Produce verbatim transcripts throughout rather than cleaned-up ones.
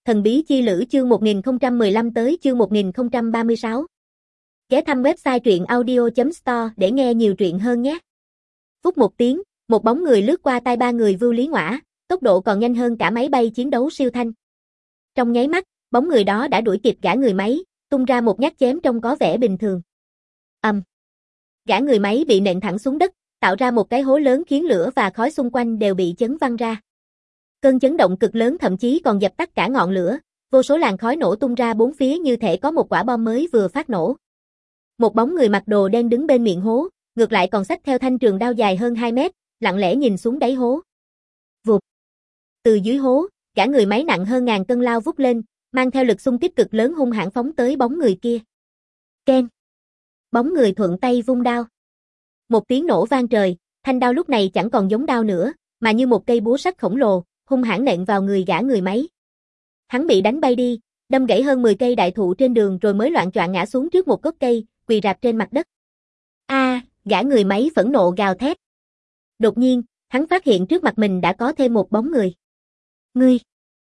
Thần bí chi lữ chương một nghìn không trăm mười lăm tới chương một nghìn không trăm ba mươi sáu. Ghé thăm website truyện audio chấm store để nghe nhiều truyện hơn nhé. Phút một tiếng, một bóng người lướt qua tai ba người Vưu Lý Ngoã, tốc độ còn nhanh hơn cả máy bay chiến đấu siêu thanh. Trong nháy mắt, bóng người đó đã đuổi kịp gã người máy, tung ra một nhát chém trông có vẻ bình thường. Ầm. Um. Gã người máy bị nện thẳng xuống đất, tạo ra một cái hố lớn khiến lửa và khói xung quanh đều bị chấn văng ra. Cơn chấn động cực lớn thậm chí còn dập tắt cả ngọn lửa, vô số làn khói nổ tung ra bốn phía như thể có một quả bom mới vừa phát nổ. Một bóng người mặc đồ đen đứng bên miệng hố, ngược lại còn xách theo thanh trường đao dài hơn hai mét, lặng lẽ nhìn xuống đáy hố. Vụt. Từ dưới hố, cả người máy nặng hơn ngàn cân lao vút lên, mang theo lực xung kích cực lớn hung hãn phóng tới bóng người kia. Keng. Bóng người thuận tay vung đao. Một tiếng nổ vang trời, thanh đao lúc này chẳng còn giống đao nữa, mà như một cây búa sắt khổng lồ, hung hãn nện vào người gã người máy. Hắn bị đánh bay đi, đâm gãy hơn mười cây đại thụ trên đường rồi mới loạng choạng ngã xuống trước một gốc cây, quỳ rạp trên mặt đất. A, à, gã người máy phẫn nộ gào thét. Đột nhiên, hắn phát hiện trước mặt mình đã có thêm một bóng người. Ngươi!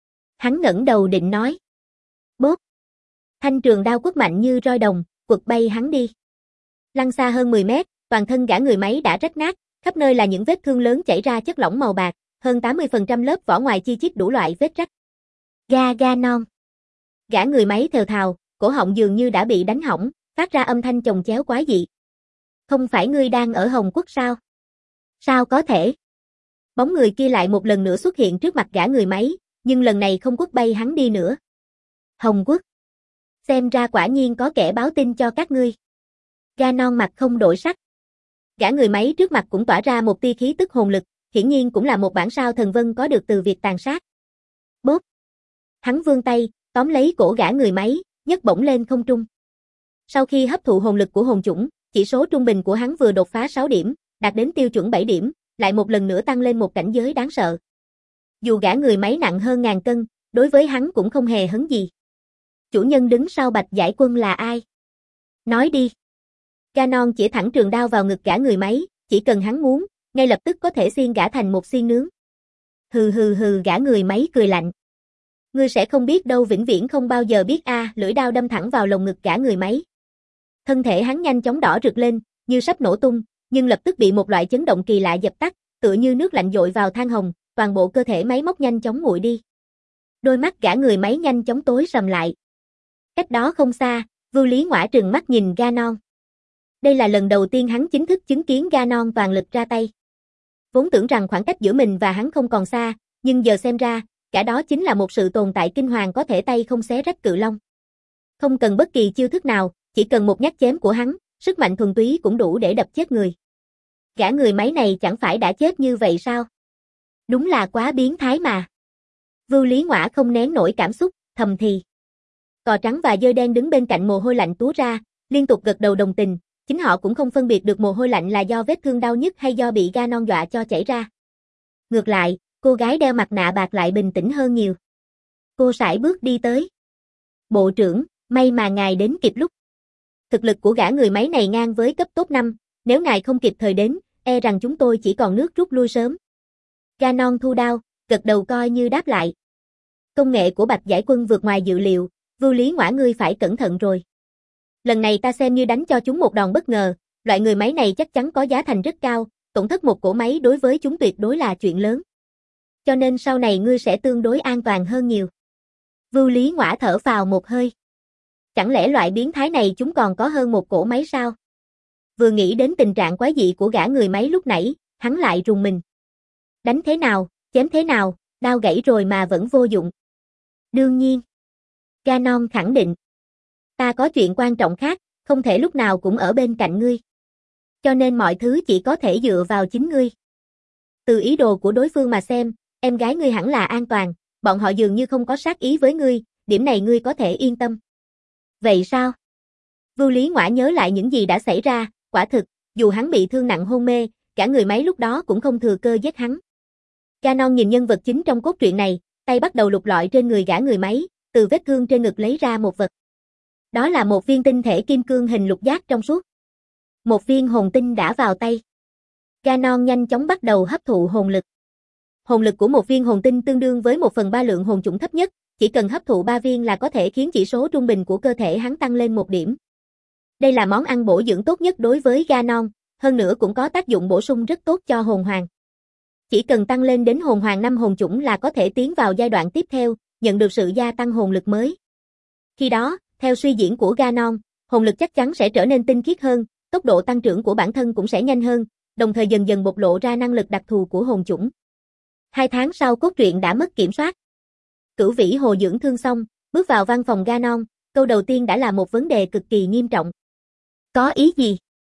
Hắn ngẩng đầu định nói. Bốp! Thanh trường đao quất mạnh như roi đồng, quật bay hắn đi. Lăn xa hơn mười mét, toàn thân gã người máy đã rách nát, khắp nơi là những vết thương lớn chảy ra chất lỏng màu bạc, hơn tám mươi phần trăm lớp vỏ ngoài chi chít đủ loại vết rách. Ga ga non. Gã người máy thều thào, cổ họng dường như đã bị đánh hỏng, phát ra âm thanh chồng chéo quái dị. Không phải ngươi đang ở Hồng Quốc sao? Sao có thể? Bóng người kia lại một lần nữa xuất hiện trước mặt gã người máy, nhưng lần này không quất bay hắn đi nữa. Hồng Quốc. Xem ra quả nhiên có kẻ báo tin cho các ngươi. Ga non mặt không đổi sắc. Gã người máy trước mặt cũng tỏa ra một tia khí tức hồn lực, hiển nhiên cũng là một bản sao thần vân có được từ việc tàn sát. Bốp. Hắn vươn tay, tóm lấy cổ gã người máy, nhấc bổng lên không trung. Sau khi hấp thụ hồn lực của hồn chủng, chỉ số trung bình của hắn vừa đột phá sáu điểm, đạt đến tiêu chuẩn bảy điểm, lại một lần nữa tăng lên một cảnh giới đáng sợ. Dù gã người máy nặng hơn ngàn cân, đối với hắn cũng không hề hấn gì. Chủ nhân đứng sau Bạch Giải Quân là ai? Nói đi. Ganon chỉ thẳng trường đao vào ngực gã người máy, chỉ cần hắn muốn, ngay lập tức có thể xiên gã thành một xiên nướng. Hừ hừ hừ gã người máy cười lạnh. Ngươi sẽ không biết đâu, vĩnh viễn không bao giờ biết a, à, lưỡi đao đâm thẳng vào lồng ngực gã người máy. Thân thể hắn nhanh chóng đỏ rực lên, như sắp nổ tung, nhưng lập tức bị một loại chấn động kỳ lạ dập tắt, tựa như nước lạnh dội vào than hồng, toàn bộ cơ thể máy móc nhanh chóng nguội đi. Đôi mắt gã người máy nhanh chóng tối sầm lại. Cách đó không xa, Vưu Lý Ngoã trừng mắt nhìn Ganon. Đây là lần đầu tiên hắn chính thức chứng kiến Ganon toàn lực ra tay. Vốn tưởng rằng khoảng cách giữa mình và hắn không còn xa, nhưng giờ xem ra, cả đó chính là một sự tồn tại kinh hoàng có thể tay không xé rách cự long. Không cần bất kỳ chiêu thức nào, chỉ cần một nhát chém của hắn, sức mạnh thuần túy cũng đủ để đập chết người. Gã người máy này chẳng phải đã chết như vậy sao? Đúng là quá biến thái mà. Vưu Lý Ngoã không nén nổi cảm xúc, thầm thì. Cò trắng và dơi đen đứng bên cạnh mồ hôi lạnh túa ra, liên tục gật đầu đồng tình, chính họ cũng không phân biệt được mồ hôi lạnh là do vết thương đau nhức hay do bị Ganon dọa cho chảy ra. Ngược lại, cô gái đeo mặt nạ bạc lại bình tĩnh hơn nhiều. Cô sải bước đi tới. Bộ trưởng, may mà ngài đến kịp lúc. Thực lực của gã người máy này ngang với cấp top năm, nếu ngài không kịp thời đến, e rằng chúng tôi chỉ còn nước rút lui sớm. Ganon thu đao, gật đầu coi như đáp lại. Công nghệ của Bạch Giải Quân vượt ngoài dự liệu, Vưu Lý Ngoã ngươi phải cẩn thận rồi. Lần này ta xem như đánh cho chúng một đòn bất ngờ, loại người máy này chắc chắn có giá thành rất cao, tổn thất một cỗ máy đối với chúng tuyệt đối là chuyện lớn. Cho nên sau này ngươi sẽ tương đối an toàn hơn nhiều. Vưu Lý Ngoã thở phào một hơi. Chẳng lẽ loại biến thái này chúng còn có hơn một cỗ máy sao? Vừa nghĩ đến tình trạng quái dị của gã người máy lúc nãy, hắn lại rùng mình. Đánh thế nào, chém thế nào, đao gãy rồi mà vẫn vô dụng. Đương nhiên. Ganon khẳng định. Ta có chuyện quan trọng khác, không thể lúc nào cũng ở bên cạnh ngươi. Cho nên mọi thứ chỉ có thể dựa vào chính ngươi. Từ ý đồ của đối phương mà xem, em gái ngươi hẳn là an toàn, bọn họ dường như không có sát ý với ngươi, điểm này ngươi có thể yên tâm. Vậy sao? Vưu Lý Ngoã nhớ lại những gì đã xảy ra, quả thực, dù hắn bị thương nặng hôn mê, cả người máy lúc đó cũng không thừa cơ giết hắn. Ganon nhìn nhân vật chính trong cốt truyện này, tay bắt đầu lục lọi trên người gã người máy, từ vết thương trên ngực lấy ra một vật. Đó là một viên tinh thể kim cương hình lục giác trong suốt. Một viên hồn tinh đã vào tay. Ganon nhanh chóng bắt đầu hấp thụ hồn lực. Hồn lực của một viên hồn tinh tương đương với một phần ba lượng hồn chủng thấp nhất, chỉ cần hấp thụ ba viên là có thể khiến chỉ số trung bình của cơ thể hắn tăng lên một điểm. Đây là món ăn bổ dưỡng tốt nhất đối với Ganon, hơn nữa cũng có tác dụng bổ sung rất tốt cho hồn hoàng. Chỉ cần tăng lên đến hồn hoàng năm hồn chủng là có thể tiến vào giai đoạn tiếp theo, nhận được sự gia tăng hồn lực mới. Khi đó, theo suy diễn của Ganon, hồn lực chắc chắn sẽ trở nên tinh khiết hơn, tốc độ tăng trưởng của bản thân cũng sẽ nhanh hơn, đồng thời dần dần bộc lộ ra năng lực đặc thù của hồn chủng. Hai tháng sau cốt truyện đã mất kiểm soát. Cửu Vĩ Hồ dưỡng thương xong, bước vào văn phòng Ganon, câu đầu tiên đã là một vấn đề cực kỳ nghiêm trọng. Có ý gì?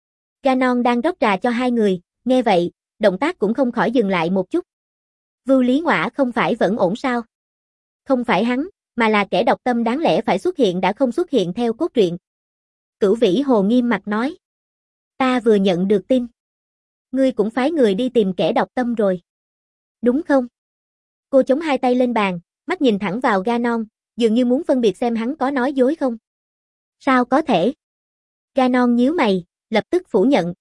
Ganon đang rót trà cho hai người, nghe vậy, động tác cũng không khỏi dừng lại một chút. Vưu Lý Ngõa không phải vẫn ổn sao? Không phải hắn, mà là kẻ độc tâm đáng lẽ phải xuất hiện đã không xuất hiện theo cốt truyện. Cửu Vĩ Hồ nghiêm mặt nói. Ta vừa nhận được tin. Ngươi cũng phái người đi tìm kẻ độc tâm rồi. Đúng không? Cô chống hai tay lên bàn, mắt nhìn thẳng vào Ganon, dường như muốn phân biệt xem hắn có nói dối không. Sao có thể? Ganon nhíu mày, lập tức phủ nhận.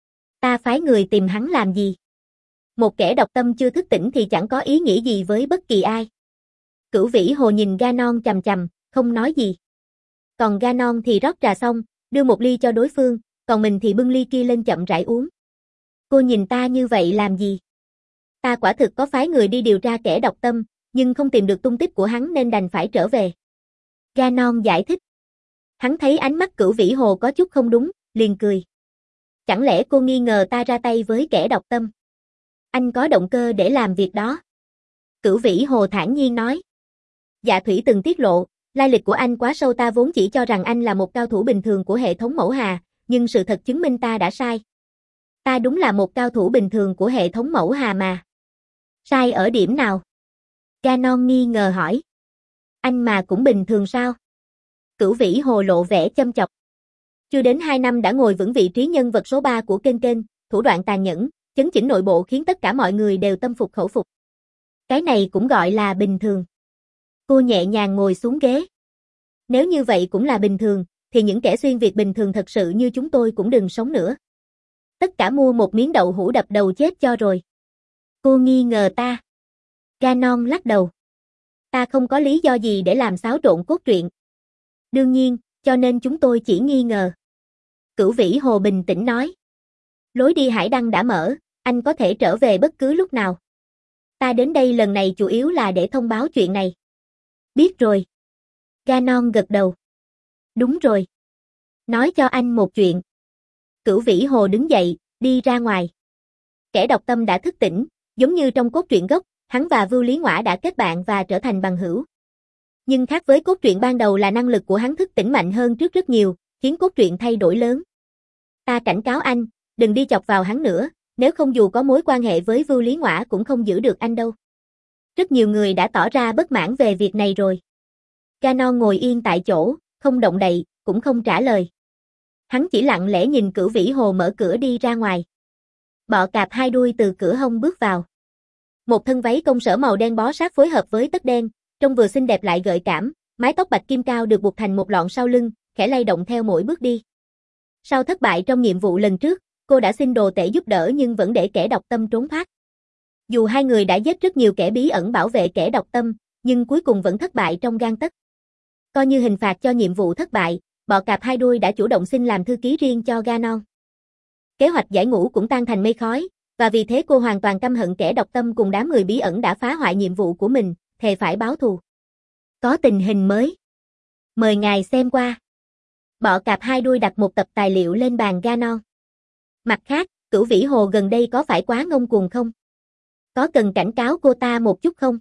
Ta phái người tìm hắn làm gì? Một kẻ độc tâm chưa thức tỉnh thì chẳng có ý nghĩa gì với bất kỳ ai. Cửu Vĩ Hồ nhìn Ganon chằm chằm, không nói gì. Còn Ganon thì rót trà xong, đưa một ly cho đối phương, còn mình thì bưng ly kia lên chậm rãi uống. Cô nhìn ta như vậy làm gì? Ta quả thực có phái người đi điều tra kẻ độc tâm, nhưng không tìm được tung tích của hắn nên đành phải trở về. Ganon giải thích. Hắn thấy ánh mắt Cửu Vĩ Hồ có chút không đúng, liền cười. Chẳng lẽ cô nghi ngờ ta ra tay với kẻ độc tâm? Anh có động cơ để làm việc đó. Cửu Vĩ Hồ thản nhiên nói. Dạ Thủy từng tiết lộ, lai lịch của anh quá sâu, ta vốn chỉ cho rằng anh là một cao thủ bình thường của hệ thống Mẫu Hà, nhưng sự thật chứng minh ta đã sai. Ta đúng là một cao thủ bình thường của hệ thống Mẫu Hà mà. Sai ở điểm nào? Ganon nghi ngờ hỏi. Anh mà cũng bình thường sao? Cửu Vĩ Hồ lộ vẻ châm chọc. Chưa đến hai năm đã ngồi vững vị trí nhân vật số ba của kênh kênh, thủ đoạn tàn nhẫn, chấn chỉnh nội bộ khiến tất cả mọi người đều tâm phục khẩu phục. Cái này cũng gọi là bình thường. Cô nhẹ nhàng ngồi xuống ghế. Nếu như vậy cũng là bình thường, thì những kẻ xuyên Việt bình thường thật sự như chúng tôi cũng đừng sống nữa. Tất cả mua một miếng đậu hũ đập đầu chết cho rồi. Cô nghi ngờ ta. Ganon lắc đầu. Ta không có lý do gì để làm xáo trộn cốt truyện. Đương nhiên, cho nên chúng tôi chỉ nghi ngờ. Cửu Vĩ Hồ bình tĩnh nói. Lối đi hải đăng đã mở, anh có thể trở về bất cứ lúc nào. Ta đến đây lần này chủ yếu là để thông báo chuyện này. Biết rồi. Ganon gật đầu. Đúng rồi. Nói cho anh một chuyện. Cửu Vĩ Hồ đứng dậy, đi ra ngoài. Kẻ độc tâm đã thức tỉnh, giống như trong cốt truyện gốc, hắn và Vưu Lý Ngõa đã kết bạn và trở thành bằng hữu. Nhưng khác với cốt truyện ban đầu là năng lực của hắn thức tỉnh mạnh hơn trước rất nhiều, khiến cốt truyện thay đổi lớn. Ta cảnh cáo anh, đừng đi chọc vào hắn nữa, nếu không dù có mối quan hệ với Vưu Lý Ngõa cũng không giữ được anh đâu. Rất nhiều người đã tỏ ra bất mãn về việc này rồi. Ganon ngồi yên tại chỗ, không động đậy, cũng không trả lời. Hắn chỉ lặng lẽ nhìn Cửu Vĩ Hồ mở cửa đi ra ngoài. Bọ cạp hai đuôi từ cửa hông bước vào. Một thân váy công sở màu đen bó sát phối hợp với tất đen, trông vừa xinh đẹp lại gợi cảm, mái tóc bạch kim cao được buộc thành một lọn sau lưng, khẽ lay động theo mỗi bước đi. Sau thất bại trong nhiệm vụ lần trước, cô đã xin đồ tể giúp đỡ nhưng vẫn để kẻ độc tâm trốn thoát. Dù hai người đã giết rất nhiều kẻ bí ẩn bảo vệ kẻ độc tâm, nhưng cuối cùng vẫn thất bại trong gang tấc. Coi như hình phạt cho nhiệm vụ thất bại, bọ cạp hai đuôi đã chủ động xin làm thư ký riêng cho Ganon. Kế hoạch giải ngũ cũng tan thành mây khói, và vì thế cô hoàn toàn căm hận kẻ độc tâm cùng đám người bí ẩn đã phá hoại nhiệm vụ của mình, thề phải báo thù. Có tình hình mới. Mời ngài xem qua. Bọ cạp hai đuôi đặt một tập tài liệu lên bàn Ganon. Mặt khác, Cửu Vĩ Hồ gần đây có phải quá ngông cuồng không? Có cần cảnh cáo cô ta một chút không?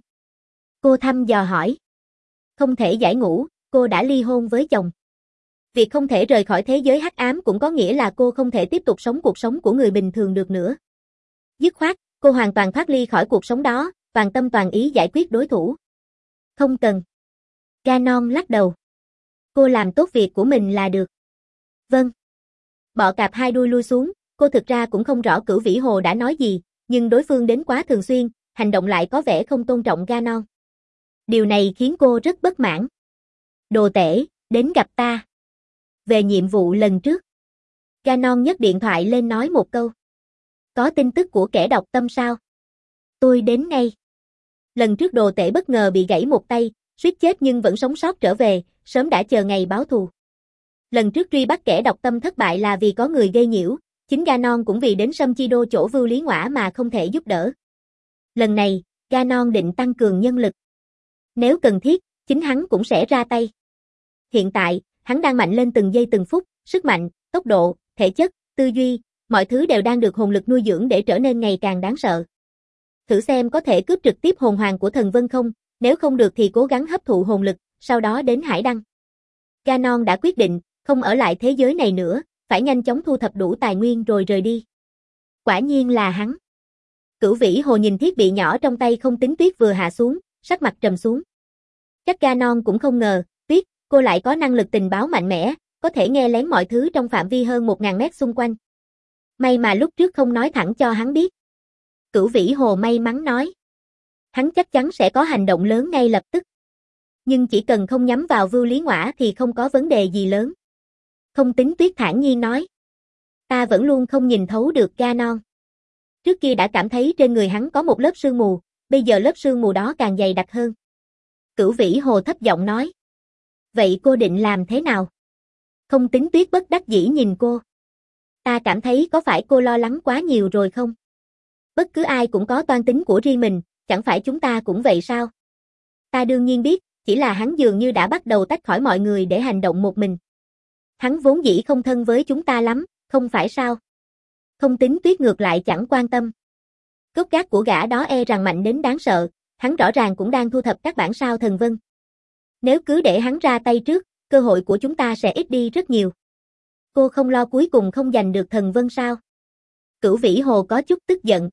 Cô thăm dò hỏi. Không thể giải ngũ, cô đã ly hôn với chồng. Việc không thể rời khỏi thế giới hắc ám cũng có nghĩa là cô không thể tiếp tục sống cuộc sống của người bình thường được nữa. Dứt khoát, cô hoàn toàn thoát ly khỏi cuộc sống đó, toàn tâm toàn ý giải quyết đối thủ. Không cần. Ganon lắc đầu. Cô làm tốt việc của mình là được. Vâng. Bọ cạp hai đuôi lui xuống, cô thực ra cũng không rõ Cửu Vĩ Hồ đã nói gì, nhưng đối phương đến quá thường xuyên, hành động lại có vẻ không tôn trọng Ganon. Điều này khiến cô rất bất mãn. Đồ tể, đến gặp ta. Về nhiệm vụ lần trước. Ganon nhấc điện thoại lên nói một câu. Có tin tức của kẻ độc tâm sao? Tôi đến ngay. Lần trước đồ tể bất ngờ bị gãy một tay, suýt chết nhưng vẫn sống sót trở về, sớm đã chờ ngày báo thù. Lần trước truy bắt kẻ độc tâm thất bại là vì có người gây nhiễu, chính Ganon cũng vì đến Sâm Chi Đô chỗ Vưu Lý Ngõa mà không thể giúp đỡ. Lần này, Ganon định tăng cường nhân lực. Nếu cần thiết, chính hắn cũng sẽ ra tay. Hiện tại, hắn đang mạnh lên từng giây từng phút, sức mạnh, tốc độ, thể chất, tư duy, mọi thứ đều đang được hồn lực nuôi dưỡng để trở nên ngày càng đáng sợ. Thử xem có thể cướp trực tiếp hồn hoàng của thần Vân không, nếu không được thì cố gắng hấp thụ hồn lực, sau đó đến Hải Đăng. Ganon đã quyết định, không ở lại thế giới này nữa, phải nhanh chóng thu thập đủ tài nguyên rồi rời đi. Quả nhiên là hắn. Cửu Vĩ Hồ nhìn thiết bị nhỏ trong tay không tính Tuyết vừa hạ xuống, sắc mặt trầm xuống. Chắc Ganon cũng không ngờ, Tuyết, cô lại có năng lực tình báo mạnh mẽ, có thể nghe lén mọi thứ trong phạm vi hơn một nghìn mét xung quanh. May mà lúc trước không nói thẳng cho hắn biết. Cửu Vĩ Hồ may mắn nói. Hắn chắc chắn sẽ có hành động lớn ngay lập tức. Nhưng chỉ cần không nhắm vào Vưu Lý Ngõa thì không có vấn đề gì lớn. Không tính Tuyết thản nhiên nói. Ta vẫn luôn không nhìn thấu được Ganon. Trước kia đã cảm thấy trên người hắn có một lớp sương mù, bây giờ lớp sương mù đó càng dày đặc hơn. Cửu Vĩ Hồ thấp giọng nói. Vậy cô định làm thế nào? Không tính Tuyết bất đắc dĩ nhìn cô. Ta cảm thấy có phải cô lo lắng quá nhiều rồi không? Bất cứ ai cũng có toan tính của riêng mình, chẳng phải chúng ta cũng vậy sao? Ta đương nhiên biết, chỉ là hắn dường như đã bắt đầu tách khỏi mọi người để hành động một mình. Hắn vốn dĩ không thân với chúng ta lắm, không phải sao? Không tính Tuyết ngược lại chẳng quan tâm. Cốt gác của gã đó e rằng mạnh đến đáng sợ, hắn rõ ràng cũng đang thu thập các bản sao thần vân. Nếu cứ để hắn ra tay trước, cơ hội của chúng ta sẽ ít đi rất nhiều. Cô không lo cuối cùng không giành được thần vân sao? Cửu Vĩ Hồ có chút tức giận.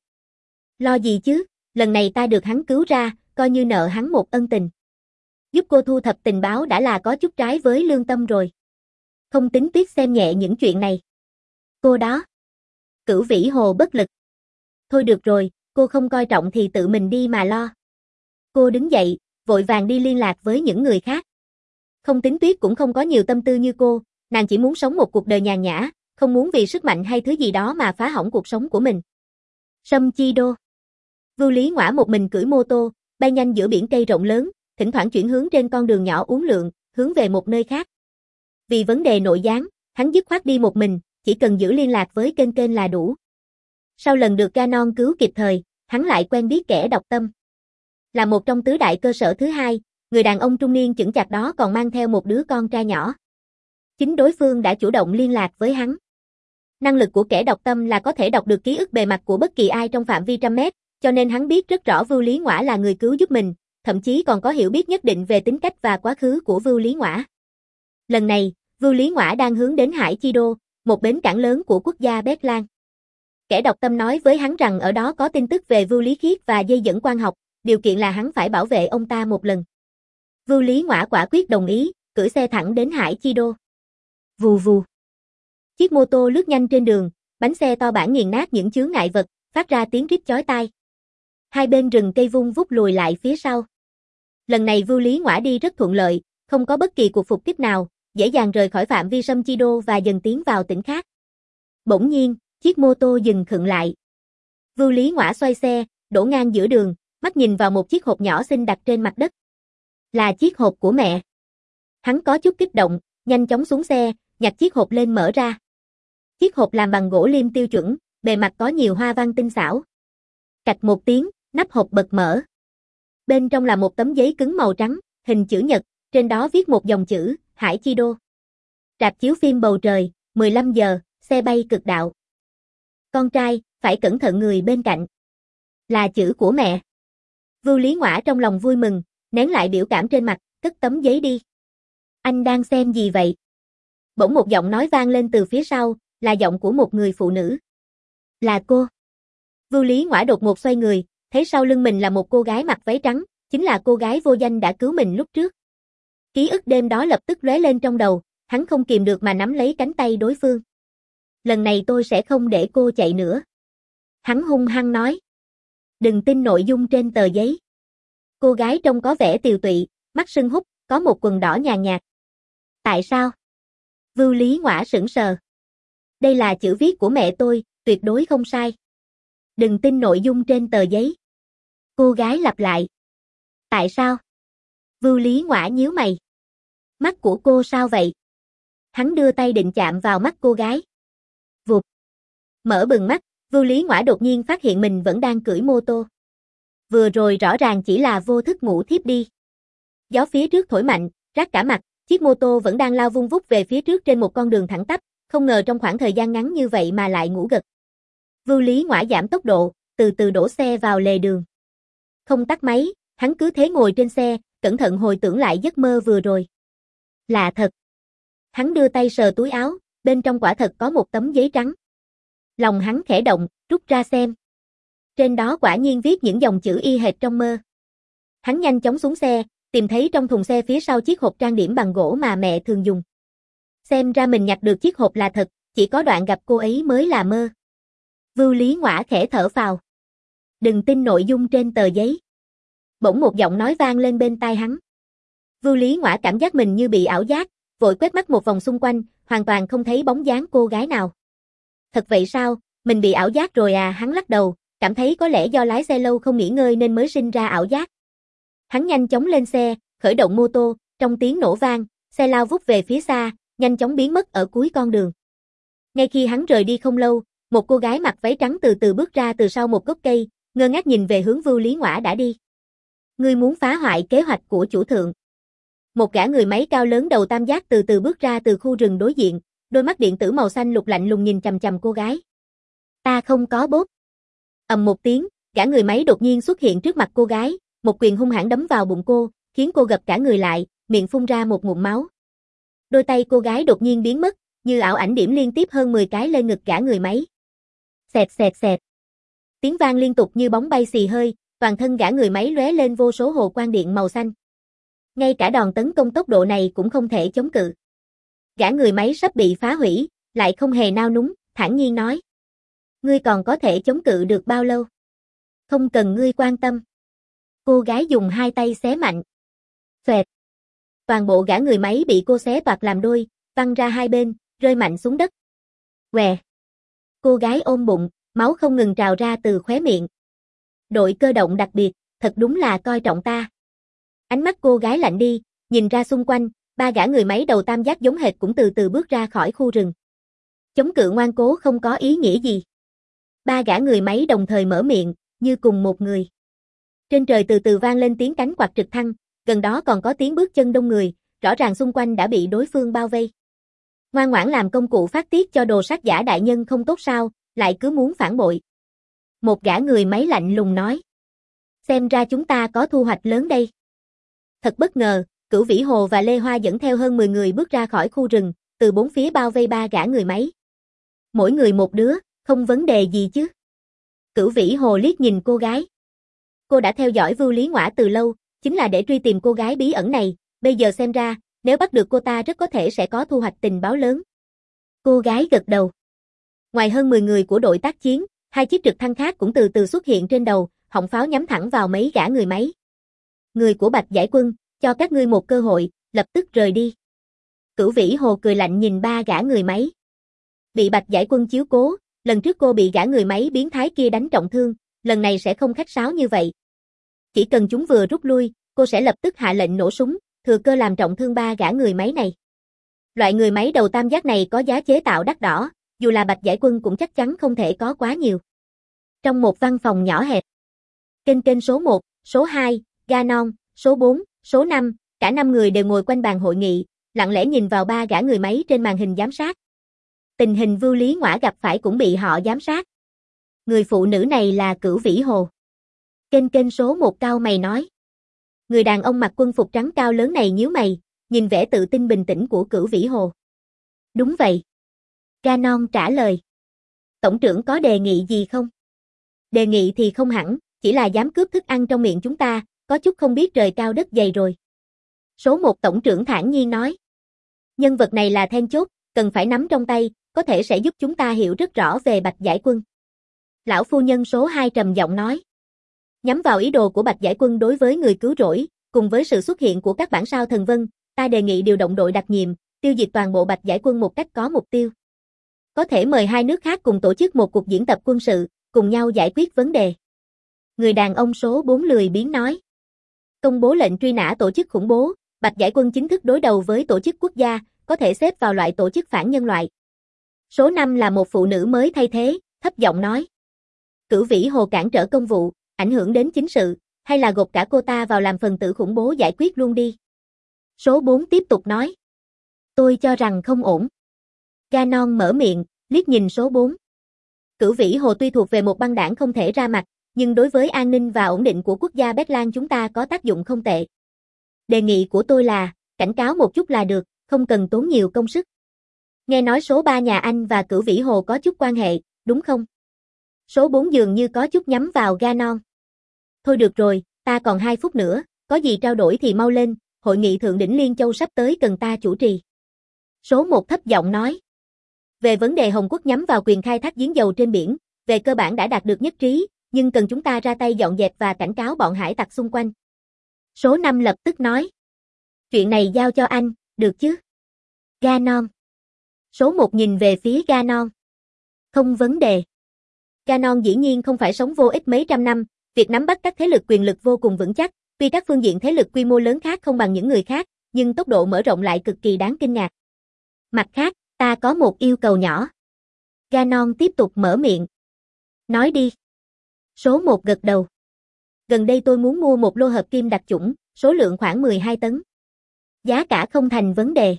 Lo gì chứ, lần này ta được hắn cứu ra, coi như nợ hắn một ân tình. Giúp cô thu thập tình báo đã là có chút trái với lương tâm rồi. Không tính Tuyết xem nhẹ những chuyện này. Cô đó. Cửu Vĩ Hồ bất lực. Thôi được rồi, cô không coi trọng thì tự mình đi mà lo. Cô đứng dậy, vội vàng đi liên lạc với những người khác. Không tính Tuyết cũng không có nhiều tâm tư như cô, nàng chỉ muốn sống một cuộc đời nhàn nhã, không muốn vì sức mạnh hay thứ gì đó mà phá hỏng cuộc sống của mình. Sâm Chi Đô. Vưu Lý Ngõa một mình cưỡi mô tô, bay nhanh giữa biển cây rộng lớn, thỉnh thoảng chuyển hướng trên con đường nhỏ uốn lượn, hướng về một nơi khác. Vì vấn đề nội gián, hắn dứt khoát đi một mình, chỉ cần giữ liên lạc với kênh kênh là đủ. Sau lần được Ganon cứu kịp thời, hắn lại quen biết kẻ độc tâm. Là một trong tứ đại cơ sở thứ hai, người đàn ông trung niên chững chạc đó còn mang theo một đứa con trai nhỏ. Chính đối phương đã chủ động liên lạc với hắn. Năng lực của kẻ độc tâm là có thể đọc được ký ức bề mặt của bất kỳ ai trong phạm vi trăm mét, cho nên hắn biết rất rõ Vưu Lý Ngõa là người cứu giúp mình, thậm chí còn có hiểu biết nhất định về tính cách và quá khứ của Vưu Lý Ngõa. Lần này, Vưu Lý Ngõa đang hướng đến Hải Chi Đô, một bến cảng lớn của quốc gia Bét Lan. Kẻ độc tâm nói với hắn rằng ở đó có tin tức về Vưu Lý Khiết và dây dẫn quan học, điều kiện là hắn phải bảo vệ ông ta một lần. Vưu Lý Ngõa quả quyết đồng ý, cưỡi xe thẳng đến Hải Chi Đô. Vù vù. Chiếc mô tô lướt nhanh trên đường, bánh xe to bản nghiền nát những chướng ngại vật, phát ra tiếng rít chói tai. Hai bên rừng cây vung vút lùi lại phía sau. Lần này Vưu Lý Ngõa đi rất thuận lợi, không có bất kỳ cuộc phục kích nào, dễ dàng rời khỏi phạm vi Sâm Chi Đô và dần tiến vào tỉnh khác. Bỗng nhiên, chiếc mô tô dừng khựng lại. Vưu Lý Ngõa xoay xe, đổ ngang giữa đường, mắt nhìn vào một chiếc hộp nhỏ xinh đặt trên mặt đất. Là chiếc hộp của mẹ. Hắn có chút kích động, nhanh chóng xuống xe, nhặt chiếc hộp lên mở ra. Chiếc hộp làm bằng gỗ liêm tiêu chuẩn, bề mặt có nhiều hoa văn tinh xảo. Cạch một tiếng, nắp hộp bật mở. Bên trong là một tấm giấy cứng màu trắng, hình chữ nhật, trên đó viết một dòng chữ, Hải Chi Đô. Rạp chiếu phim bầu trời, mười lăm giờ, xe bay cực đạo. Con trai, phải cẩn thận người bên cạnh. Là chữ của mẹ. Vưu Lý Ngõa trong lòng vui mừng, nén lại biểu cảm trên mặt, cất tấm giấy đi. Anh đang xem gì vậy? Bỗng một giọng nói vang lên từ phía sau, là giọng của một người phụ nữ. Là cô. Vưu Lý Ngõa đột ngột xoay người, thấy sau lưng mình là một cô gái mặc váy trắng, chính là cô gái vô danh đã cứu mình lúc trước. Ký ức đêm đó lập tức lóe lên trong đầu, hắn không kìm được mà nắm lấy cánh tay đối phương. Lần này tôi sẽ không để cô chạy nữa. Hắn hung hăng nói. Đừng tin nội dung trên tờ giấy. Cô gái trông có vẻ tiều tụy, mắt sưng húp, có một quần đỏ nhàn nhạt. Tại sao? Vưu Lý Ngõa sững sờ. Đây là chữ viết của mẹ tôi, tuyệt đối không sai. Đừng tin nội dung trên tờ giấy. Cô gái lặp lại. Tại sao? Vưu Lý Ngoã nhíu mày. Mắt của cô sao vậy? Hắn đưa tay định chạm vào mắt cô gái. Vụt. Mở bừng mắt, Vưu Lý Ngoã đột nhiên phát hiện mình vẫn đang cưỡi mô tô. Vừa rồi rõ ràng chỉ là vô thức ngủ thiếp đi. Gió phía trước thổi mạnh, rát cả mặt, chiếc mô tô vẫn đang lao vung vút về phía trước trên một con đường thẳng tắp, không ngờ trong khoảng thời gian ngắn như vậy mà lại ngủ gật. Vưu Lý Ngoã giảm tốc độ, từ từ đổ xe vào lề đường. Không tắt máy, hắn cứ thế ngồi trên xe, cẩn thận hồi tưởng lại giấc mơ vừa rồi. Lạ thật. Hắn đưa tay sờ túi áo, bên trong quả thật có một tấm giấy trắng. Lòng hắn khẽ động, rút ra xem. Trên đó quả nhiên viết những dòng chữ y hệt trong mơ. Hắn nhanh chóng xuống xe, tìm thấy trong thùng xe phía sau chiếc hộp trang điểm bằng gỗ mà mẹ thường dùng. Xem ra mình nhặt được chiếc hộp là thật, chỉ có đoạn gặp cô ấy mới là mơ. Vưu Lý Ngoã khẽ thở phào. Đừng tin nội dung trên tờ giấy. Bỗng một giọng nói vang lên bên tai hắn. Vưu Lý Ngoã cảm giác mình như bị ảo giác, vội quét mắt một vòng xung quanh, hoàn toàn không thấy bóng dáng cô gái nào. Thật vậy sao, mình bị ảo giác rồi à? Hắn lắc đầu, cảm thấy có lẽ do lái xe lâu không nghỉ ngơi nên mới sinh ra ảo giác. Hắn nhanh chóng lên xe, khởi động mô tô, trong tiếng nổ vang, xe lao vút về phía xa, nhanh chóng biến mất ở cuối con đường. Ngay khi hắn rời đi không lâu, một cô gái mặc váy trắng từ từ bước ra từ sau một gốc cây, ngơ ngác nhìn về hướng Vưu Lý Ngoã đã đi. Ngươi muốn phá hoại kế hoạch của chủ thượng. Một gã người máy cao lớn đầu tam giác từ từ bước ra từ khu rừng đối diện, đôi mắt điện tử màu xanh lục lạnh lùng nhìn chằm chằm cô gái. Ta không có bốt. Ầm một tiếng, gã người máy đột nhiên xuất hiện trước mặt cô gái, một quyền hung hãn đấm vào bụng cô, khiến cô gập cả người lại, miệng phun ra một ngụm máu. Đôi tay cô gái đột nhiên biến mất, như ảo ảnh điểm liên tiếp hơn mười cái lên ngực gã người máy. Xẹt xẹt xẹt. Tiếng vang liên tục như bóng bay xì hơi, toàn thân gã người máy lóe lên vô số hồ quang điện màu xanh. Ngay cả đòn tấn công tốc độ này cũng không thể chống cự. Gã người máy sắp bị phá hủy, lại không hề nao núng, thản nhiên nói. Ngươi còn có thể chống cự được bao lâu? Không cần ngươi quan tâm. Cô gái dùng hai tay xé mạnh. Xoẹt. Toàn bộ gã người máy bị cô xé toạc làm đôi, văng ra hai bên, rơi mạnh xuống đất. Què. Cô gái ôm bụng, máu không ngừng trào ra từ khóe miệng. Đội cơ động đặc biệt, thật đúng là coi trọng ta. Ánh mắt cô gái lạnh đi, nhìn ra xung quanh, ba gã người máy đầu tam giác giống hệt cũng từ từ bước ra khỏi khu rừng. Chống cự ngoan cố không có ý nghĩa gì. Ba gã người máy đồng thời mở miệng, như cùng một người. Trên trời từ từ vang lên tiếng cánh quạt trực thăng, gần đó còn có tiếng bước chân đông người, rõ ràng xung quanh đã bị đối phương bao vây. Ngoan ngoãn làm công cụ phát tiết cho đồ sát giả đại nhân không tốt sao, lại cứ muốn phản bội. Một gã người máy lạnh lùng nói. Xem ra chúng ta có thu hoạch lớn đây. Thật bất ngờ, Cửu Vĩ Hồ và Lê Hoa dẫn theo hơn mười người bước ra khỏi khu rừng, từ bốn phía bao vây ba gã người máy. Mỗi người một đứa, không vấn đề gì chứ. Cửu Vĩ Hồ liếc nhìn cô gái. Cô đã theo dõi Vưu Lý Ngoã từ lâu, chính là để truy tìm cô gái bí ẩn này, bây giờ xem ra, nếu bắt được cô ta rất có thể sẽ có thu hoạch tình báo lớn. Cô gái gật đầu. Ngoài hơn mười người của đội tác chiến, hai chiếc trực thăng khác cũng từ từ xuất hiện trên đầu, họng pháo nhắm thẳng vào mấy gã người máy. Người của Bạch Giải Quân, cho các ngươi một cơ hội, lập tức rời đi. Cửu Vĩ Hồ cười lạnh nhìn ba gã người máy. Bị Bạch Giải Quân chiếu cố, lần trước cô bị gã người máy biến thái kia đánh trọng thương, lần này sẽ không khách sáo như vậy. Chỉ cần chúng vừa rút lui, cô sẽ lập tức hạ lệnh nổ súng, thừa cơ làm trọng thương ba gã người máy này. Loại người máy đầu tam giác này có giá chế tạo đắt đỏ, dù là Bạch Giải Quân cũng chắc chắn không thể có quá nhiều. Trong một văn phòng nhỏ hẹp, kênh kênh số một, số hai, Ganon, số bốn, số năm, cả năm người đều ngồi quanh bàn hội nghị, lặng lẽ nhìn vào ba gã người máy trên màn hình giám sát. Tình hình Vưu Lý Ngoã gặp phải cũng bị họ giám sát. Người phụ nữ này là Cửu Vĩ Hồ. Kênh kênh số một cao mày nói. Người đàn ông mặc quân phục trắng cao lớn này nhíu mày, nhìn vẻ tự tin bình tĩnh của Cửu Vĩ Hồ. Đúng vậy. Ganon trả lời. Tổng trưởng có đề nghị gì không? Đề nghị thì không hẳn, chỉ là dám cướp thức ăn trong miệng chúng ta, có chút không biết trời cao đất dày rồi. Số một tổng trưởng thản nhiên nói. Nhân vật này là then chốt, cần phải nắm trong tay, có thể sẽ giúp chúng ta hiểu rất rõ về Bạch Giải Quân. Lão phu nhân số hai trầm giọng nói. Nhắm vào ý đồ của Bạch Giải Quân đối với người cứu rỗi, cùng với sự xuất hiện của các bản sao thần vân, ta đề nghị điều động đội đặc nhiệm, tiêu diệt toàn bộ Bạch Giải Quân một cách có mục tiêu. Có thể mời hai nước khác cùng tổ chức một cuộc diễn tập quân sự, cùng nhau giải quyết vấn đề. Người đàn ông số bốn lười biếng nói. Công bố lệnh truy nã tổ chức khủng bố, Bạch Giải Quân chính thức đối đầu với tổ chức quốc gia, có thể xếp vào loại tổ chức phản nhân loại. Số năm là một phụ nữ mới thay thế, thấp giọng nói. Cửu Vĩ Hồ cản trở công vụ, ảnh hưởng đến chính sự, hay là gộp cả cô ta vào làm phần tử khủng bố giải quyết luôn đi. Số bốn tiếp tục nói. Tôi cho rằng không ổn. Ganon mở miệng, liếc nhìn số bốn. Cửu Vĩ Hồ tuy thuộc về một băng đảng không thể ra mặt, nhưng đối với an ninh và ổn định của quốc gia Bét Lan chúng ta có tác dụng không tệ. Đề nghị của tôi là, cảnh cáo một chút là được, không cần tốn nhiều công sức. Nghe nói số ba nhà anh và Cửu Vĩ Hồ có chút quan hệ, đúng không? Số bốn dường như có chút nhắm vào Ganon. Thôi được rồi, ta còn hai phút nữa, có gì trao đổi thì mau lên, hội nghị thượng đỉnh Liên Châu sắp tới cần ta chủ trì. Số một thấp giọng nói. Về vấn đề Hồng Quốc nhắm vào quyền khai thác giếng dầu trên biển, về cơ bản đã đạt được nhất trí, nhưng cần chúng ta ra tay dọn dẹp và cảnh cáo bọn hải tặc xung quanh. Số năm lập tức nói. Chuyện này giao cho anh, được chứ? Ganon. Số một nhìn về phía Ganon. Không vấn đề. Ganon dĩ nhiên không phải sống vô ích mấy trăm năm, việc nắm bắt các thế lực quyền lực vô cùng vững chắc, tuy các phương diện thế lực quy mô lớn khác không bằng những người khác, nhưng tốc độ mở rộng lại cực kỳ đáng kinh ngạc. Mặt khác, ta có một yêu cầu nhỏ. Ganon tiếp tục mở miệng. Nói đi. Số một gật đầu. Gần đây tôi muốn mua một lô hợp kim đặc chủng, số lượng khoảng mười hai tấn. Giá cả không thành vấn đề.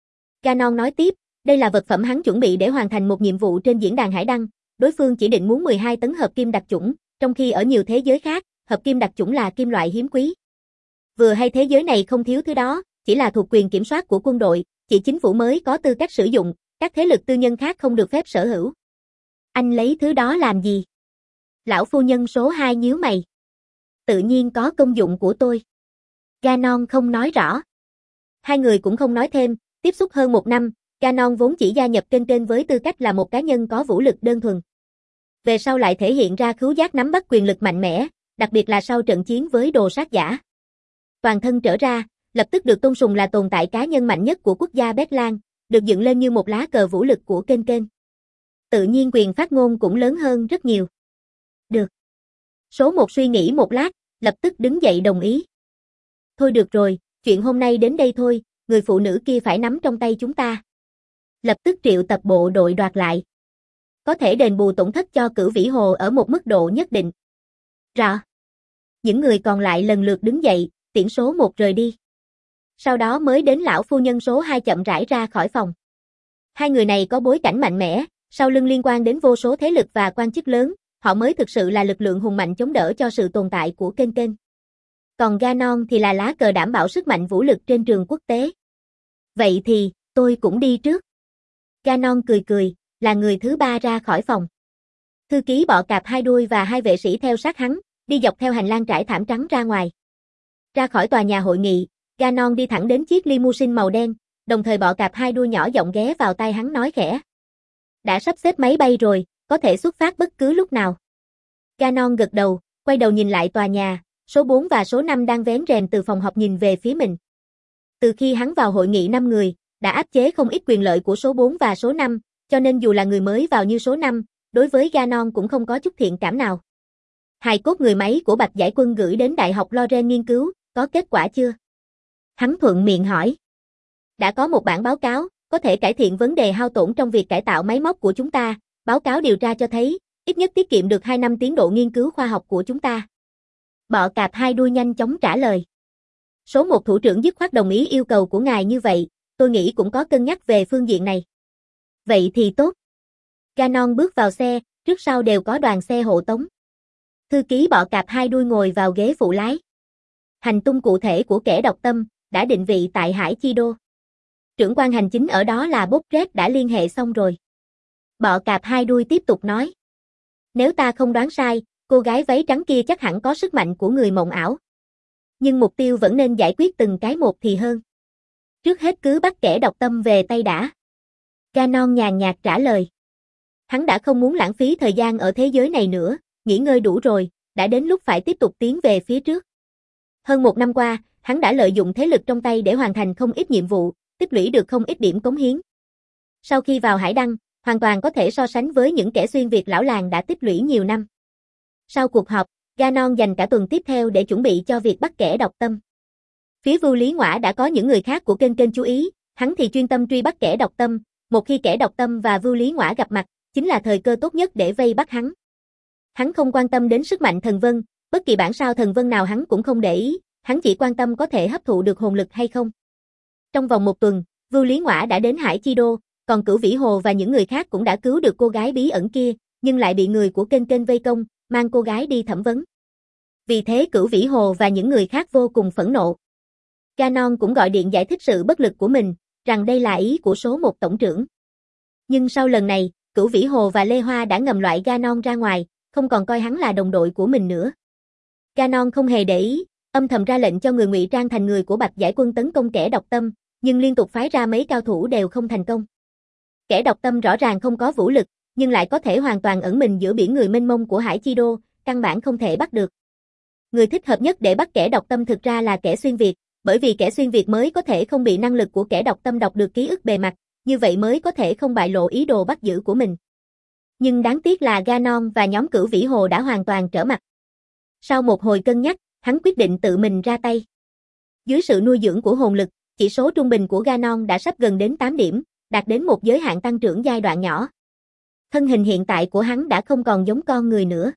Ganon nói tiếp, đây là vật phẩm hắn chuẩn bị để hoàn thành một nhiệm vụ trên diễn đàn Hải Đăng, đối phương chỉ định muốn mười hai tấn hợp kim đặc chủng, trong khi ở nhiều thế giới khác, hợp kim đặc chủng là kim loại hiếm quý. Vừa hay thế giới này không thiếu thứ đó, chỉ là thuộc quyền kiểm soát của quân đội, chỉ chính phủ mới có tư cách sử dụng, các thế lực tư nhân khác không được phép sở hữu. Anh lấy thứ đó làm gì? Lão phu nhân số hai nhíu mày. Tự nhiên có công dụng của tôi. Ganon không nói rõ. Hai người cũng không nói thêm, tiếp xúc hơn một năm, Ganon vốn chỉ gia nhập kênh kênh với tư cách là một cá nhân có vũ lực đơn thuần. Về sau lại thể hiện ra khứu giác nắm bắt quyền lực mạnh mẽ, đặc biệt là sau trận chiến với đồ sát giả. Toàn thân trở ra, lập tức được tôn sùng là tồn tại cá nhân mạnh nhất của quốc gia Bét Lan, được dựng lên như một lá cờ vũ lực của kênh kênh. Tự nhiên quyền phát ngôn cũng lớn hơn rất nhiều. Được. Số một suy nghĩ một lát, lập tức đứng dậy đồng ý. Thôi được rồi, chuyện hôm nay đến đây thôi, người phụ nữ kia phải nắm trong tay chúng ta. Lập tức triệu tập bộ đội đoạt lại. Có thể đền bù tổn thất cho Cửu Vĩ Hồ ở một mức độ nhất định. Rõ. Những người còn lại lần lượt đứng dậy, tiễn số một rời đi. Sau đó mới đến lão phu nhân số hai chậm rãi ra khỏi phòng. Hai người này có bối cảnh mạnh mẽ, sau lưng liên quan đến vô số thế lực và quan chức lớn, họ mới thực sự là lực lượng hùng mạnh chống đỡ cho sự tồn tại của kênh kênh. Còn Ganon thì là lá cờ đảm bảo sức mạnh vũ lực trên trường quốc tế. Vậy thì, tôi cũng đi trước. Ganon cười cười, là người thứ ba ra khỏi phòng. Thư ký bọ cạp hai đuôi và hai vệ sĩ theo sát hắn, đi dọc theo hành lang trải thảm trắng ra ngoài. Ra khỏi tòa nhà hội nghị, Ganon đi thẳng đến chiếc limousine màu đen, đồng thời bọ cạp hai đuôi nhỏ giọng ghé vào tai hắn nói khẽ. Đã sắp xếp máy bay rồi, có thể xuất phát bất cứ lúc nào. Ganon gật đầu, quay đầu nhìn lại tòa nhà, số bốn và số năm đang vén rèm từ phòng họp nhìn về phía mình. Từ khi hắn vào hội nghị năm người, đã áp chế không ít quyền lợi của số bốn và số năm, cho nên dù là người mới vào như số năm, đối với Ganon cũng không có chút thiện cảm nào. Hài cốt người máy của Bạch Giải Quân gửi đến Đại học Lorraine nghiên cứu, có kết quả chưa? Hắn thuận miệng hỏi. Đã có một bản báo cáo, có thể cải thiện vấn đề hao tổn trong việc cải tạo máy móc của chúng ta, báo cáo điều tra cho thấy, ít nhất tiết kiệm được hai năm tiến độ nghiên cứu khoa học của chúng ta. Bọ cạp hai đuôi nhanh chóng trả lời. Số một thủ trưởng dứt khoát đồng ý yêu cầu của ngài như vậy, tôi nghĩ cũng có cân nhắc về phương diện này. Vậy thì tốt. Ganon bước vào xe, trước sau đều có đoàn xe hộ tống. Thư ký bọ cạp hai đuôi ngồi vào ghế phụ lái. Hành tung cụ thể của kẻ độc tâm, đã định vị tại Hải Chi Đô. Trưởng quan hành chính ở đó là Bốc Rét đã liên hệ xong rồi. Bọ cạp hai đuôi tiếp tục nói. Nếu ta không đoán sai, cô gái váy trắng kia chắc hẳn có sức mạnh của người mộng ảo. Nhưng mục tiêu vẫn nên giải quyết từng cái một thì hơn. Trước hết cứ bắt kẻ độc tâm về tay đã. Ganon nhàn nhạt trả lời. Hắn đã không muốn lãng phí thời gian ở thế giới này nữa, nghỉ ngơi đủ rồi, đã đến lúc phải tiếp tục tiến về phía trước. Hơn một năm qua, hắn đã lợi dụng thế lực trong tay để hoàn thành không ít nhiệm vụ, tích lũy được không ít điểm cống hiến. Sau khi vào Hải Đăng, hoàn toàn có thể so sánh với những kẻ xuyên Việt lão làng đã tích lũy nhiều năm. Sau cuộc họp, Ganon dành cả tuần tiếp theo để chuẩn bị cho việc bắt kẻ độc tâm. Phía Vưu Lý Ngoã đã có những người khác của kênh kênh chú ý, hắn thì chuyên tâm truy bắt kẻ độc tâm, một khi kẻ độc tâm và Vưu Lý Ngoã gặp mặt, chính là thời cơ tốt nhất để vây bắt hắn. Hắn không quan tâm đến sức mạnh thần vân, bất kỳ bản sao thần vân nào hắn cũng không để ý, hắn chỉ quan tâm có thể hấp thụ được hồn lực hay không. Trong vòng một tuần, Vưu Lý Ngoã đã đến Hải Chi Đô, còn Cửu Vĩ Hồ và những người khác cũng đã cứu được cô gái bí ẩn kia, nhưng lại bị người của kênh kênh vây công, mang cô gái đi thẩm vấn. Vì thế Cửu Vĩ Hồ và những người khác vô cùng phẫn nộ. Ganon cũng gọi điện giải thích sự bất lực của mình, rằng đây là ý của số một tổng trưởng. Nhưng sau lần này, Cửu Vĩ Hồ và Lê Hoa đã ngầm loại Ganon ra ngoài, không còn coi hắn là đồng đội của mình nữa. Ganon không hề để ý, âm thầm ra lệnh cho người ngụy trang thành người của Bạch Giải Quân tấn công kẻ độc tâm, nhưng liên tục phái ra mấy cao thủ đều không thành công. Kẻ độc tâm rõ ràng không có vũ lực, nhưng lại có thể hoàn toàn ẩn mình giữa biển người mênh mông của Hải Chi Đô, căn bản không thể bắt được. Người thích hợp nhất để bắt kẻ độc tâm thực ra là kẻ xuyên Việt, bởi vì kẻ xuyên Việt mới có thể không bị năng lực của kẻ độc tâm đọc được ký ức bề mặt, như vậy mới có thể không bại lộ ý đồ bắt giữ của mình. Nhưng đáng tiếc là Ganon và nhóm Cửu Vĩ Hồ đã hoàn toàn trở mặt. Sau một hồi cân nhắc, hắn quyết định tự mình ra tay. Dưới sự nuôi dưỡng của hồn lực, chỉ số trung bình của Ganon đã sắp gần đến tám điểm, đạt đến một giới hạn tăng trưởng giai đoạn nhỏ. Thân hình hiện tại của hắn đã không còn giống con người nữa.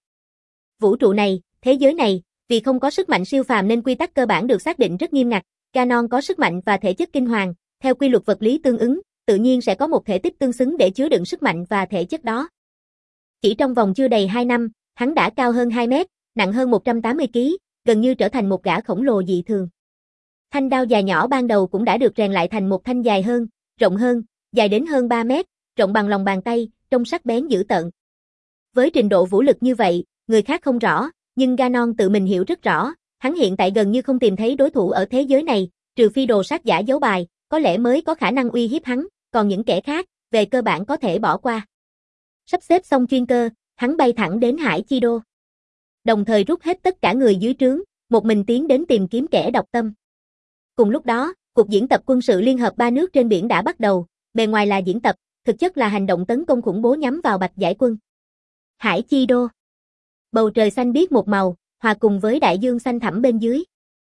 Vũ trụ này, thế giới này, vì không có sức mạnh siêu phàm nên quy tắc cơ bản được xác định rất nghiêm ngặt. Ganon có sức mạnh và thể chất kinh hoàng, theo quy luật vật lý tương ứng, tự nhiên sẽ có một thể tích tương xứng để chứa đựng sức mạnh và thể chất đó. Chỉ trong vòng chưa đầy hai năm, hắn đã cao hơn hai mét, nặng hơn một trăm tám mươi ki lô gam, gần như trở thành một gã khổng lồ dị thường. Thanh đao dài nhỏ ban đầu cũng đã được rèn lại thành một thanh dài hơn, rộng hơn, dài đến hơn ba mét, rộng bằng lòng bàn tay, trông sắc bén dữ tợn. Với trình độ vũ lực như vậy, người khác không rõ, nhưng Ganon tự mình hiểu rất rõ, hắn hiện tại gần như không tìm thấy đối thủ ở thế giới này, trừ phi đồ sát giả giấu bài, có lẽ mới có khả năng uy hiếp hắn, còn những kẻ khác, về cơ bản có thể bỏ qua. Sắp xếp xong chuyên cơ, hắn bay thẳng đến Hải Chi Đô. Đồng thời rút hết tất cả người dưới trướng, một mình tiến đến tìm kiếm kẻ độc tâm. Cùng lúc đó, cuộc diễn tập quân sự liên hợp ba nước trên biển đã bắt đầu, bề ngoài là diễn tập, thực chất là hành động tấn công khủng bố nhắm vào Bạch Giải Quân. Hải Chi Đô. Bầu trời xanh biếc một màu, hòa cùng với đại dương xanh thẳm bên dưới.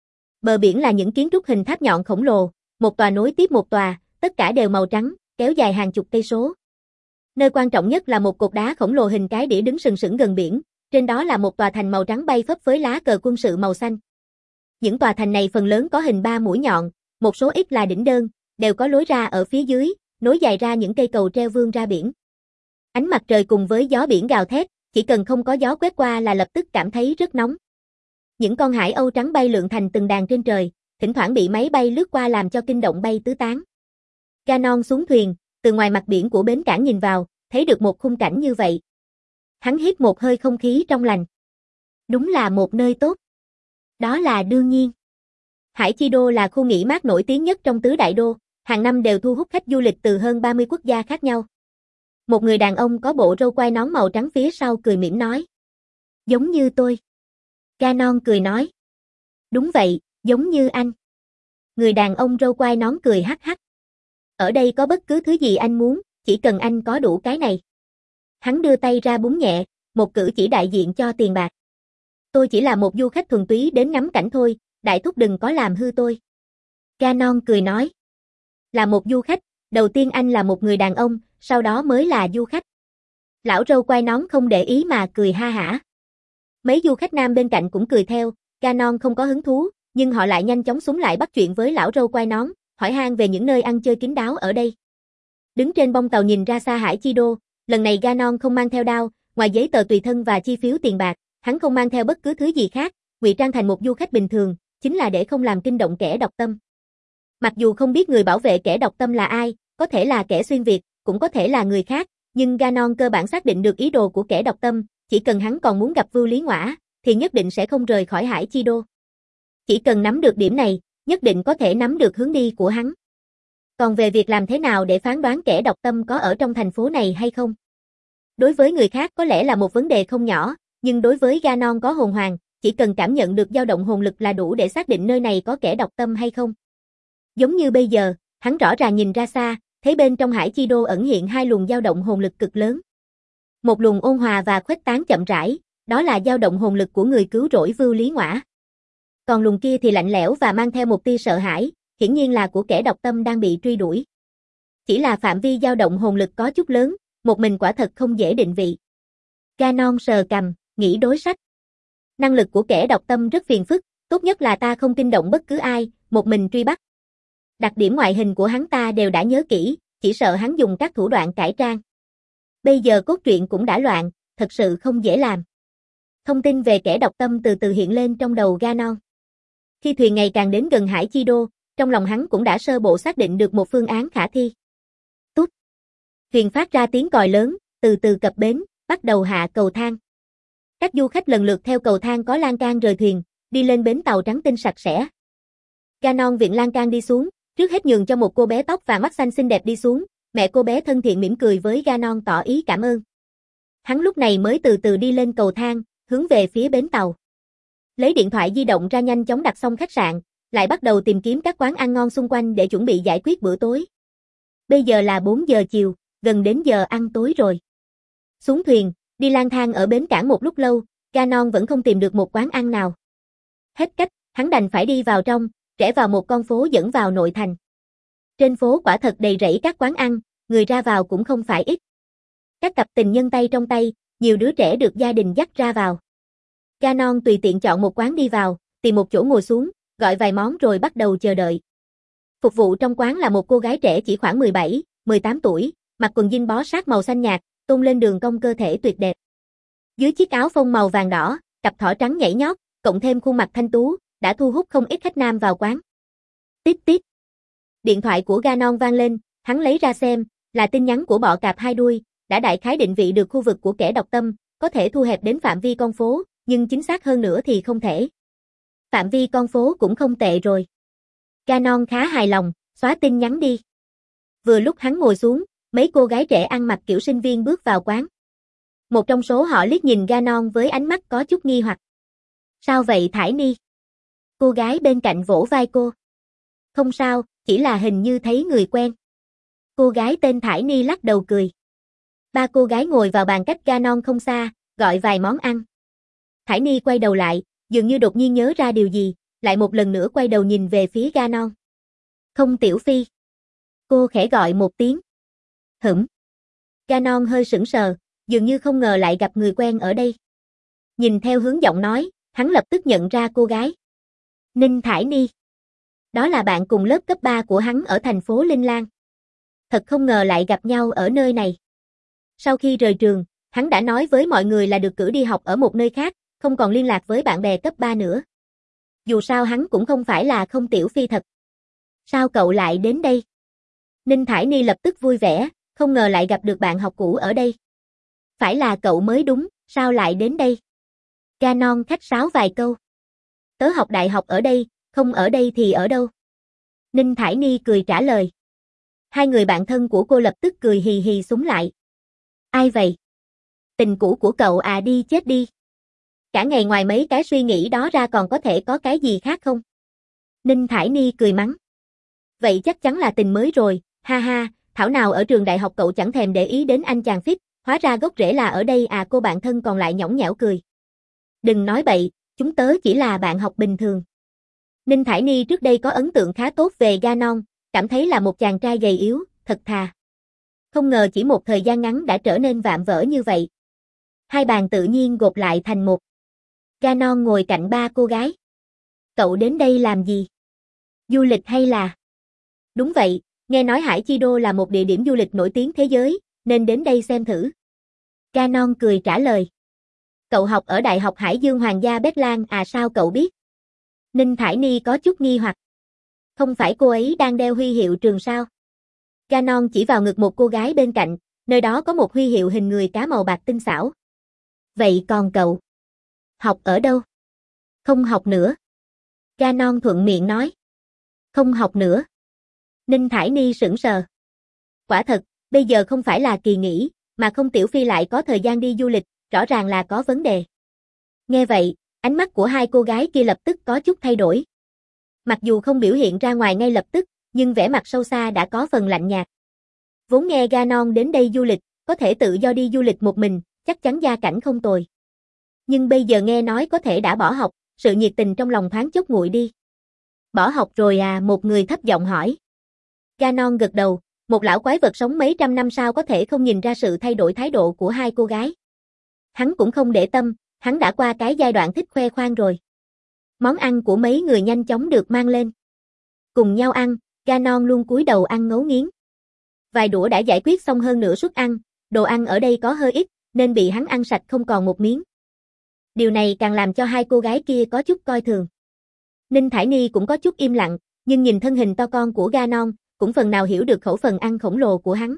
Bờ biển là những kiến trúc hình tháp nhọn khổng lồ, một tòa nối tiếp một tòa, tất cả đều màu trắng, kéo dài hàng chục cây số. Nơi quan trọng nhất là một cột đá khổng lồ hình cái đĩa đứng sừng sững gần biển, trên đó là một tòa thành màu trắng bay phấp với lá cờ quân sự màu xanh. Những tòa thành này phần lớn có hình ba mũi nhọn, một số ít là đỉnh đơn, đều có lối ra ở phía dưới, nối dài ra những cây cầu treo vươn ra biển. Ánh mặt trời cùng với gió biển gào thét, chỉ cần không có gió quét qua là lập tức cảm thấy rất nóng. Những con hải âu trắng bay lượn thành từng đàn trên trời, thỉnh thoảng bị máy bay lướt qua làm cho kinh động bay tứ tán. Ganon xuống thuyền, từ ngoài mặt biển của bến cảng nhìn vào, thấy được một khung cảnh như vậy. Hắn hít một hơi không khí trong lành. Đúng là một nơi tốt. Đó là đương nhiên. Hải Chi Đô là khu nghỉ mát nổi tiếng nhất trong tứ đại đô, hàng năm đều thu hút khách du lịch từ hơn ba mươi quốc gia khác nhau. Một người đàn ông có bộ râu quai nón màu trắng phía sau cười mỉm nói. Giống như tôi. Ganon cười nói. Đúng vậy, giống như anh. Người đàn ông râu quai nón cười hắc hắc. Ở đây có bất cứ thứ gì anh muốn, chỉ cần anh có đủ cái này. Hắn đưa tay ra búng nhẹ, một cử chỉ đại diện cho tiền bạc. Tôi chỉ là một du khách thuần túy đến ngắm cảnh thôi, đại thúc đừng có làm hư tôi. Ganon cười nói. Là một du khách, đầu tiên anh là một người đàn ông, sau đó mới là du khách. Lão râu quai nón không để ý mà cười ha hả. Mấy du khách nam bên cạnh cũng cười theo, Ganon không có hứng thú, nhưng họ lại nhanh chóng xúm lại bắt chuyện với lão râu quai nón, hỏi han về những nơi ăn chơi kín đáo ở đây. Đứng trên bông tàu nhìn ra xa Hải Chi Đô, lần này Ganon không mang theo đao, ngoài giấy tờ tùy thân và chi phiếu tiền bạc, hắn không mang theo bất cứ thứ gì khác, ngụy trang thành một du khách bình thường, chính là để không làm kinh động kẻ độc tâm. Mặc dù không biết người bảo vệ kẻ độc tâm là ai, có thể là kẻ xuyên Việt, cũng có thể là người khác, nhưng Ganon cơ bản xác định được ý đồ của kẻ độc tâm, chỉ cần hắn còn muốn gặp Vưu Lý Ngoã, thì nhất định sẽ không rời khỏi Hải Chi Đô. Chỉ cần nắm được điểm này, nhất định có thể nắm được hướng đi của hắn. Còn về việc làm thế nào để phán đoán kẻ độc tâm có ở trong thành phố này hay không? Đối với người khác có lẽ là một vấn đề không nhỏ, nhưng đối với Ganon có hồn hoàng, chỉ cần cảm nhận được dao động hồn lực là đủ để xác định nơi này có kẻ độc tâm hay không. Giống như bây giờ, hắn rõ ràng nhìn ra xa, thấy bên trong Hải Chi Đô ẩn hiện hai luồng dao động hồn lực cực lớn. Một luồng ôn hòa và khuếch tán chậm rãi, Đó là dao động hồn lực của người cứu rỗi Vưu Lý Ngoã. Còn luồng kia thì lạnh lẽo và mang theo một tia sợ hãi, hiển nhiên là của kẻ độc tâm đang bị truy đuổi. Chỉ là phạm vi dao động hồn lực có chút lớn, một mình quả thật không dễ định vị. Ganon sờ cằm, nghĩ đối sách. Năng lực của kẻ độc tâm rất phiền phức, tốt nhất là ta không kinh động bất cứ ai, một mình truy bắt. Đặc điểm ngoại hình của hắn ta đều đã nhớ kỹ, chỉ sợ hắn dùng các thủ đoạn cải trang. Bây giờ cốt truyện cũng đã loạn, thật sự không dễ làm. Thông tin về kẻ độc tâm từ từ hiện lên trong đầu Ganon. Khi thuyền ngày càng đến gần Hải Chi Đô, trong lòng hắn cũng đã sơ bộ xác định được một phương án khả thi. Tút. Thuyền phát ra tiếng còi lớn, từ từ cập bến, bắt đầu hạ cầu thang. Các du khách lần lượt theo cầu thang có lan can rời thuyền, đi lên bến tàu trắng tinh sạch sẽ. Ganon viện lan can đi xuống, trước hết nhường cho một cô bé tóc và mắt xanh xinh đẹp đi xuống, mẹ cô bé thân thiện mỉm cười với Ganon tỏ ý cảm ơn. Hắn lúc này mới từ từ đi lên cầu thang, hướng về phía bến tàu. Lấy điện thoại di động ra nhanh chóng đặt xong khách sạn, lại bắt đầu tìm kiếm các quán ăn ngon xung quanh để chuẩn bị giải quyết bữa tối. Bây giờ là bốn giờ chiều, gần đến giờ ăn tối rồi. Xuống thuyền, đi lang thang ở bến cảng một lúc lâu, Ganon vẫn không tìm được một quán ăn nào. Hết cách, hắn đành phải đi vào trong, rẽ vào một con phố dẫn vào nội thành. Trên phố quả thật đầy rẫy các quán ăn, người ra vào cũng không phải ít. Các cặp tình nhân tay trong tay, nhiều đứa trẻ được gia đình dắt ra vào. Ganon tùy tiện chọn một quán đi vào, tìm một chỗ ngồi xuống, gọi vài món rồi bắt đầu chờ đợi. Phục vụ trong quán là một cô gái trẻ chỉ khoảng mười bảy, mười tám tuổi, mặc quần jean bó sát màu xanh nhạt, tôn lên đường cong cơ thể tuyệt đẹp. Dưới chiếc áo phông màu vàng đỏ, cặp thỏ trắng nhảy nhót, cộng thêm khuôn mặt thanh tú, đã thu hút không ít khách nam vào quán. Tít tít. Điện thoại của Ganon vang lên, hắn lấy ra xem, là tin nhắn của bọ cạp hai đuôi, đã đại khái định vị được khu vực của kẻ độc tâm, có thể thu hẹp đến phạm vi con phố, nhưng chính xác hơn nữa thì không thể. Phạm vi con phố cũng không tệ rồi. Ganon khá hài lòng, xóa tin nhắn đi. Vừa lúc hắn ngồi xuống, mấy cô gái trẻ ăn mặc kiểu sinh viên bước vào quán. Một trong số họ liếc nhìn Ganon với ánh mắt có chút nghi hoặc. Sao vậy Thải Ni? Cô gái bên cạnh vỗ vai cô. Không sao, chỉ là hình như thấy người quen. Cô gái tên Thải Ni lắc đầu cười. Ba cô gái ngồi vào bàn cách Ganon không xa, gọi vài món ăn. Thải Ni quay đầu lại, dường như đột nhiên nhớ ra điều gì, lại một lần nữa quay đầu nhìn về phía Ganon. Không Tiểu Phi. Cô khẽ gọi một tiếng. Hửm. Ganon hơi sững sờ, dường như không ngờ lại gặp người quen ở đây. Nhìn theo hướng giọng nói, hắn lập tức nhận ra cô gái. Ninh Thải Ni. Đó là bạn cùng lớp cấp ba của hắn ở thành phố Linh Lan. Thật không ngờ lại gặp nhau ở nơi này. Sau khi rời trường, hắn đã nói với mọi người là được cử đi học ở một nơi khác, không còn liên lạc với bạn bè cấp ba nữa. Dù sao hắn cũng không phải là không Tiểu Phi thật. Sao cậu lại đến đây? Ninh Thải Ni lập tức vui vẻ, không ngờ lại gặp được bạn học cũ ở đây. Phải là cậu mới đúng, sao lại đến đây? Ganon khách sáo vài câu. Tớ học đại học ở đây, không ở đây thì ở đâu? Ninh Thải Ni cười trả lời. Hai người bạn thân của cô lập tức cười hì hì súng lại. Ai vậy? Tình cũ của cậu à, đi chết đi. Cả ngày ngoài mấy cái suy nghĩ đó ra còn có thể có cái gì khác không? Ninh Thải Ni cười mắng. Vậy chắc chắn là tình mới rồi, ha ha, thảo nào ở trường đại học cậu chẳng thèm để ý đến anh chàng phít, hóa ra gốc rễ là ở đây à, cô bạn thân còn lại nhõng nhẽo cười. Đừng nói bậy, chúng tớ chỉ là bạn học bình thường. Ninh Thải Ni trước đây có ấn tượng khá tốt về Ganon, cảm thấy là một chàng trai gầy yếu, thật thà. Không ngờ chỉ một thời gian ngắn đã trở nên vạm vỡ như vậy. Hai bàn tự nhiên gộp lại thành một. Ganon ngồi cạnh ba cô gái. Cậu đến đây làm gì? Du lịch hay là? Đúng vậy, nghe nói Hải Chi Đô là một địa điểm du lịch nổi tiếng thế giới, nên đến đây xem thử. Ganon cười trả lời. Cậu học ở Đại học Hải Dương Hoàng gia Bét Lan à, sao cậu biết? Ninh Thải Ni có chút nghi hoặc. Không phải cô ấy đang đeo huy hiệu trường sao? Ganon chỉ vào ngực một cô gái bên cạnh, nơi đó có một huy hiệu hình người cá màu bạc tinh xảo. Vậy còn cậu? Học ở đâu? Không học nữa. Ganon thuận miệng nói. Không học nữa. Ninh Thải Ni sững sờ. Quả thật, bây giờ không phải là kỳ nghỉ, mà không Tiểu Phi lại có thời gian đi du lịch, rõ ràng là có vấn đề. Nghe vậy, ánh mắt của hai cô gái kia lập tức có chút thay đổi. Mặc dù không biểu hiện ra ngoài ngay lập tức, nhưng vẻ mặt sâu xa đã có phần lạnh nhạt. Vốn nghe Ganon đến đây du lịch, có thể tự do đi du lịch một mình, chắc chắn gia cảnh không tồi. Nhưng bây giờ nghe nói có thể đã bỏ học, sự nhiệt tình trong lòng thoáng chốc nguội đi. Bỏ học rồi à? Một người thấp giọng hỏi. Ganon gật đầu, một lão quái vật sống mấy trăm năm sao có thể không nhìn ra sự thay đổi thái độ của hai cô gái. Hắn cũng không để tâm, hắn đã qua cái giai đoạn thích khoe khoang rồi. Món ăn của mấy người nhanh chóng được mang lên. Cùng nhau ăn, Ganon luôn cúi đầu ăn ngấu nghiến. Vài đũa đã giải quyết xong hơn nửa suất ăn, đồ ăn ở đây có hơi ít, nên bị hắn ăn sạch không còn một miếng. Điều này càng làm cho hai cô gái kia có chút coi thường. Ninh Thải Ni cũng có chút im lặng, nhưng nhìn thân hình to con của Ganon, cũng phần nào hiểu được khẩu phần ăn khổng lồ của hắn.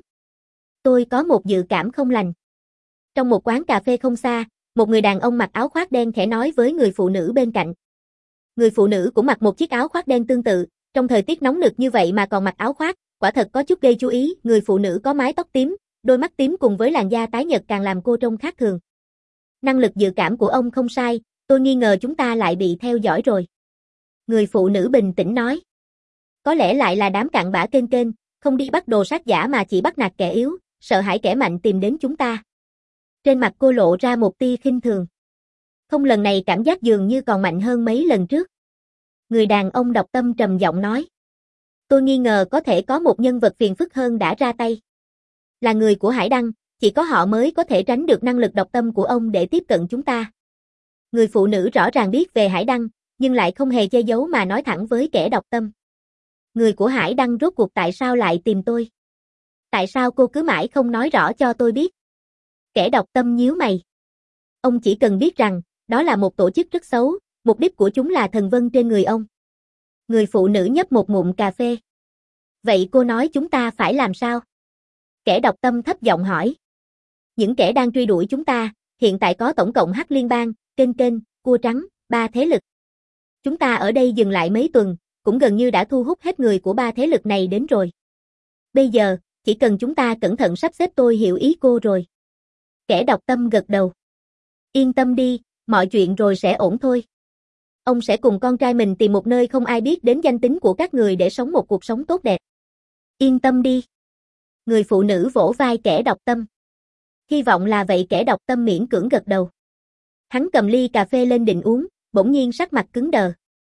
Tôi có một dự cảm không lành. Trong một quán cà phê không xa, một người đàn ông mặc áo khoác đen khẽ nói với người phụ nữ bên cạnh. Người phụ nữ cũng mặc một chiếc áo khoác đen tương tự, trong thời tiết nóng nực như vậy mà còn mặc áo khoác, quả thật có chút gây chú ý. Người phụ nữ có mái tóc tím, đôi mắt tím cùng với làn da tái nhợt càng làm cô trông khác thường. Năng lực dự cảm của ông không sai, tôi nghi ngờ chúng ta lại bị theo dõi rồi. Người phụ nữ bình tĩnh nói. Có lẽ lại là đám cặn bã kênh kênh, không đi bắt đồ sát giả mà chỉ bắt nạt kẻ yếu, sợ hãi kẻ mạnh tìm đến chúng ta. Trên mặt cô lộ ra một tia khinh thường. Không, lần này cảm giác dường như còn mạnh hơn mấy lần trước. Người đàn ông độc tâm trầm giọng nói. Tôi nghi ngờ có thể có một nhân vật phiền phức hơn đã ra tay. Là người của Hải Đăng, chỉ có họ mới có thể tránh được năng lực độc tâm của ông để tiếp cận chúng ta. Người phụ nữ rõ ràng biết về Hải Đăng, nhưng lại không hề che giấu mà nói thẳng với kẻ độc tâm. Người của Hải Đăng rốt cuộc tại sao lại tìm tôi? Tại sao cô cứ mãi không nói rõ cho tôi biết? Kẻ độc tâm nhíu mày. Ông chỉ cần biết rằng, đó là một tổ chức rất xấu, mục đích của chúng là thần vân trên người ông. Người phụ nữ nhấp một ngụm cà phê. Vậy cô nói chúng ta phải làm sao? Kẻ độc tâm thấp giọng hỏi. Những kẻ đang truy đuổi chúng ta, hiện tại có tổng cộng Hắc Liên bang, Kênh Kênh, Cua Trắng, ba thế lực. Chúng ta ở đây dừng lại mấy tuần, cũng gần như đã thu hút hết người của ba thế lực này đến rồi. Bây giờ, chỉ cần chúng ta cẩn thận sắp xếp tôi hiểu ý cô rồi. Kẻ độc tâm gật đầu. Yên tâm đi, mọi chuyện rồi sẽ ổn thôi. Ông sẽ cùng con trai mình tìm một nơi không ai biết đến danh tính của các người để sống một cuộc sống tốt đẹp. Yên tâm đi. Người phụ nữ vỗ vai kẻ độc tâm. Hy vọng là vậy. Kẻ độc tâm miễn cưỡng gật đầu. Hắn cầm ly cà phê lên định uống, bỗng nhiên sắc mặt cứng đờ.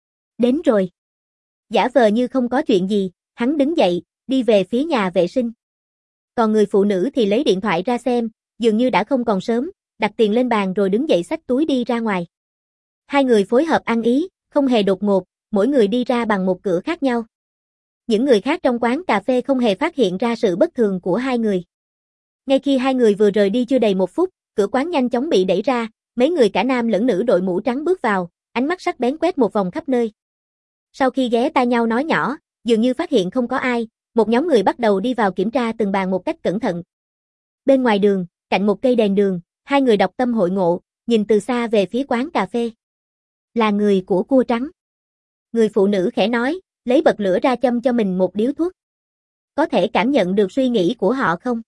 Đến rồi. Giả vờ như không có chuyện gì, hắn đứng dậy, đi về phía nhà vệ sinh. Còn người phụ nữ thì lấy điện thoại ra xem, dường như đã không còn sớm, đặt tiền lên bàn rồi đứng dậy xách túi đi ra ngoài. Hai người phối hợp ăn ý, không hề đột ngột, mỗi người đi ra bằng một cửa khác nhau. Những người khác trong quán cà phê không hề phát hiện ra sự bất thường của hai người. Ngay khi hai người vừa rời đi chưa đầy một phút, cửa quán nhanh chóng bị đẩy ra, mấy người cả nam lẫn nữ đội mũ trắng bước vào, ánh mắt sắc bén quét một vòng khắp nơi. Sau khi ghé tai nhau nói nhỏ, dường như phát hiện không có ai, một nhóm người bắt đầu đi vào kiểm tra từng bàn một cách cẩn thận. Bên ngoài đường, cạnh một cây đèn đường, hai người độc tâm hội ngộ, nhìn từ xa về phía quán cà phê. Là người của Cua Trắng. Người phụ nữ khẽ nói, lấy bật lửa ra châm cho mình một điếu thuốc. Có thể cảm nhận được suy nghĩ của họ không?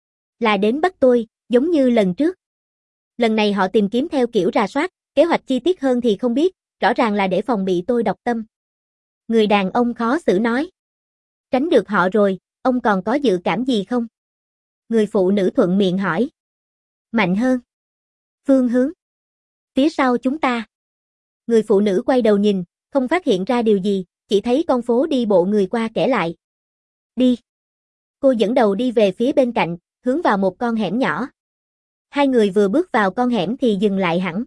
Là đến bắt tôi, giống như lần trước. Lần này họ tìm kiếm theo kiểu rà soát, kế hoạch chi tiết hơn thì không biết, rõ ràng là để phòng bị tôi độc tâm. Người đàn ông khó xử nói. Tránh được họ rồi, ông còn có dự cảm gì không? Người phụ nữ thuận miệng hỏi. Mạnh hơn. Phương hướng. Phía sau chúng ta. Người phụ nữ quay đầu nhìn, không phát hiện ra điều gì, chỉ thấy con phố đi bộ người qua kẻ lại. Đi. Cô dẫn đầu đi về phía bên cạnh, hướng vào một con hẻm nhỏ. Hai người vừa bước vào con hẻm thì dừng lại hẳn.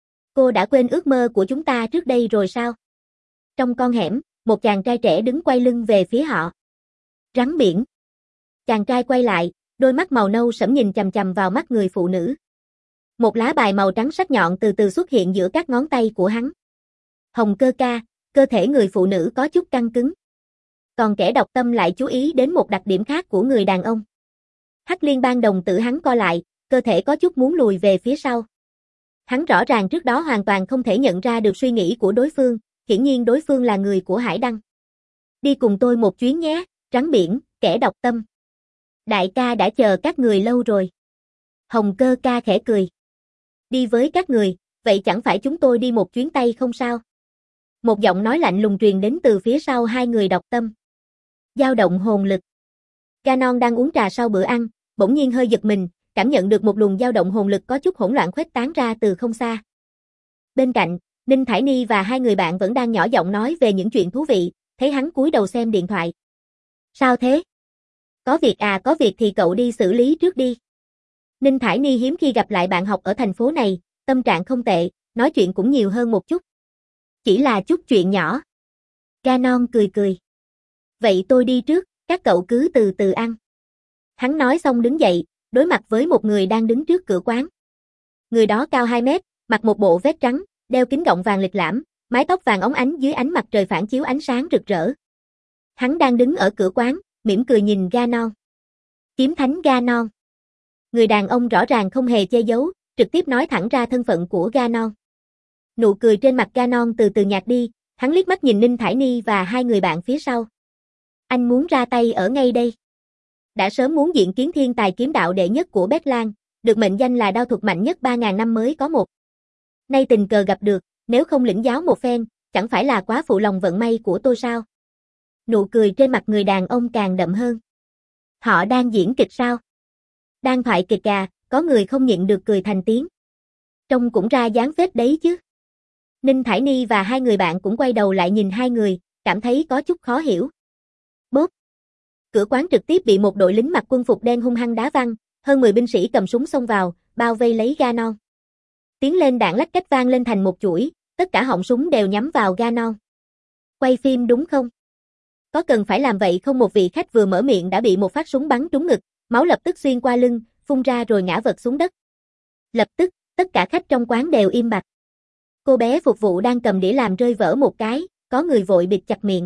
Cô đã quên ước mơ của chúng ta trước đây rồi sao? Trong con hẻm, một chàng trai trẻ đứng quay lưng về phía họ. Rắn biển. Chàng trai quay lại, đôi mắt màu nâu sẫm nhìn chằm chằm vào mắt người phụ nữ. Một lá bài màu trắng sắc nhọn từ từ xuất hiện giữa các ngón tay của hắn. Hồng Cơ Ca, cơ thể người phụ nữ có chút căng cứng. Còn kẻ độc tâm lại chú ý đến một đặc điểm khác của người đàn ông. Hắc Liên bang đồng tử hắn co lại, cơ thể có chút muốn lùi về phía sau. Hắn rõ ràng trước đó hoàn toàn không thể nhận ra được suy nghĩ của đối phương, hiển nhiên đối phương là người của Hải Đăng. Đi cùng tôi một chuyến nhé, rắn biển, kẻ độc tâm. Đại ca đã chờ các người lâu rồi. Hồng Cơ Ca khẽ cười. Đi với các người, vậy chẳng phải chúng tôi đi một chuyến tay không sao? Một giọng nói lạnh lùng truyền đến từ phía sau hai người độc tâm. Dao động hồn lực. Ganon đang uống trà sau bữa ăn, bỗng nhiên hơi giật mình, cảm nhận được một luồng dao động hồn lực có chút hỗn loạn khuếch tán ra từ không xa. Bên cạnh, Ninh Thải Ni và hai người bạn vẫn đang nhỏ giọng nói về những chuyện thú vị, thấy hắn cúi đầu xem điện thoại. Sao thế? Có việc à, có việc thì cậu đi xử lý trước đi. Ninh Thải Ni hiếm khi gặp lại bạn học ở thành phố này, tâm trạng không tệ, nói chuyện cũng nhiều hơn một chút. Chỉ là chút chuyện nhỏ. Ganon cười cười. Vậy tôi đi trước, các cậu cứ từ từ ăn. Hắn nói xong đứng dậy, đối mặt với một người đang đứng trước cửa quán. Người đó cao hai mét, mặc một bộ vest trắng, đeo kính gọng vàng lịch lãm, mái tóc vàng óng ánh dưới ánh mặt trời phản chiếu ánh sáng rực rỡ. Hắn đang đứng ở cửa quán, mỉm cười nhìn Ganon. Kiếm thánh Ganon. Người đàn ông rõ ràng không hề che giấu, trực tiếp nói thẳng ra thân phận của Ganon. Nụ cười trên mặt Ganon từ từ nhạt đi, hắn liếc mắt nhìn Ninh Thải Ni và hai người bạn phía sau. Anh muốn ra tay ở ngay đây. Đã sớm muốn diện kiến thiên tài kiếm đạo đệ nhất của Bét Lan, được mệnh danh là đao thuật mạnh nhất ba ngàn năm mới có một. Nay tình cờ gặp được, nếu không lĩnh giáo một phen, chẳng phải là quá phụ lòng vận may của tôi sao? Nụ cười trên mặt người đàn ông càng đậm hơn. Họ đang diễn kịch sao? Đang thoại kịch à, có người không nhịn được cười thành tiếng. Trông cũng ra dáng phết đấy chứ. Ninh Thải Ni và hai người bạn cũng quay đầu lại nhìn hai người, cảm thấy có chút khó hiểu. Bốp. Cửa quán trực tiếp bị một đội lính mặc quân phục đen hung hăng đá văng, hơn mười binh sĩ cầm súng xông vào, bao vây lấy Ganon. Tiến lên đạn lách cách vang lên thành một chuỗi, tất cả họng súng đều nhắm vào Ganon. Quay phim đúng không? Có cần phải làm vậy không? Một vị khách vừa mở miệng đã bị một phát súng bắn trúng ngực, máu lập tức xuyên qua lưng, phun ra rồi ngã vật xuống đất. Lập tức, tất cả khách trong quán đều im bặt. Cô bé phục vụ đang cầm đĩa làm rơi vỡ một cái, có người vội bịt chặt miệng.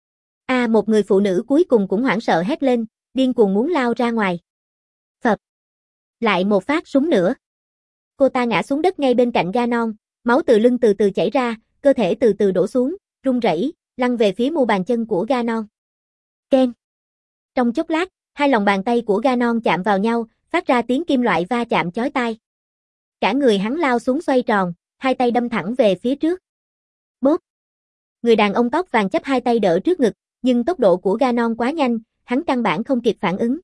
À, một người phụ nữ cuối cùng cũng hoảng sợ hét lên, điên cuồng muốn lao ra ngoài. Phập. Lại một phát súng nữa. Cô ta ngã xuống đất ngay bên cạnh Ganon, máu từ lưng từ từ chảy ra, cơ thể từ từ đổ xuống, run rẩy, lăn về phía mu bàn chân của Ganon. Keng. Trong chốc lát, hai lòng bàn tay của Ganon chạm vào nhau, phát ra tiếng kim loại va chạm chói tai. Cả người hắn lao xuống xoay tròn, hai tay đâm thẳng về phía trước. Bốp. Người đàn ông tóc vàng chắp hai tay đỡ trước ngực, nhưng tốc độ của Ganon quá nhanh, hắn căn bản không kịp phản ứng.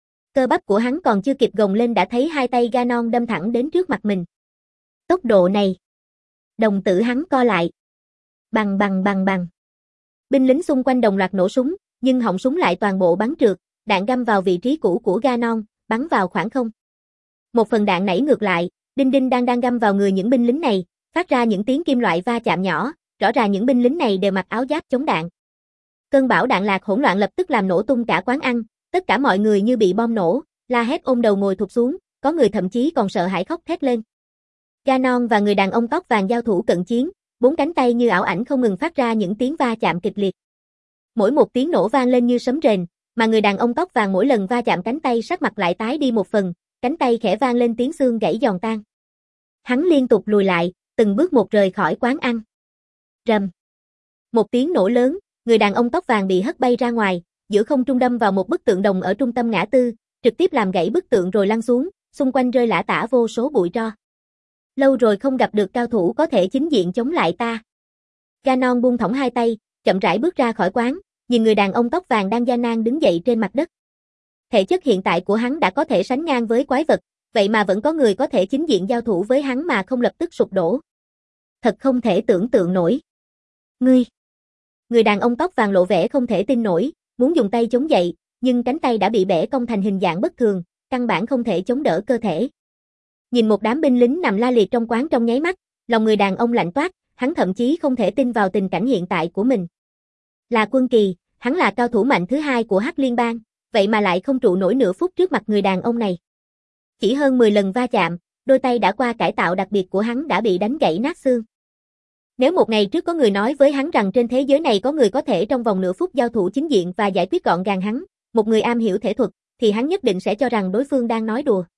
Cơ bắp của hắn còn chưa kịp gồng lên đã thấy hai tay Ganon đâm thẳng đến trước mặt mình. Tốc độ này. Đồng tử hắn co lại. Bằng bằng bằng bằng. Binh lính xung quanh đồng loạt nổ súng, nhưng họng súng lại toàn bộ bắn trượt, đạn găm vào vị trí cũ của Ganon, bắn vào khoảng không. Một phần đạn nảy ngược lại, đinh đinh đang đang găm vào người những binh lính này, phát ra những tiếng kim loại va chạm nhỏ, rõ ràng những binh lính này đều mặc áo giáp chống đạn. Cơn bão đạn lạc hỗn loạn lập tức làm nổ tung cả quán ăn, tất cả mọi người như bị bom nổ, la hét ôm đầu ngồi thụp xuống, có người thậm chí còn sợ hãi khóc thét lên. Ganon và người đàn ông tóc vàng giao thủ cận chiến, bốn cánh tay như ảo ảnh không ngừng phát ra những tiếng va chạm kịch liệt. Mỗi một tiếng nổ vang lên như sấm rền, mà người đàn ông tóc vàng mỗi lần va chạm cánh tay sắc mặt lại tái đi một phần, cánh tay khẽ vang lên tiếng xương gãy giòn tan. Hắn liên tục lùi lại, từng bước một rời khỏi quán ăn. Rầm. Một tiếng nổ lớn, người đàn ông tóc vàng bị hất bay ra ngoài, giữa không trung đâm vào một bức tượng đồng ở trung tâm ngã tư, trực tiếp làm gãy bức tượng rồi lăn xuống, xung quanh rơi lả tả vô số bụi tro. Lâu rồi không gặp được cao thủ có thể chính diện chống lại ta. Ganon buông thõng hai tay, chậm rãi bước ra khỏi quán, nhìn người đàn ông tóc vàng đang gian nan đứng dậy trên mặt đất. Thể chất hiện tại của hắn đã có thể sánh ngang với quái vật, vậy mà vẫn có người có thể chính diện giao thủ với hắn mà không lập tức sụp đổ. Thật không thể tưởng tượng nổi. Ngươi! Người đàn ông tóc vàng lộ vẻ không thể tin nổi, muốn dùng tay chống dậy, nhưng cánh tay đã bị bẻ cong thành hình dạng bất thường, căn bản không thể chống đỡ cơ thể. Nhìn một đám binh lính nằm la liệt trong quán trong nháy mắt, lòng người đàn ông lạnh toát, hắn thậm chí không thể tin vào tình cảnh hiện tại của mình. Là Quân Kỳ, hắn là cao thủ mạnh thứ hai của Hắc Liên bang, vậy mà lại không trụ nổi nửa phút trước mặt người đàn ông này. Chỉ hơn mười lần va chạm, đôi tay đã qua cải tạo đặc biệt của hắn đã bị đánh gãy nát xương. Nếu một ngày trước có người nói với hắn rằng trên thế giới này có người có thể trong vòng nửa phút giao thủ chính diện và giải quyết gọn gàng hắn, một người am hiểu thể thuật, thì hắn nhất định sẽ cho rằng đối phương đang nói đùa.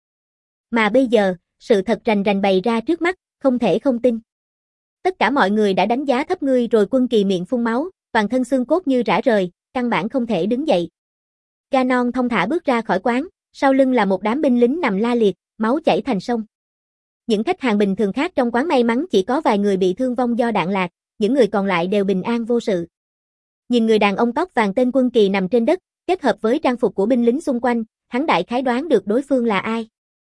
Mà bây giờ, sự thật rành rành bày ra trước mắt, không thể không tin. Tất cả mọi người đã đánh giá thấp ngươi rồi. Quân Kỳ miệng phun máu, toàn thân xương cốt như rã rời, căn bản không thể đứng dậy. Ganon thông thả bước ra khỏi quán, sau lưng là một đám binh lính nằm la liệt, máu chảy thành sông. Những khách hàng bình thường khác trong quán may mắn chỉ có vài người bị thương vong do đạn lạc, những người còn lại đều bình an vô sự. Nhìn người đàn ông tóc vàng tên Quân Kỳ nằm trên đất, kết hợp với trang phục của binh lính xung quanh, hắn đại khái đoán được đối phương là ai.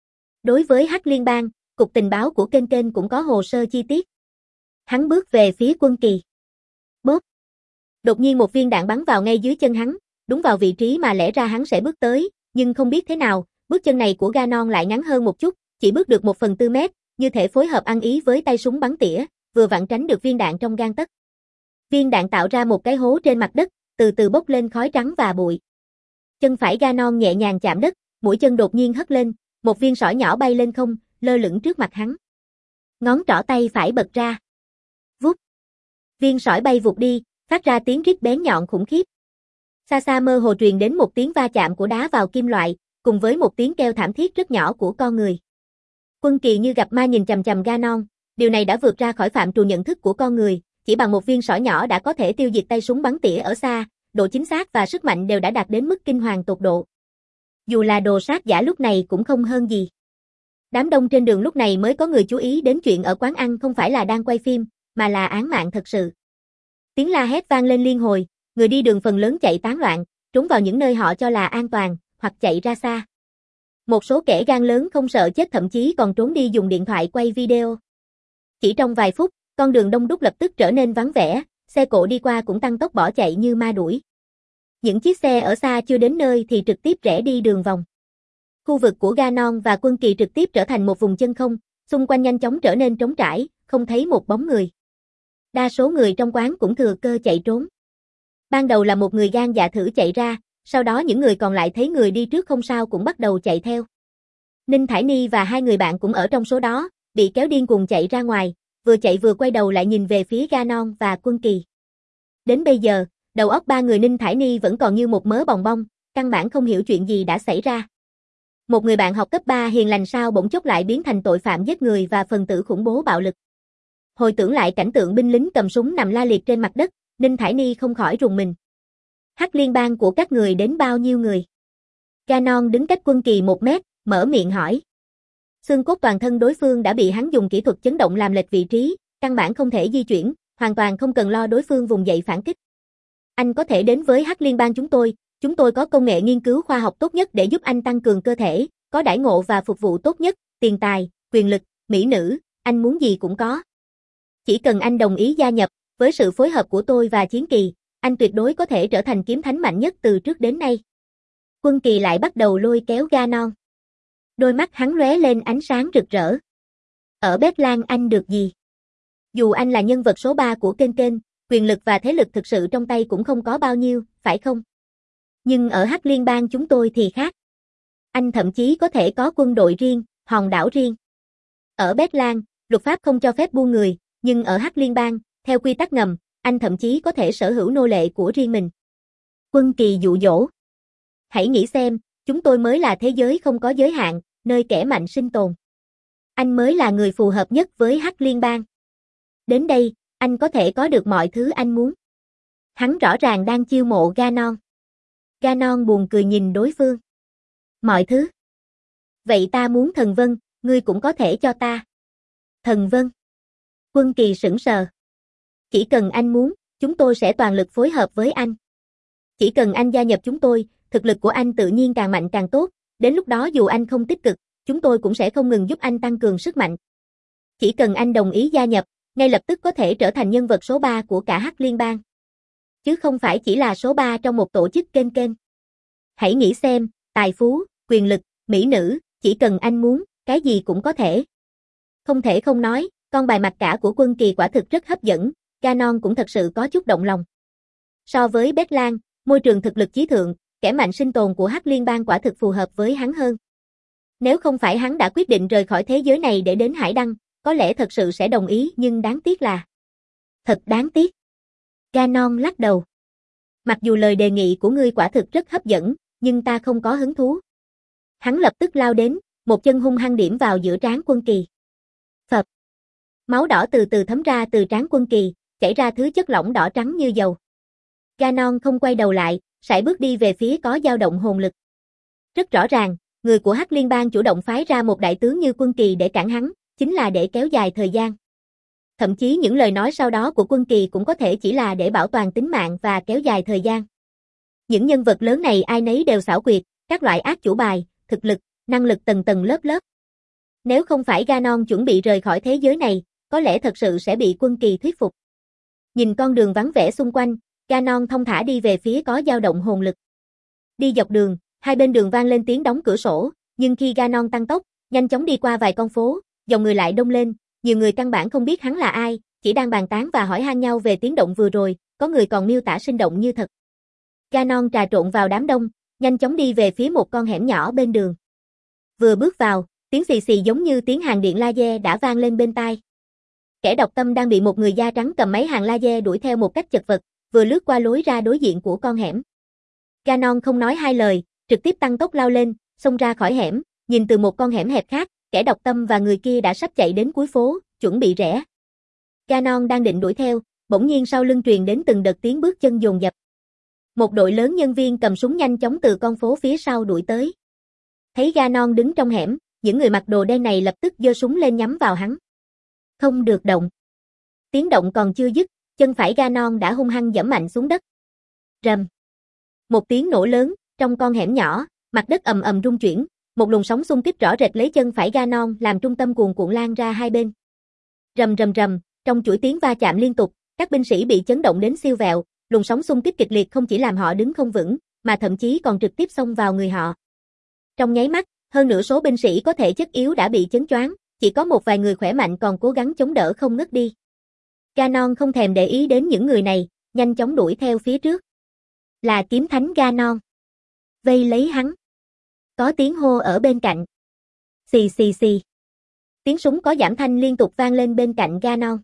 Đối với Hắc Liên bang, cục tình báo của kênh kênh cũng có hồ sơ chi tiết. Hắn bước về phía Quân Kỳ. Bốp. Đột nhiên một viên đạn bắn vào ngay dưới chân hắn, đúng vào vị trí mà lẽ ra hắn sẽ bước tới, nhưng không biết thế nào, bước chân này của Ganon lại ngắn hơn một chút, chỉ bước được một phần tư mét, như thể phối hợp ăn ý với tay súng bắn tỉa, vừa vặn tránh được viên đạn trong gang tấc. Viên đạn tạo ra một cái hố trên mặt đất, từ từ bốc lên khói trắng và bụi. Chân phải Ganon nhẹ nhàng chạm đất, mũi chân đột nhiên hất lên, một viên sỏi nhỏ bay lên không, lơ lửng trước mặt hắn. Ngón trỏ tay phải bật ra. Vút. Viên sỏi bay vụt đi, phát ra tiếng rít bén nhọn khủng khiếp. Xa xa mơ hồ truyền đến một tiếng va chạm của đá vào kim loại, cùng với một tiếng kêu thảm thiết rất nhỏ của con người. Quân Kỳ như gặp ma nhìn chằm chằm Ganon, điều này đã vượt ra khỏi phạm trù nhận thức của con người, chỉ bằng một viên sỏi nhỏ đã có thể tiêu diệt tay súng bắn tỉa ở xa, độ chính xác và sức mạnh đều đã đạt đến mức kinh hoàng tột độ. Dù là đồ sát giả lúc này cũng không hơn gì. Đám đông trên đường lúc này mới có người chú ý đến chuyện ở quán ăn không phải là đang quay phim, mà là án mạng thật sự. Tiếng la hét vang lên liên hồi, người đi đường phần lớn chạy tán loạn, trốn vào những nơi họ cho là an toàn, hoặc chạy ra xa. Một số kẻ gan lớn không sợ chết thậm chí còn trốn đi dùng điện thoại quay video. Chỉ trong vài phút, con đường đông đúc lập tức trở nên vắng vẻ, xe cộ đi qua cũng tăng tốc bỏ chạy như ma đuổi. Những chiếc xe ở xa chưa đến nơi thì trực tiếp rẽ đi đường vòng. Khu vực của Ganon và Quân Kỳ trực tiếp trở thành một vùng chân không, xung quanh nhanh chóng trở nên trống trải, không thấy một bóng người. Đa số người trong quán cũng thừa cơ chạy trốn. Ban đầu là một người gan dạ thử chạy ra, sau đó những người còn lại thấy người đi trước không sao cũng bắt đầu chạy theo. Ninh Thải Ni và hai người bạn cũng ở trong số đó, bị kéo điên cuồng chạy ra ngoài, vừa chạy vừa quay đầu lại nhìn về phía Ganon và Quân Kỳ. Đến bây giờ, đầu óc ba người Ninh Thải Ni vẫn còn như một mớ bòng bong, căn bản không hiểu chuyện gì đã xảy ra. Một người bạn học cấp ba hiền lành sao bỗng chốc lại biến thành tội phạm giết người và phần tử khủng bố bạo lực. Hồi tưởng lại cảnh tượng binh lính cầm súng nằm la liệt trên mặt đất, Ninh Thải Ni không khỏi rùng mình. Hắc Liên bang của các người đến bao nhiêu người? Ganon đứng cách Quân Kỳ một mét, mở miệng hỏi. Xương cốt toàn thân đối phương đã bị hắn dùng kỹ thuật chấn động làm lệch vị trí, căn bản không thể di chuyển, hoàn toàn không cần lo đối phương vùng dậy phản kích. Anh có thể đến với Hắc Liên bang chúng tôi, chúng tôi có công nghệ nghiên cứu khoa học tốt nhất để giúp anh tăng cường cơ thể, có đãi ngộ và phục vụ tốt nhất, tiền tài, quyền lực, mỹ nữ, anh muốn gì cũng có. Chỉ cần anh đồng ý gia nhập, với sự phối hợp của tôi và Chiến Kỳ, anh tuyệt đối có thể trở thành kiếm thánh mạnh nhất từ trước đến nay. Quân Kỳ lại bắt đầu lôi kéo Ganon. Đôi mắt hắn lóe lên ánh sáng rực rỡ. Ở Bét Lan anh được gì? Dù anh là nhân vật số ba của kênh kênh, quyền lực và thế lực thực sự trong tay cũng không có bao nhiêu, phải không? Nhưng ở Hắc Liên bang chúng tôi thì khác. Anh thậm chí có thể có quân đội riêng, hòn đảo riêng. Ở Bét Lan, luật pháp không cho phép buôn người, nhưng ở Hắc Liên bang, theo quy tắc ngầm, anh thậm chí có thể sở hữu nô lệ của riêng mình. Quân Kỳ dụ dỗ. Hãy nghĩ xem, chúng tôi mới là thế giới không có giới hạn, nơi kẻ mạnh sinh tồn. Anh mới là người phù hợp nhất với Hắc Liên bang. Đến đây, anh có thể có được mọi thứ anh muốn. Hắn rõ ràng đang chiêu mộ Ganon. Ganon buồn cười nhìn đối phương. Mọi thứ. Vậy ta muốn thần vân, ngươi cũng có thể cho ta. Thần vân. Quân Kỳ sững sờ. Chỉ cần anh muốn, chúng tôi sẽ toàn lực phối hợp với anh. Chỉ cần anh gia nhập chúng tôi, thực lực của anh tự nhiên càng mạnh càng tốt, đến lúc đó dù anh không tích cực, chúng tôi cũng sẽ không ngừng giúp anh tăng cường sức mạnh. Chỉ cần anh đồng ý gia nhập, ngay lập tức có thể trở thành nhân vật số ba của cả Hắc Liên bang. Chứ không phải chỉ là số ba trong một tổ chức kênh kênh. Hãy nghĩ xem, tài phú, quyền lực, mỹ nữ, chỉ cần anh muốn, cái gì cũng có thể. Không thể không nói, con bài mặt cả của Quân Kỳ quả thực rất hấp dẫn, Ganon cũng thật sự có chút động lòng. So với Bét Lan, môi trường thực lực chí thượng, kẻ mạnh sinh tồn của Hắc Liên bang quả thực phù hợp với hắn hơn. Nếu không phải hắn đã quyết định rời khỏi thế giới này để đến Hải Đăng, có lẽ thật sự sẽ đồng ý nhưng đáng tiếc là... Thật đáng tiếc. Ganon lắc đầu. Mặc dù lời đề nghị của ngươi quả thực rất hấp dẫn, nhưng ta không có hứng thú. Hắn lập tức lao đến, một chân hung hăng điểm vào giữa trán Quân Kỳ. Phập. Máu đỏ từ từ thấm ra từ trán Quân Kỳ, chảy ra thứ chất lỏng đỏ trắng như dầu. Ganon không quay đầu lại, sải bước đi về phía có dao động hồn lực. Rất rõ ràng, người của Hắc Liên bang chủ động phái ra một đại tướng như Quân Kỳ để cản hắn, chính là để kéo dài thời gian. Thậm chí những lời nói sau đó của Quân Kỳ cũng có thể chỉ là để bảo toàn tính mạng và kéo dài thời gian. Những nhân vật lớn này ai nấy đều xảo quyệt, các loại ác chủ bài, thực lực, năng lực tầng tầng lớp lớp. Nếu không phải Ganon chuẩn bị rời khỏi thế giới này, có lẽ thật sự sẽ bị Quân Kỳ thuyết phục. Nhìn con đường vắng vẻ xung quanh, Ganon thông thả đi về phía có dao động hồn lực. Đi dọc đường, hai bên đường vang lên tiếng đóng cửa sổ, nhưng khi Ganon tăng tốc, nhanh chóng đi qua vài con phố, dòng người lại đông lên, nhiều người căn bản không biết hắn là ai, chỉ đang bàn tán và hỏi han nhau về tiếng động vừa rồi, có người còn miêu tả sinh động như thật. Ganon trà trộn vào đám đông, nhanh chóng đi về phía một con hẻm nhỏ bên đường. Vừa bước vào, tiếng xì xì giống như tiếng hàng điện laser đã vang lên bên tai. Kẻ độc tâm đang bị một người da trắng cầm máy hàng laser đuổi theo một cách chật vật, vừa lướt qua lối ra đối diện của con hẻm. Ganon không nói hai lời, trực tiếp tăng tốc lao lên, xông ra khỏi hẻm, nhìn từ một con hẻm hẹp khác, kẻ độc tâm và người kia đã sắp chạy đến cuối phố, chuẩn bị rẽ. Ganon đang định đuổi theo, bỗng nhiên sau lưng truyền đến từng đợt tiếng bước chân dồn dập. Một đội lớn nhân viên cầm súng nhanh chóng từ con phố phía sau đuổi tới. Thấy Ganon đứng trong hẻm, những người mặc đồ đen này lập tức giơ súng lên nhắm vào hắn. Không được động. Tiếng động còn chưa dứt, chân phải Ganon đã hung hăng giẫm mạnh xuống đất. Rầm. Một tiếng nổ lớn, trong con hẻm nhỏ, mặt đất ầm ầm rung chuyển, một luồng sóng xung kích rõ rệt lấy chân phải Ganon làm trung tâm cuồn cuộn lan ra hai bên. Rầm rầm rầm, trong chuỗi tiếng va chạm liên tục, các binh sĩ bị chấn động đến siêu vẹo, luồng sóng xung kích kịch liệt không chỉ làm họ đứng không vững, mà thậm chí còn trực tiếp xông vào người họ. Trong nháy mắt, hơn nửa số binh sĩ có thể chất yếu đã bị chấn choáng, chỉ có một vài người khỏe mạnh còn cố gắng chống đỡ không ngất đi. Ganon không thèm để ý đến những người này, nhanh chóng đuổi theo phía trước. Là kiếm thánh Ganon. Vây lấy hắn. Có tiếng hô ở bên cạnh. Xì xì xì. Tiếng súng có giảm thanh liên tục vang lên bên cạnh Ganon.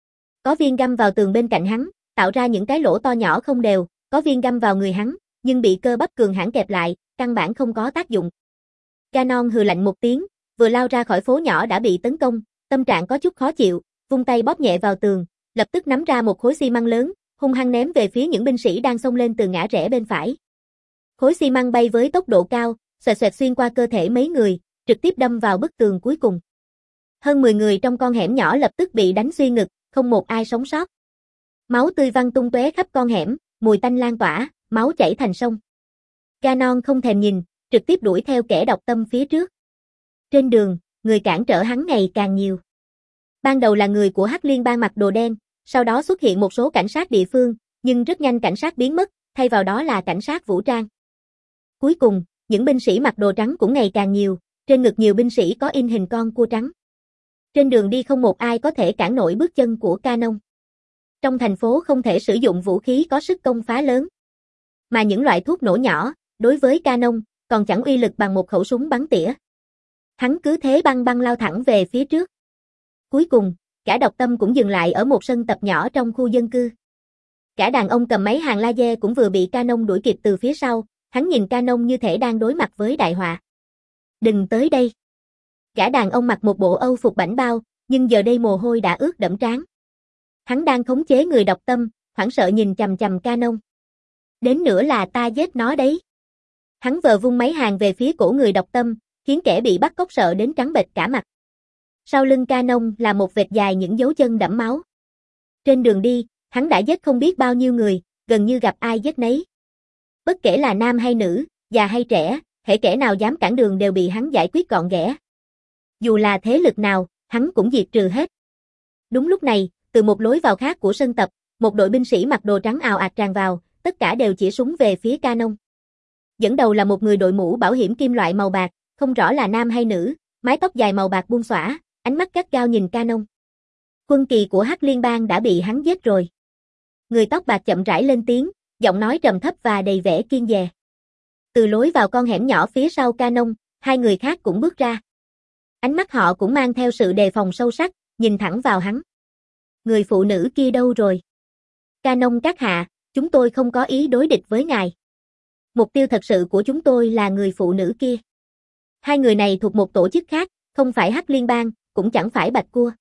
Có viên găm vào tường bên cạnh hắn, tạo ra những cái lỗ to nhỏ không đều, có viên găm vào người hắn, nhưng bị cơ bắp cường hãn kẹp lại, căn bản không có tác dụng. Ganon hừ lạnh một tiếng, vừa lao ra khỏi phố nhỏ đã bị tấn công, tâm trạng có chút khó chịu, vung tay bóp nhẹ vào tường, lập tức nắm ra một khối xi măng lớn, hung hăng ném về phía những binh sĩ đang xông lên từ ngã rẽ bên phải. Khối xi măng bay với tốc độ cao, xoẹt xoẹt xuyên qua cơ thể mấy người, trực tiếp đâm vào bức tường cuối cùng. Hơn mười người trong con hẻm nhỏ lập tức bị đánh xuyên ngực, không một ai sống sót. Máu tươi văng tung tóe khắp con hẻm, mùi tanh lan tỏa, máu chảy thành sông. Ganon không thèm nhìn, trực tiếp đuổi theo kẻ độc tâm phía trước. Trên đường, người cản trở hắn ngày càng nhiều. Ban đầu là người của Hắc Liên bang mặc đồ đen, sau đó xuất hiện một số cảnh sát địa phương, nhưng rất nhanh cảnh sát biến mất, thay vào đó là cảnh sát vũ trang. Cuối cùng, những binh sĩ mặc đồ trắng cũng ngày càng nhiều, trên ngực nhiều binh sĩ có in hình con cua trắng. Trên đường đi không một ai có thể cản nổi bước chân của Ganon. Trong thành phố không thể sử dụng vũ khí có sức công phá lớn. Mà những loại thuốc nổ nhỏ, đối với Ganon, còn chẳng uy lực bằng một khẩu súng bắn tỉa. Hắn cứ thế băng băng lao thẳng về phía trước. Cuối cùng, cả độc tâm cũng dừng lại ở một sân tập nhỏ trong khu dân cư. Cả đàn ông cầm máy hàng laser cũng vừa bị Ganon đuổi kịp từ phía sau, hắn nhìn Ganon như thể đang đối mặt với đại họa. Đừng tới đây. Cả đàn ông mặc một bộ âu phục bảnh bao, nhưng giờ đây mồ hôi đã ướt đẫm trán. Hắn đang khống chế người độc tâm, hoảng sợ nhìn chằm chằm Ganon. Đến nữa là ta giết nó đấy. Hắn vờ vung máy hàng về phía cổ người độc tâm, khiến kẻ bị bắt cóc sợ đến trắng bệch cả mặt. Sau lưng Ganon là một vệt dài những dấu chân đẫm máu. Trên đường đi, hắn đã giết không biết bao nhiêu người, gần như gặp ai giết nấy. Bất kể là nam hay nữ, già hay trẻ, hễ kẻ nào dám cản đường đều bị hắn giải quyết gọn ghẽ. Dù là thế lực nào, hắn cũng diệt trừ hết. Đúng lúc này, từ một lối vào khác của sân tập, một đội binh sĩ mặc đồ trắng ào ạt tràn vào, tất cả đều chỉ súng về phía Ganon. Dẫn đầu là một người đội mũ bảo hiểm kim loại màu bạc, không rõ là nam hay nữ, mái tóc dài màu bạc buông xõa, ánh mắt gắt gao nhìn Ganon. Quân Kỳ của Hắc Liên bang đã bị hắn giết rồi. Người tóc bạc chậm rãi lên tiếng, giọng nói trầm thấp và đầy vẻ kiên dè. Từ lối vào con hẻm nhỏ phía sau Ganon, hai người khác cũng bước ra. Ánh mắt họ cũng mang theo sự đề phòng sâu sắc, nhìn thẳng vào hắn. Người phụ nữ kia đâu rồi? Ganon các hạ, chúng tôi không có ý đối địch với ngài. Mục tiêu thật sự của chúng tôi là người phụ nữ kia. Hai người này thuộc một tổ chức khác, không phải Hắc Liên bang, cũng chẳng phải Bạch Cua.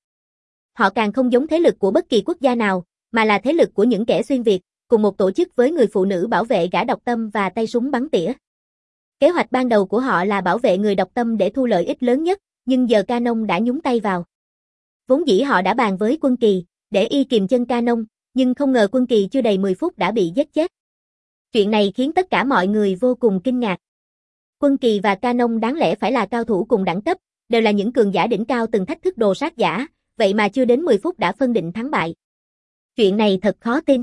Họ càng không giống thế lực của bất kỳ quốc gia nào, mà là thế lực của những kẻ xuyên Việt, cùng một tổ chức với người phụ nữ bảo vệ gã độc tâm và tay súng bắn tỉa. Kế hoạch ban đầu của họ là bảo vệ người độc tâm để thu lợi ích lớn nhất, nhưng giờ Ganon đã nhúng tay vào. Vốn dĩ họ đã bàn với Quân Kỳ, để y kìm chân Ganon, nhưng không ngờ Quân Kỳ chưa đầy mười phút đã bị giết chết. Chuyện này khiến tất cả mọi người vô cùng kinh ngạc. Quân Kỳ và Ganon đáng lẽ phải là cao thủ cùng đẳng cấp, đều là những cường giả đỉnh cao từng thách thức đồ sát giả, vậy mà chưa đến mười phút đã phân định thắng bại. Chuyện này thật khó tin.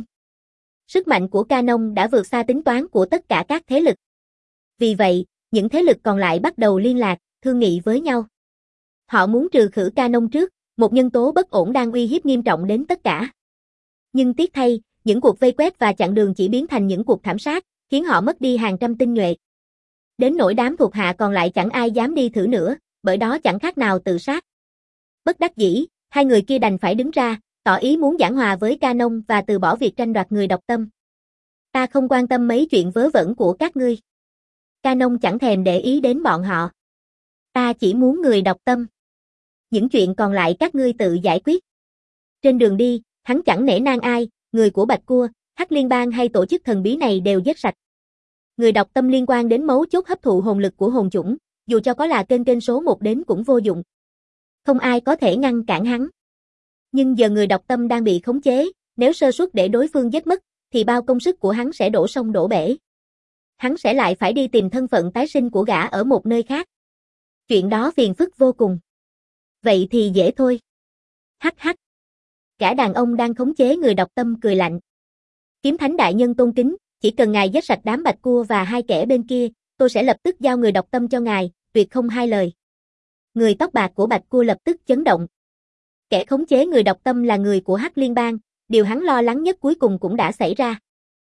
Sức mạnh của Canon đã vượt xa tính toán của tất cả các thế lực. Vì vậy, những thế lực còn lại bắt đầu liên lạc, thương nghị với nhau. Họ muốn trừ khử Canon trước, một nhân tố bất ổn đang uy hiếp nghiêm trọng đến tất cả. Nhưng tiếc thay, những cuộc vây quét và chặn đường chỉ biến thành những cuộc thảm sát, khiến họ mất đi hàng trăm tinh nhuệ. Đến nỗi đám thuộc hạ còn lại chẳng ai dám đi thử nữa, bởi đó chẳng khác nào tự sát. Bất đắc dĩ, hai người kia đành phải đứng ra, tỏ ý muốn giảng hòa với Canon và từ bỏ việc tranh đoạt người độc tâm. Ta không quan tâm mấy chuyện vớ vẩn của các ngươi. Canon chẳng thèm để ý đến bọn họ. Ta chỉ muốn người độc tâm. Những chuyện còn lại các ngươi tự giải quyết. Trên đường đi, hắn chẳng nể nang ai, người của Bạch Cua, Hắc Liên bang hay tổ chức thần bí này đều giết sạch. Người độc tâm liên quan đến mấu chốt hấp thụ hồn lực của hồn chủng, dù cho có là kênh kênh số một đến cũng vô dụng. Không ai có thể ngăn cản hắn. Nhưng giờ người độc tâm đang bị khống chế, nếu sơ suất để đối phương giết mất, thì bao công sức của hắn sẽ đổ sông đổ bể. Hắn sẽ lại phải đi tìm thân phận tái sinh của gã ở một nơi khác. Chuyện đó phiền phức vô cùng. Vậy thì dễ thôi. Hắc hắc. Gã đàn ông đang khống chế người độc tâm cười lạnh. Kiếm Thánh đại nhân tôn kính, chỉ cần ngài giết sạch đám Bạch Cua và hai kẻ bên kia, tôi sẽ lập tức giao người độc tâm cho ngài, tuyệt không hai lời. Người tóc bạc của Bạch Cua lập tức chấn động. Kẻ khống chế người độc tâm là người của Hắc Liên bang, điều hắn lo lắng nhất cuối cùng cũng đã xảy ra.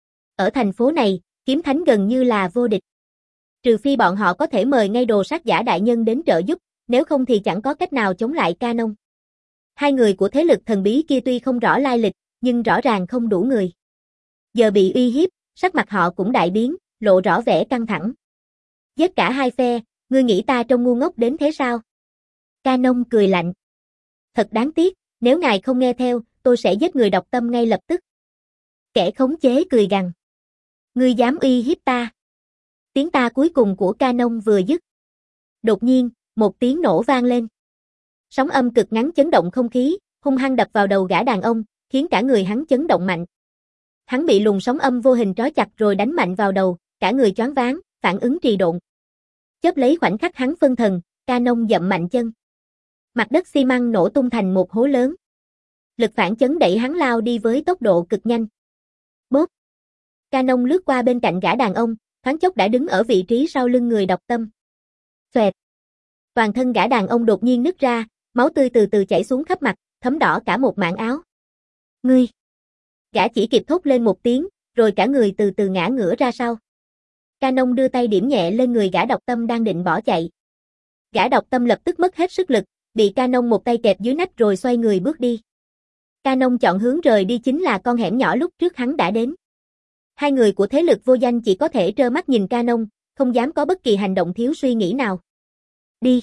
Ở thành phố này, Kiếm Thánh gần như là vô địch. Trừ phi bọn họ có thể mời ngay đồ sát giả đại nhân đến trợ giúp, nếu không thì chẳng có cách nào chống lại Canon. Hai người của thế lực thần bí kia tuy không rõ lai lịch, nhưng rõ ràng không đủ người. Giờ bị uy hiếp, sắc mặt họ cũng đại biến, lộ rõ vẻ căng thẳng. Giết cả hai phe, ngươi nghĩ ta trông ngu ngốc đến thế sao? Canon cười lạnh. Thật đáng tiếc, nếu ngài không nghe theo, tôi sẽ giết người độc tâm ngay lập tức. Kẻ khống chế cười gằn. Ngươi dám uy hiếp ta? Tiếng ta cuối cùng của Canon vừa dứt. Đột nhiên, một tiếng nổ vang lên. Sóng âm cực ngắn chấn động không khí, hung hăng đập vào đầu gã đàn ông, khiến cả người hắn chấn động mạnh. Hắn bị luồng sóng âm vô hình trói chặt rồi đánh mạnh vào đầu, cả người choáng váng, phản ứng trì độn. Chớp lấy khoảnh khắc hắn phân thần, Canon dậm mạnh chân. Mặt đất xi măng nổ tung thành một hố lớn. Lực phản chấn đẩy hắn lao đi với tốc độ cực nhanh. Bốp. Canon lướt qua bên cạnh gã đàn ông, thoáng chốc đã đứng ở vị trí sau lưng người độc tâm. Xoẹt. Toàn thân gã đàn ông đột nhiên nứt ra, máu tươi từ từ chảy xuống khắp mặt, thấm đỏ cả một mảng áo. Ngươi. Gã chỉ kịp thốt lên một tiếng, rồi cả người từ từ ngã ngửa ra sau. Canon đưa tay điểm nhẹ lên người gã độc tâm đang định bỏ chạy. Gã độc tâm lập tức mất hết sức lực, bị Canon một tay kẹp dưới nách rồi xoay người bước đi. Canon chọn hướng rời đi chính là con hẻm nhỏ lúc trước hắn đã đến. Hai người của thế lực vô danh chỉ có thể trơ mắt nhìn Canon, không dám có bất kỳ hành động thiếu suy nghĩ nào. Đi.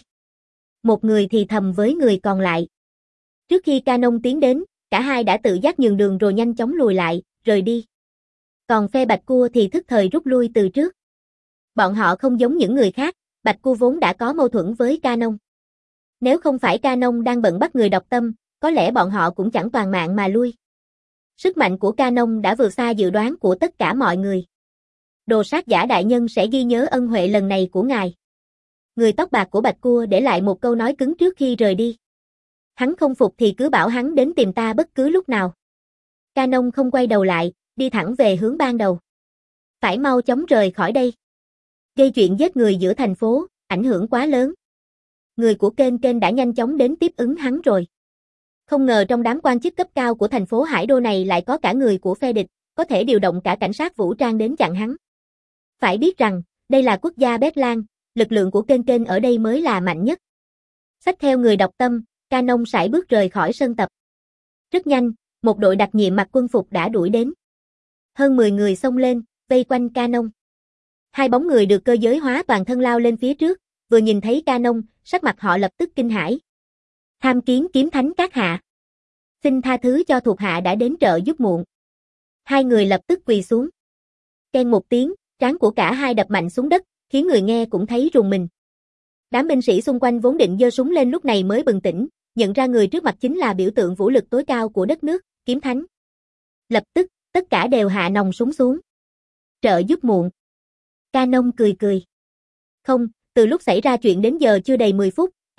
Một người thì thầm với người còn lại. Trước khi Canon tiến đến, cả hai đã tự giác nhường đường rồi nhanh chóng lùi lại, rời đi. Còn phe Bạch Cua thì thức thời rút lui từ trước. Bọn họ không giống những người khác, Bạch Cua vốn đã có mâu thuẫn với Canon. Nếu không phải Canon đang bận bắt người độc tâm, có lẽ bọn họ cũng chẳng toàn mạng mà lui. Sức mạnh của Canon đã vượt xa dự đoán của tất cả mọi người. Đồ sát giả đại nhân sẽ ghi nhớ ân huệ lần này của ngài. Người tóc bạc của Bạch Cua để lại một câu nói cứng trước khi rời đi. Hắn không phục thì cứ bảo hắn đến tìm ta bất cứ lúc nào. Canon không quay đầu lại, đi thẳng về hướng ban đầu. Phải mau chóng rời khỏi đây. Gây chuyện giết người giữa thành phố, ảnh hưởng quá lớn. Người của kênh kênh đã nhanh chóng đến tiếp ứng hắn rồi. Không ngờ trong đám quan chức cấp cao của thành phố Hải Đô này lại có cả người của phe địch, có thể điều động cả cảnh sát vũ trang đến chặn hắn. Phải biết rằng, đây là quốc gia Bét Lan, lực lượng của kênh kênh ở đây mới là mạnh nhất. Xách theo người độc tâm, Canon sải bước rời khỏi sân tập. Rất nhanh, một đội đặc nhiệm mặc quân phục đã đuổi đến. Hơn mười người xông lên, vây quanh Canon. Hai bóng người được cơ giới hóa toàn thân lao lên phía trước, vừa nhìn thấy Canon, sắc mặt họ lập tức kinh hãi. Tham kiến Kiếm Thánh các hạ. Xin tha thứ cho thuộc hạ đã đến trợ giúp muộn. Hai người lập tức quỳ xuống. Keng một tiếng, trán của cả hai đập mạnh xuống đất, khiến người nghe cũng thấy rùng mình. Đám binh sĩ xung quanh vốn định giơ súng lên lúc này mới bừng tỉnh, nhận ra người trước mặt chính là biểu tượng vũ lực tối cao của đất nước, Kiếm Thánh. Lập tức, tất cả đều hạ nòng súng xuống. Trợ giúp muộn. Canon cười cười. Không, từ lúc xảy ra chuyện đến giờ chưa đầy mười phút,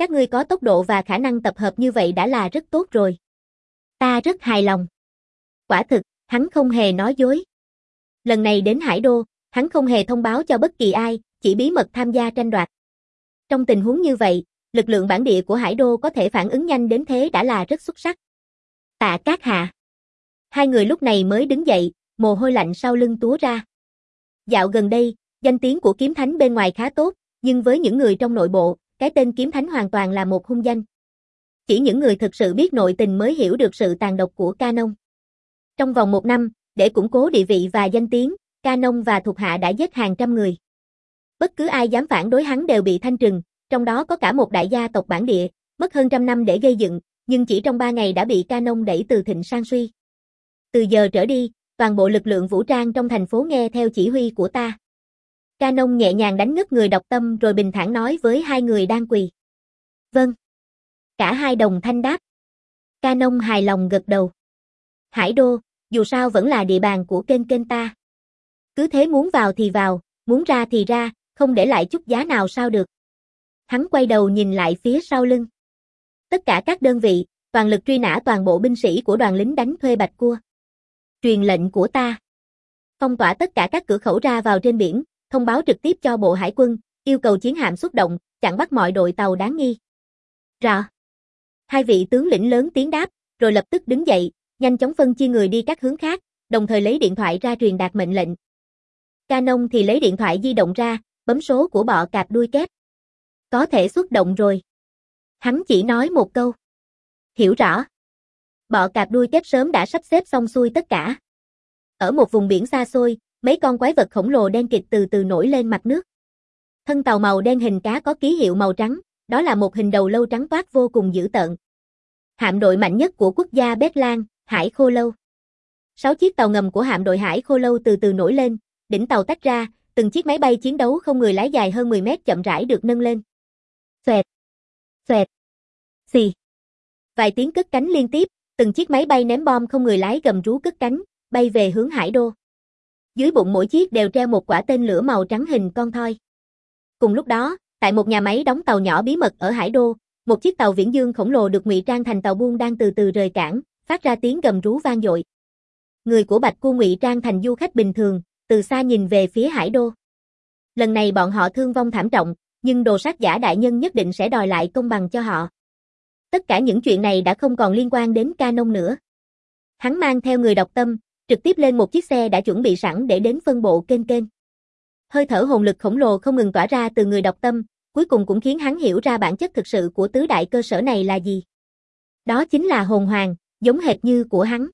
Các ngươi có tốc độ và khả năng tập hợp như vậy đã là rất tốt rồi. Ta rất hài lòng. Quả thực, hắn không hề nói dối. Lần này đến Hải Đô, hắn không hề thông báo cho bất kỳ ai, chỉ bí mật tham gia tranh đoạt. Trong tình huống như vậy, lực lượng bản địa của Hải Đô có thể phản ứng nhanh đến thế đã là rất xuất sắc. Tạ Các Hạ. Hai người lúc này mới đứng dậy, mồ hôi lạnh sau lưng túa ra. Dạo gần đây, danh tiếng của kiếm thánh bên ngoài khá tốt, nhưng với những người trong nội bộ, cái tên kiếm thánh hoàn toàn là một hung danh. Chỉ những người thực sự biết nội tình mới hiểu được sự tàn độc của Canon. Trong vòng một năm, để củng cố địa vị và danh tiếng, Canon và thuộc hạ đã giết hàng trăm người. Bất cứ ai dám phản đối hắn đều bị thanh trừng, trong đó có cả một đại gia tộc bản địa, mất hơn trăm năm để gây dựng, nhưng chỉ trong ba ngày đã bị Canon đẩy từ thịnh sang suy. Từ giờ trở đi, toàn bộ lực lượng vũ trang trong thành phố nghe theo chỉ huy của ta. Canon nhẹ nhàng đánh ngất người đọc tâm rồi bình thản nói với hai người đang quỳ. Vâng. Cả hai đồng thanh đáp. Canon hài lòng gật đầu. Hải Đô, dù sao vẫn là địa bàn của kênh kênh ta. Cứ thế muốn vào thì vào, muốn ra thì ra, không để lại chút giá nào sao được. Hắn quay đầu nhìn lại phía sau lưng. Tất cả các đơn vị, toàn lực truy nã toàn bộ binh sĩ của đoàn lính đánh thuê Bạch Cua. Truyền lệnh của ta. Phong tỏa tất cả các cửa khẩu ra vào trên biển, thông báo trực tiếp cho Bộ Hải quân, yêu cầu chiến hạm xuất động, chặn bắt mọi đội tàu đáng nghi. Rõ. Hai vị tướng lĩnh lớn tiếng đáp, rồi lập tức đứng dậy, nhanh chóng phân chia người đi các hướng khác, đồng thời lấy điện thoại ra truyền đạt mệnh lệnh. Canon thì lấy điện thoại di động ra, bấm số của bọ cạp đuôi kép. Có thể xuất động rồi. Hắn chỉ nói một câu. Hiểu rõ. Bọ cạp đuôi kép sớm đã sắp xếp xong xuôi tất cả. Ở một vùng biển xa xôi, mấy con quái vật khổng lồ đen kịt từ từ nổi lên mặt nước. Thân tàu màu đen hình cá có ký hiệu màu trắng, đó là một hình đầu lâu trắng toát vô cùng dữ tợn. Hạm đội mạnh nhất của quốc gia Bét Lan, Hải Khô Lâu. Sáu chiếc tàu ngầm của hạm đội Hải Khô Lâu từ từ nổi lên, đỉnh tàu tách ra, từng chiếc máy bay chiến đấu không người lái dài hơn mười mét chậm rãi được nâng lên. Xoẹt, xoẹt, xì. Vài tiếng cất cánh liên tiếp, từng chiếc máy bay ném bom không người lái gầm rú cất cánh, bay về hướng Hải Đô. Dưới bụng mỗi chiếc đều treo một quả tên lửa màu trắng hình con thoi. Cùng lúc đó, tại một nhà máy đóng tàu nhỏ bí mật ở Hải Đô, một chiếc tàu viễn dương khổng lồ được ngụy trang thành tàu buôn đang từ từ rời cảng, phát ra tiếng gầm rú vang dội. Người của Bạch Cua ngụy trang thành du khách bình thường, từ xa nhìn về phía Hải Đô. Lần này bọn họ thương vong thảm trọng, nhưng đồ sát giả đại nhân nhất định sẽ đòi lại công bằng cho họ. Tất cả những chuyện này đã không còn liên quan đến Canon nữa. Hắn mang theo người đọc tâm, trực tiếp lên một chiếc xe đã chuẩn bị sẵn để đến phân bộ kênh kênh. Hơi thở hồn lực khổng lồ không ngừng tỏa ra từ người đọc tâm, cuối cùng cũng khiến hắn hiểu ra bản chất thực sự của tứ đại cơ sở này là gì. Đó chính là hồn hoàng, giống hệt như của hắn.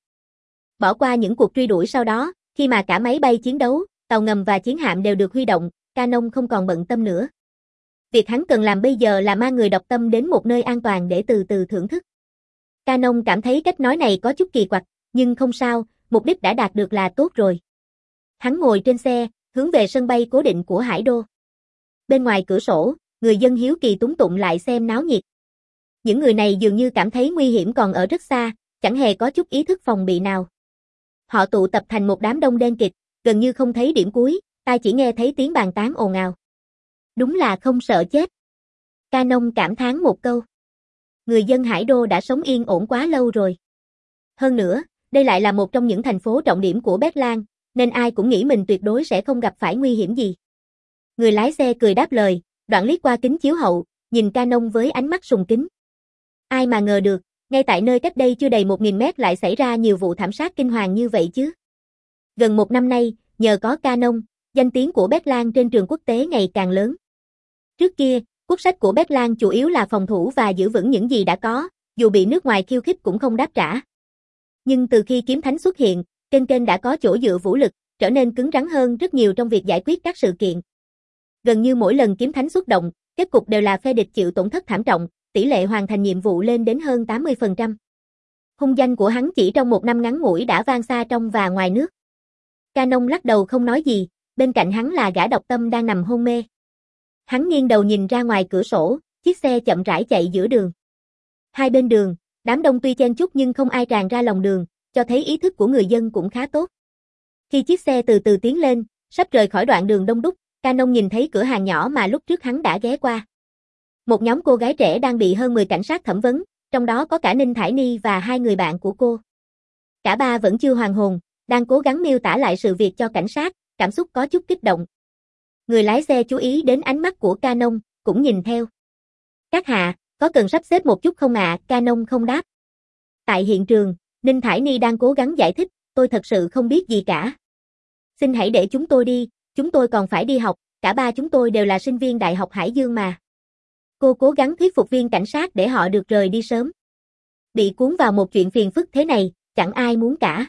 Bỏ qua những cuộc truy đuổi sau đó, khi mà cả máy bay chiến đấu, tàu ngầm và chiến hạm đều được huy động, Canon không còn bận tâm nữa. Việc hắn cần làm bây giờ là mang người đọc tâm đến một nơi an toàn để từ từ thưởng thức. Canon cảm thấy cách nói này có chút kỳ quặc, nhưng không sao, mục đích đã đạt được là tốt rồi. Hắn ngồi trên xe, hướng về sân bay cố định của Hải Đô. Bên ngoài cửa sổ, người dân hiếu kỳ túng tụng lại xem náo nhiệt. Những người này dường như cảm thấy nguy hiểm còn ở rất xa, chẳng hề có chút ý thức phòng bị nào. Họ tụ tập thành một đám đông đen kịt, gần như không thấy điểm cuối, tai chỉ nghe thấy tiếng bàn tán ồn ào. Đúng là không sợ chết. Canon cảm thán một câu. Người dân Hải Đô đã sống yên ổn quá lâu rồi. Hơn nữa, đây lại là một trong những thành phố trọng điểm của Bét Lan, nên ai cũng nghĩ mình tuyệt đối sẽ không gặp phải nguy hiểm gì. Người lái xe cười đáp lời, đoạn liếc qua kính chiếu hậu, nhìn Canon với ánh mắt sùng kính. Ai mà ngờ được, ngay tại nơi cách đây chưa đầy một nghìn mét lại xảy ra nhiều vụ thảm sát kinh hoàng như vậy chứ. Gần một năm nay, nhờ có Canon, danh tiếng của Bét Lan trên trường quốc tế ngày càng lớn. Trước kia, quốc sách của Bét Lan chủ yếu là phòng thủ và giữ vững những gì đã có, dù bị nước ngoài khiêu khích cũng không đáp trả. Nhưng từ khi kiếm thánh xuất hiện, kênh kênh đã có chỗ dựa vũ lực, trở nên cứng rắn hơn rất nhiều trong việc giải quyết các sự kiện. Gần như mỗi lần kiếm thánh xuất động, kết cục đều là phe địch chịu tổn thất thảm trọng, tỷ lệ hoàn thành nhiệm vụ lên đến hơn tám mươi phần trăm. Hung danh của hắn chỉ trong một năm ngắn ngủi đã vang xa trong và ngoài nước. Canon lắc đầu không nói gì, bên cạnh hắn là gã độc tâm đang nằm hôn mê. Hắn nghiêng đầu nhìn ra ngoài cửa sổ, chiếc xe chậm rãi chạy giữa đường. Hai bên đường, đám đông tuy chen chúc nhưng không ai tràn ra lòng đường, cho thấy ý thức của người dân cũng khá tốt. Khi chiếc xe từ từ tiến lên, sắp rời khỏi đoạn đường đông đúc, Canon nhìn thấy cửa hàng nhỏ mà lúc trước hắn đã ghé qua. Một nhóm cô gái trẻ đang bị hơn mười cảnh sát thẩm vấn, trong đó có cả Ninh Thải Ni và hai người bạn của cô. Cả ba vẫn chưa hoàn hồn, đang cố gắng miêu tả lại sự việc cho cảnh sát, cảm xúc có chút kích động. Người lái xe chú ý đến ánh mắt của Canon, cũng nhìn theo. Các hạ, có cần sắp xếp một chút không ạ? À? Canon không đáp. Tại hiện trường, Ninh Thải Ni đang cố gắng giải thích, tôi thật sự không biết gì cả. Xin hãy để chúng tôi đi, chúng tôi còn phải đi học, cả ba chúng tôi đều là sinh viên Đại học Hải Dương mà. Cô cố gắng thuyết phục viên cảnh sát để họ được rời đi sớm. Bị cuốn vào một chuyện phiền phức thế này, chẳng ai muốn cả.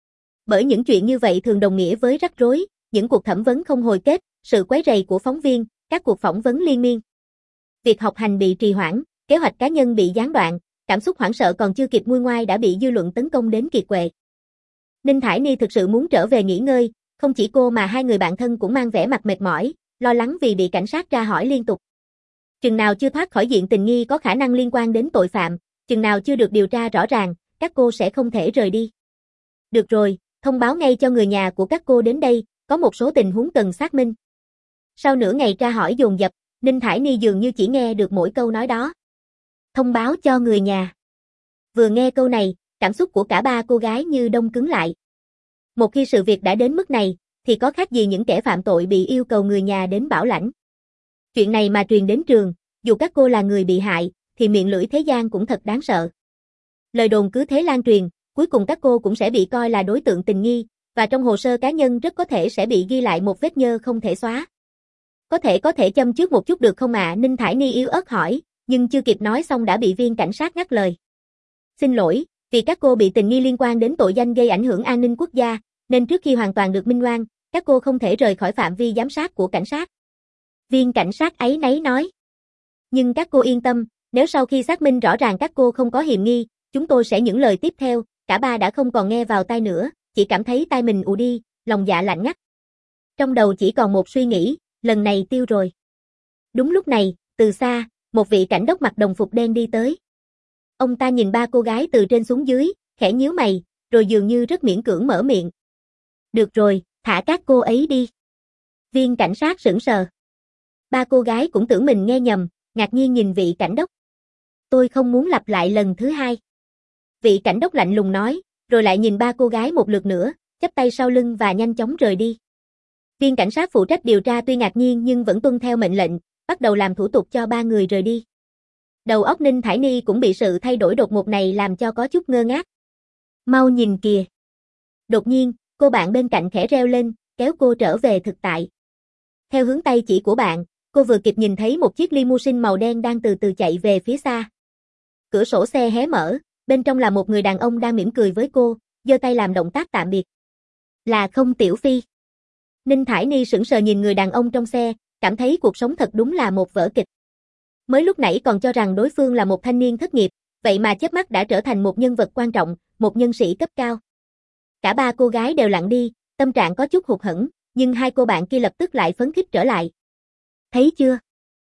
Bởi những chuyện như vậy thường đồng nghĩa với rắc rối, những cuộc thẩm vấn không hồi kết, sự quấy rầy của phóng viên, các cuộc phỏng vấn liên miên. Việc học hành bị trì hoãn, kế hoạch cá nhân bị gián đoạn, cảm xúc hoảng sợ còn chưa kịp nguôi ngoai đã bị dư luận tấn công đến kiệt quệ. Ninh Thải Ni thực sự muốn trở về nghỉ ngơi, không chỉ cô mà hai người bạn thân cũng mang vẻ mặt mệt mỏi, lo lắng vì bị cảnh sát tra hỏi liên tục. Chừng nào chưa thoát khỏi diện tình nghi có khả năng liên quan đến tội phạm, chừng nào chưa được điều tra rõ ràng, các cô sẽ không thể rời đi. Được rồi, thông báo ngay cho người nhà của các cô đến đây, có một số tình huống cần xác minh. Sau nửa ngày tra hỏi dồn dập, Ninh Thải Ni dường như chỉ nghe được mỗi câu nói đó. Thông báo cho người nhà. Vừa nghe câu này, cảm xúc của cả ba cô gái như đông cứng lại. Một khi sự việc đã đến mức này, thì có khác gì những kẻ phạm tội bị yêu cầu người nhà đến bảo lãnh. Chuyện này mà truyền đến trường, dù các cô là người bị hại, thì miệng lưỡi thế gian cũng thật đáng sợ. Lời đồn cứ thế lan truyền, cuối cùng các cô cũng sẽ bị coi là đối tượng tình nghi, và trong hồ sơ cá nhân rất có thể sẽ bị ghi lại một vết nhơ không thể xóa. Có thể có thể châm trước một chút được không ạ? À? Ninh Thải Ni yếu ớt hỏi, nhưng chưa kịp nói xong đã bị viên cảnh sát ngắt lời. Xin lỗi, vì các cô bị tình nghi liên quan đến tội danh gây ảnh hưởng an ninh quốc gia, nên trước khi hoàn toàn được minh oan, các cô không thể rời khỏi phạm vi giám sát của cảnh sát. Viên cảnh sát ấy nấy nói. Nhưng các cô yên tâm, nếu sau khi xác minh rõ ràng các cô không có hiềm nghi, chúng tôi sẽ những lời tiếp theo. Cả ba đã không còn nghe vào tai nữa, chỉ cảm thấy tai mình ù đi, lòng dạ lạnh ngắt. Trong đầu chỉ còn một suy nghĩ, lần này tiêu rồi. Đúng lúc này, từ xa, một vị cảnh đốc mặc đồng phục đen đi tới. Ông ta nhìn ba cô gái từ trên xuống dưới, khẽ nhíu mày, rồi dường như rất miễn cưỡng mở miệng. Được rồi, thả các cô ấy đi. Viên cảnh sát sững sờ. Ba cô gái cũng tưởng mình nghe nhầm, ngạc nhiên nhìn vị cảnh đốc. Tôi không muốn lặp lại lần thứ hai. Vị cảnh đốc lạnh lùng nói, rồi lại nhìn ba cô gái một lượt nữa, chắp tay sau lưng và nhanh chóng rời đi. Viên cảnh sát phụ trách điều tra tuy ngạc nhiên nhưng vẫn tuân theo mệnh lệnh, bắt đầu làm thủ tục cho ba người rời đi. Đầu óc Ninh Thải Ni cũng bị sự thay đổi đột ngột này làm cho có chút ngơ ngác. Mau nhìn kìa. Đột nhiên, cô bạn bên cạnh khẽ reo lên, kéo cô trở về thực tại. Theo hướng tay chỉ của bạn, cô vừa kịp nhìn thấy một chiếc limousine màu đen đang từ từ chạy về phía xa. Cửa sổ xe hé mở, bên trong là một người đàn ông đang mỉm cười với cô, giơ tay làm động tác tạm biệt. Là Không Tiểu Phi. Ninh Thải Ni sững sờ nhìn người đàn ông trong xe, cảm thấy cuộc sống thật đúng là một vở kịch. Mới lúc nãy còn cho rằng đối phương là một thanh niên thất nghiệp, vậy mà chớp mắt đã trở thành một nhân vật quan trọng, một nhân sĩ cấp cao. Cả ba cô gái đều lặng đi, tâm trạng có chút hụt hẫng, nhưng hai cô bạn kia lập tức lại phấn khích trở lại. Thấy chưa?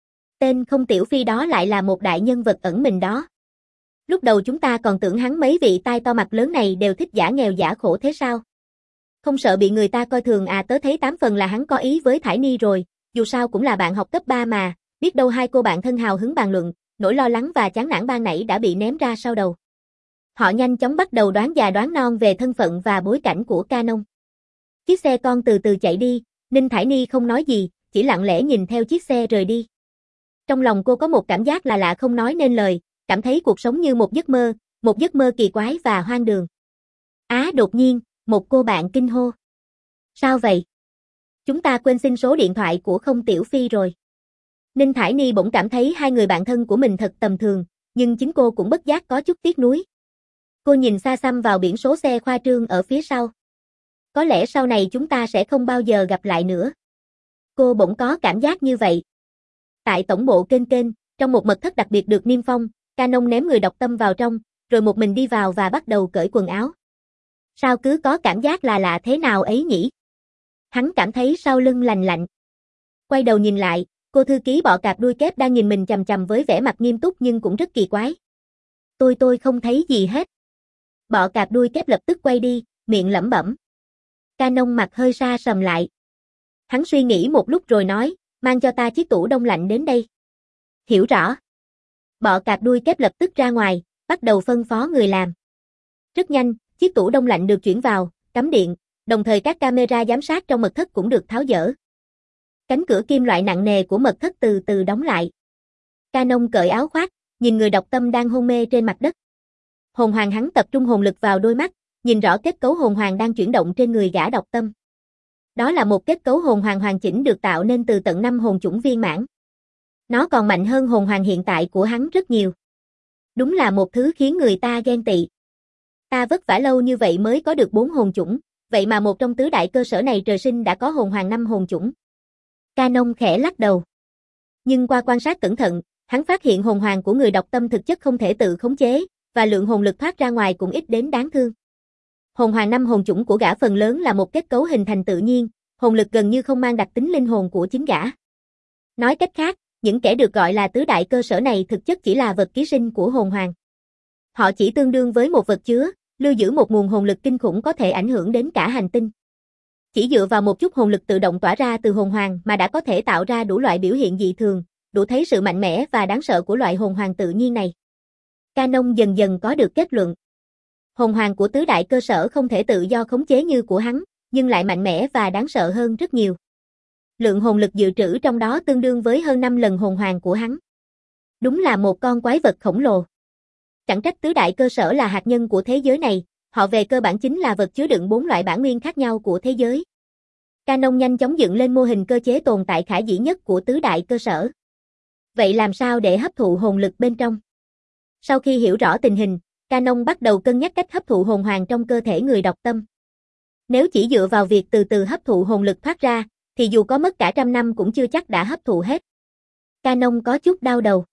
Tên Không Tiểu Phi đó lại là một đại nhân vật ẩn mình đó. Lúc đầu chúng ta còn tưởng hắn mấy vị tai to mặt lớn này đều thích giả nghèo giả khổ thế sao? Không sợ bị người ta coi thường à? Tớ thấy tám phần là hắn có ý với Thải Ni rồi, dù sao cũng là bạn học cấp ba mà, biết đâu hai cô bạn thân hào hứng bàn luận, nỗi lo lắng và chán nản ban nãy đã bị ném ra sau đầu. Họ nhanh chóng bắt đầu đoán già đoán non về thân phận và bối cảnh của Canon. Chiếc xe con từ từ chạy đi, Ninh Thải Ni không nói gì, chỉ lặng lẽ nhìn theo chiếc xe rời đi. Trong lòng cô có một cảm giác là lạ không nói nên lời, cảm thấy cuộc sống như một giấc mơ, một giấc mơ kỳ quái và hoang đường. Á à, đột nhiên, một cô bạn kinh hô. Sao vậy? Chúng ta quên xin số điện thoại của Không Tiểu Phi rồi. Ninh Thải Ni bỗng cảm thấy hai người bạn thân của mình thật tầm thường, nhưng chính cô cũng bất giác có chút tiếc nuối. Cô nhìn xa xăm vào biển số xe khoa trương ở phía sau. Có lẽ sau này chúng ta sẽ không bao giờ gặp lại nữa. Cô bỗng có cảm giác như vậy. Tại tổng bộ kênh kênh, trong một mật thất đặc biệt được niêm phong, Canon ném người độc tâm vào trong, rồi một mình đi vào và bắt đầu cởi quần áo. Sao cứ có cảm giác là lạ thế nào ấy nhỉ? Hắn cảm thấy sau lưng lành lạnh. Quay đầu nhìn lại, cô thư ký bọ cạp đuôi kép đang nhìn mình chằm chằm với vẻ mặt nghiêm túc nhưng cũng rất kỳ quái. Tôi tôi không thấy gì hết. Bọ cạp đuôi kép lập tức quay đi, miệng lẩm bẩm. Canon mặt hơi sa sầm lại. Hắn suy nghĩ một lúc rồi nói, mang cho ta chiếc tủ đông lạnh đến đây. Hiểu rõ. Bọ cạp đuôi kép lập tức ra ngoài, bắt đầu phân phó người làm. Rất nhanh, chiếc tủ đông lạnh được chuyển vào, cắm điện, đồng thời các camera giám sát trong mật thất cũng được tháo dỡ. Cánh cửa kim loại nặng nề của mật thất từ từ đóng lại. Canon cởi áo khoác, nhìn người độc tâm đang hôn mê trên mặt đất. Hồn hoàng hắn tập trung hồn lực vào đôi mắt, nhìn rõ kết cấu hồn hoàng đang chuyển động trên người gã độc tâm. Đó là một kết cấu hồn hoàng hoàn chỉnh được tạo nên từ tận năm hồn chủng viên mãn. Nó còn mạnh hơn hồn hoàng hiện tại của hắn rất nhiều. Đúng là một thứ khiến người ta ghen tị. Ta vất vả lâu như vậy mới có được bốn hồn chủng, vậy mà một trong tứ đại cơ sở này trời sinh đã có hồn hoàng năm hồn chủng. Canon khẽ lắc đầu. Nhưng qua quan sát cẩn thận, hắn phát hiện hồn hoàng của người độc tâm thực chất không thể tự khống chế, và lượng hồn lực thoát ra ngoài cũng ít đến đáng thương. Hồn hoàng năm hồn chủng của gã phần lớn là một kết cấu hình thành tự nhiên, hồn lực gần như không mang đặc tính linh hồn của chính gã. Nói cách khác, những kẻ được gọi là tứ đại cơ sở này thực chất chỉ là vật ký sinh của hồn hoàng. Họ chỉ tương đương với một vật chứa, lưu giữ một nguồn hồn lực kinh khủng có thể ảnh hưởng đến cả hành tinh. Chỉ dựa vào một chút hồn lực tự động tỏa ra từ hồn hoàng mà đã có thể tạo ra đủ loại biểu hiện dị thường, đủ thấy sự mạnh mẽ và đáng sợ của loại hồn hoàng tự nhiên này. Canon dần dần có được kết luận. Hồn hoàng của tứ đại cơ sở không thể tự do khống chế như của hắn, nhưng lại mạnh mẽ và đáng sợ hơn rất nhiều. Lượng hồn lực dự trữ trong đó tương đương với hơn năm lần hồn hoàng của hắn. Đúng là một con quái vật khổng lồ. Chẳng trách tứ đại cơ sở là hạt nhân của thế giới này, họ về cơ bản chính là vật chứa đựng bốn loại bản nguyên khác nhau của thế giới. Canon nhanh chóng dựng lên mô hình cơ chế tồn tại khả dĩ nhất của tứ đại cơ sở. Vậy làm sao để hấp thụ hồn lực bên trong? Sau khi hiểu rõ tình hình, Canon bắt đầu cân nhắc cách hấp thụ hồn hoàng trong cơ thể người độc tâm. Nếu chỉ dựa vào việc từ từ hấp thụ hồn lực thoát ra, thì dù có mất cả trăm năm cũng chưa chắc đã hấp thụ hết. Canon có chút đau đầu.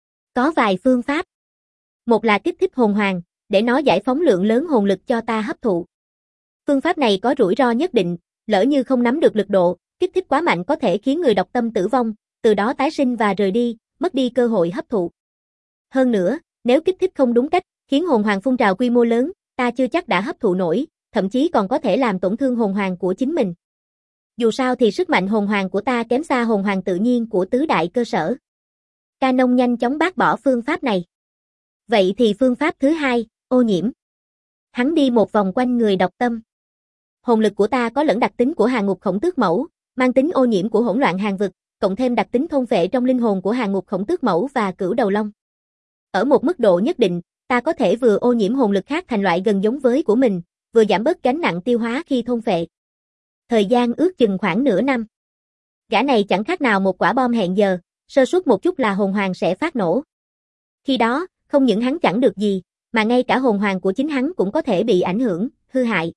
Có vài phương pháp. Một là kích thích hồn hoàng, để nó giải phóng lượng lớn hồn lực cho ta hấp thụ. Phương pháp này có rủi ro nhất định, lỡ như không nắm được lực độ, kích thích quá mạnh có thể khiến người độc tâm tử vong, từ đó tái sinh và rời đi, mất đi cơ hội hấp thụ. Hơn nữa, nếu kích thích không đúng cách, khiến hồn hoàng phun trào quy mô lớn, ta chưa chắc đã hấp thụ nổi, thậm chí còn có thể làm tổn thương hồn hoàng của chính mình. Dù sao thì sức mạnh hồn hoàng của ta kém xa hồn hoàng tự nhiên của tứ đại cơ sở. Canon nhanh chóng bác bỏ phương pháp này. Vậy thì phương pháp thứ hai, ô nhiễm. Hắn đi một vòng quanh người độc tâm. Hồn lực của ta có lẫn đặc tính của hàng ngục khổng tước mẫu, mang tính ô nhiễm của hỗn loạn hàng vực, cộng thêm đặc tính thôn phệ trong linh hồn của hàng ngục khổng tước mẫu và cửu đầu long. Ở một mức độ nhất định, ta có thể vừa ô nhiễm hồn lực khác thành loại gần giống với của mình, vừa giảm bớt gánh nặng tiêu hóa khi thôn phệ. Thời gian ước chừng khoảng nửa năm. Gã này chẳng khác nào một quả bom hẹn giờ, sơ suất một chút là hồn hoàng sẽ phát nổ. Khi đó, không những hắn chẳng được gì, mà ngay cả hồn hoàng của chính hắn cũng có thể bị ảnh hưởng, hư hại.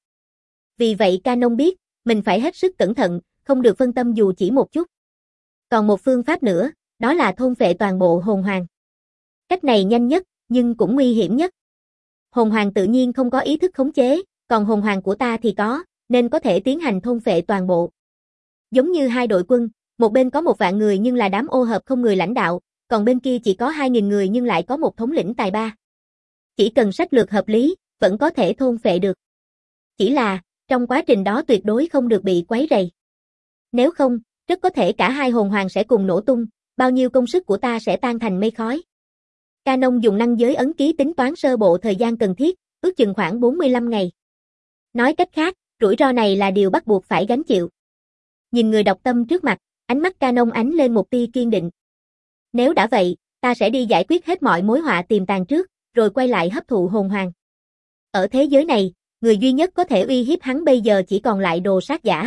Vì vậy Canon biết, mình phải hết sức cẩn thận, không được phân tâm dù chỉ một chút. Còn một phương pháp nữa, đó là thôn phệ toàn bộ hồn hoàng. Cách này nhanh nhất, nhưng cũng nguy hiểm nhất. Hồn hoàng tự nhiên không có ý thức khống chế, còn hồn hoàng của ta thì có, nên có thể tiến hành thôn phệ toàn bộ. Giống như hai đội quân, một bên có một vạn người nhưng là đám ô hợp không người lãnh đạo, còn bên kia chỉ có hai nghìn người nhưng lại có một thống lĩnh tài ba. Chỉ cần sách lược hợp lý, vẫn có thể thôn phệ được. Chỉ là, trong quá trình đó tuyệt đối không được bị quấy rầy. Nếu không, rất có thể cả hai hồn hoàng sẽ cùng nổ tung, bao nhiêu công sức của ta sẽ tan thành mây khói. Canon dùng năng giới ấn ký tính toán sơ bộ thời gian cần thiết, ước chừng khoảng bốn mươi lăm ngày. Nói cách khác, rủi ro này là điều bắt buộc phải gánh chịu. Nhìn người độc tâm trước mặt, ánh mắt Canon ánh lên một tia kiên định. Nếu đã vậy, ta sẽ đi giải quyết hết mọi mối họa tiềm tàng trước, rồi quay lại hấp thụ hồn hoàng. Ở thế giới này, người duy nhất có thể uy hiếp hắn bây giờ chỉ còn lại đồ sát giả.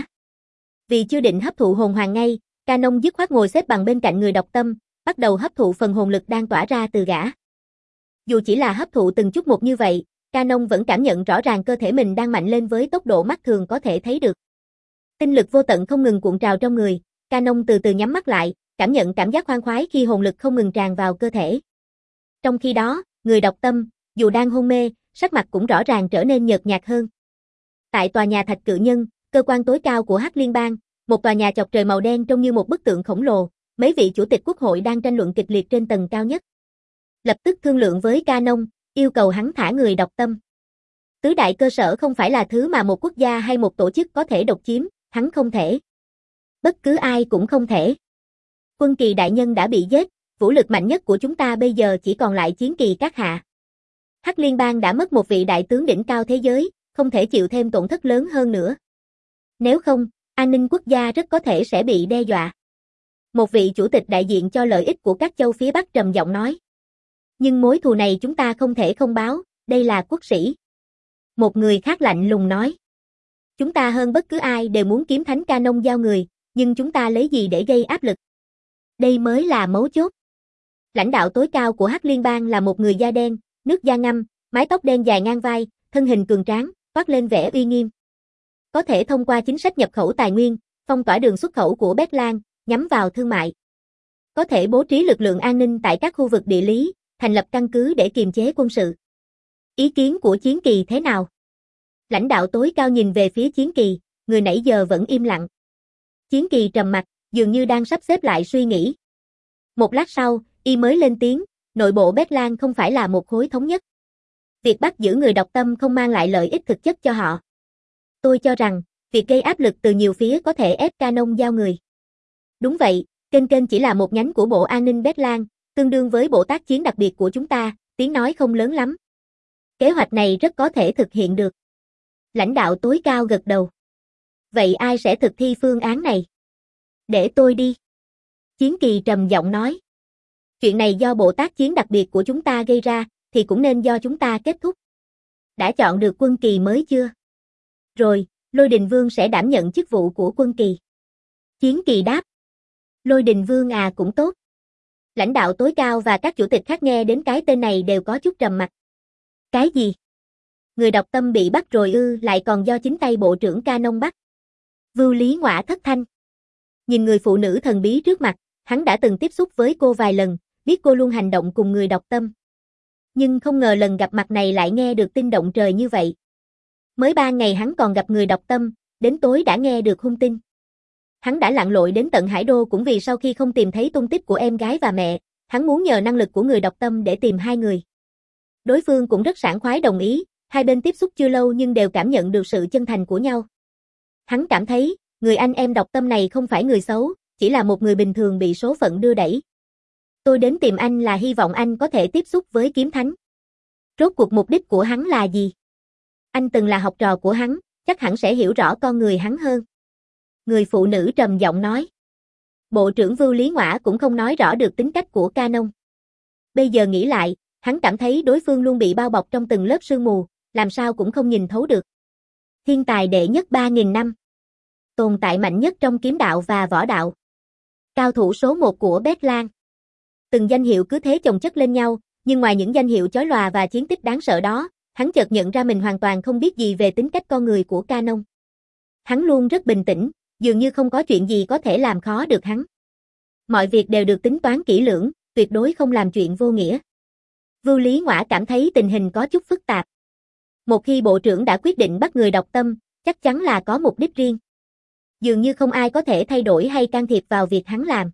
Vì chưa định hấp thụ hồn hoàng ngay, Canon dứt khoát ngồi xếp bằng bên cạnh người độc tâm, bắt đầu hấp thụ phần hồn lực đang tỏa ra từ gã. Dù chỉ là hấp thụ từng chút một như vậy, Canon vẫn cảm nhận rõ ràng cơ thể mình đang mạnh lên với tốc độ mắt thường có thể thấy được. Tinh lực vô tận không ngừng cuộn trào trong người, Canon từ từ nhắm mắt lại, cảm nhận cảm giác khoan khoái khi hồn lực không ngừng tràn vào cơ thể. Trong khi đó, người độc tâm, dù đang hôn mê, sắc mặt cũng rõ ràng trở nên nhợt nhạt hơn. Tại tòa nhà Thạch Cự Nhân, cơ quan tối cao của Hắc Liên bang, một tòa nhà chọc trời màu đen trông như một bức tượng khổng lồ, mấy vị chủ tịch quốc hội đang tranh luận kịch liệt trên tầng cao nhất. Lập tức thương lượng với Canon, yêu cầu hắn thả người độc tâm. Tứ đại cơ sở không phải là thứ mà một quốc gia hay một tổ chức có thể độc chiếm, hắn không thể. Bất cứ ai cũng không thể. Quân Kỳ đại nhân đã bị giết, vũ lực mạnh nhất của chúng ta bây giờ chỉ còn lại chiến kỳ các hạ. Hắc Liên bang đã mất một vị đại tướng đỉnh cao thế giới, không thể chịu thêm tổn thất lớn hơn nữa. Nếu không, an ninh quốc gia rất có thể sẽ bị đe dọa. Một vị chủ tịch đại diện cho lợi ích của các châu phía Bắc trầm giọng nói. Nhưng mối thù này chúng ta không thể không báo, đây là quốc sĩ. Một người khác lạnh lùng nói. Chúng ta hơn bất cứ ai đều muốn kiếm thánh Canon giao người, nhưng chúng ta lấy gì để gây áp lực? Đây mới là mấu chốt. Lãnh đạo tối cao của Hắc Liên bang là một người da đen, nước da ngăm, mái tóc đen dài ngang vai, thân hình cường tráng, toát lên vẻ uy nghiêm. Có thể thông qua chính sách nhập khẩu tài nguyên, phong tỏa đường xuất khẩu của Béc Lan, nhắm vào thương mại. Có thể bố trí lực lượng an ninh tại các khu vực địa lý, thành lập căn cứ để kiềm chế quân sự. Ý kiến của Chiến Kỳ thế nào? Lãnh đạo tối cao nhìn về phía Chiến Kỳ, người nãy giờ vẫn im lặng. Chiến Kỳ trầm mặt, dường như đang sắp xếp lại suy nghĩ. Một lát sau, y mới lên tiếng, nội bộ Béc Lan không phải là một khối thống nhất. Việc bắt giữ người độc tâm không mang lại lợi ích thực chất cho họ. Tôi cho rằng, việc gây áp lực từ nhiều phía có thể ép Canon giao người. Đúng vậy, kênh kênh chỉ là một nhánh của Bộ An ninh Béc Lan, tương đương với bộ tác chiến đặc biệt của chúng ta, tiếng nói không lớn lắm. Kế hoạch này rất có thể thực hiện được. Lãnh đạo tối cao gật đầu. Vậy ai sẽ thực thi phương án này? Để tôi đi. Chiến Kỳ trầm giọng nói. Chuyện này do bộ tác chiến đặc biệt của chúng ta gây ra, thì cũng nên do chúng ta kết thúc. Đã chọn được quân kỳ mới chưa? Rồi, Lôi Đình Vương sẽ đảm nhận chức vụ của quân kỳ. Chiến Kỳ đáp. Lôi Đình Vương à cũng tốt. Lãnh đạo tối cao và các chủ tịch khác nghe đến cái tên này đều có chút trầm mặc. Cái gì? Người độc tâm bị bắt rồi ư, lại còn do chính tay bộ trưởng Canon bắt. Vưu Lý Ngõa thất thanh. Nhìn người phụ nữ thần bí trước mặt, hắn đã từng tiếp xúc với cô vài lần, biết cô luôn hành động cùng người độc tâm. Nhưng không ngờ lần gặp mặt này lại nghe được tin động trời như vậy. Mới ba ngày hắn còn gặp người độc tâm, đến tối đã nghe được hung tin. Hắn đã lặn lội đến tận Hải Đô cũng vì sau khi không tìm thấy tung tích của em gái và mẹ, hắn muốn nhờ năng lực của người độc tâm để tìm hai người. Đối phương cũng rất sảng khoái đồng ý, hai bên tiếp xúc chưa lâu nhưng đều cảm nhận được sự chân thành của nhau. Hắn cảm thấy, người anh em độc tâm này không phải người xấu, chỉ là một người bình thường bị số phận đưa đẩy. Tôi đến tìm anh là hy vọng anh có thể tiếp xúc với kiếm thánh. Rốt cuộc mục đích của hắn là gì? Anh từng là học trò của hắn, chắc hẳn sẽ hiểu rõ con người hắn hơn. Người phụ nữ trầm giọng nói. Bộ trưởng Vưu Lý Ngõa cũng không nói rõ được tính cách của Canon. Bây giờ nghĩ lại, hắn cảm thấy đối phương luôn bị bao bọc trong từng lớp sương mù, làm sao cũng không nhìn thấu được. Thiên tài đệ nhất ba nghìn năm. Tồn tại mạnh nhất trong kiếm đạo và võ đạo. Cao thủ số một của Béc Lan. Từng danh hiệu cứ thế chồng chất lên nhau, nhưng ngoài những danh hiệu chói lòa và chiến tích đáng sợ đó, hắn chợt nhận ra mình hoàn toàn không biết gì về tính cách con người của Canon. Hắn luôn rất bình tĩnh, dường như không có chuyện gì có thể làm khó được hắn. Mọi việc đều được tính toán kỹ lưỡng, tuyệt đối không làm chuyện vô nghĩa. Vưu Lý Ngõa cảm thấy tình hình có chút phức tạp. Một khi bộ trưởng đã quyết định bắt người độc tâm, chắc chắn là có mục đích riêng. Dường như không ai có thể thay đổi hay can thiệp vào việc hắn làm.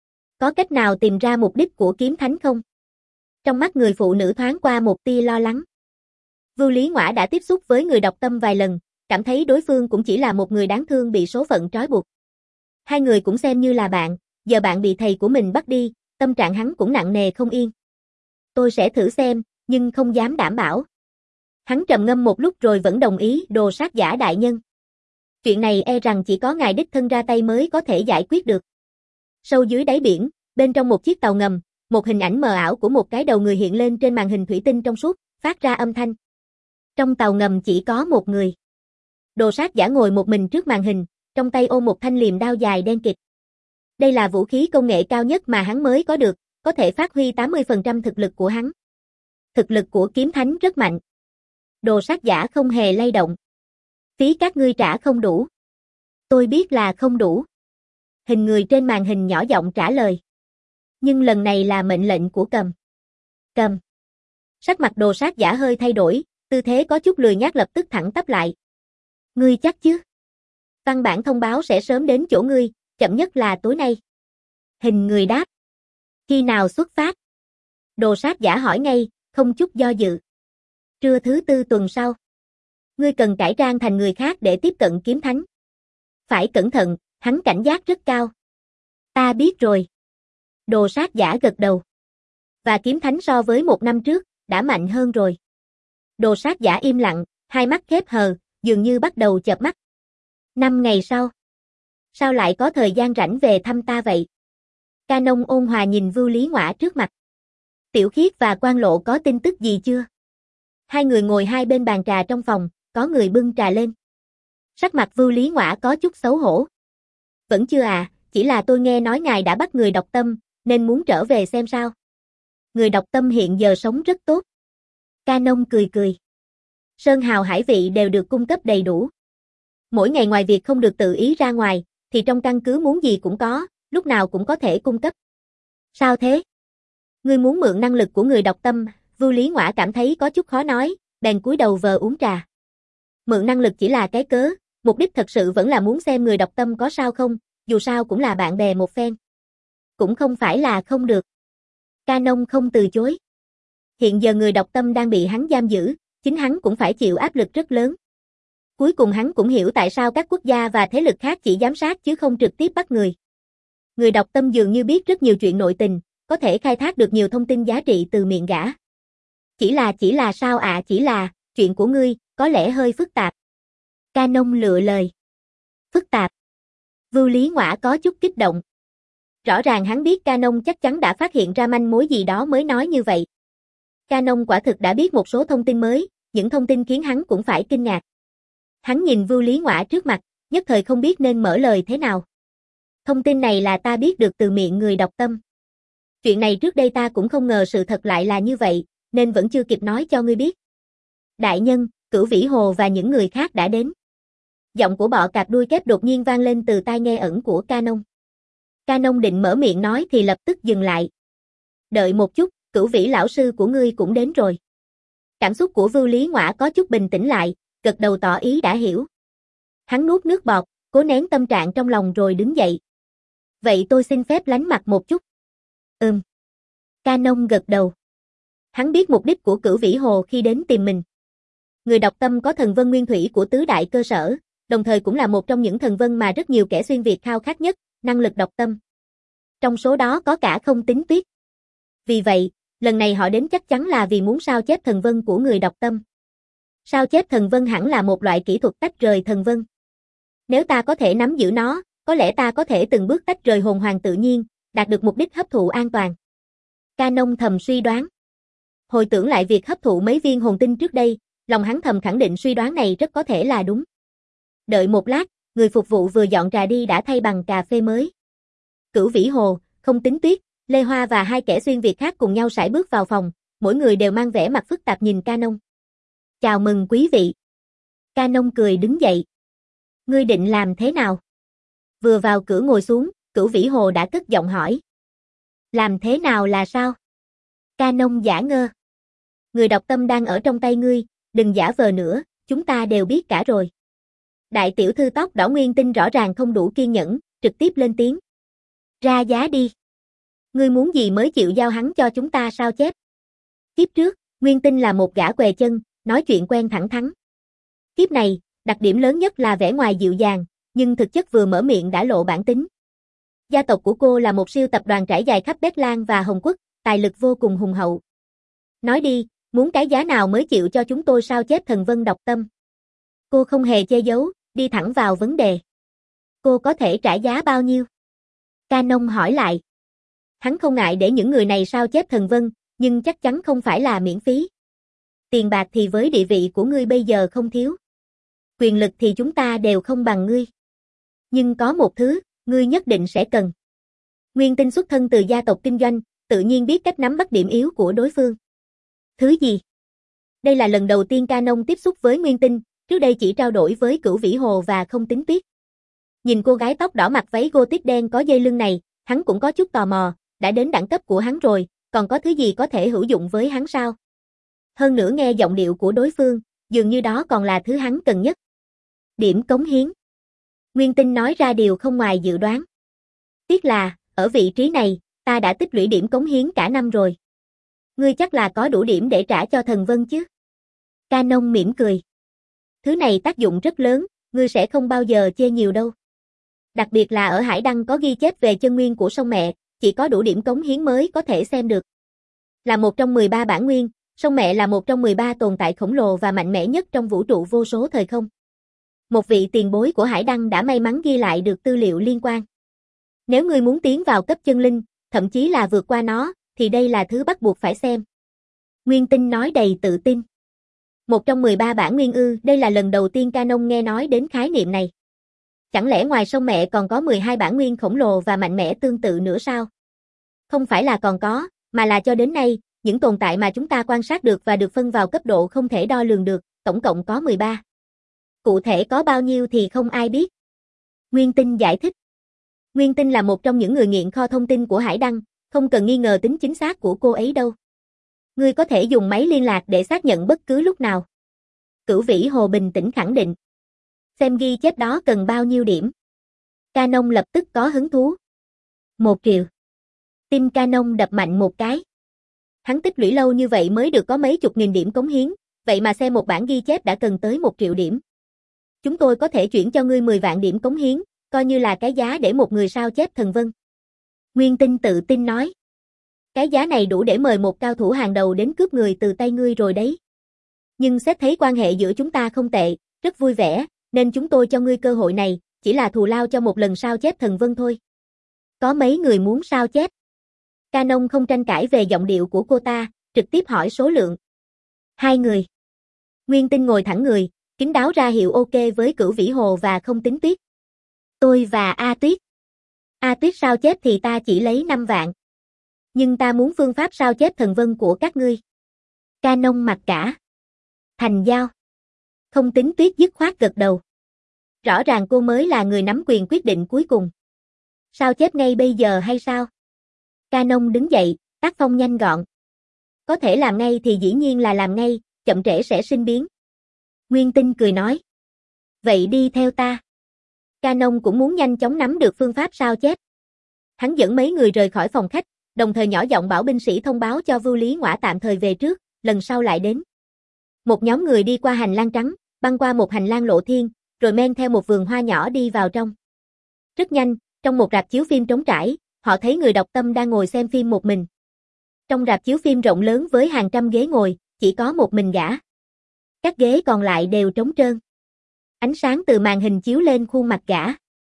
Có cách nào tìm ra mục đích của kiếm thánh không? Trong mắt người phụ nữ thoáng qua một tia lo lắng. Vưu Lý Ngõa đã tiếp xúc với người độc tâm vài lần, cảm thấy đối phương cũng chỉ là một người đáng thương bị số phận trói buộc. Hai người cũng xem như là bạn, giờ bạn bị thầy của mình bắt đi, tâm trạng hắn cũng nặng nề không yên. Tôi sẽ thử xem, nhưng không dám đảm bảo. Hắn trầm ngâm một lúc rồi vẫn đồng ý, đồ sát giả đại nhân. Chuyện này e rằng chỉ có ngài đích thân ra tay mới có thể giải quyết được. Sâu dưới đáy biển, bên trong một chiếc tàu ngầm, một hình ảnh mờ ảo của một cái đầu người hiện lên trên màn hình thủy tinh trong suốt, phát ra âm thanh. Trong tàu ngầm chỉ có một người. Đồ sát giả ngồi một mình trước màn hình, trong tay ôm một thanh liềm đao dài đen kịt. Đây là vũ khí công nghệ cao nhất mà hắn mới có được, có thể phát huy tám mươi phần trăm thực lực của hắn. Thực lực của kiếm thánh rất mạnh. Đồ sát giả không hề lay động. Phí các ngươi trả không đủ. Tôi biết là không đủ. Hình người trên màn hình nhỏ giọng trả lời. Nhưng lần này là mệnh lệnh của Cầm. Cầm. Sắc mặt đồ sát giả hơi thay đổi, tư thế có chút lười nhác lập tức thẳng tắp lại. Ngươi chắc chứ? Văn bản thông báo sẽ sớm đến chỗ ngươi, chậm nhất là tối nay. Hình người đáp. Khi nào xuất phát? Đồ sát giả hỏi ngay, không chút do dự. Trưa thứ tư tuần sau. Ngươi cần cải trang thành người khác để tiếp cận kiếm thánh. Phải cẩn thận, hắn cảnh giác rất cao. Ta biết rồi. Đồ sát giả gật đầu. Và kiếm thánh so với một năm trước, đã mạnh hơn rồi. Đồ sát giả im lặng, hai mắt khép hờ, dường như bắt đầu chợp mắt. Năm ngày sau. Sao lại có thời gian rảnh về thăm ta vậy? Canon ôn hòa nhìn Vưu Lý Ngõa trước mặt. Tiểu Khiết và Quan Lộ có tin tức gì chưa? Hai người ngồi hai bên bàn trà trong phòng, có người bưng trà lên. Sắc mặt Vưu Lý Ngõa có chút xấu hổ. Vẫn chưa à, chỉ là tôi nghe nói ngài đã bắt người độc tâm, nên muốn trở về xem sao. Người độc tâm hiện giờ sống rất tốt. Canon cười cười. Sơn hào hải vị đều được cung cấp đầy đủ. Mỗi ngày ngoài việc không được tự ý ra ngoài, thì trong căn cứ muốn gì cũng có, lúc nào cũng có thể cung cấp. Sao thế? Ngươi muốn mượn năng lực của người độc tâm? Vưu Lý Ngõa cảm thấy có chút khó nói, bèn cúi đầu vờ uống trà. Mượn năng lực chỉ là cái cớ, mục đích thật sự vẫn là muốn xem người độc tâm có sao không, dù sao cũng là bạn bè một phen. Cũng không phải là không được. Canon không từ chối. Hiện giờ người độc tâm đang bị hắn giam giữ, chính hắn cũng phải chịu áp lực rất lớn. Cuối cùng hắn cũng hiểu tại sao các quốc gia và thế lực khác chỉ giám sát chứ không trực tiếp bắt người. Người độc tâm dường như biết rất nhiều chuyện nội tình, có thể khai thác được nhiều thông tin giá trị từ miệng gã. Chỉ là chỉ là sao ạ à, chỉ là, chuyện của ngươi, có lẽ hơi phức tạp. Canon lựa lời. Phức tạp. Vưu Lý Ngõa có chút kích động. Rõ ràng hắn biết Canon chắc chắn đã phát hiện ra manh mối gì đó mới nói như vậy. Canon quả thực đã biết một số thông tin mới, những thông tin khiến hắn cũng phải kinh ngạc. Hắn nhìn Vưu Lý Ngõa trước mặt, nhất thời không biết nên mở lời thế nào. Thông tin này là ta biết được từ miệng người độc tâm. Chuyện này trước đây ta cũng không ngờ sự thật lại là như vậy, nên vẫn chưa kịp nói cho ngươi biết. Đại nhân, Cửu Vĩ Hồ và những người khác đã đến. Giọng của bọ cạp đuôi kép đột nhiên vang lên từ tai nghe ẩn của Canon. Canon định mở miệng nói thì lập tức dừng lại. Đợi một chút, Cửu Vĩ lão sư của ngươi cũng đến rồi. Cảm xúc của Vưu Lý Ngõa có chút bình tĩnh lại, gật đầu tỏ ý đã hiểu. Hắn nuốt nước bọt, cố nén tâm trạng trong lòng rồi đứng dậy. Vậy tôi xin phép lánh mặt một chút. Ừm. Canon gật đầu. Hắn biết mục đích của Cửu Vĩ Hồ khi đến tìm mình. Người độc tâm có thần vân nguyên thủy của tứ đại cơ sở, đồng thời cũng là một trong những thần vân mà rất nhiều kẻ xuyên Việt khao khát nhất, năng lực độc tâm. Trong số đó có cả Không Tính Tuyết. Vì vậy, lần này họ đến chắc chắn là vì muốn sao chép thần vân của người độc tâm. Sao chép thần vân hẳn là một loại kỹ thuật tách rời thần vân. Nếu ta có thể nắm giữ nó, có lẽ ta có thể từng bước tách rời hồn hoàng tự nhiên, đạt được mục đích hấp thụ an toàn. Canon thầm suy đoán. Hồi tưởng lại việc hấp thụ mấy viên hồn tinh trước đây, lòng hắn thầm khẳng định suy đoán này rất có thể là đúng. Đợi một lát, người phục vụ vừa dọn trà đi đã thay bằng cà phê mới. Cửu Vĩ Hồ, Không Tính Tuyết, Lê Hoa và hai kẻ xuyên Việt khác cùng nhau sải bước vào phòng, mỗi người đều mang vẻ mặt phức tạp nhìn Canon. Chào mừng quý vị. Canon cười đứng dậy. Ngươi định làm thế nào? Vừa vào cửa ngồi xuống, Cửu Vĩ Hồ đã cất giọng hỏi. Làm thế nào là sao? Canon giả ngơ. Người độc tâm đang ở trong tay ngươi, đừng giả vờ nữa, chúng ta đều biết cả rồi. Đại tiểu thư tóc đỏ Nguyên Tinh rõ ràng không đủ kiên nhẫn, trực tiếp lên tiếng. Ra giá đi. Ngươi muốn gì mới chịu giao hắn cho chúng ta sao chép? Kiếp trước, Nguyên Tinh là một gã què chân, nói chuyện quen thẳng thắn. Kiếp này, đặc điểm lớn nhất là vẻ ngoài dịu dàng, nhưng thực chất vừa mở miệng đã lộ bản tính. Gia tộc của cô là một siêu tập đoàn trải dài khắp Bét Lan và Hồng Quốc, tài lực vô cùng hùng hậu. Nói đi, muốn cái giá nào mới chịu cho chúng tôi sao chép thần vân độc tâm? Cô không hề che giấu, đi thẳng vào vấn đề. Cô có thể trả giá bao nhiêu? Canon hỏi lại. Hắn không ngại để những người này sao chép thần vân, nhưng chắc chắn không phải là miễn phí. Tiền bạc thì với địa vị của ngươi bây giờ không thiếu. Quyền lực thì chúng ta đều không bằng ngươi. Nhưng có một thứ, ngươi nhất định sẽ cần. Nguyên Tinh xuất thân từ gia tộc kinh doanh, tự nhiên biết cách nắm bắt điểm yếu của đối phương. Thứ gì? Đây là lần đầu tiên Canon tiếp xúc với Nguyên Tinh, trước đây chỉ trao đổi với Cửu Vĩ Hồ và Không Tính Tuyết. Nhìn cô gái tóc đỏ mặc váy Gothic đen có dây lưng này, hắn cũng có chút tò mò, đã đến đẳng cấp của hắn rồi, còn có thứ gì có thể hữu dụng với hắn sao? Hơn nữa nghe giọng điệu của đối phương, dường như đó còn là thứ hắn cần nhất. Điểm cống hiến. Nguyên Tinh nói ra điều không ngoài dự đoán. Tiếc là, ở vị trí này, ta đã tích lũy điểm cống hiến cả năm rồi. Ngươi chắc là có đủ điểm để trả cho thần vân chứ? Canon mỉm cười. Thứ này tác dụng rất lớn, ngươi sẽ không bao giờ chê nhiều đâu. Đặc biệt là ở Hải Đăng có ghi chép về chân nguyên của sông mẹ, chỉ có đủ điểm cống hiến mới có thể xem được. Là một trong mười ba bản nguyên, sông mẹ là một trong mười ba tồn tại khổng lồ và mạnh mẽ nhất trong vũ trụ vô số thời không. Một vị tiền bối của Hải Đăng đã may mắn ghi lại được tư liệu liên quan. Nếu ngươi muốn tiến vào cấp chân linh, thậm chí là vượt qua nó, thì đây là thứ bắt buộc phải xem. Nguyên Tinh nói đầy tự tin. Một trong mười ba bản nguyên ư, đây là lần đầu tiên Canon nghe nói đến khái niệm này. Chẳng lẽ ngoài sông mẹ còn có mười hai bản nguyên khổng lồ và mạnh mẽ tương tự nữa sao? Không phải là còn có, mà là cho đến nay, những tồn tại mà chúng ta quan sát được và được phân vào cấp độ không thể đo lường được, tổng cộng có mười ba. Cụ thể có bao nhiêu thì không ai biết. Nguyên Tinh giải thích. Nguyên Tinh là một trong những người nghiện kho thông tin của Hải Đăng, không cần nghi ngờ tính chính xác của cô ấy đâu. Ngươi có thể dùng máy liên lạc để xác nhận bất cứ lúc nào. Cửu Vĩ Hồ bình tĩnh khẳng định. Xem ghi chép đó cần bao nhiêu điểm. Canon lập tức có hứng thú. Một triệu. Tim Canon đập mạnh một cái. Hắn tích lũy lâu như vậy mới được có mấy chục nghìn điểm cống hiến, vậy mà xem một bản ghi chép đã cần tới một triệu điểm. Chúng tôi có thể chuyển cho ngươi mười vạn điểm cống hiến, coi như là cái giá để một người sao chép thần vân. Nguyên Tinh tự tin nói. Cái giá này đủ để mời một cao thủ hàng đầu đến cướp người từ tay ngươi rồi đấy. Nhưng xét thấy quan hệ giữa chúng ta không tệ, rất vui vẻ, nên chúng tôi cho ngươi cơ hội này, chỉ là thù lao cho một lần sao chép thần vân thôi. Có mấy người muốn sao chép? Canon không tranh cãi về giọng điệu của cô ta, trực tiếp hỏi số lượng. Hai người. Nguyên Tinh ngồi thẳng người, kín đáo ra hiệu ok với Cửu Vĩ Hồ và Không Tính Tuyết. Tôi và A Tuyết. A Tuyết sao chép thì ta chỉ lấy năm vạn. Nhưng ta muốn phương pháp sao chép thần vân của các ngươi. Canon mặc cả. Thành giao. Không Tính Tuyết dứt khoát gật đầu. Rõ ràng cô mới là người nắm quyền quyết định cuối cùng. Sao chép ngay bây giờ hay sao? Canon đứng dậy, tác phong nhanh gọn. Có thể làm ngay thì dĩ nhiên là làm ngay, chậm trễ sẽ sinh biến. Nguyên Tinh cười nói. Vậy đi theo ta. Canon cũng muốn nhanh chóng nắm được phương pháp sao chép. Hắn dẫn mấy người rời khỏi phòng khách, đồng thời nhỏ giọng bảo binh sĩ thông báo cho Vưu Lý Ngõa tạm thời về trước, lần sau lại đến. Một nhóm người đi qua hành lang trắng, băng qua một hành lang lộ thiên, rồi men theo một vườn hoa nhỏ đi vào trong. Rất nhanh, trong một rạp chiếu phim trống trải, họ thấy người độc tâm đang ngồi xem phim một mình. Trong rạp chiếu phim rộng lớn với hàng trăm ghế ngồi, chỉ có một mình gã. Các ghế còn lại đều trống trơn. Ánh sáng từ màn hình chiếu lên khuôn mặt gã.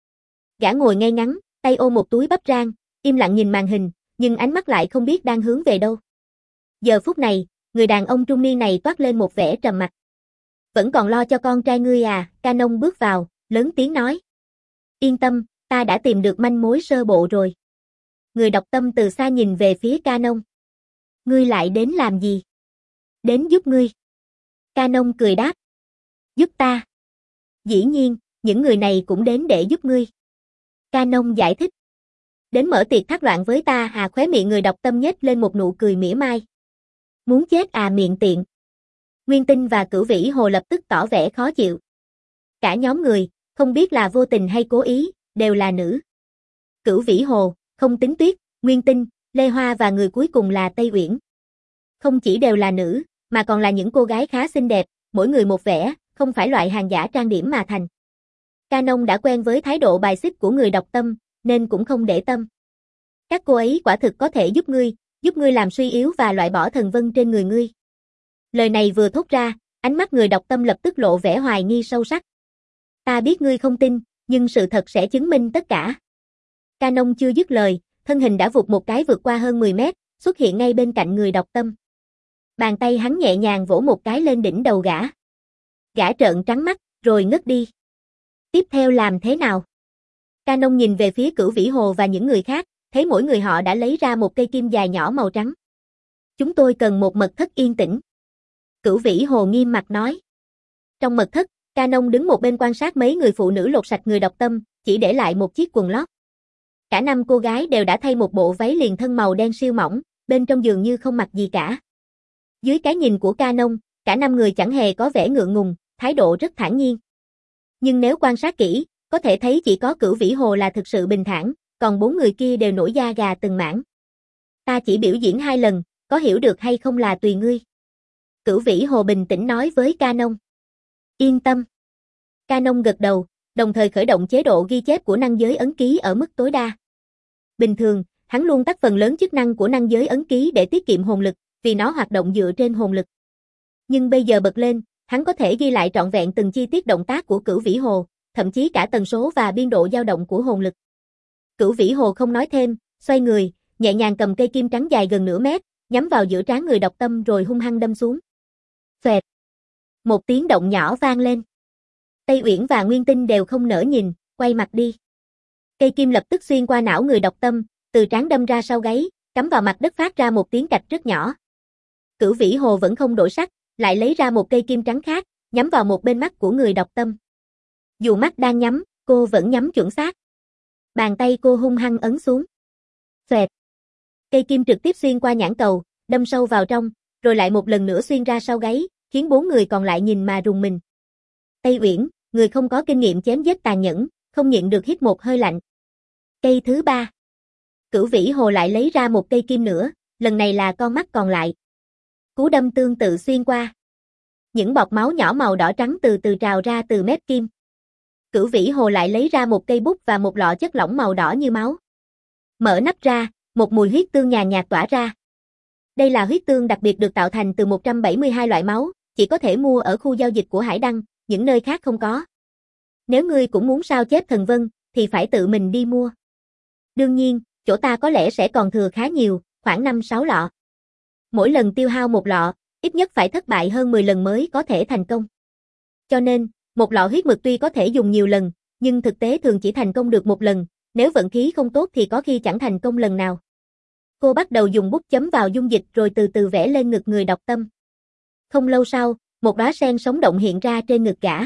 Gã ngồi ngay ngắn, tay ôm một túi bắp rang, im lặng nhìn màn hình, nhưng ánh mắt lại không biết đang hướng về đâu. Giờ phút này, người đàn ông trung niên này toát lên một vẻ trầm mặc. Vẫn còn lo cho con trai ngươi à? Canon bước vào, lớn tiếng nói. Yên tâm, ta đã tìm được manh mối sơ bộ rồi. Người độc tâm từ xa nhìn về phía Canon. Ngươi lại đến làm gì? Đến giúp ngươi. Canon cười đáp. Giúp ta? Dĩ nhiên, những người này cũng đến để giúp ngươi. Canon giải thích. Đến mở tiệc thác loạn với ta à? Khóe miệng người độc tâm nhếch lên một nụ cười mỉa mai. Muốn chết à? Miệng tiện. Nguyên Tinh và Cửu Vĩ Hồ lập tức tỏ vẻ khó chịu. Cả nhóm người, không biết là vô tình hay cố ý, đều là nữ. Cửu Vĩ Hồ, Không Tính Tuyết, Nguyên Tinh, Lê Hoa và người cuối cùng là Tây Uyển. Không chỉ đều là nữ, mà còn là những cô gái khá xinh đẹp, mỗi người một vẻ, không phải loại hàng giả trang điểm mà thành. Canon đã quen với thái độ bài xích của người độc tâm, nên cũng không để tâm. Các cô ấy quả thực có thể giúp ngươi, giúp ngươi làm suy yếu và loại bỏ thần vân trên người ngươi. Lời này vừa thốt ra, ánh mắt người độc tâm lập tức lộ vẻ hoài nghi sâu sắc. Ta biết ngươi không tin, nhưng sự thật sẽ chứng minh tất cả. Canon chưa dứt lời, thân hình đã vụt một cái vượt qua hơn mười mét, xuất hiện ngay bên cạnh người độc tâm. Bàn tay hắn nhẹ nhàng vỗ một cái lên đỉnh đầu gã. Gã trợn trắng mắt, rồi ngất đi. Tiếp theo làm thế nào? Canon nhìn về phía Cửu Vĩ Hồ và những người khác, thấy mỗi người họ đã lấy ra một cây kim dài nhỏ màu trắng. Chúng tôi cần một mật thất yên tĩnh. Cửu Vĩ Hồ nghiêm mặt nói. Trong mật thất, Canon đứng một bên quan sát mấy người phụ nữ lột sạch người độc tâm, chỉ để lại một chiếc quần lót. Cả năm cô gái đều đã thay một bộ váy liền thân màu đen siêu mỏng, bên trong dường như không mặc gì cả. Dưới cái nhìn của Canon, cả năm người chẳng hề có vẻ ngượng ngùng, thái độ rất thản nhiên. Nhưng nếu quan sát kỹ, có thể thấy chỉ có Cửu Vĩ Hồ là thực sự bình thản, còn bốn người kia đều nổi da gà từng mảng. Ta chỉ biểu diễn hai lần, có hiểu được hay không là tùy ngươi. Cửu Vĩ Hồ bình tĩnh nói với Canon. Yên tâm. Canon gật đầu, đồng thời khởi động chế độ ghi chép của năng giới ấn ký ở mức tối đa. Bình thường, hắn luôn tắt phần lớn chức năng của năng giới ấn ký để tiết kiệm hồn lực, vì nó hoạt động dựa trên hồn lực. Nhưng bây giờ bật lên, hắn có thể ghi lại trọn vẹn từng chi tiết động tác của Cửu Vĩ Hồ, thậm chí cả tần số và biên độ dao động của hồn lực. Cửu Vĩ Hồ không nói thêm, xoay người, nhẹ nhàng cầm cây kim trắng dài gần nửa mét, nhắm vào giữa trán người độc tâm rồi hung hăng đâm xuống. Phệt. Một tiếng động nhỏ vang lên. Tây Uyển và Nguyên Tinh đều không nỡ nhìn, quay mặt đi. Cây kim lập tức xuyên qua não người độc tâm, từ trán đâm ra sau gáy, cắm vào mặt đất phát ra một tiếng cạch rất nhỏ. Cửu Vĩ Hồ vẫn không đổi sắc, lại lấy ra một cây kim trắng khác, nhắm vào một bên mắt của người độc tâm. Dù mắt đang nhắm, cô vẫn nhắm chuẩn xác. Bàn tay cô hung hăng ấn xuống. Phệt. Cây kim trực tiếp xuyên qua nhãn cầu, đâm sâu vào trong, rồi lại một lần nữa xuyên ra sau gáy, khiến bốn người còn lại nhìn mà rùng mình. Tây Uyển, người không có kinh nghiệm chém giết tàn nhẫn, không nhịn được hít một hơi lạnh. Cây thứ ba. Cửu Vĩ Hồ lại lấy ra một cây kim nữa, lần này là con mắt còn lại. Cú đâm tương tự xuyên qua. Những bọt máu nhỏ màu đỏ trắng từ từ trào ra từ mép kim. Cửu Vĩ Hồ lại lấy ra một cây bút và một lọ chất lỏng màu đỏ như máu. Mở nắp ra, một mùi huyết tương nhàn nhạt tỏa ra. Đây là huyết tương đặc biệt được tạo thành từ một trăm bảy mươi hai loại máu, chỉ có thể mua ở khu giao dịch của Hải Đăng, những nơi khác không có. Nếu ngươi cũng muốn sao chép thần vân, thì phải tự mình đi mua. Đương nhiên, chỗ ta có lẽ sẽ còn thừa khá nhiều, khoảng năm sáu lọ. Mỗi lần tiêu hao một lọ, ít nhất phải thất bại hơn mười lần mới có thể thành công. Cho nên, một lọ huyết mực tuy có thể dùng nhiều lần, nhưng thực tế thường chỉ thành công được một lần, nếu vận khí không tốt thì có khi chẳng thành công lần nào. Cô bắt đầu dùng bút chấm vào dung dịch rồi từ từ vẽ lên ngực người độc tâm. Không lâu sau, một đóa sen sống động hiện ra trên ngực gã.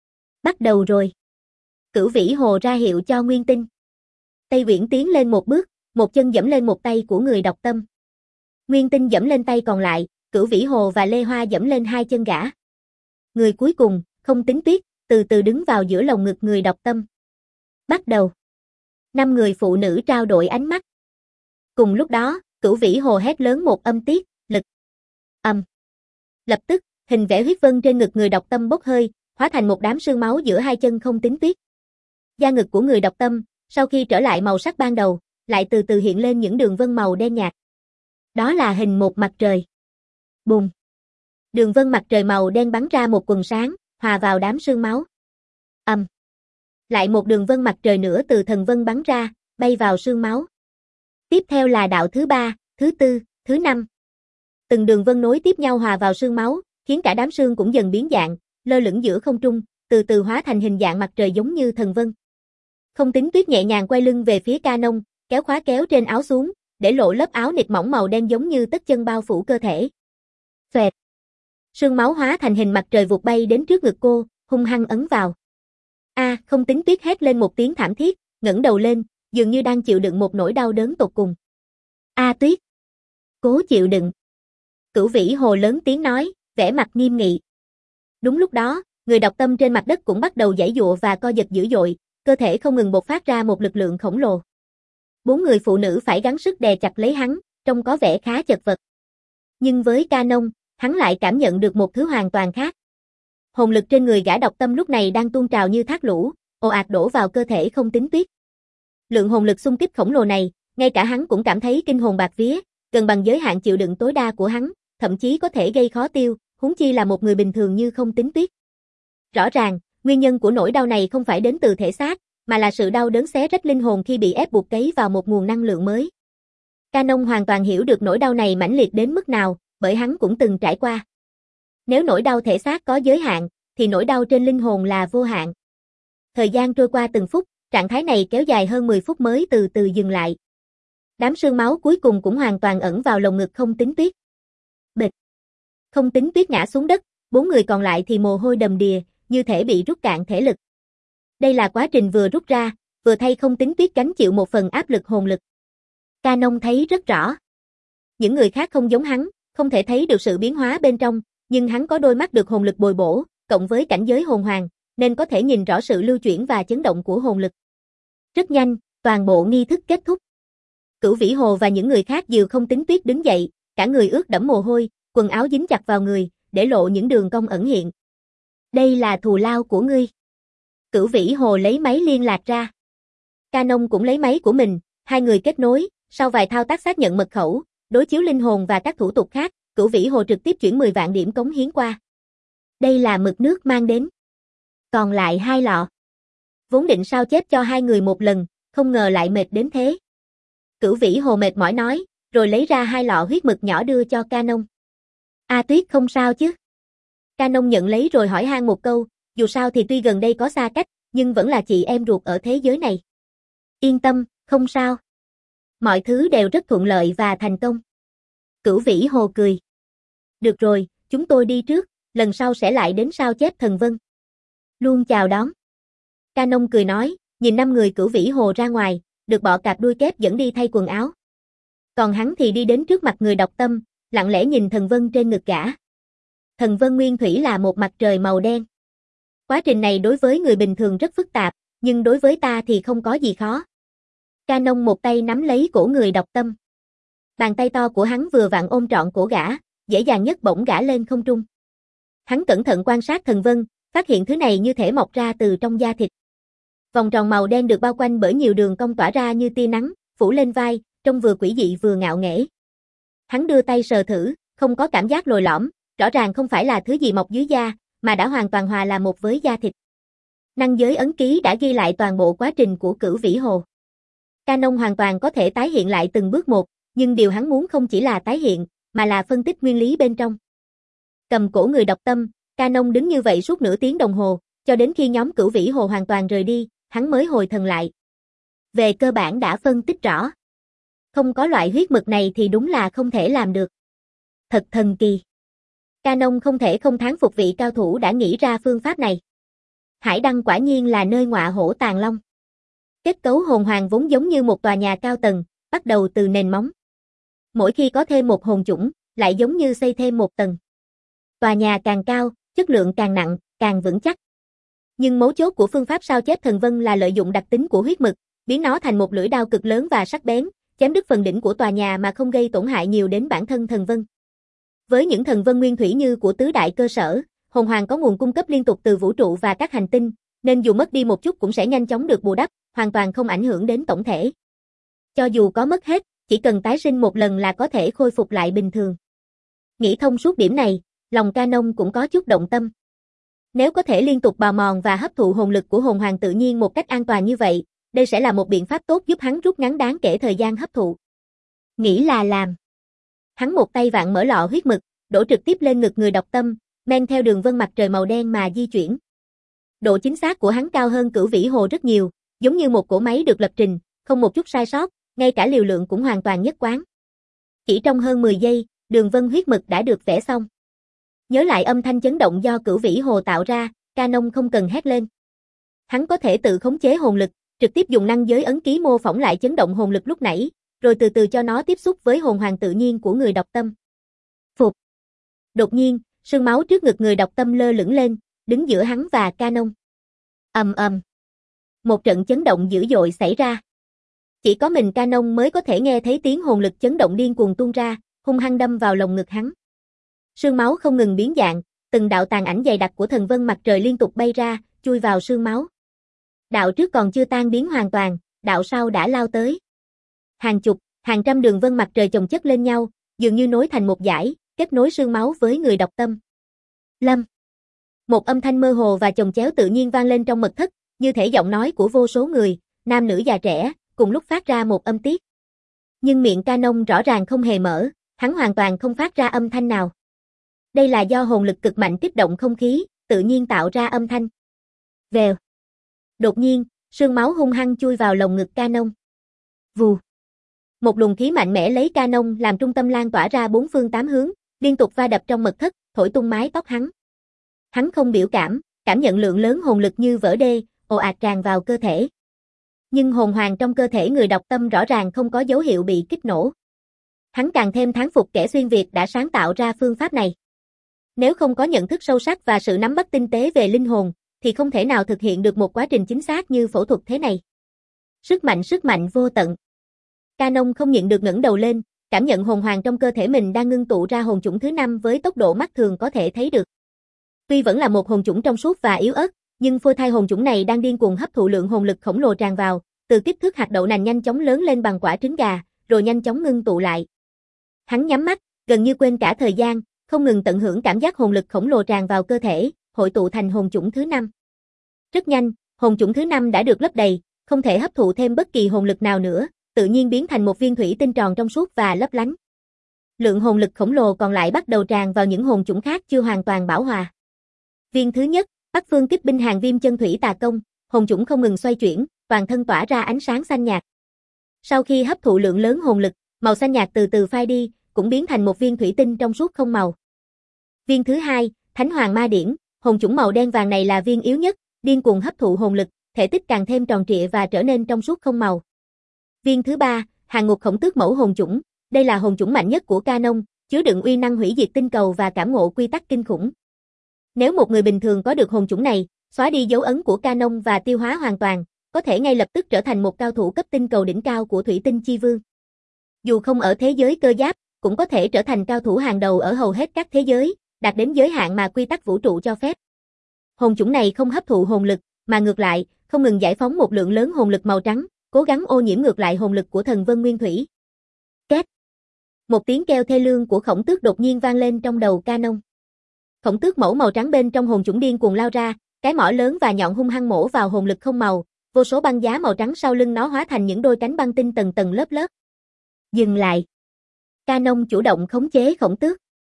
Bắt đầu rồi. Cửu Vĩ Hồ ra hiệu cho Nguyên Tinh. Tây Uyển tiến lên một bước, một chân giẫm lên một tay của người độc tâm. Nguyên Tinh giẫm lên tay còn lại, Cửu Vĩ Hồ và Lê Hoa giẫm lên hai chân gã. Người cuối cùng, Không Tính Tuyết, từ từ đứng vào giữa lồng ngực người độc tâm. Bắt đầu. Năm người phụ nữ trao đổi ánh mắt. Cùng lúc đó, Cửu Vĩ Hồ hét lớn một âm tiết, lực. Âm. Lập tức, hình vẽ huyết vân trên ngực người độc tâm bốc hơi, hóa thành một đám sương máu giữa hai chân Không Tính Tuyết. Da ngực của người độc tâm, sau khi trở lại màu sắc ban đầu, lại từ từ hiện lên những đường vân màu đen nhạt. Đó là hình một mặt trời. Bùng. Đường vân mặt trời màu đen bắn ra một quầng sáng, hòa vào đám sương máu. Âm. Lại một đường vân mặt trời nữa từ thần vân bắn ra, bay vào sương máu. Tiếp theo là đạo thứ ba, thứ tư, thứ năm. Từng đường vân nối tiếp nhau hòa vào sương máu, khiến cả đám sương cũng dần biến dạng, lơ lửng giữa không trung, từ từ hóa thành hình dạng mặt trời giống như thần vân. Không Tính Tuyết nhẹ nhàng quay lưng về phía Canon, kéo khóa kéo trên áo xuống, để lộ lớp áo nịt mỏng màu đen giống như tất chân bao phủ cơ thể. Phệt. Sương máu hóa thành hình mặt trời vụt bay đến trước ngực cô, hung hăng ấn vào. A, à, Không Tính Tuyết hét lên một tiếng thảm thiết, ngẩng đầu lên, dường như đang chịu đựng một nỗi đau đớn tột cùng. A à, Tuyết. Cố chịu đựng. Cửu Vĩ Hồ lớn tiếng nói, vẻ mặt nghiêm nghị. Đúng lúc đó, người độc tâm trên mặt đất cũng bắt đầu giãy giụa và co giật dữ dội, cơ thể không ngừng bộc phát ra một lực lượng khổng lồ. Bốn người phụ nữ phải gắng sức đè chặt lấy hắn, trông có vẻ khá chật vật. Nhưng với Canon, hắn lại cảm nhận được một thứ hoàn toàn khác. Hồn lực trên người gã độc tâm lúc này đang tuôn trào như thác lũ, ồ ạt đổ vào cơ thể Không Tính Tuyết. Lượng hồn lực xung kích khổng lồ này, ngay cả hắn cũng cảm thấy kinh hồn bạt vía, gần bằng giới hạn chịu đựng tối đa của hắn, thậm chí có thể gây khó tiêu, huống chi là một người bình thường như Không Tính Tuyết. Rõ ràng, nguyên nhân của nỗi đau này không phải đến từ thể xác, mà là sự đau đớn xé rách linh hồn khi bị ép buộc cấy vào một nguồn năng lượng mới. Canon hoàn toàn hiểu được nỗi đau này mãnh liệt đến mức nào, bởi hắn cũng từng trải qua. Nếu nỗi đau thể xác có giới hạn, thì nỗi đau trên linh hồn là vô hạn. Thời gian trôi qua từng phút, trạng thái này kéo dài hơn mười phút mới từ từ dừng lại. Đám sương máu cuối cùng cũng hoàn toàn ẩn vào lồng ngực Không Tính Tuyết. Bịch. Không Tính Tuyết ngã xuống đất, bốn người còn lại thì mồ hôi đầm đìa, như thể bị rút cạn thể lực. Đây là quá trình vừa rút ra, vừa thay Không Tính Tuyết gánh chịu một phần áp lực hồn lực. Canon thấy rất rõ. Những người khác không giống hắn, không thể thấy được sự biến hóa bên trong, nhưng hắn có đôi mắt được hồn lực bồi bổ, cộng với cảnh giới hồn hoàng, nên có thể nhìn rõ sự lưu chuyển và chấn động của hồn lực. Rất nhanh, toàn bộ nghi thức kết thúc. Cửu Vĩ Hồ và những người khác dìu Không Tính Tuyết đứng dậy, cả người ướt đẫm mồ hôi, quần áo dính chặt vào người, để lộ những đường cong ẩn hiện. Đây là thù lao của ngươi. Cửu Vĩ Hồ lấy máy liên lạc ra. Canon cũng lấy máy của mình, hai người kết nối, sau vài thao tác xác nhận mật khẩu, đối chiếu linh hồn và các thủ tục khác, Cửu Vĩ Hồ trực tiếp chuyển mười vạn điểm cống hiến qua. Đây là mực nước mang đến. Còn lại hai lọ. Vốn định sao chép cho hai người một lần, không ngờ lại mệt đến thế. Cửu Vĩ Hồ mệt mỏi nói, rồi lấy ra hai lọ huyết mực nhỏ đưa cho Canon. A Tuyết không sao chứ? Canon nhận lấy rồi hỏi han một câu, dù sao thì tuy gần đây có xa cách, nhưng vẫn là chị em ruột ở thế giới này. Yên tâm, không sao. Mọi thứ đều rất thuận lợi và thành công. Cửu Vĩ Hồ cười. Được rồi, chúng tôi đi trước, lần sau sẽ lại đến sao chép thần vân. Luôn chào đón. Canon cười nói, nhìn năm người Cửu Vĩ Hồ ra ngoài, được bọ cạp đuôi kép dẫn đi thay quần áo. Còn hắn thì đi đến trước mặt người đọc tâm, lặng lẽ nhìn thần vân trên ngực gã. Thần vân nguyên thủy là một mặt trời màu đen. Quá trình này đối với người bình thường rất phức tạp, nhưng đối với ta thì không có gì khó. Canon một tay nắm lấy cổ người đọc tâm. Bàn tay to của hắn vừa vặn ôm trọn cổ gã, dễ dàng nhất bổng gã lên không trung. Hắn cẩn thận quan sát thần vân, phát hiện thứ này như thể mọc ra từ trong da thịt. Vòng tròn màu đen được bao quanh bởi nhiều đường cong tỏa ra như tia nắng, phủ lên vai, trông vừa quỷ dị vừa ngạo nghễ. Hắn đưa tay sờ thử, không có cảm giác lồi lõm, rõ ràng không phải là thứ gì mọc dưới da, mà đã hoàn toàn hòa là một với da thịt. Năng giới ấn ký đã ghi lại toàn bộ quá trình của Cửu Vĩ Hồ. Canon hoàn toàn có thể tái hiện lại từng bước một, nhưng điều hắn muốn không chỉ là tái hiện, mà là phân tích nguyên lý bên trong. Cầm cổ người đọc tâm, Canon đứng như vậy suốt nửa tiếng đồng hồ, cho đến khi nhóm Cửu Vĩ Hồ hoàn toàn rời đi, hắn mới hồi thần lại. Về cơ bản đã phân tích rõ. Không có loại huyết mực này thì đúng là không thể làm được. Thật thần kỳ. Canon không thể không thán phục vị cao thủ đã nghĩ ra phương pháp này. Hải Đăng quả nhiên là nơi ngọa hổ tàng long. Kết cấu hồn hoàng vốn giống như một tòa nhà cao tầng, bắt đầu từ nền móng. Mỗi khi có thêm một hồn chủng, lại giống như xây thêm một tầng. Tòa nhà càng cao, chất lượng càng nặng, càng vững chắc. Nhưng mấu chốt của phương pháp sao chép thần vân là lợi dụng đặc tính của huyết mực, biến nó thành một lưỡi đao cực lớn và sắc bén, chém đứt phần đỉnh của tòa nhà mà không gây tổn hại nhiều đến bản thân thần vân. Với những thần vân nguyên thủy như của tứ đại cơ sở, hồn hoàng có nguồn cung cấp liên tục từ vũ trụ và các hành tinh, nên dù mất đi một chút cũng sẽ nhanh chóng được bù đắp, hoàn toàn không ảnh hưởng đến tổng thể. Cho dù có mất hết, chỉ cần tái sinh một lần là có thể khôi phục lại bình thường. Nghĩ thông suốt điểm này, lòng Canon cũng có chút động tâm. Nếu có thể liên tục bào mòn và hấp thụ hồn lực của hồn hoàng tự nhiên một cách an toàn như vậy, đây sẽ là một biện pháp tốt giúp hắn rút ngắn đáng kể thời gian hấp thụ. Nghĩ là làm. Hắn một tay vặn mở lọ huyết mực, đổ trực tiếp lên ngực người đọc tâm, men theo đường vân mặt trời màu đen mà di chuyển. Độ chính xác của hắn cao hơn Cửu Vĩ Hồ rất nhiều, giống như một cỗ máy được lập trình, không một chút sai sót, ngay cả liều lượng cũng hoàn toàn nhất quán. Chỉ trong hơn mười giây, đường vân huyết mực đã được vẽ xong. Nhớ lại âm thanh chấn động do Cửu Vĩ Hồ tạo ra, Canon không cần hét lên. Hắn có thể tự khống chế hồn lực, trực tiếp dùng năng giới ấn ký mô phỏng lại chấn động hồn lực lúc nãy, rồi từ từ cho nó tiếp xúc với hồn hoàng tự nhiên của người đọc tâm. Phục. Đột nhiên, sương máu trước ngực người đọc tâm lơ lửng lên, đứng giữa hắn và Canon. Ầm ầm. Một trận chấn động dữ dội xảy ra. Chỉ có mình Canon mới có thể nghe thấy tiếng hồn lực chấn động điên cuồng tuôn ra, hung hăng đâm vào lồng ngực hắn. Sương máu không ngừng biến dạng, từng đạo tàn ảnh dày đặc của thần vân mặt trời liên tục bay ra, chui vào sương máu. Đạo trước còn chưa tan biến hoàn toàn, đạo sau đã lao tới. Hàng chục, hàng trăm đường vân mặt trời chồng chất lên nhau, dường như nối thành một dải, kết nối sương máu với người đọc tâm. Lâm. Một âm thanh mơ hồ và chồng chéo tự nhiên vang lên trong mật thất, như thể giọng nói của vô số người, nam nữ già trẻ, cùng lúc phát ra một âm tiết. Nhưng miệng Canon rõ ràng không hề mở, hắn hoàn toàn không phát ra âm thanh nào. Đây là do hồn lực cực mạnh kích động không khí, tự nhiên tạo ra âm thanh. Vèo. Đột nhiên, sương máu hung hăng chui vào lồng ngực Canon. Vù. Một luồng khí mạnh mẽ lấy Canon làm trung tâm lan tỏa ra bốn phương tám hướng, liên tục va đập trong mật thất, thổi tung mái tóc hắn. Hắn không biểu cảm, cảm nhận lượng lớn hồn lực như vỡ đê, ồ ạt tràn vào cơ thể. Nhưng hồn hoàng trong cơ thể người đọc tâm rõ ràng không có dấu hiệu bị kích nổ. Hắn càng thêm thán phục kẻ xuyên Việt đã sáng tạo ra phương pháp này. Nếu không có nhận thức sâu sắc và sự nắm bắt tinh tế về linh hồn, thì không thể nào thực hiện được một quá trình chính xác như phẫu thuật thế này. Sức mạnh sức mạnh vô tận. Canon không nhịn được ngẩng đầu lên, cảm nhận hồn hoàng trong cơ thể mình đang ngưng tụ ra hồn chủng thứ năm với tốc độ mắt thường có thể thấy được. Tuy vẫn là một hồn chủng trong suốt và yếu ớt, nhưng phôi thai hồn chủng này đang điên cuồng hấp thụ lượng hồn lực khổng lồ tràn vào, từ kích thước hạt đậu nành nhanh chóng lớn lên bằng quả trứng gà, rồi nhanh chóng ngưng tụ lại. Hắn nhắm mắt, gần như quên cả thời gian, không ngừng tận hưởng cảm giác hồn lực khổng lồ tràn vào cơ thể, hội tụ thành hồn chủng thứ năm. Rất nhanh, hồn chủng thứ năm đã được lấp đầy, không thể hấp thụ thêm bất kỳ hồn lực nào nữa, tự nhiên biến thành một viên thủy tinh tròn trong suốt và lấp lánh. Lượng hồn lực khổng lồ còn lại bắt đầu tràn vào những hồn chủng khác chưa hoàn toàn bão hòa. Viên thứ nhất, Bắc Phương Kích Binh Hàng Viêm Chân Thủy Tà Công, hồn chủng không ngừng xoay chuyển, toàn thân tỏa ra ánh sáng xanh nhạt. Sau khi hấp thụ lượng lớn hồn lực, màu xanh nhạt từ từ phai đi, cũng biến thành một viên thủy tinh trong suốt không màu. Viên thứ hai, Thánh Hoàng Ma Điển, hồn chủng màu đen vàng này là viên yếu nhất, điên cuồng hấp thụ hồn lực, thể tích càng thêm tròn trịa và trở nên trong suốt không màu. Viên thứ ba, Hàng Ngục Khổng Tước Mẫu hồn chủng, đây là hồn chủng mạnh nhất của Canon, chứa đựng uy năng hủy diệt tinh cầu và cảm ngộ quy tắc kinh khủng. Nếu một người bình thường có được hồn chủng này, xóa đi dấu ấn của Canon và tiêu hóa hoàn toàn, có thể ngay lập tức trở thành một cao thủ cấp tinh cầu đỉnh cao của Thủy Tinh Chi Vương. Dù không ở thế giới cơ giáp, cũng có thể trở thành cao thủ hàng đầu ở hầu hết các thế giới, đạt đến giới hạn mà quy tắc vũ trụ cho phép. Hồn chủng này không hấp thụ hồn lực, mà ngược lại, không ngừng giải phóng một lượng lớn hồn lực màu trắng, cố gắng ô nhiễm ngược lại hồn lực của thần Vân Nguyên Thủy. Két. Một tiếng kêu thê lương của Khổng Tước đột nhiên vang lên trong đầu Canon. Khổng Tước mẫu màu trắng bên trong hồn chủng điên cuồng lao ra, cái mỏ lớn và nhọn hung hăng mổ vào hồn lực không màu, vô số băng giá màu trắng sau lưng nó hóa thành những đôi cánh băng tinh tầng tầng lớp lớp. Dừng lại. Canon chủ động khống chế Khổng Tước.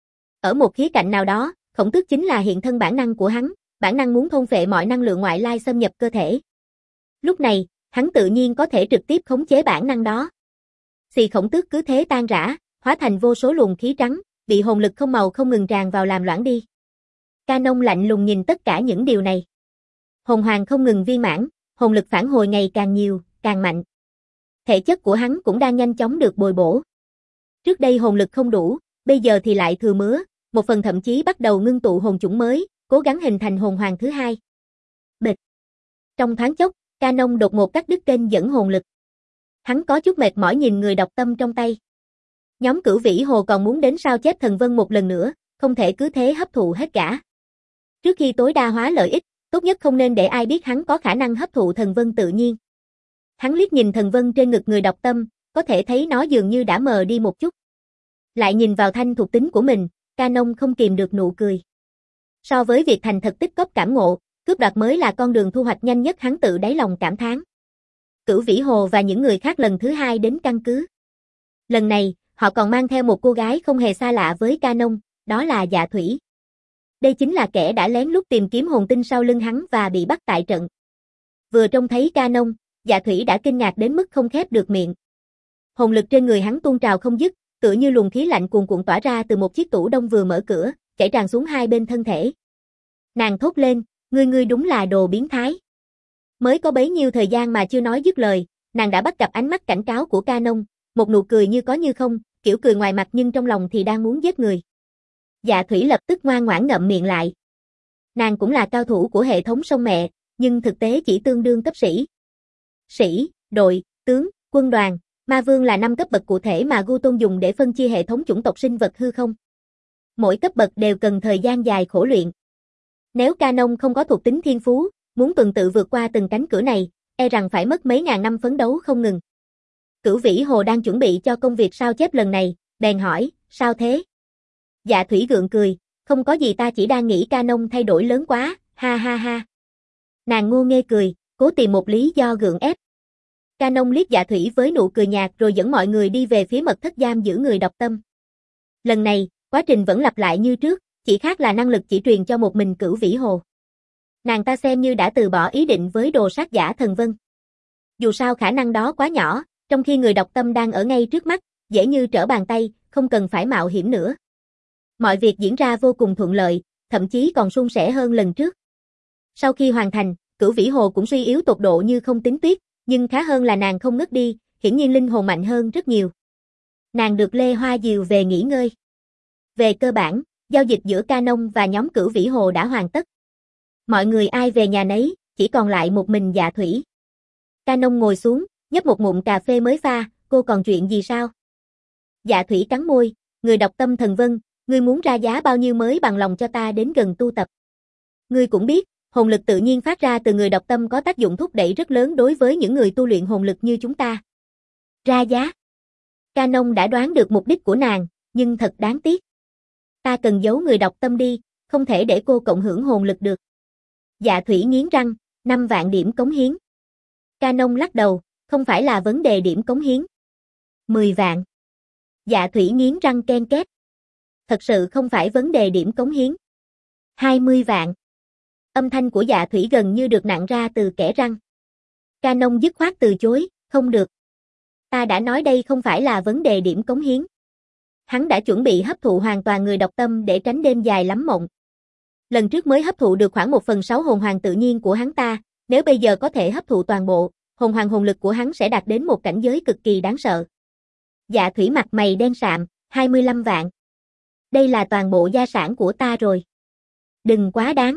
Ở một khía cạnh nào đó, Khổng Tước chính là hiện thân bản năng của hắn, bản năng muốn thôn phệ mọi năng lượng ngoại lai xâm nhập cơ thể. Lúc này, hắn tự nhiên có thể trực tiếp khống chế bản năng đó. Xì Khổng Tước cứ thế tan rã, hóa thành vô số luồng khí trắng, bị hồn lực không màu không ngừng tràn vào làm loãng đi. Canon lạnh lùng nhìn tất cả những điều này. Hồn hoàng không ngừng viên mãn, hồn lực phản hồi ngày càng nhiều, càng mạnh. Thể chất của hắn cũng đang nhanh chóng được bồi bổ. Trước đây hồn lực không đủ, bây giờ thì lại thừa mứa, một phần thậm chí bắt đầu ngưng tụ hồn chủng mới, cố gắng hình thành hồn hoàng thứ hai. Bịch. Trong thoáng chốc, Canon đột ngột cắt đứt kênh dẫn hồn lực. Hắn có chút mệt mỏi nhìn người đọc tâm trong tay. Nhóm Cửu Vĩ Hồ còn muốn đến sao chép thần vân một lần nữa, không thể cứ thế hấp thụ hết cả. Trước khi tối đa hóa lợi ích, tốt nhất không nên để ai biết hắn có khả năng hấp thụ thần vân tự nhiên. Hắn liếc nhìn thần vân trên ngực người đọc tâm, có thể thấy nó dường như đã mờ đi một chút. Lại nhìn vào thanh thuộc tính của mình, Canon không kìm được nụ cười. So với việc thành thật tích góp cảm ngộ, cướp đoạt mới là con đường thu hoạch nhanh nhất, hắn tự đáy lòng cảm thán. Cửu Vĩ Hồ và những người khác lần thứ hai đến căn cứ. Lần này, họ còn mang theo một cô gái không hề xa lạ với Canon, đó là Dạ Thủy. Đây chính là kẻ đã lén lút tìm kiếm hồn tinh sau lưng hắn và bị bắt tại trận. Vừa trông thấy Canon, Dạ Thủy đã kinh ngạc đến mức không khép được miệng. Hồn lực trên người hắn tuôn trào không dứt, tựa như luồng khí lạnh cuồn cuộn tỏa ra từ một chiếc tủ đông vừa mở cửa, chảy tràn xuống hai bên thân thể. Nàng thốt lên, ngươi ngươi đúng là đồ biến thái. Mới có bấy nhiêu thời gian mà chưa nói dứt lời, nàng đã bắt gặp ánh mắt cảnh cáo của Canon, một nụ cười như có như không, kiểu cười ngoài mặt nhưng trong lòng thì đang muốn giết người. Dạ Thủy lập tức ngoan ngoãn ngậm miệng lại. Nàng cũng là cao thủ của hệ thống sông mẹ, nhưng thực tế chỉ tương đương cấp sĩ. Sĩ, đội, tướng, quân đoàn, ma vương là năm cấp bậc cụ thể mà Gu Tôn dùng để phân chia hệ thống chủng tộc sinh vật hư không. Mỗi cấp bậc đều cần thời gian dài khổ luyện. Nếu Canon không có thuộc tính thiên phú, muốn tuần tự vượt qua từng cánh cửa này, e rằng phải mất mấy ngàn năm phấn đấu không ngừng. Cửu Vĩ Hồ đang chuẩn bị cho công việc sao chép lần này, bèn hỏi, sao thế? Dạ Thủy gượng cười, không có gì, ta chỉ đang nghĩ Canon thay đổi lớn quá, ha ha ha. Nàng ngô nghê cười, cố tìm một lý do gượng ép. Canon liếc Dạ Thủy với nụ cười nhạt rồi dẫn mọi người đi về phía mật thất giam giữ người đọc tâm. Lần này, quá trình vẫn lặp lại như trước, chỉ khác là năng lực chỉ truyền cho một mình Cửu Vĩ Hồ. Nàng ta xem như đã từ bỏ ý định với đồ sát giả thần vân. Dù sao khả năng đó quá nhỏ, trong khi người đọc tâm đang ở ngay trước mắt, dễ như trở bàn tay, không cần phải mạo hiểm nữa. Mọi việc diễn ra vô cùng thuận lợi, thậm chí còn suôn sẻ hơn lần trước. Sau khi hoàn thành, Cửu Vĩ Hồ cũng suy yếu tột độ như không tính tuyết, nhưng khá hơn là nàng không ngất đi, hiển nhiên linh hồn mạnh hơn rất nhiều. Nàng được Lê Hoa dìu về nghỉ ngơi. Về cơ bản, giao dịch giữa Canon và nhóm Cửu Vĩ Hồ đã hoàn tất. Mọi người ai về nhà nấy, chỉ còn lại một mình Dạ Thủy. Canon ngồi xuống, nhấp một ngụm cà phê mới pha, cô còn chuyện gì sao? Dạ Thủy cắn môi, người đọc tâm thần vân, ngươi muốn ra giá bao nhiêu mới bằng lòng cho ta đến gần tu tập? Ngươi cũng biết, hồn lực tự nhiên phát ra từ người đọc tâm có tác dụng thúc đẩy rất lớn đối với những người tu luyện hồn lực như chúng ta. Ra giá? Canon đã đoán được mục đích của nàng, nhưng thật đáng tiếc. Ta cần giấu người đọc tâm đi, không thể để cô cộng hưởng hồn lực được. Dạ Thủy nghiến răng, năm vạn điểm cống hiến. Canon lắc đầu, không phải là vấn đề điểm cống hiến. mười vạn. Dạ Thủy nghiến răng ken két. Thật sự không phải vấn đề điểm cống hiến. hai mươi vạn. Âm thanh của Dạ Thủy gần như được nặn ra từ kẽ răng. Canon dứt khoát từ chối, không được. Ta đã nói đây không phải là vấn đề điểm cống hiến. Hắn đã chuẩn bị hấp thụ hoàn toàn người đọc tâm để tránh đêm dài lắm mộng. Lần trước mới hấp thụ được khoảng một phần sáu hồn hoàng tự nhiên của hắn ta, nếu bây giờ có thể hấp thụ toàn bộ, hồn hoàng hồn lực của hắn sẽ đạt đến một cảnh giới cực kỳ đáng sợ. Dạ Thủy mặt mày đen sạm, hai mươi lăm vạn. Đây là toàn bộ gia sản của ta rồi. Đừng quá đáng.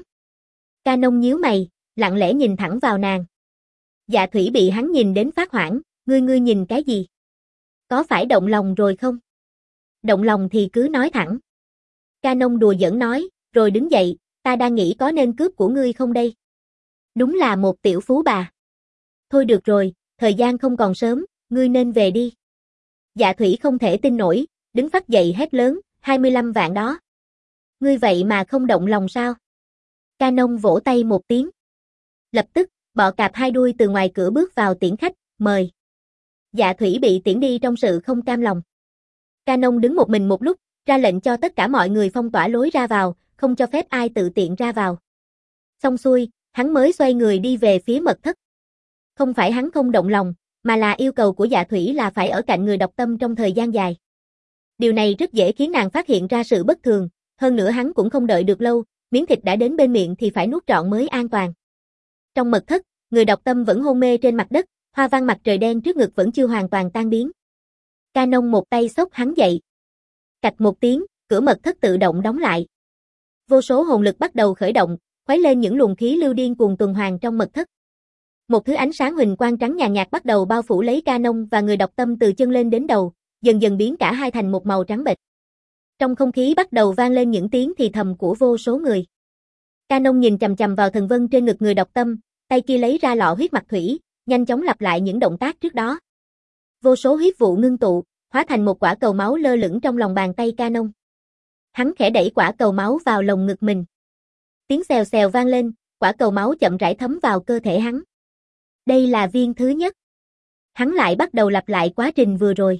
Canon nhíu mày, lặng lẽ nhìn thẳng vào nàng. Dạ Thủy bị hắn nhìn đến phát hoảng, ngươi ngươi nhìn cái gì? Có phải động lòng rồi không? Động lòng thì cứ nói thẳng. Canon đùa giỡn nói, rồi đứng dậy, ta đang nghĩ có nên cướp của ngươi không đây? Đúng là một tiểu phú bà. Thôi được rồi, thời gian không còn sớm, ngươi nên về đi. Dạ Thủy không thể tin nổi, đứng phắt dậy hét lớn, hai mươi lăm vạn đó. Ngươi vậy mà không động lòng sao? Canon vỗ tay một tiếng. Lập tức, bọ cạp hai đuôi từ ngoài cửa bước vào tiễn khách, mời. Dạ Thủy bị tiễn đi trong sự không cam lòng. Canon đứng một mình một lúc, ra lệnh cho tất cả mọi người phong tỏa lối ra vào, không cho phép ai tự tiện ra vào. Xong xuôi, hắn mới xoay người đi về phía mật thất. Không phải hắn không động lòng, mà là yêu cầu của Dạ Thủy là phải ở cạnh người đọc tâm trong thời gian dài. Điều này rất dễ khiến nàng phát hiện ra sự bất thường, hơn nữa hắn cũng không đợi được lâu, miếng thịt đã đến bên miệng thì phải nuốt trọn mới an toàn. Trong mật thất, người đọc tâm vẫn hôn mê trên mặt đất, hoa văn mặt trời đen trước ngực vẫn chưa hoàn toàn tan biến. Canon một tay xốc hắn dậy. Cạch một tiếng, cửa mật thất tự động đóng lại. Vô số hồn lực bắt đầu khởi động, khuấy lên những luồng khí lưu điên cuồng tuần hoàn trong mật thất. Một thứ ánh sáng huỳnh quang trắng nhàn nhạt bắt đầu bao phủ lấy Canon và người đọc tâm từ chân lên đến đầu, dần dần biến cả hai thành một màu trắng bệch. Trong không khí bắt đầu vang lên những tiếng thì thầm của vô số người. Canon nhìn chằm chằm vào thần vân trên ngực người đọc tâm, tay kia lấy ra lọ huyết mạch thủy, nhanh chóng lặp lại những động tác trước đó. Vô số huyết vụ ngưng tụ, hóa thành một quả cầu máu lơ lửng trong lòng bàn tay Canon. Hắn khẽ đẩy quả cầu máu vào lồng ngực mình. Tiếng xèo xèo vang lên, quả cầu máu chậm rãi thấm vào cơ thể hắn. Đây là viên thứ nhất. Hắn lại bắt đầu lặp lại quá trình vừa rồi.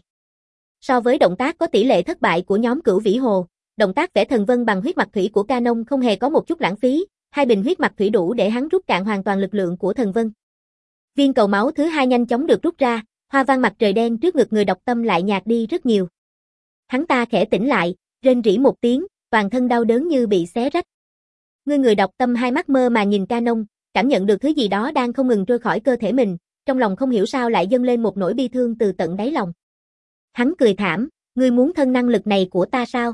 So với động tác có tỷ lệ thất bại của nhóm Cửu Vĩ Hồ, động tác vẽ thần vân bằng huyết mạch thủy của Canon không hề có một chút lãng phí, hai bình huyết mạch thủy đủ để hắn rút cạn hoàn toàn lực lượng của thần vân. Viên cầu máu thứ hai nhanh chóng được rút ra, hoa văn mặt trời đen trước ngực người đọc tâm lại nhạt đi rất nhiều. Hắn ta khẽ tỉnh lại, rên rỉ một tiếng, toàn thân đau đớn như bị xé rách. Người người đọc tâm hai mắt mơ mà nhìn Canon, cảm nhận được thứ gì đó đang không ngừng trôi khỏi cơ thể mình, trong lòng không hiểu sao lại dâng lên một nỗi bi thương từ tận đáy lòng. Hắn cười thảm, ngươi muốn thân năng lực này của ta sao?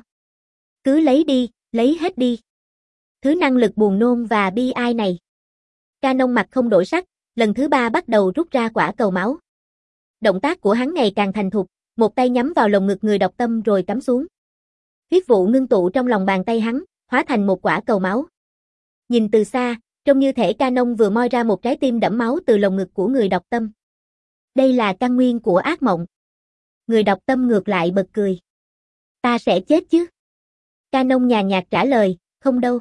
Cứ lấy đi, lấy hết đi. Thứ năng lực buồn nôn và bi ai này. Canon mặt không đổi sắc, lần thứ ba bắt đầu rút ra quả cầu máu. Động tác của hắn ngày càng thành thục, một tay nhắm vào lồng ngực người đọc tâm rồi cắm xuống. Huyết vụ ngưng tụ trong lòng bàn tay hắn, hóa thành một quả cầu máu. Nhìn từ xa, trông như thể Canon vừa moi ra một trái tim đẫm máu từ lồng ngực của người đọc tâm. Đây là căn nguyên của ác mộng. Người đọc tâm ngược lại bật cười. Ta sẽ chết chứ? Canon nhàn nhạt trả lời, không đâu.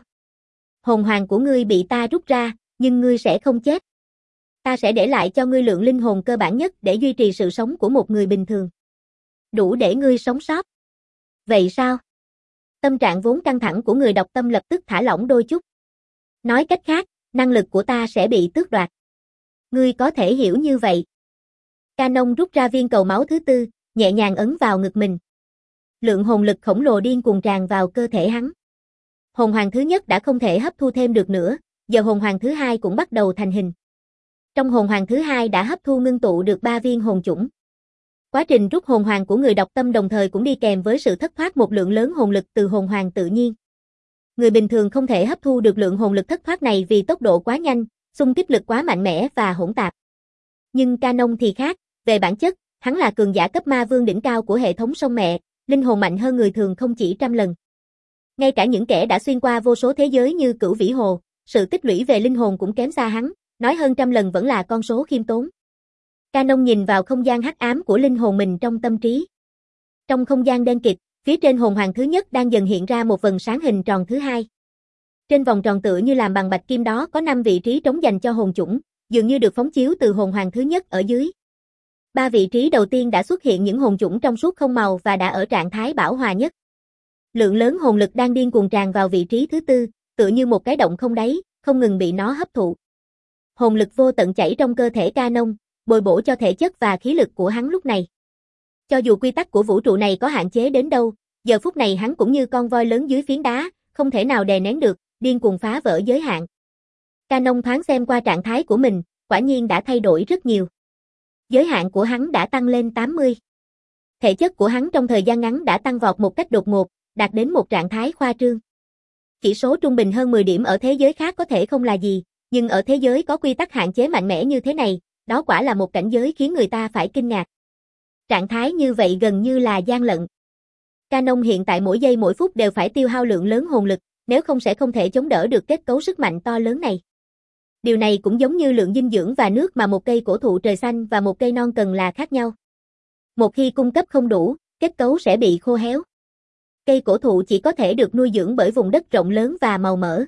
Hồn hoàng của ngươi bị ta rút ra, nhưng ngươi sẽ không chết. Ta sẽ để lại cho ngươi lượng linh hồn cơ bản nhất để duy trì sự sống của một người bình thường. Đủ để ngươi sống sót. Vậy sao? Tâm trạng vốn căng thẳng của người đọc tâm lập tức thả lỏng đôi chút. Nói cách khác, năng lực của ta sẽ bị tước đoạt. Ngươi có thể hiểu như vậy. Canon rút ra viên cầu máu thứ tư, nhẹ nhàng ấn vào ngực mình. Lượng hồn lực khổng lồ điên cuồng tràn vào cơ thể hắn. Hồn hoàng thứ nhất đã không thể hấp thu thêm được nữa, giờ hồn hoàng thứ hai cũng bắt đầu thành hình. Trong hồn hoàng thứ hai đã hấp thu ngưng tụ được ba viên hồn chủng. Quá trình rút hồn hoàng của người đọc tâm đồng thời cũng đi kèm với sự thất thoát một lượng lớn hồn lực từ hồn hoàng tự nhiên. Người bình thường không thể hấp thu được lượng hồn lực thất thoát này vì tốc độ quá nhanh, xung kích lực quá mạnh mẽ và hỗn tạp. Nhưng Canon thì khác, về bản chất, hắn là cường giả cấp ma vương đỉnh cao của hệ thống sông mẹ, linh hồn mạnh hơn người thường không chỉ trăm lần. Ngay cả những kẻ đã xuyên qua vô số thế giới như Cửu Vĩ Hồ, sự tích lũy về linh hồn cũng kém xa hắn, nói hơn trăm lần vẫn là con số khiêm tốn. Canon nhìn vào không gian hắc ám của linh hồn mình trong tâm trí. Trong không gian đen kịt, phía trên hồn hoàng thứ nhất đang dần hiện ra một vầng sáng hình tròn thứ hai. Trên vòng tròn tựa như làm bằng bạch kim đó có năm vị trí trống dành cho hồn chủng, dường như được phóng chiếu từ hồn hoàng thứ nhất ở dưới. Ba vị trí đầu tiên đã xuất hiện những hồn chủng trong suốt không màu và đã ở trạng thái bảo hòa nhất. Lượng lớn hồn lực đang điên cuồng tràn vào vị trí thứ tư, tựa như một cái động không đáy, không ngừng bị nó hấp thụ. Hồn lực vô tận chảy trong cơ thể Canon, bồi bổ cho thể chất và khí lực của hắn lúc này. Cho dù quy tắc của vũ trụ này có hạn chế đến đâu, giờ phút này hắn cũng như con voi lớn dưới phiến đá, không thể nào đè nén được, điên cuồng phá vỡ giới hạn. Canon thoáng xem qua trạng thái của mình, quả nhiên đã thay đổi rất nhiều. Giới hạn của hắn đã tăng lên tám mươi. Thể chất của hắn trong thời gian ngắn đã tăng vọt một cách đột ngột, đạt đến một trạng thái khoa trương. Chỉ số trung bình hơn mười điểm ở thế giới khác có thể không là gì, nhưng ở thế giới có quy tắc hạn chế mạnh mẽ như thế này, đó quả là một cảnh giới khiến người ta phải kinh ngạc. Trạng thái như vậy gần như là gian lận. Canon hiện tại mỗi giây mỗi phút đều phải tiêu hao lượng lớn hồn lực, nếu không sẽ không thể chống đỡ được kết cấu sức mạnh to lớn này. Điều này cũng giống như lượng dinh dưỡng và nước mà một cây cổ thụ trời xanh và một cây non cần là khác nhau. Một khi cung cấp không đủ, kết cấu sẽ bị khô héo. Cây cổ thụ chỉ có thể được nuôi dưỡng bởi vùng đất rộng lớn và màu mỡ.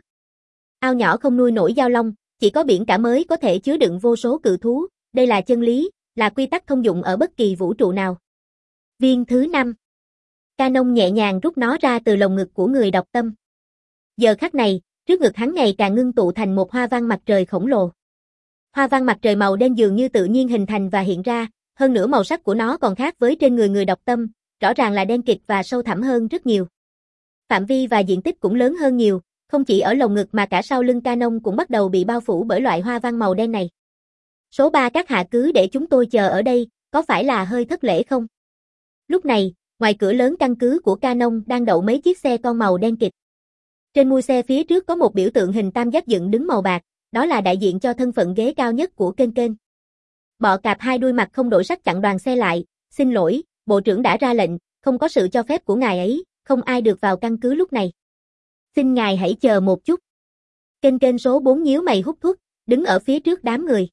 Ao nhỏ không nuôi nổi giao long, chỉ có biển cả mới có thể chứa đựng vô số cự thú, đây là chân lý, là quy tắc thông dụng ở bất kỳ vũ trụ nào. Viên thứ năm. Canon nhẹ nhàng rút nó ra từ lồng ngực của người đọc tâm. Giờ khắc này, trước ngực hắn ngày càng ngưng tụ thành một hoa văn mặt trời khổng lồ. Hoa văn mặt trời màu đen dường như tự nhiên hình thành và hiện ra, hơn nữa màu sắc của nó còn khác với trên người người đọc tâm, rõ ràng là đen kịt và sâu thẳm hơn rất nhiều. Phạm vi và diện tích cũng lớn hơn nhiều, không chỉ ở lồng ngực mà cả sau lưng Canon cũng bắt đầu bị bao phủ bởi loại hoa văn màu đen này. Số ba các hạ cứ để chúng tôi chờ ở đây, có phải là hơi thất lễ không? Lúc này, ngoài cửa lớn căn cứ của Canon đang đậu mấy chiếc xe con màu đen kịt. Trên mui xe phía trước có một biểu tượng hình tam giác dựng đứng màu bạc, đó là đại diện cho thân phận ghế cao nhất của kênh kênh. Bọ cạp hai đuôi mặt không đổi sắc chặn đoàn xe lại, xin lỗi, bộ trưởng đã ra lệnh, không có sự cho phép của ngài ấy, không ai được vào căn cứ lúc này. Xin ngài hãy chờ một chút. Kênh kênh số bốn nhíu mày hút thuốc, đứng ở phía trước đám người.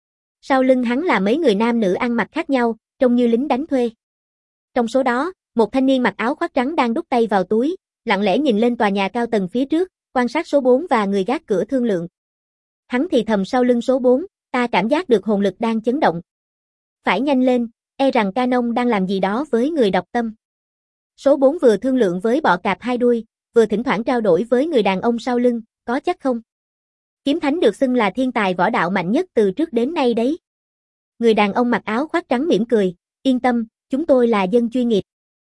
Sau lưng hắn là mấy người nam nữ ăn mặc khác nhau, trông như lính đánh thuê. Trong số đó, một thanh niên mặc áo khoác trắng đang đút tay vào túi, lặng lẽ nhìn lên tòa nhà cao tầng phía trước, quan sát số bốn và người gác cửa thương lượng. Hắn thì thầm sau lưng số bốn, ta cảm giác được hồn lực đang chấn động. Phải nhanh lên, e rằng Canon đang làm gì đó với người đọc tâm. Số bốn vừa thương lượng với bọ cạp hai đuôi, vừa thỉnh thoảng trao đổi với người đàn ông sau lưng, có chắc không? Kiếm Thánh được xưng là thiên tài võ đạo mạnh nhất từ trước đến nay đấy. Người đàn ông mặc áo khoác trắng mỉm cười, yên tâm, chúng tôi là dân chuyên nghiệp.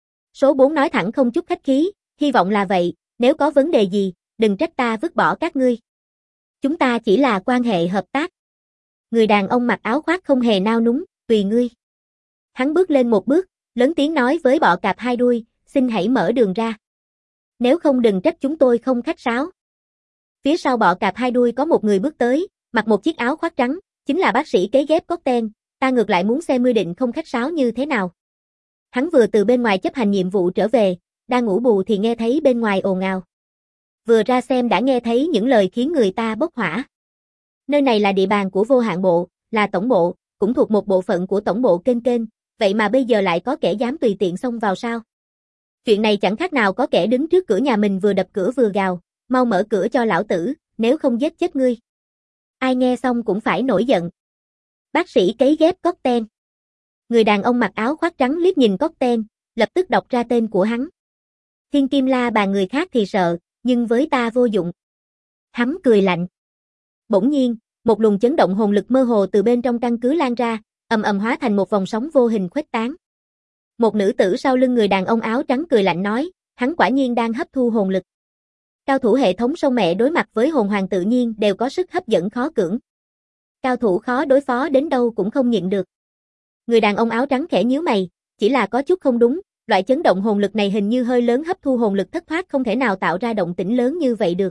Số bốn nói thẳng không chút khách khí, hy vọng là vậy, nếu có vấn đề gì, đừng trách ta vứt bỏ các ngươi. Chúng ta chỉ là quan hệ hợp tác. Người đàn ông mặc áo khoác không hề nao núng, tùy ngươi. Hắn bước lên một bước, lớn tiếng nói với bọ cạp hai đuôi, xin hãy mở đường ra. Nếu không đừng trách chúng tôi không khách sáo. Phía sau bọ cạp hai đuôi có một người bước tới, mặc một chiếc áo khoác trắng, chính là bác sĩ cấy ghép Cocktail, ta ngược lại muốn xem ngươi định không khách sáo như thế nào. Hắn vừa từ bên ngoài chấp hành nhiệm vụ trở về, đang ngủ bù thì nghe thấy bên ngoài ồn ào. Vừa ra xem đã nghe thấy những lời khiến người ta bốc hỏa. Nơi này là địa bàn của vô hạn bộ, là tổng bộ, cũng thuộc một bộ phận của tổng bộ kênh kênh, vậy mà bây giờ lại có kẻ dám tùy tiện xông vào sao? Chuyện này chẳng khác nào có kẻ đứng trước cửa nhà mình vừa đập cửa vừa gào, mau mở cửa cho lão tử, nếu không giết chết ngươi. Ai nghe xong cũng phải nổi giận. Bác sĩ cấy ghép Cocktail. Người đàn ông mặc áo khoác trắng liếc nhìn Cocktail, lập tức đọc ra tên của hắn. Thiên Kim La bàn người khác thì sợ, nhưng với ta vô dụng. Hắn cười lạnh. Bỗng nhiên, một luồng chấn động hồn lực mơ hồ từ bên trong căn cứ lan ra, ầm ầm hóa thành một vòng sóng vô hình khuếch tán. Một nữ tử sau lưng người đàn ông áo trắng cười lạnh nói, hắn quả nhiên đang hấp thu hồn lực. Cao thủ hệ thống sông mẹ đối mặt với hồn hoàng tự nhiên đều có sức hấp dẫn khó cưỡng. Cao thủ khó đối phó đến đâu cũng không nhịn được. Người đàn ông áo trắng khẽ nhíu mày, chỉ là có chút không đúng, loại chấn động hồn lực này hình như hơi lớn, hấp thu hồn lực thất thoát không thể nào tạo ra động tĩnh lớn như vậy được.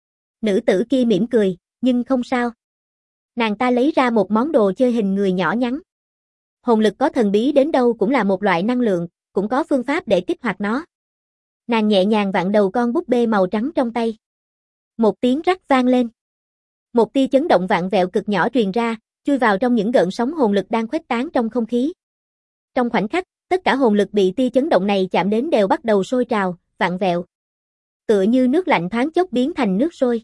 Nữ tử kia mỉm cười, nhưng không sao. Nàng ta lấy ra một món đồ chơi hình người nhỏ nhắn. Hồn lực có thần bí đến đâu cũng là một loại năng lượng, cũng có phương pháp để kích hoạt nó. Nàng nhẹ nhàng vặn đầu con búp bê màu trắng trong tay. Một tiếng rắc vang lên. Một tia chấn động vạn vẹo cực nhỏ truyền ra, chui vào trong những gợn sóng hồn lực đang khuếch tán trong không khí. Trong khoảnh khắc, Tất cả hồn lực bị tia chấn động này chạm đến đều bắt đầu sôi trào, vặn vẹo. Tựa như nước lạnh thoáng chốc biến thành nước sôi.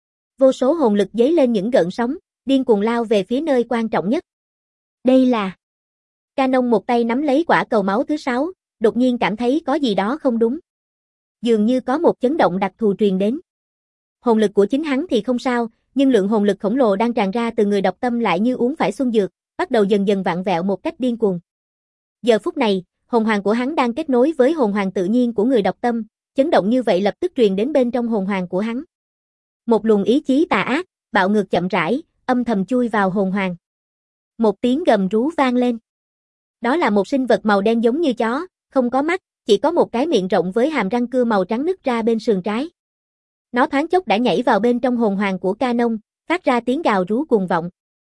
Vô số hồn lực dấy lên những gợn sóng, điên cuồng lao về phía nơi quan trọng nhất. Đây là... Canon một tay nắm lấy quả cầu máu thứ sáu, đột nhiên cảm thấy có gì đó không đúng. Dường như có một chấn động đặc thù truyền đến. Hồn lực của chính hắn thì không sao, nhưng lượng hồn lực khổng lồ đang tràn ra từ người độc tâm lại như uống phải xuân dược, bắt đầu dần dần vặn vẹo một cách điên cuồng. Giờ phút này, hồn hoàng của hắn đang kết nối với hồn hoàng tự nhiên của người độc tâm, chấn động như vậy lập tức truyền đến bên trong hồn hoàng của hắn. Một luồng ý chí tà ác, bạo ngược chậm rãi, âm thầm chui vào hồn hoàng. Một tiếng gầm rú vang lên. Đó là một sinh vật màu đen giống như chó, không có mắt, chỉ có một cái miệng rộng với hàm răng cưa màu trắng nứt ra bên sườn trái. Nó thoáng chốc đã nhảy vào bên trong hồn hoàng của Canon, phát ra tiếng gào rú cuồng vọng.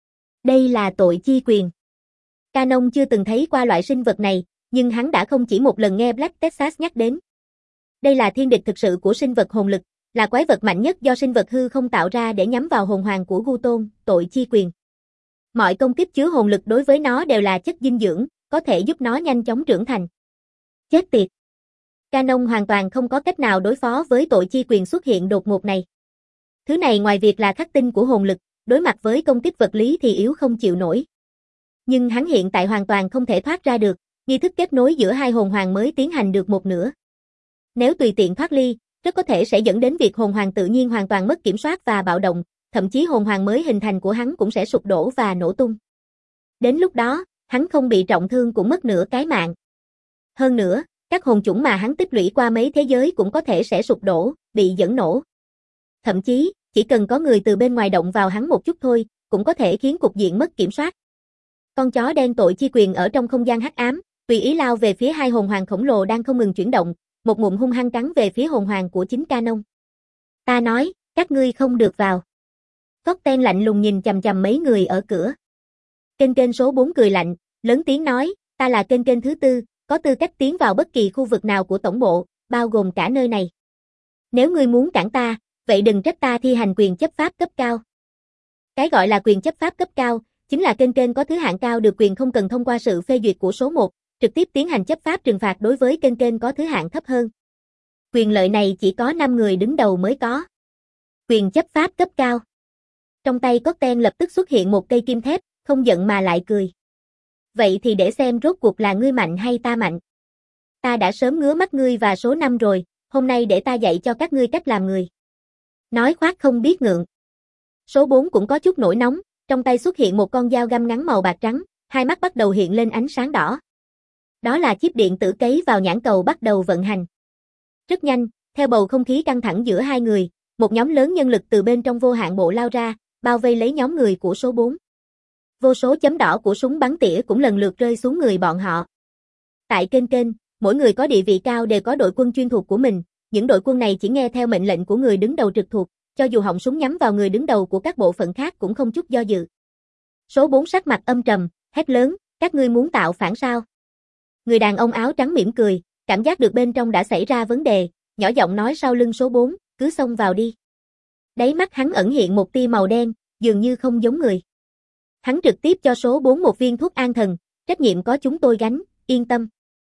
Đây là tội chi quyền. Canon chưa từng thấy qua loại sinh vật này, nhưng hắn đã không chỉ một lần nghe Black Texas nhắc đến. Đây là thiên địch thực sự của sinh vật hồn lực, là quái vật mạnh nhất do sinh vật hư không tạo ra để nhắm vào hồn hoàng của Gu-tôn, tội chi quyền. Mọi công kích chứa hồn lực đối với nó đều là chất dinh dưỡng, có thể giúp nó nhanh chóng trưởng thành. Chết tiệt! Canon hoàn toàn không có cách nào đối phó với tội chi quyền xuất hiện đột ngột này. Thứ này ngoài việc là khắc tinh của hồn lực, đối mặt với công kích vật lý thì yếu không chịu nổi. Nhưng hắn hiện tại hoàn toàn không thể thoát ra được, nghi thức kết nối giữa hai hồn hoàng mới tiến hành được một nửa. Nếu tùy tiện thoát ly, rất có thể sẽ dẫn đến việc hồn hoàng tự nhiên hoàn toàn mất kiểm soát và bạo động, thậm chí hồn hoàng mới hình thành của hắn cũng sẽ sụp đổ và nổ tung. Đến lúc đó, hắn không bị trọng thương cũng mất nửa cái mạng. Hơn nữa, các hồn chủng mà hắn tích lũy qua mấy thế giới cũng có thể sẽ sụp đổ, bị dẫn nổ. Thậm chí, chỉ cần có người từ bên ngoài động vào hắn một chút thôi, cũng có thể khiến cục diện mất kiểm soát. Con chó đen tội chi quyền ở trong không gian hắc ám, tùy ý lao về phía hai hồn hoàng khổng lồ đang không ngừng chuyển động, một ngụm hung hăng cắn về phía hồn hoàng của chính Canon. Ta nói, các ngươi không được vào. Cocktail lạnh lùng nhìn chằm chằm mấy người ở cửa. Kênh kênh số bốn cười lạnh, lớn tiếng nói, ta là kênh kênh thứ tư, có tư cách tiến vào bất kỳ khu vực nào của tổng bộ, bao gồm cả nơi này. Nếu ngươi muốn cản ta, vậy đừng trách ta thi hành quyền chấp pháp cấp cao. Cái gọi là quyền chấp pháp cấp cao, chính là kênh kênh có thứ hạng cao được quyền không cần thông qua sự phê duyệt của số một, trực tiếp tiến hành chấp pháp trừng phạt đối với kênh kênh có thứ hạng thấp hơn. Quyền lợi này chỉ có năm người đứng đầu mới có. Quyền chấp pháp cấp cao. Trong tay Cocktail lập tức xuất hiện một cây kim thép, không giận mà lại cười. Vậy thì để xem rốt cuộc là ngươi mạnh hay ta mạnh. Ta đã sớm ngứa mắt ngươi và số năm rồi, hôm nay để ta dạy cho các ngươi cách làm người. Nói khoác không biết ngượng. Số bốn cũng có chút nổi nóng, trong tay xuất hiện một con dao găm ngắn màu bạc trắng, hai mắt bắt đầu hiện lên ánh sáng đỏ. Đó là chip điện tử cấy vào nhãn cầu bắt đầu vận hành. Rất nhanh, theo bầu không khí căng thẳng giữa hai người, một nhóm lớn nhân lực từ bên trong vô hạn bộ lao ra, bao vây lấy nhóm người của số bốn. Vô số chấm đỏ của súng bắn tỉa cũng lần lượt rơi xuống người bọn họ. Tại kênh kênh, mỗi người có địa vị cao đều có đội quân chuyên thuộc của mình, những đội quân này chỉ nghe theo mệnh lệnh của người đứng đầu trực thuộc, cho dù họng súng nhắm vào người đứng đầu của các bộ phận khác cũng không chút do dự. Số bốn sắc mặt âm trầm, hét lớn, các ngươi muốn tạo phản sao? Người đàn ông áo trắng mỉm cười, cảm giác được bên trong đã xảy ra vấn đề, nhỏ giọng nói sau lưng số bốn, cứ xông vào đi. Đáy mắt hắn ẩn hiện một tia màu đen, dường như không giống người. Hắn trực tiếp cho số bốn một viên thuốc an thần, trách nhiệm có chúng tôi gánh, yên tâm.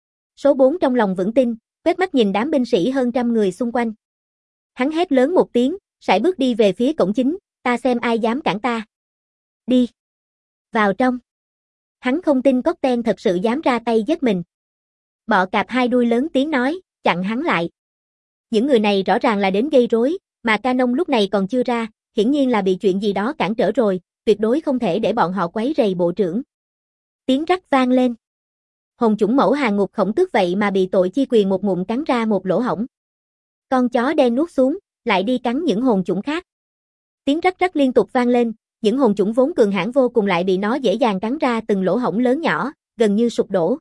Số bốn trong lòng vững tin, quét mắt nhìn đám binh sĩ hơn trăm người xung quanh. Hắn hét lớn một tiếng, sải bước đi về phía cổng chính, ta xem ai dám cản ta. Đi. Vào trong. Hắn không tin Cocktail thật sự dám ra tay giết mình. Bọ cạp hai đuôi lớn tiếng nói, chặn hắn lại. Những người này rõ ràng là đến gây rối, mà Canon lúc này còn chưa ra, hiển nhiên là bị chuyện gì đó cản trở rồi, tuyệt đối không thể để bọn họ quấy rầy bộ trưởng. Tiếng rắc vang lên. Hồn chủng mẫu hàng ngục khổng tước vậy mà bị tội chi quyền một ngụm cắn ra một lỗ hổng. Con chó đen nuốt xuống, lại đi cắn những hồn chủng khác. Tiếng rắc rắc liên tục vang lên, những hồn chủng vốn cường hãn vô cùng lại bị nó dễ dàng cắn ra từng lỗ hổng lớn nhỏ, gần như sụp đổ.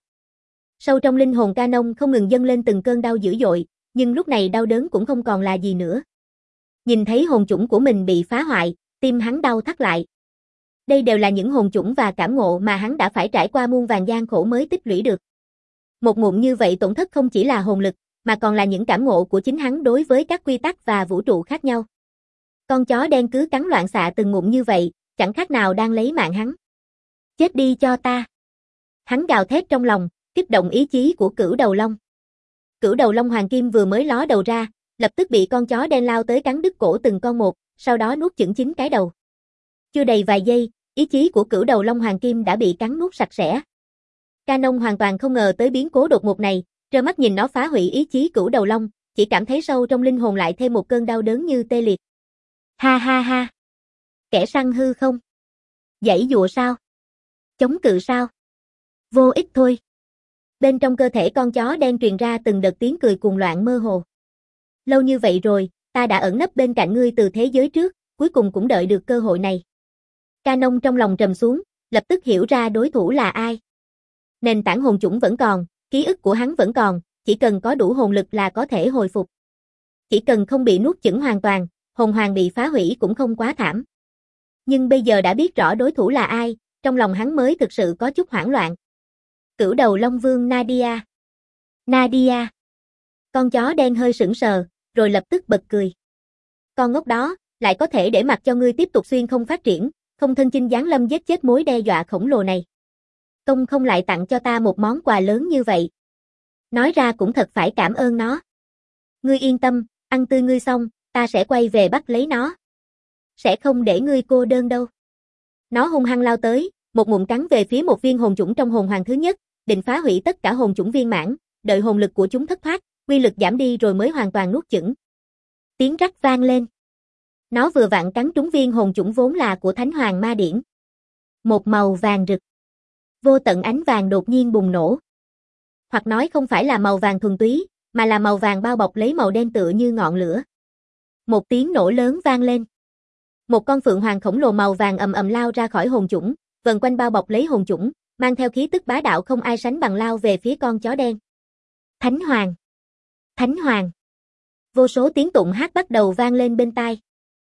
Sâu trong linh hồn Canon không ngừng dâng lên từng cơn đau dữ dội, nhưng lúc này đau đớn cũng không còn là gì nữa. Nhìn thấy hồn chủng của mình bị phá hoại, tim hắn đau thắt lại. Đây đều là những hồn chủng và cảm ngộ mà hắn đã phải trải qua muôn vàn gian khổ mới tích lũy được. Một ngụm như vậy tổn thất không chỉ là hồn lực, mà còn là những cảm ngộ của chính hắn đối với các quy tắc và vũ trụ khác nhau. Con chó đen cứ cắn loạn xạ từng ngụm như vậy, chẳng khác nào đang lấy mạng hắn. Chết đi cho ta. Hắn gào thét trong lòng, Kích động ý chí của Cửu Đầu Long. Cửu Đầu Long Hoàng Kim vừa mới ló đầu ra, lập tức bị con chó đen lao tới cắn đứt cổ từng con một, sau đó nuốt chửng chín cái đầu. Chưa đầy vài giây, ý chí của Cửu Đầu Long Hoàng Kim đã bị cắn nuốt sạch sẽ. Canon hoàn toàn không ngờ tới biến cố đột ngột này, trơ mắt nhìn nó phá hủy ý chí Cửu Đầu Long, chỉ cảm thấy sâu trong linh hồn lại thêm một cơn đau đớn như tê liệt. Ha ha ha. Kẻ săn hư không? Giãy dụa sao? Chống cự sao? Vô ích thôi. Bên trong cơ thể con chó đen truyền ra từng đợt tiếng cười cuồng loạn mơ hồ. Lâu như vậy rồi, ta đã ẩn nấp bên cạnh ngươi từ thế giới trước, cuối cùng cũng đợi được cơ hội này. Canon trong lòng trầm xuống, lập tức hiểu ra đối thủ là ai. Nền tảng hồn chủng vẫn còn, ký ức của hắn vẫn còn, chỉ cần có đủ hồn lực là có thể hồi phục. Chỉ cần không bị nuốt chửng hoàn toàn, hồn hoàng bị phá hủy cũng không quá thảm. Nhưng bây giờ đã biết rõ đối thủ là ai, trong lòng hắn mới thực sự có chút hoảng loạn. Cửu Đầu Long Vương Nadia. Nadia. Con chó đen hơi sững sờ, rồi lập tức bật cười. Con ngốc đó, lại có thể để mặc cho ngươi tiếp tục xuyên không phát triển, không thân chinh giáng lâm giết chết mối đe dọa khổng lồ này. Công không lại tặng cho ta một món quà lớn như vậy. Nói ra cũng thật phải cảm ơn nó. Ngươi yên tâm, ăn tươi ngươi xong, ta sẽ quay về bắt lấy nó. Sẽ không để ngươi cô đơn đâu. Nó hung hăng lao tới, một ngụm cắn về phía một viên hồn chủng trong hồn hoàng thứ nhất, định phá hủy tất cả hồn chủng viên mãn, đợi hồn lực của chúng thất thoát, uy lực giảm đi rồi mới hoàn toàn nuốt chửng. Tiếng rắc vang lên. Nó vừa vặn cắn trúng viên hồn chủng vốn là của Thánh Hoàng Ma Điển. Một màu vàng rực. Vô tận ánh vàng đột nhiên bùng nổ. Hoặc nói không phải là màu vàng thuần túy, mà là màu vàng bao bọc lấy màu đen tựa như ngọn lửa. Một tiếng nổ lớn vang lên. Một con phượng hoàng khổng lồ màu vàng ầm ầm lao ra khỏi hồn chủng, vần quanh bao bọc lấy hồn chủng, mang theo khí tức bá đạo không ai sánh bằng lao về phía con chó đen. Thánh Hoàng! Thánh Hoàng! Vô số tiếng tụng hát bắt đầu vang lên bên tai.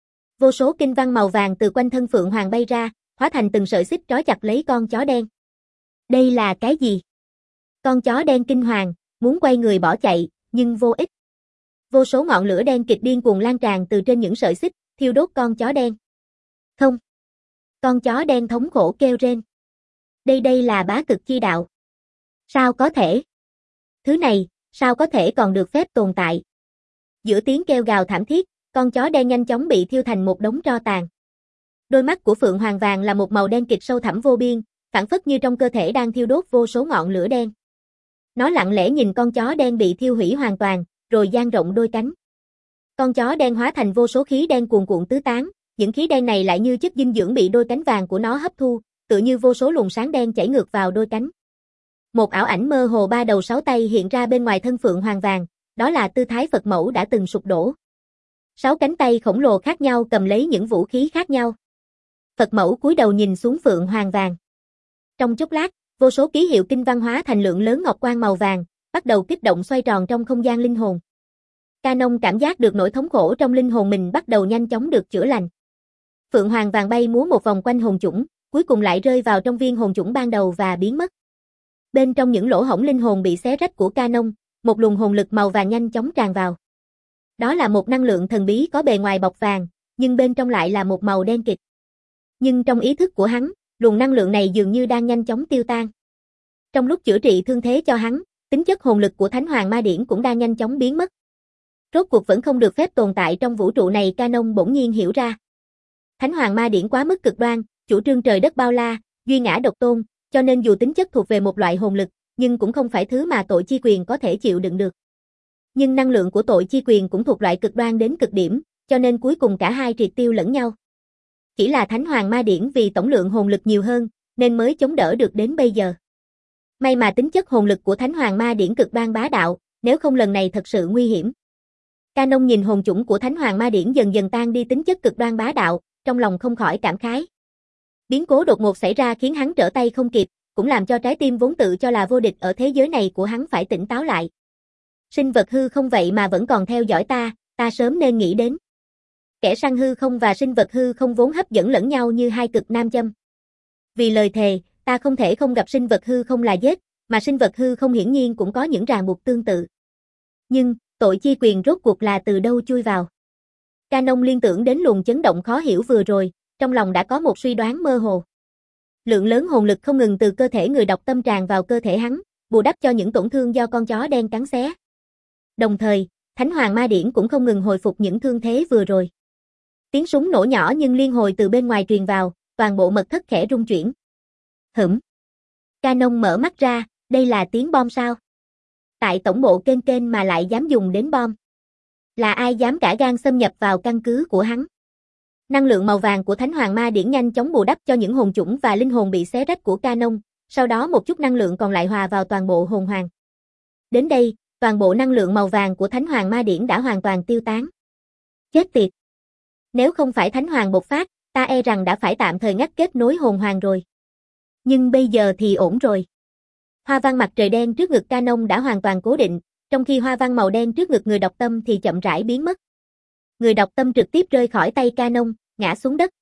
Vô số kinh văn màu vàng từ quanh thân phượng hoàng bay ra, hóa thành từng sợi xích trói chặt lấy con chó đen. Đây là cái gì? Con chó đen kinh hoàng, muốn quay người bỏ chạy, nhưng vô ích. Vô số ngọn lửa đen kịch điên cuồng lan tràn từ trên những sợi xích, thiêu đốt con chó đen. Không. Con chó đen thống khổ kêu rên. Đây đây là bá cực chi đạo. Sao có thể? Thứ này, sao có thể còn được phép tồn tại? Giữa tiếng kêu gào thảm thiết, con chó đen nhanh chóng bị thiêu thành một đống tro tàn. Đôi mắt của phượng hoàng vàng là một màu đen kịch sâu thẳm vô biên, phảng phất như trong cơ thể đang thiêu đốt vô số ngọn lửa đen. Nó lặng lẽ nhìn con chó đen bị thiêu hủy hoàn toàn, rồi dang rộng đôi cánh. Con chó đen hóa thành vô số khí đen cuồn cuộn tứ tán, những khí đen này lại như chất dinh dưỡng bị đôi cánh vàng của nó hấp thu, tựa như vô số luồng sáng đen chảy ngược vào đôi cánh. Một ảo ảnh mơ hồ ba đầu sáu tay hiện ra bên ngoài thân phượng hoàng vàng, đó là tư thái Phật mẫu đã từng sụp đổ. Sáu cánh tay khổng lồ khác nhau cầm lấy những vũ khí khác nhau. Phật mẫu cúi đầu nhìn xuống phượng hoàng vàng. Trong chốc lát, vô số ký hiệu kinh văn hóa thành lượng lớn ngọc quang màu vàng, bắt đầu kích động xoay tròn trong không gian linh hồn. Canon cảm giác được nỗi thống khổ trong linh hồn mình bắt đầu nhanh chóng được chữa lành. Phượng hoàng vàng bay múa một vòng quanh hồn chủng, cuối cùng lại rơi vào trong viên hồn chủng ban đầu và biến mất. Bên trong những lỗ hổng linh hồn bị xé rách của Canon, một luồng hồn lực màu vàng nhanh chóng tràn vào. Đó là một năng lượng thần bí có bề ngoài bọc vàng, nhưng bên trong lại là một màu đen kịt. Nhưng trong ý thức của hắn, luồng năng lượng này dường như đang nhanh chóng tiêu tan. Trong lúc chữa trị thương thế cho hắn, tính chất hồn lực của Thánh Hoàng Ma Điển cũng đang nhanh chóng biến mất. Rốt cuộc vẫn không được phép tồn tại trong vũ trụ này, Canon bỗng nhiên hiểu ra. Thánh Hoàng Ma Điển quá mức cực đoan, chủ trương trời đất bao la, duy ngã độc tôn, cho nên dù tính chất thuộc về một loại hồn lực, nhưng cũng không phải thứ mà tội chi quyền có thể chịu đựng được. Nhưng năng lượng của tội chi quyền cũng thuộc loại cực đoan đến cực điểm, cho nên cuối cùng cả hai triệt tiêu lẫn nhau. Chỉ là Thánh Hoàng Ma Điển vì tổng lượng hồn lực nhiều hơn, nên mới chống đỡ được đến bây giờ. May mà tính chất hồn lực của Thánh Hoàng Ma Điển cực đoan bá đạo, nếu không lần này thật sự nguy hiểm. Canon nhìn hồn chủng của Thánh Hoàng Ma Điển dần dần tan đi tính chất cực đoan bá đạo, trong lòng không khỏi cảm khái. Biến cố đột ngột xảy ra khiến hắn trở tay không kịp, cũng làm cho trái tim vốn tự cho là vô địch ở thế giới này của hắn phải tỉnh táo lại. Sinh vật hư không vậy mà vẫn còn theo dõi ta, ta sớm nên nghĩ đến. Kẻ săn hư không và sinh vật hư không vốn hấp dẫn lẫn nhau như hai cực nam châm. Vì lời thề, ta không thể không gặp sinh vật hư không là giết, mà sinh vật hư không hiển nhiên cũng có những ràng buộc tương tự. Nhưng, tội chi quyền rốt cuộc là từ đâu chui vào? Canon liên tưởng đến luồng chấn động khó hiểu vừa rồi, trong lòng đã có một suy đoán mơ hồ. Lượng lớn hồn lực không ngừng từ cơ thể người đọc tâm tràn vào cơ thể hắn, bù đắp cho những tổn thương do con chó đen cắn xé. Đồng thời, Thánh Hoàng Ma Điển cũng không ngừng hồi phục những thương thế vừa rồi. Tiếng súng nổ nhỏ nhưng liên hồi từ bên ngoài truyền vào, toàn bộ mật thất khẽ rung chuyển. Hửm. Canon mở mắt ra, đây là tiếng bom sao? Tại tổng bộ kênh kênh mà lại dám dùng đến bom. Là ai dám cả gan xâm nhập vào căn cứ của hắn? Năng lượng màu vàng của Thánh Hoàng Ma Điển nhanh chóng bù đắp cho những hồn chủng và linh hồn bị xé rách của Canon, sau đó một chút năng lượng còn lại hòa vào toàn bộ hồn hoàng. Đến đây, toàn bộ năng lượng màu vàng của Thánh Hoàng Ma Điển đã hoàn toàn tiêu tán. Chết tiệt! Nếu không phải Thánh Hoàng bộc phát, ta e rằng đã phải tạm thời ngắt kết nối hồn hoàng rồi. Nhưng bây giờ thì ổn rồi. Hoa văn mặt trời đen trước ngực Canon đã hoàn toàn cố định, trong khi hoa văn màu đen trước ngực người đọc tâm thì chậm rãi biến mất. Người đọc tâm trực tiếp rơi khỏi tay Canon, ngã xuống đất.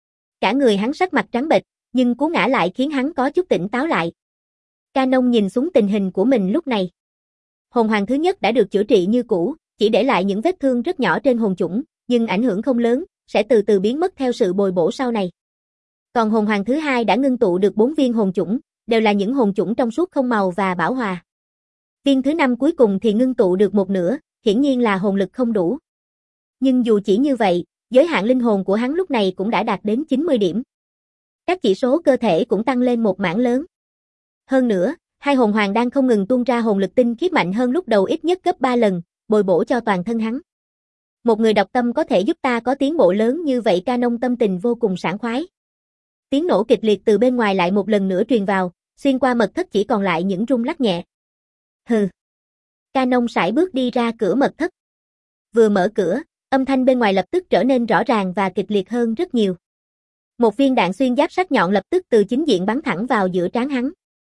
Cả người hắn sắc mặt trắng bệch, nhưng cú ngã lại khiến hắn có chút tỉnh táo lại. Canon nhìn xuống tình hình của mình lúc này. Hồn hoàng thứ nhất đã được chữa trị như cũ, chỉ để lại những vết thương rất nhỏ trên hồn chủng, nhưng ảnh hưởng không lớn, sẽ từ từ biến mất theo sự bồi bổ sau này. Còn hồn hoàng thứ hai đã ngưng tụ được bốn viên hồn chủng, đều là những hồn chủng trong suốt không màu và bảo hòa. Viên thứ năm cuối cùng thì ngưng tụ được một nửa, hiển nhiên là hồn lực không đủ. Nhưng dù chỉ như vậy, giới hạn linh hồn của hắn lúc này cũng đã đạt đến chín mươi điểm. Các chỉ số cơ thể cũng tăng lên một mảng lớn. Hơn nữa, hai hồn hoàng đang không ngừng tuôn ra hồn lực tinh khiết mạnh hơn lúc đầu ít nhất gấp ba lần, bồi bổ cho toàn thân hắn. Một người đọc tâm có thể giúp ta có tiến bộ lớn như vậy. Canon tâm tình vô cùng sảng khoái. Tiếng nổ kịch liệt từ bên ngoài lại một lần nữa truyền vào, xuyên qua mật thất chỉ còn lại những rung lắc nhẹ. Hừ. Canon sải bước đi ra cửa mật thất. Vừa mở cửa, âm thanh bên ngoài lập tức trở nên rõ ràng và kịch liệt hơn rất nhiều. Một viên đạn xuyên giáp sắc nhọn lập tức từ chính diện bắn thẳng vào giữa trán hắn.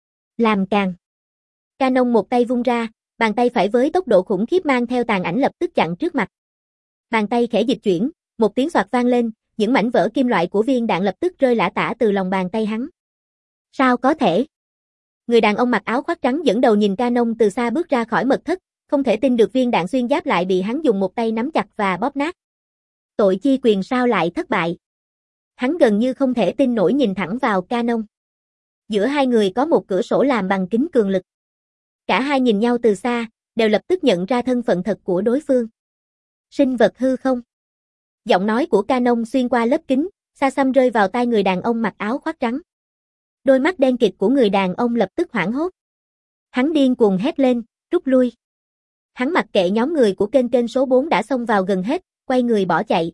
Làm càng. Canon một tay vung ra, bàn tay phải với tốc độ khủng khiếp mang theo tàn ảnh lập tức chặn trước mặt. Bàn tay khẽ dịch chuyển, một tiếng xoạt vang lên, những mảnh vỡ kim loại của viên đạn lập tức rơi lả tả từ lòng bàn tay hắn. Sao có thể? Người đàn ông mặc áo khoác trắng dẫn đầu nhìn Canon từ xa bước ra khỏi mật thất, không thể tin được viên đạn xuyên giáp lại bị hắn dùng một tay nắm chặt và bóp nát. Tội chi quyền sao lại thất bại? Hắn gần như không thể tin nổi nhìn thẳng vào Canon. Giữa hai người có một cửa sổ làm bằng kính cường lực. Cả hai nhìn nhau từ xa, đều lập tức nhận ra thân phận thật của đối phương. Sinh vật hư không? Giọng nói của Canon xuyên qua lớp kính, xa xăm rơi vào tai người đàn ông mặc áo khoác trắng. Đôi mắt đen kịt của người đàn ông lập tức hoảng hốt. Hắn điên cuồng hét lên, rút lui. Hắn mặc kệ nhóm người của kênh kênh số bốn đã xông vào gần hết, quay người bỏ chạy.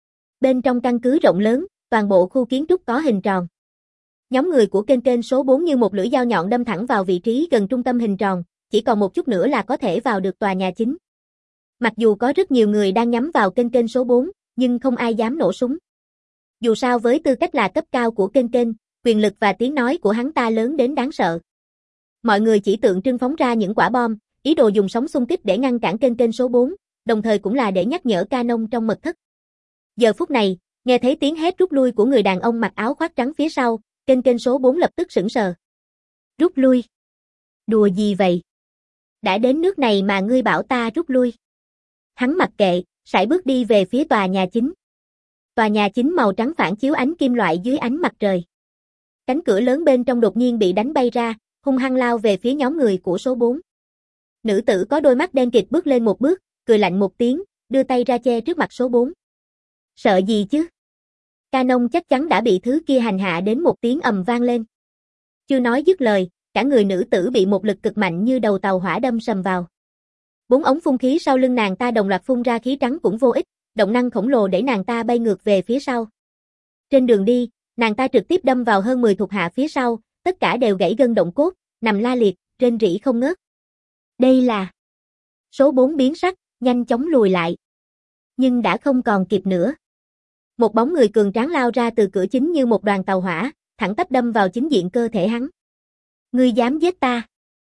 Bên trong căn cứ rộng lớn, toàn bộ khu kiến trúc có hình tròn. Nhóm người của kênh kênh số bốn như một lưỡi dao nhọn đâm thẳng vào vị trí gần trung tâm hình tròn, chỉ còn một chút nữa là có thể vào được tòa nhà chính. Mặc dù có rất nhiều người đang nhắm vào kênh kênh số bốn, nhưng không ai dám nổ súng. Dù sao với tư cách là cấp cao của kênh kênh, quyền lực và tiếng nói của hắn ta lớn đến đáng sợ. Mọi người chỉ tượng trưng phóng ra những quả bom, ý đồ dùng sóng xung kích để ngăn cản kênh kênh số bốn, đồng thời cũng là để nhắc nhở Canon trong mật thất. Giờ phút này, nghe thấy tiếng hét rút lui của người đàn ông mặc áo khoác trắng phía sau, kênh kênh số bốn lập tức sững sờ. Rút lui? Đùa gì vậy? Đã đến nước này mà ngươi bảo ta rút lui? Hắn mặc kệ, sải bước đi về phía tòa nhà chính. Tòa nhà chính màu trắng phản chiếu ánh kim loại dưới ánh mặt trời. Cánh cửa lớn bên trong đột nhiên bị đánh bay ra, hung hăng lao về phía nhóm người của số bốn. Nữ tử có đôi mắt đen kịt bước lên một bước, cười lạnh một tiếng, đưa tay ra che trước mặt số bốn. Sợ gì chứ? Canon chắc chắn đã bị thứ kia hành hạ đến một tiếng ầm vang lên. Chưa nói dứt lời, cả người nữ tử bị một lực cực mạnh như đầu tàu hỏa đâm sầm vào. Bốn ống phun khí sau lưng nàng ta đồng loạt phun ra khí trắng cũng vô ích, động năng khổng lồ để nàng ta bay ngược về phía sau. Trên đường đi, nàng ta trực tiếp đâm vào hơn mười thuộc hạ phía sau, tất cả đều gãy gân động cốt, nằm la liệt, rên rỉ không ngớt. Đây là... Số bốn biến sắc, nhanh chóng lùi lại. Nhưng đã không còn kịp nữa. Một bóng người cường tráng lao ra từ cửa chính như một đoàn tàu hỏa, thẳng tắp đâm vào chính diện cơ thể hắn. Ngươi dám giết ta?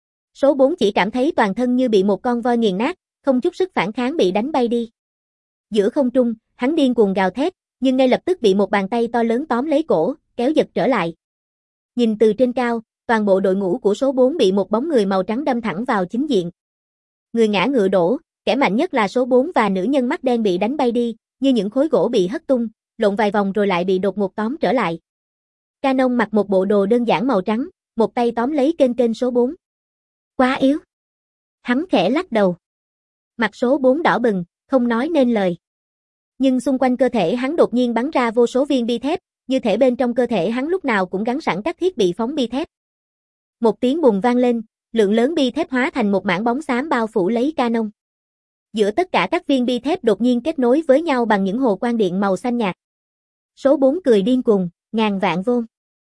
Số bốn chỉ cảm thấy toàn thân như bị một con voi nghiền nát, không chút sức phản kháng bị đánh bay đi. Giữa không trung, hắn điên cuồng gào thét, nhưng ngay lập tức bị một bàn tay to lớn tóm lấy cổ, kéo giật trở lại. Nhìn từ trên cao, toàn bộ đội ngũ của số bốn bị một bóng người màu trắng đâm thẳng vào chính diện. Người ngã ngựa đổ, kẻ mạnh nhất là số bốn và nữ nhân mắt đen bị đánh bay đi, như những khối gỗ bị hất tung, lộn vài vòng rồi lại bị đột ngột tóm trở lại. Canon mặc một bộ đồ đơn giản màu trắng, một tay tóm lấy kênh kênh số bốn. Quá yếu. Hắn khẽ lắc đầu. Mặt số bốn đỏ bừng, không nói nên lời. Nhưng xung quanh cơ thể hắn đột nhiên bắn ra vô số viên bi thép, như thể bên trong cơ thể hắn lúc nào cũng gắn sẵn các thiết bị phóng bi thép. Một tiếng bùng vang lên, lượng lớn bi thép hóa thành một mảng bóng xám bao phủ lấy Canon. Giữa tất cả các viên bi thép đột nhiên kết nối với nhau bằng những hồ quang điện màu xanh nhạt. Số bốn cười điên cuồng, ngàn vạn vôn.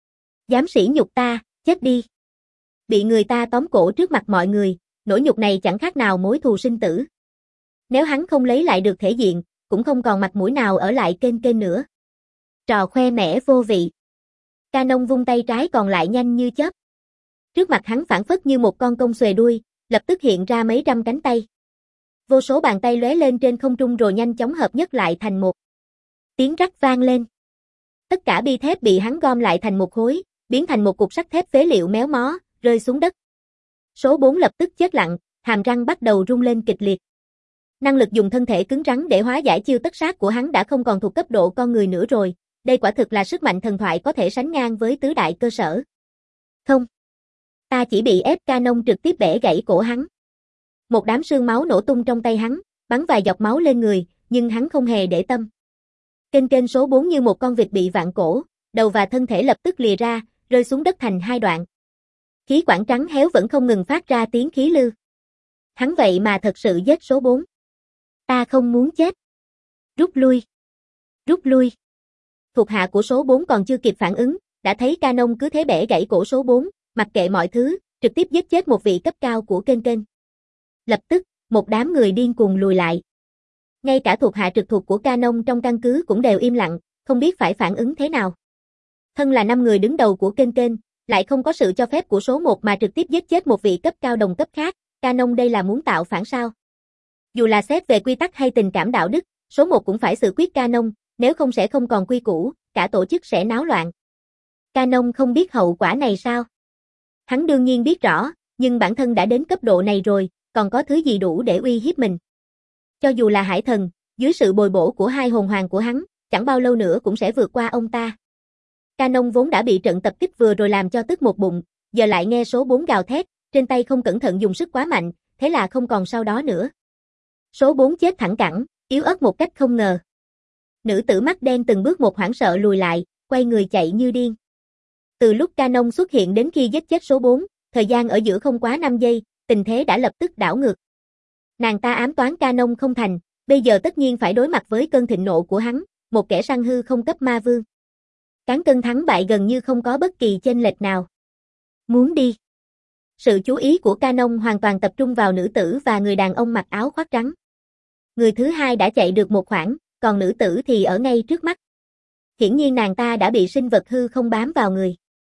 Dám sỉ nhục ta, chết đi. Bị người ta tóm cổ trước mặt mọi người, nỗi nhục này chẳng khác nào mối thù sinh tử. Nếu hắn không lấy lại được thể diện, cũng không còn mặt mũi nào ở lại kênh kênh nữa. Trò khoe mẽ vô vị. Canon vung tay trái còn lại nhanh như chớp. Trước mặt hắn phảng phất như một con công xuề đuôi, lập tức hiện ra mấy trăm cánh tay. Vô số bàn tay lóe lên trên không trung rồi nhanh chóng hợp nhất lại thành một. Tiếng rắc vang lên. Tất cả bi thép bị hắn gom lại thành một khối, biến thành một cục sắt thép phế liệu méo mó, rơi xuống đất. Số bốn lập tức chết lặng, hàm răng bắt đầu rung lên kịch liệt. Năng lực dùng thân thể cứng rắn để hóa giải chiêu tất sát của hắn đã không còn thuộc cấp độ con người nữa rồi, đây quả thực là sức mạnh thần thoại có thể sánh ngang với tứ đại cơ sở. Không. Ta chỉ bị ép. Canon trực tiếp bẻ gãy cổ hắn. Một đám sương máu nổ tung trong tay hắn, bắn vài giọt máu lên người, nhưng hắn không hề để tâm. Kênh kênh số bốn như một con vịt bị vạn cổ, đầu và thân thể lập tức lìa ra, rơi xuống đất thành hai đoạn. Khí quản trắng héo vẫn không ngừng phát ra tiếng khí lư. Hắn vậy mà thật sự giết số bốn. Ta không muốn chết. Rút lui. Rút lui. Thuộc hạ của số bốn còn chưa kịp phản ứng, đã thấy Canon cứ thế bẻ gãy cổ số bốn, mặc kệ mọi thứ, trực tiếp giết chết một vị cấp cao của kênh kênh. Lập tức, một đám người điên cuồng lùi lại. Ngay cả thuộc hạ trực thuộc của Canon trong căn cứ cũng đều im lặng, không biết phải phản ứng thế nào. Thân là năm người đứng đầu của kênh kênh, lại không có sự cho phép của số một mà trực tiếp giết chết một vị cấp cao đồng cấp khác, Canon đây là muốn tạo phản sao? Dù là xét về quy tắc hay tình cảm đạo đức, số một cũng phải xử quyết Canon, nếu không sẽ không còn quy củ, cả tổ chức sẽ náo loạn. Canon không biết hậu quả này sao? Hắn đương nhiên biết rõ, nhưng bản thân đã đến cấp độ này rồi, còn có thứ gì đủ để uy hiếp mình. Cho dù là hải thần, dưới sự bồi bổ của hai hồn hoàng của hắn, chẳng bao lâu nữa cũng sẽ vượt qua ông ta. Canon vốn đã bị trận tập kích vừa rồi làm cho tức một bụng, giờ lại nghe số bốn gào thét, trên tay không cẩn thận dùng sức quá mạnh, thế là không còn sau đó nữa. Số bốn chết thẳng cẳng, yếu ớt một cách không ngờ. Nữ tử mắt đen từng bước một hoảng sợ lùi lại, quay người chạy như điên. Từ lúc Canon xuất hiện đến khi giết chết số bốn, thời gian ở giữa không quá năm giây, tình thế đã lập tức đảo ngược. Nàng ta ám toán Canon không thành, bây giờ tất nhiên phải đối mặt với cơn thịnh nộ của hắn, một kẻ săn hư không cấp ma vương. Cán cân thắng bại gần như không có bất kỳ chênh lệch nào. Muốn đi. Sự chú ý của Canon hoàn toàn tập trung vào nữ tử và người đàn ông mặc áo khoác trắng. Người thứ hai đã chạy được một khoảng, còn nữ tử thì ở ngay trước mắt. Hiển nhiên nàng ta đã bị sinh vật hư không bám vào người.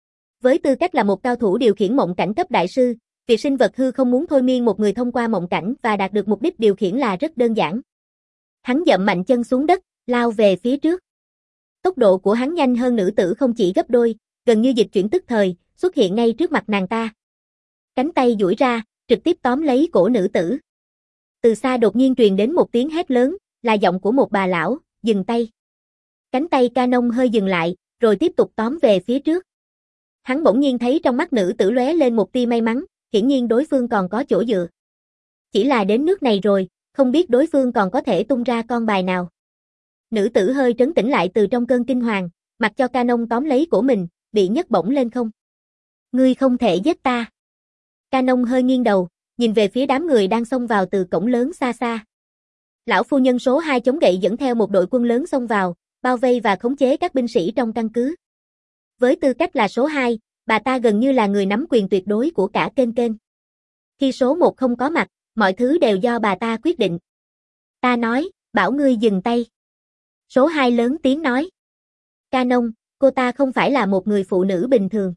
Với tư cách là một cao thủ điều khiển mộng cảnh cấp đại sư, việc sinh vật hư không muốn thôi miên một người thông qua mộng cảnh và đạt được mục đích điều khiển là rất đơn giản. Hắn dậm mạnh chân xuống đất, lao về phía trước. Tốc độ của hắn nhanh hơn nữ tử không chỉ gấp đôi, gần như dịch chuyển tức thời, xuất hiện ngay trước mặt nàng ta. Cánh tay duỗi ra, trực tiếp tóm lấy cổ nữ tử. Từ xa đột nhiên truyền đến một tiếng hét lớn, là giọng của một bà lão, dừng tay. Cánh tay Canon hơi dừng lại, rồi tiếp tục tóm về phía trước. Hắn bỗng nhiên thấy trong mắt nữ tử lóe lên một tia may mắn, hiển nhiên đối phương còn có chỗ dựa. Chỉ là đến nước này rồi, không biết đối phương còn có thể tung ra con bài nào. Nữ tử hơi trấn tĩnh lại từ trong cơn kinh hoàng, mặc cho Canon tóm lấy cổ mình, bị nhấc bổng lên không. Ngươi không thể giết ta. Canon hơi nghiêng đầu, nhìn về phía đám người đang xông vào từ cổng lớn xa xa. Lão phu nhân số hai chống gậy dẫn theo một đội quân lớn xông vào, bao vây và khống chế các binh sĩ trong căn cứ. Với tư cách là số hai, bà ta gần như là người nắm quyền tuyệt đối của cả kênh kênh. Khi số một không có mặt, mọi thứ đều do bà ta quyết định. Ta nói, bảo ngươi dừng tay. Số hai lớn tiếng nói. Canon, cô ta không phải là một người phụ nữ bình thường.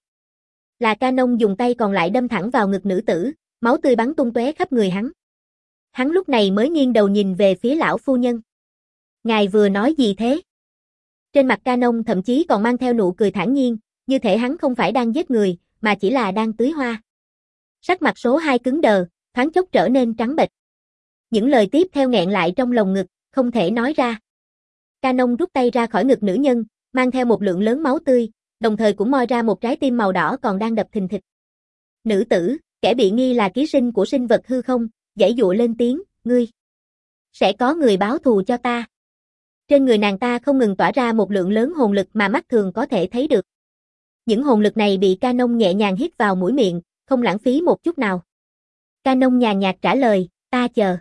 Là Canon dùng tay còn lại đâm thẳng vào ngực nữ tử, máu tươi bắn tung tóe khắp người hắn. Hắn lúc này mới nghiêng đầu nhìn về phía lão phu nhân. Ngài vừa nói gì thế? Trên mặt Canon thậm chí còn mang theo nụ cười thản nhiên, như thể hắn không phải đang giết người, mà chỉ là đang tưới hoa. Sắc mặt số hai cứng đờ, thoáng chốc trở nên trắng bệch. Những lời tiếp theo nghẹn lại trong lồng ngực, không thể nói ra. Canon rút tay ra khỏi ngực nữ nhân, mang theo một lượng lớn máu tươi, đồng thời cũng moi ra một trái tim màu đỏ còn đang đập thình thịch. Nữ tử, Kẻ bị nghi là ký sinh của sinh vật hư không, giãy dụa lên tiếng, ngươi. Sẽ có người báo thù cho ta. Trên người nàng ta không ngừng tỏa ra một lượng lớn hồn lực mà mắt thường có thể thấy được. Những hồn lực này bị Canon nhẹ nhàng hít vào mũi miệng, không lãng phí một chút nào. Canon nhàn nhạt trả lời, ta chờ.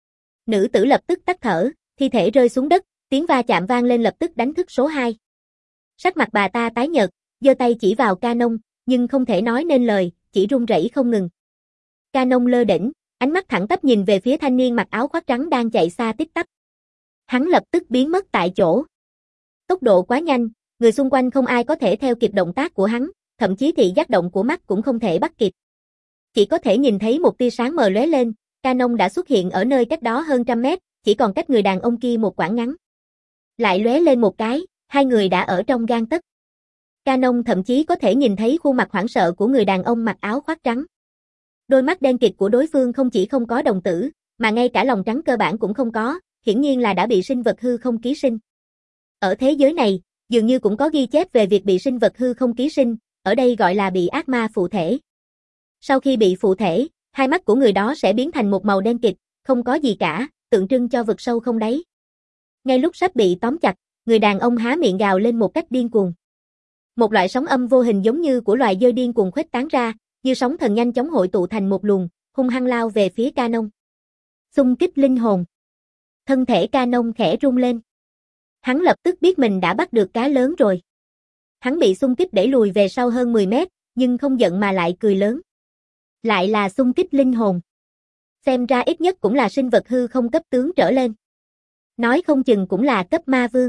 Nữ tử lập tức tắt thở, thi thể rơi xuống đất, tiếng va chạm vang lên lập tức đánh thức số hai. Sắc mặt bà ta tái nhợt, giơ tay chỉ vào Canon, nhưng không thể nói nên lời, chỉ run rẩy không ngừng. Canon lơ đễnh, ánh mắt thẳng tắp nhìn về phía thanh niên mặc áo khoác trắng đang chạy xa tít tắp. Hắn lập tức biến mất tại chỗ. Tốc độ quá nhanh, người xung quanh không ai có thể theo kịp động tác của hắn, thậm chí thị giác động của mắt cũng không thể bắt kịp. Chỉ có thể nhìn thấy một tia sáng mờ lóe lên, Canon đã xuất hiện ở nơi cách đó hơn trăm mét, chỉ còn cách người đàn ông kia một quãng ngắn. Lại lóe lên một cái, hai người đã ở trong gang tấc. Canon thậm chí có thể nhìn thấy khuôn mặt hoảng sợ của người đàn ông mặc áo khoác trắng. Đôi mắt đen kịt của đối phương không chỉ không có đồng tử, mà ngay cả lòng trắng cơ bản cũng không có, hiển nhiên là đã bị sinh vật hư không ký sinh. Ở thế giới này, dường như cũng có ghi chép về việc bị sinh vật hư không ký sinh, ở đây gọi là bị ác ma phụ thể. Sau khi bị phụ thể, hai mắt của người đó sẽ biến thành một màu đen kịt, không có gì cả, tượng trưng cho vực sâu không đáy. Ngay lúc sắp bị tóm chặt, người đàn ông há miệng gào lên một cách điên cuồng. Một loại sóng âm vô hình giống như của loài dơi điên cuồng khuếch tán ra, như sóng thần nhanh chóng hội tụ thành một luồng, hung hăng lao về phía Canon. Xung kích linh hồn. Thân thể Canon khẽ rung lên. Hắn lập tức biết mình đã bắt được cá lớn rồi. Hắn bị xung kích đẩy lùi về sau hơn mười mét, nhưng không giận mà lại cười lớn. Lại là xung kích linh hồn. Xem ra ít nhất cũng là sinh vật hư không cấp tướng trở lên. Nói không chừng cũng là cấp ma vương.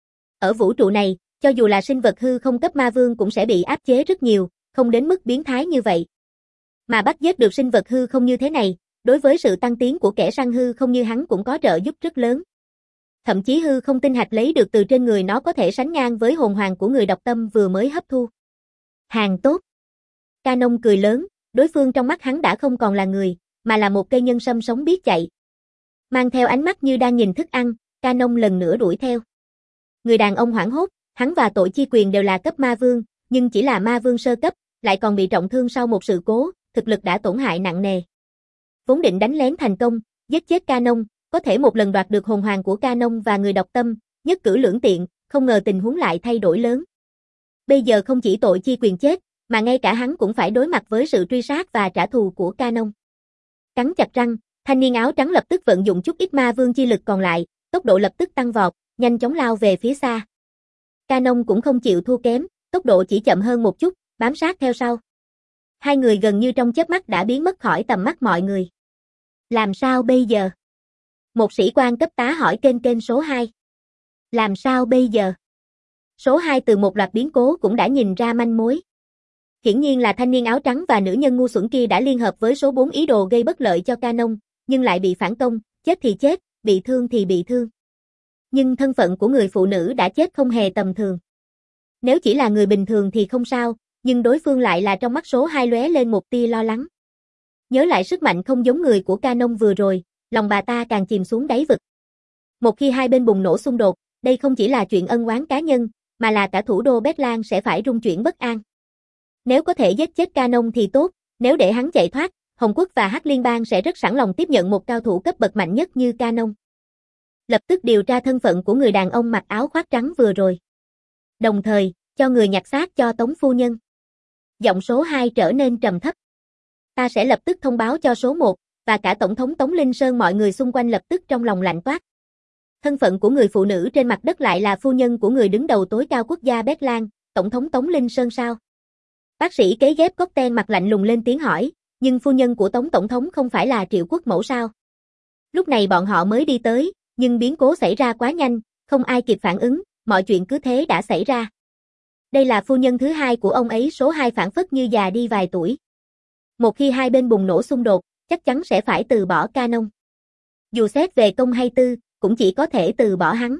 Ở vũ trụ này, cho dù là sinh vật hư không cấp ma vương cũng sẽ bị áp chế rất nhiều, không đến mức biến thái như vậy. Mà bắt giết được sinh vật hư không như thế này, đối với sự tăng tiến của kẻ săn hư không như hắn cũng có trợ giúp rất lớn. Thậm chí hư không tinh hạch lấy được từ trên người nó có thể sánh ngang với hồn hoàng của người độc tâm vừa mới hấp thu. Hàng tốt. Canon cười lớn, đối phương trong mắt hắn đã không còn là người, mà là một cây nhân sâm sống biết chạy. Mang theo ánh mắt như đang nhìn thức ăn, Canon lần nữa đuổi theo. Người đàn ông hoảng hốt, hắn và Tội Chi Quyền đều là cấp ma vương, nhưng chỉ là ma vương sơ cấp, lại còn bị trọng thương sau một sự cố, thực lực đã tổn hại nặng nề. Vốn định đánh lén thành công, giết chết Canon, có thể một lần đoạt được hồn hoàng của Canon và người độc tâm, nhất cử lưỡng tiện, không ngờ tình huống lại thay đổi lớn. Bây giờ không chỉ Tội Chi Quyền chết, mà ngay cả hắn cũng phải đối mặt với sự truy sát và trả thù của Canon. Cắn chặt răng, thanh niên áo trắng lập tức vận dụng chút ít ma vương chi lực còn lại, tốc độ lập tức tăng vọt, nhanh chóng lao về phía xa. Canon cũng không chịu thua kém, tốc độ chỉ chậm hơn một chút, bám sát theo sau. Hai người gần như trong chớp mắt đã biến mất khỏi tầm mắt mọi người. Làm sao bây giờ? Một sĩ quan cấp tá hỏi kênh kênh số hai. Làm sao bây giờ? Số hai từ một loạt biến cố cũng đã nhìn ra manh mối. Hiển nhiên là thanh niên áo trắng và nữ nhân ngu xuẩn kia đã liên hợp với số bốn ý đồ gây bất lợi cho Canon, nhưng lại bị phản công, chết thì chết, bị thương thì bị thương. Nhưng thân phận của người phụ nữ đã chết không hề tầm thường. Nếu chỉ là người bình thường thì không sao, nhưng đối phương lại là trong mắt số hai lóe lên một tia lo lắng. Nhớ lại sức mạnh không giống người của Canon vừa rồi, lòng bà ta càng chìm xuống đáy vực. Một khi hai bên bùng nổ xung đột, đây không chỉ là chuyện ân oán cá nhân, mà là cả thủ đô Bét Lan sẽ phải rung chuyển bất an. Nếu có thể giết chết Canon thì tốt, nếu để hắn chạy thoát, Hồng Quốc và Hắc Liên bang sẽ rất sẵn lòng tiếp nhận một cao thủ cấp bậc mạnh nhất như Canon. Lập tức điều tra thân phận của người đàn ông mặc áo khoác trắng vừa rồi. Đồng thời, cho người nhặt xác cho Tống phu nhân. Giọng số hai trở nên trầm thấp. Ta sẽ lập tức thông báo cho số một, và cả Tổng thống Tống Linh Sơn mọi người xung quanh lập tức trong lòng lạnh toát. Thân phận của người phụ nữ trên mặt đất lại là phu nhân của người đứng đầu tối cao quốc gia Bét Lan, Tổng thống Tống Linh Sơn sao? Bác sĩ cấy ghép cocktail mặt lạnh lùng lên tiếng hỏi, nhưng phu nhân của Tống Tổng thống không phải là Triệu Quốc Mẫu sao? Lúc này bọn họ mới đi tới, nhưng biến cố xảy ra quá nhanh, không ai kịp phản ứng, mọi chuyện cứ thế đã xảy ra. Đây là phu nhân thứ hai của ông ấy, số hai phản phất như già đi vài tuổi. Một khi hai bên bùng nổ xung đột, chắc chắn sẽ phải từ bỏ Canon. Dù xét về công hay tư, cũng chỉ có thể từ bỏ hắn.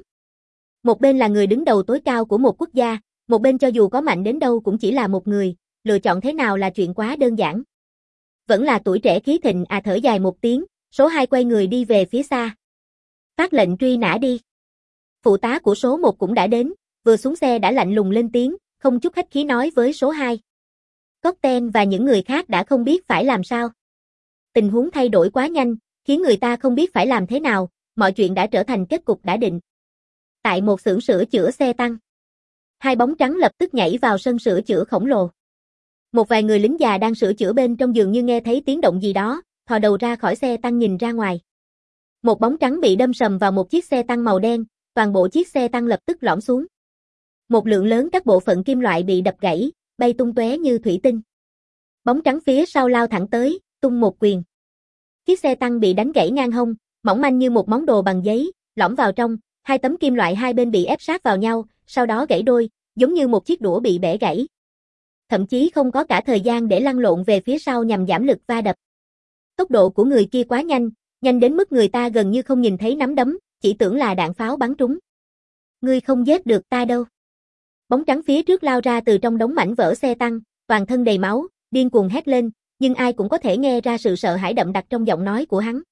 Một bên là người đứng đầu tối cao của một quốc gia, một bên cho dù có mạnh đến đâu cũng chỉ là một người, lựa chọn thế nào là chuyện quá đơn giản. Vẫn là tuổi trẻ khí thịnh à, thở dài một tiếng, số hai quay người đi về phía xa. Phát lệnh truy nã đi. Phụ tá của số một cũng đã đến, vừa xuống xe đã lạnh lùng lên tiếng, không chút khách khí nói với số hai. Cocktail và những người khác đã không biết phải làm sao. Tình huống thay đổi quá nhanh, khiến người ta không biết phải làm thế nào, mọi chuyện đã trở thành kết cục đã định. Tại một xưởng sửa chữa xe tăng, hai bóng trắng lập tức nhảy vào sân sửa chữa khổng lồ. Một vài người lính già đang sửa chữa bên trong dường như nghe thấy tiếng động gì đó, thò đầu ra khỏi xe tăng nhìn ra ngoài. Một bóng trắng bị đâm sầm vào một chiếc xe tăng màu đen, toàn bộ chiếc xe tăng lập tức lõm xuống. Một lượng lớn các bộ phận kim loại bị đập gãy, bay tung tóe như thủy tinh. Bóng trắng phía sau lao thẳng tới, tung một quyền. Chiếc xe tăng bị đánh gãy ngang hông, mỏng manh như một món đồ bằng giấy, lõm vào trong, hai tấm kim loại hai bên bị ép sát vào nhau, sau đó gãy đôi, giống như một chiếc đũa bị bẻ gãy. Thậm chí không có cả thời gian để lăn lộn về phía sau nhằm giảm lực va đập. Tốc độ của người kia quá nhanh, nhanh đến mức người ta gần như không nhìn thấy nắm đấm, chỉ tưởng là đạn pháo bắn trúng. Ngươi không giết được ta đâu. Bóng trắng phía trước lao ra từ trong đống mảnh vỡ xe tăng, toàn thân đầy máu, điên cuồng hét lên, nhưng ai cũng có thể nghe ra sự sợ hãi đậm đặc trong giọng nói của hắn.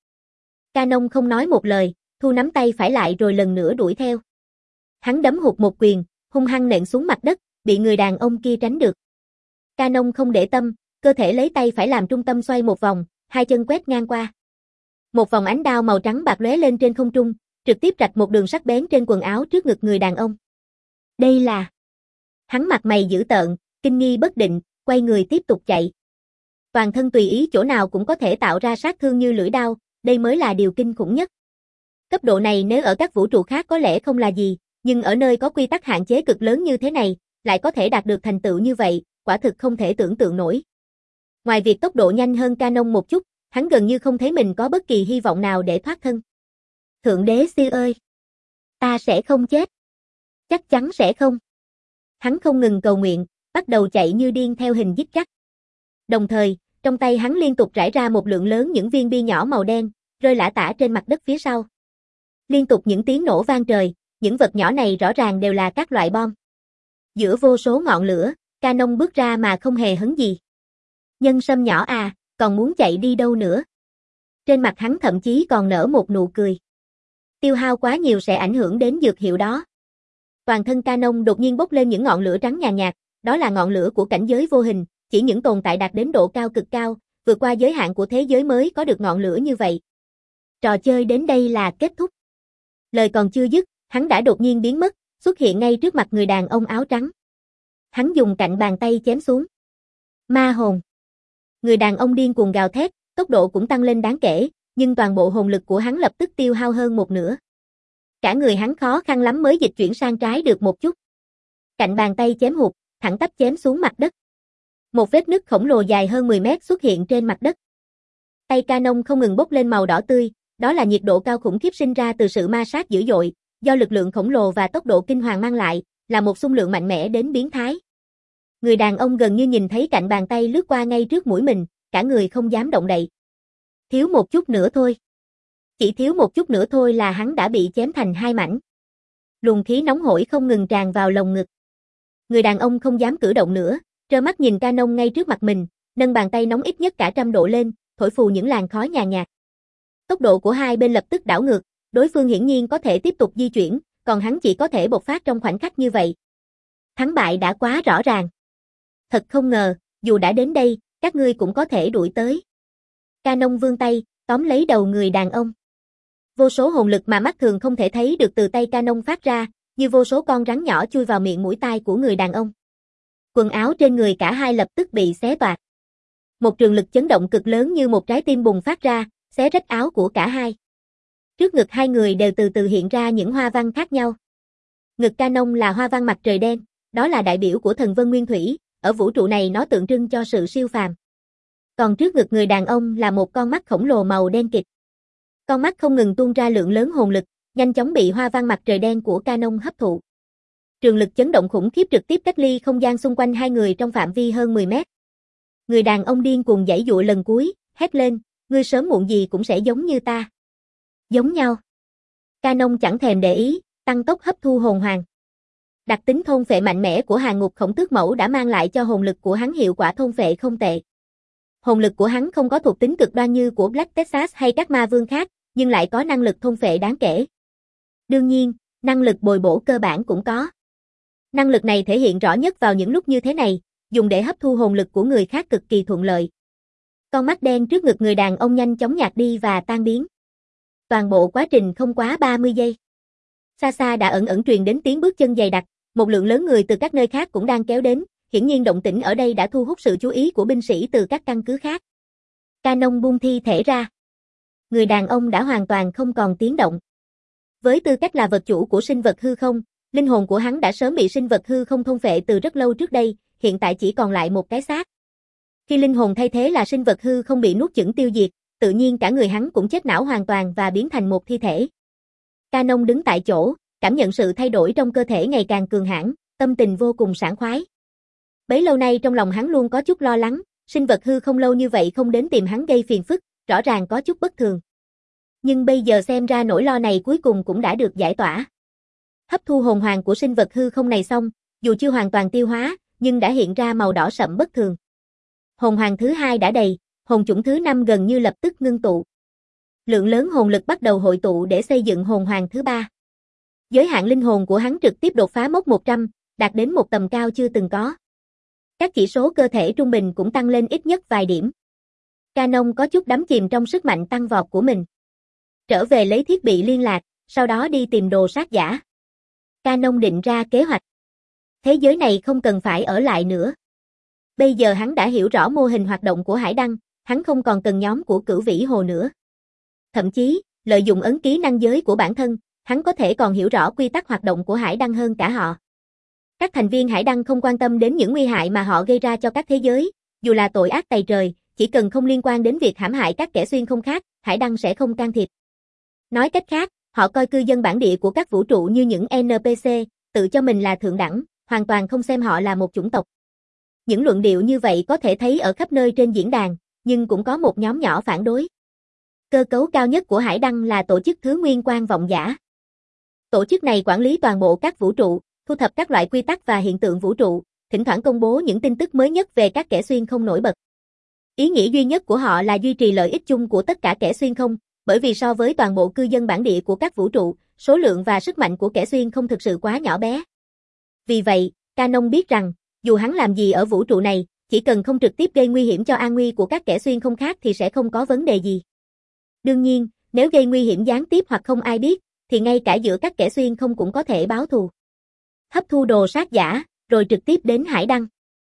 Canon không nói một lời, thu nắm tay phải lại rồi lần nữa đuổi theo. Hắn đấm hụt một quyền, hung hăng nện xuống mặt đất, bị người đàn ông kia tránh được. Canon không để tâm, cơ thể lấy tay phải làm trung tâm xoay một vòng, hai chân quét ngang qua. Một vòng ánh đao màu trắng bạc lóe lên trên không trung, trực tiếp rạch một đường sắc bén trên quần áo trước ngực người đàn ông. Đây là... Hắn mặt mày dữ tợn, kinh nghi bất định, quay người tiếp tục chạy. Toàn thân tùy ý chỗ nào cũng có thể tạo ra sát thương như lưỡi đao, đây mới là điều kinh khủng nhất. Cấp độ này nếu ở các vũ trụ khác có lẽ không là gì, nhưng ở nơi có quy tắc hạn chế cực lớn như thế này, lại có thể đạt được thành tựu như vậy, quả thực không thể tưởng tượng nổi. Ngoài việc tốc độ nhanh hơn Canon một chút, hắn gần như không thấy mình có bất kỳ hy vọng nào để thoát thân. Thượng đế siêu ơi! Ta sẽ không chết. Chắc chắn sẽ không. Hắn không ngừng cầu nguyện, bắt đầu chạy như điên theo hình dít chắc. Đồng thời, trong tay hắn liên tục rải ra một lượng lớn những viên bi nhỏ màu đen, rơi lả tả trên mặt đất phía sau. Liên tục những tiếng nổ vang trời, những vật nhỏ này rõ ràng đều là các loại bom. Giữa vô số ngọn lửa, Canon bước ra mà không hề hấn gì. Nhân sâm nhỏ à, còn muốn chạy đi đâu nữa? Trên mặt hắn thậm chí còn nở một nụ cười. Tiêu hao quá nhiều sẽ ảnh hưởng đến dược hiệu đó. Toàn thân Canon đột nhiên bốc lên những ngọn lửa trắng nhàn nhạt, đó là ngọn lửa của cảnh giới vô hình, chỉ những tồn tại đạt đến độ cao cực cao, vượt qua giới hạn của thế giới mới có được ngọn lửa như vậy. Trò chơi đến đây là kết thúc. Lời còn chưa dứt, hắn đã đột nhiên biến mất, xuất hiện ngay trước mặt người đàn ông áo trắng. Hắn dùng cạnh bàn tay chém xuống. Ma hồn. Người đàn ông điên cuồng gào thét, tốc độ cũng tăng lên đáng kể, nhưng toàn bộ hồn lực của hắn lập tức tiêu hao hơn một nửa. Cả người hắn khó khăn lắm mới dịch chuyển sang trái được một chút. Cạnh bàn tay chém hụt, thẳng tắp chém xuống mặt đất. Một vết nứt khổng lồ dài hơn mười mét xuất hiện trên mặt đất. Tay Canon không ngừng bốc lên màu đỏ tươi, đó là nhiệt độ cao khủng khiếp sinh ra từ sự ma sát dữ dội, do lực lượng khổng lồ và tốc độ kinh hoàng mang lại, là một xung lượng mạnh mẽ đến biến thái. Người đàn ông gần như nhìn thấy cạnh bàn tay lướt qua ngay trước mũi mình, cả người không dám động đậy. Thiếu một chút nữa thôi. Chỉ thiếu một chút nữa thôi là hắn đã bị chém thành hai mảnh. Luồng khí nóng hổi không ngừng tràn vào lồng ngực. Người đàn ông không dám cử động nữa, trơ mắt nhìn Canon ngay trước mặt mình, nâng bàn tay nóng ít nhất cả trăm độ lên, thổi phù những làn khói nhàn nhạt. Tốc độ của hai bên lập tức đảo ngược, đối phương hiển nhiên có thể tiếp tục di chuyển, còn hắn chỉ có thể bộc phát trong khoảnh khắc như vậy. Thắng bại đã quá rõ ràng. Thật không ngờ, dù đã đến đây, các ngươi cũng có thể đuổi tới. Canon vươn tay, tóm lấy đầu người đàn ông. Vô số hồn lực mà mắt thường không thể thấy được từ tay Canon phát ra, như vô số con rắn nhỏ chui vào miệng mũi tai của người đàn ông. Quần áo trên người cả hai lập tức bị xé toạc. Một trường lực chấn động cực lớn như một trái tim bùng phát ra, xé rách áo của cả hai. Trước ngực hai người đều từ từ hiện ra những hoa văn khác nhau. Ngực Canon là hoa văn mặt trời đen, đó là đại biểu của thần Vân Nguyên Thủy, ở vũ trụ này nó tượng trưng cho sự siêu phàm. Còn trước ngực người đàn ông là một con mắt khổng lồ màu đen kịt. Con mắt không ngừng tuôn ra lượng lớn hồn lực, nhanh chóng bị hoa văn mặt trời đen của Canon hấp thụ. Trường lực chấn động khủng khiếp trực tiếp cách ly không gian xung quanh hai người trong phạm vi hơn mười mét. Người đàn ông điên cuồng giãy giụa lần cuối, hét lên, ngươi sớm muộn gì cũng sẽ giống như ta. Giống nhau. Canon chẳng thèm để ý, tăng tốc hấp thu hồn hoàng. Đặc tính thôn phệ mạnh mẽ của Hàng Ngục Khổng Tước Mẫu đã mang lại cho hồn lực của hắn hiệu quả thôn phệ không tệ. Hồn lực của hắn không có thuộc tính cực đoan như của Black Texas hay các ma vương khác, nhưng lại có năng lực thôn phệ đáng kể. Đương nhiên, năng lực bồi bổ cơ bản cũng có. Năng lực này thể hiện rõ nhất vào những lúc như thế này, dùng để hấp thu hồn lực của người khác cực kỳ thuận lợi. Con mắt đen trước ngực người đàn ông nhanh chóng nhạt đi và tan biến. Toàn bộ quá trình không quá ba mươi giây. Xa xa đã ẩn ẩn truyền đến tiếng bước chân dày đặc, một lượng lớn người từ các nơi khác cũng đang kéo đến, hiển nhiên động tĩnh ở đây đã thu hút sự chú ý của binh sĩ từ các căn cứ khác. Canon buông thi thể ra. Người đàn ông đã hoàn toàn không còn tiếng động. Với tư cách là vật chủ của sinh vật hư không, linh hồn của hắn đã sớm bị sinh vật hư không thôn phệ từ rất lâu trước đây, hiện tại chỉ còn lại một cái xác. Khi linh hồn thay thế là sinh vật hư không bị nuốt chửng tiêu diệt, tự nhiên cả người hắn cũng chết não hoàn toàn và biến thành một thi thể. Canon đứng tại chỗ, cảm nhận sự thay đổi trong cơ thể ngày càng cường hãn, tâm tình vô cùng sảng khoái. Bấy lâu nay trong lòng hắn luôn có chút lo lắng, sinh vật hư không lâu như vậy không đến tìm hắn gây phiền phức, rõ ràng có chút bất thường. Nhưng bây giờ xem ra nỗi lo này cuối cùng cũng đã được giải tỏa. Hấp thu hồn hoàng của sinh vật hư không này xong, dù chưa hoàn toàn tiêu hóa, nhưng đã hiện ra màu đỏ sậm bất thường. Hồn hoàng thứ hai đã đầy, hồn chủng thứ năm gần như lập tức ngưng tụ. Lượng lớn hồn lực bắt đầu hội tụ để xây dựng hồn hoàng thứ ba. Giới hạn linh hồn của hắn trực tiếp đột phá mốc một trăm, đạt đến một tầm cao chưa từng có. Các chỉ số cơ thể trung bình cũng tăng lên ít nhất vài điểm. Canon có chút đắm chìm trong sức mạnh tăng vọt của mình. Trở về lấy thiết bị liên lạc, sau đó đi tìm đồ sát giả. Canon định ra kế hoạch. Thế giới này không cần phải ở lại nữa. Bây giờ hắn đã hiểu rõ mô hình hoạt động của Hải Đăng, hắn không còn cần nhóm của Cửu Vĩ Hồ nữa. Thậm chí, lợi dụng ấn ký năng giới của bản thân, hắn có thể còn hiểu rõ quy tắc hoạt động của Hải Đăng hơn cả họ. Các thành viên Hải Đăng không quan tâm đến những nguy hại mà họ gây ra cho các thế giới, dù là tội ác tày trời, chỉ cần không liên quan đến việc hãm hại các kẻ xuyên không khác, Hải Đăng sẽ không can thiệp. Nói cách khác, họ coi cư dân bản địa của các vũ trụ như những en pê xê, tự cho mình là thượng đẳng, hoàn toàn không xem họ là một chủng tộc. Những luận điệu như vậy có thể thấy ở khắp nơi trên diễn đàn, nhưng cũng có một nhóm nhỏ phản đối. Cơ cấu cao nhất của Hải Đăng là tổ chức Thứ Nguyên Quan Vọng Giả. Tổ chức này quản lý toàn bộ các vũ trụ, thu thập các loại quy tắc và hiện tượng vũ trụ, thỉnh thoảng công bố những tin tức mới nhất về các kẻ xuyên không nổi bật. Ý nghĩa duy nhất của họ là duy trì lợi ích chung của tất cả kẻ xuyên không, bởi vì so với toàn bộ cư dân bản địa của các vũ trụ, số lượng và sức mạnh của kẻ xuyên không thực sự quá nhỏ bé. Vì vậy, Canon biết rằng, dù hắn làm gì ở vũ trụ này, chỉ cần không trực tiếp gây nguy hiểm cho an nguy của các kẻ xuyên không khác thì sẽ không có vấn đề gì. Đương nhiên, nếu gây nguy hiểm gián tiếp hoặc không ai biết, thì ngay cả giữa các kẻ xuyên không cũng có thể báo thù. Hấp thu đồ sát giả, rồi trực tiếp đến Hải Đăng.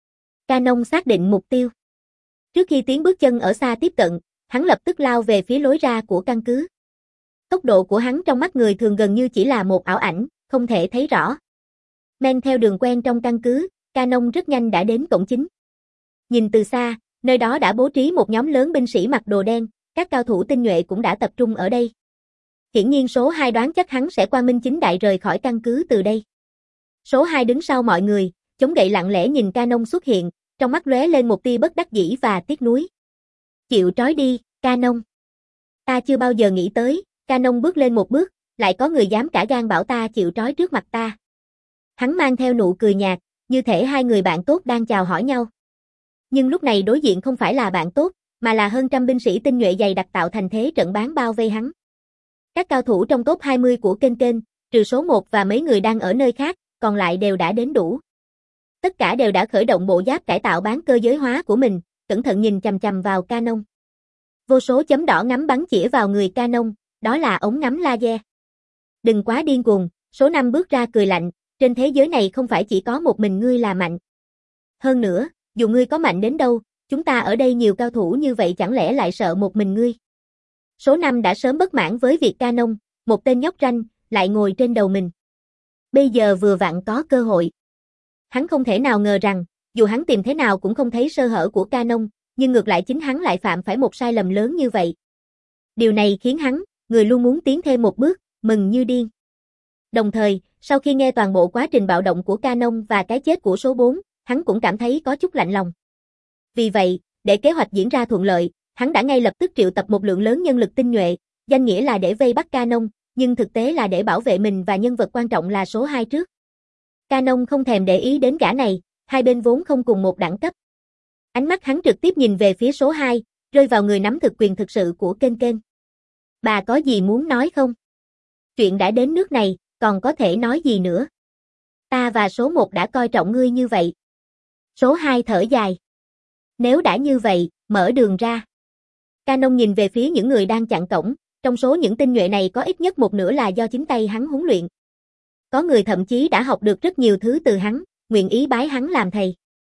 Canon xác định mục tiêu. Trước khi tiếng bước chân ở xa tiếp cận, hắn lập tức lao về phía lối ra của căn cứ. Tốc độ của hắn trong mắt người thường gần như chỉ là một ảo ảnh, không thể thấy rõ. Men theo đường quen trong căn cứ, Canon rất nhanh đã đến cổng chính. Nhìn từ xa, nơi đó đã bố trí một nhóm lớn binh sĩ mặc đồ đen, các cao thủ tinh nhuệ cũng đã tập trung ở đây. Hiển nhiên số hai đoán chắc hắn sẽ quang minh chính đại rời khỏi căn cứ từ đây. Số hai đứng sau mọi người, chống gậy lặng lẽ nhìn Canon xuất hiện, trong mắt lóe lên một tia bất đắc dĩ và tiếc nuối. Chịu trói đi, Canon. Ta chưa bao giờ nghĩ tới, Canon bước lên một bước, lại có người dám cả gan bảo ta chịu trói trước mặt ta. Hắn mang theo nụ cười nhạt, như thể hai người bạn tốt đang chào hỏi nhau. Nhưng lúc này đối diện không phải là bạn tốt, mà là hơn trăm binh sĩ tinh nhuệ dày đặc tạo thành thế trận bán bao vây hắn. Các cao thủ trong top hai mươi của kênh kênh, trừ số một và mấy người đang ở nơi khác, còn lại đều đã đến đủ. Tất cả đều đã khởi động bộ giáp cải tạo bán cơ giới hóa của mình, cẩn thận nhìn chằm chằm vào Canon. Vô số chấm đỏ ngắm bắn chĩa vào người Canon, đó là ống ngắm laser. Đừng quá điên cuồng, số năm bước ra cười lạnh, trên thế giới này không phải chỉ có một mình ngươi là mạnh. Hơn nữa, dù ngươi có mạnh đến đâu, chúng ta ở đây nhiều cao thủ như vậy chẳng lẽ lại sợ một mình ngươi. Số năm đã sớm bất mãn với việc Canon, một tên nhóc ranh, lại ngồi trên đầu mình. Bây giờ vừa vặn có cơ hội. Hắn không thể nào ngờ rằng, dù hắn tìm thế nào cũng không thấy sơ hở của Canon, nhưng ngược lại chính hắn lại phạm phải một sai lầm lớn như vậy. Điều này khiến hắn, người luôn muốn tiến thêm một bước, mừng như điên. Đồng thời, sau khi nghe toàn bộ quá trình bạo động của Canon và cái chết của số bốn, hắn cũng cảm thấy có chút lạnh lòng. Vì vậy, để kế hoạch diễn ra thuận lợi, hắn đã ngay lập tức triệu tập một lượng lớn nhân lực tinh nhuệ, danh nghĩa là để vây bắt Canon, nhưng thực tế là để bảo vệ mình và nhân vật quan trọng là số hai trước. Canon không thèm để ý đến gã này, hai bên vốn không cùng một đẳng cấp. Ánh mắt hắn trực tiếp nhìn về phía số hai, rơi vào người nắm thực quyền thực sự của kênh kênh. Bà có gì muốn nói không? Chuyện đã đến nước này, còn có thể nói gì nữa? Ta và số một đã coi trọng ngươi như vậy. Số hai thở dài. Nếu đã như vậy, mở đường ra. Canon nhìn về phía những người đang chặn cổng, trong số những tinh nhuệ này có ít nhất một nửa là do chính tay hắn huấn luyện. Có người thậm chí đã học được rất nhiều thứ từ hắn, nguyện ý bái hắn làm thầy.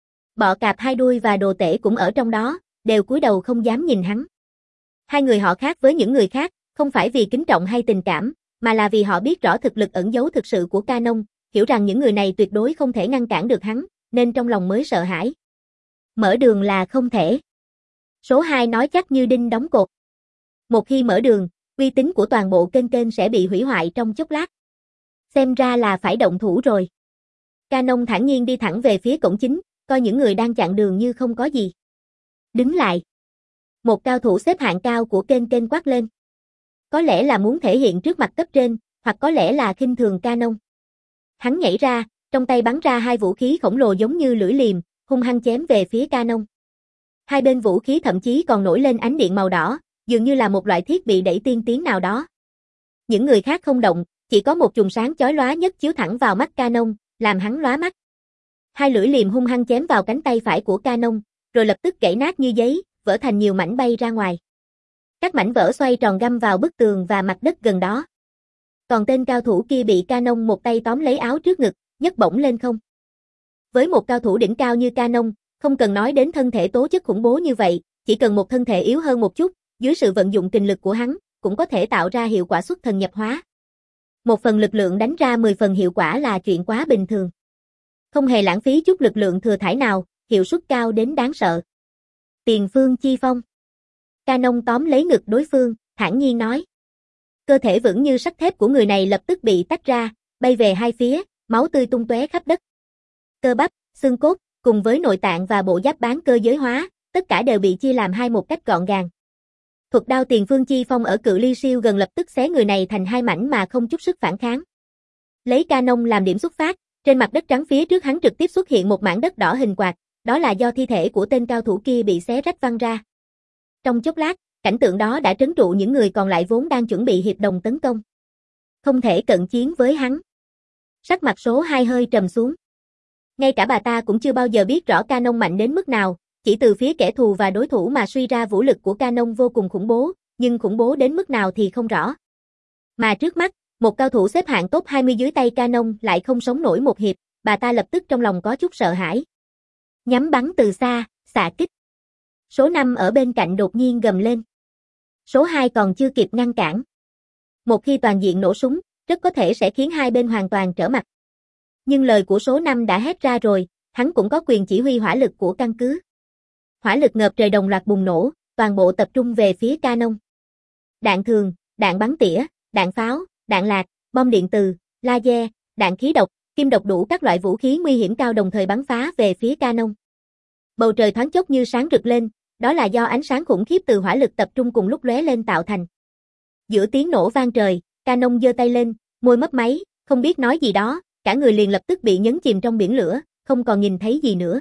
Bọ cạp hai đuôi và đồ tể cũng ở trong đó, đều cúi đầu không dám nhìn hắn. Hai người họ khác với những người khác, không phải vì kính trọng hay tình cảm, mà là vì họ biết rõ thực lực ẩn giấu thực sự của Canon, hiểu rằng những người này tuyệt đối không thể ngăn cản được hắn, nên trong lòng mới sợ hãi. Mở đường là không thể. Số hai nói chắc như đinh đóng cột. Một khi mở đường, uy tín của toàn bộ kênh kênh sẽ bị hủy hoại trong chốc lát. Xem ra là phải động thủ rồi. Canon thản nhiên đi thẳng về phía cổng chính, coi những người đang chặn đường như không có gì. Đứng lại. Một cao thủ xếp hạng cao của kênh kênh quát lên. Có lẽ là muốn thể hiện trước mặt cấp trên, hoặc có lẽ là khinh thường Canon. Hắn nhảy ra, trong tay bắn ra hai vũ khí khổng lồ giống như lưỡi liềm, hung hăng chém về phía Canon. Hai bên vũ khí thậm chí còn nổi lên ánh điện màu đỏ, dường như là một loại thiết bị đẩy tiên tiến nào đó. Những người khác không động, chỉ có một chùm sáng chói lóa nhất chiếu thẳng vào mắt Canon, làm hắn lóa mắt. Hai lưỡi liềm hung hăng chém vào cánh tay phải của Canon, rồi lập tức gãy nát như giấy, vỡ thành nhiều mảnh bay ra ngoài. Các mảnh vỡ xoay tròn găm vào bức tường và mặt đất gần đó. Còn tên cao thủ kia bị Canon một tay tóm lấy áo trước ngực, nhấc bổng lên không. Với một cao thủ đỉnh cao như Canon, không cần nói đến thân thể tố chất khủng bố như vậy, chỉ cần một thân thể yếu hơn một chút, dưới sự vận dụng kình lực của hắn, cũng có thể tạo ra hiệu quả xuất thần nhập hóa. Một phần lực lượng đánh ra mười phần hiệu quả là chuyện quá bình thường. Không hề lãng phí chút lực lượng thừa thải nào, hiệu suất cao đến đáng sợ. Tiền phương chi phong. Canon tóm lấy ngực đối phương, thản nhiên nói. Cơ thể vững như sắt thép của người này lập tức bị tách ra, bay về hai phía, máu tươi tung tóe khắp đất. Cơ bắp, xương cốt, cùng với nội tạng và bộ giáp bán cơ giới hóa, tất cả đều bị chia làm hai một cách gọn gàng. Thuật đao tiền phương chi phong ở cự ly siêu gần lập tức xé người này thành hai mảnh mà không chút sức phản kháng. Lấy Canon làm điểm xuất phát, trên mặt đất trắng phía trước hắn trực tiếp xuất hiện một mảng đất đỏ hình quạt, đó là do thi thể của tên cao thủ kia bị xé rách văng ra. Trong chốc lát, cảnh tượng đó đã trấn trụ những người còn lại vốn đang chuẩn bị hiệp đồng tấn công. Không thể cận chiến với hắn. Sắc mặt số hai hơi trầm xuống. Ngay cả bà ta cũng chưa bao giờ biết rõ Canon mạnh đến mức nào, chỉ từ phía kẻ thù và đối thủ mà suy ra vũ lực của Canon vô cùng khủng bố, nhưng khủng bố đến mức nào thì không rõ. Mà trước mắt, một cao thủ xếp hạng top hai mươi dưới tay Canon lại không sống nổi một hiệp, bà ta lập tức trong lòng có chút sợ hãi. Nhắm bắn từ xa, xạ kích. Số năm ở bên cạnh đột nhiên gầm lên. Số hai còn chưa kịp ngăn cản. Một khi toàn diện nổ súng, rất có thể sẽ khiến hai bên hoàn toàn trở mặt. Nhưng lời của số năm đã hét ra rồi, hắn cũng có quyền chỉ huy hỏa lực của căn cứ. Hỏa lực ngập trời đồng loạt bùng nổ, toàn bộ tập trung về phía Canon. Đạn thường, đạn bắn tỉa, đạn pháo, đạn lạc, bom điện từ, laser, đạn khí độc, kim độc đủ các loại vũ khí nguy hiểm cao đồng thời bắn phá về phía Canon. Bầu trời thoáng chốc như sáng rực lên, đó là do ánh sáng khủng khiếp từ hỏa lực tập trung cùng lúc lóe lên tạo thành. Giữa tiếng nổ vang trời, Canon giơ tay lên, môi mấp máy, không biết nói gì đó, cả người liền lập tức bị nhấn chìm trong biển lửa, không còn nhìn thấy gì nữa.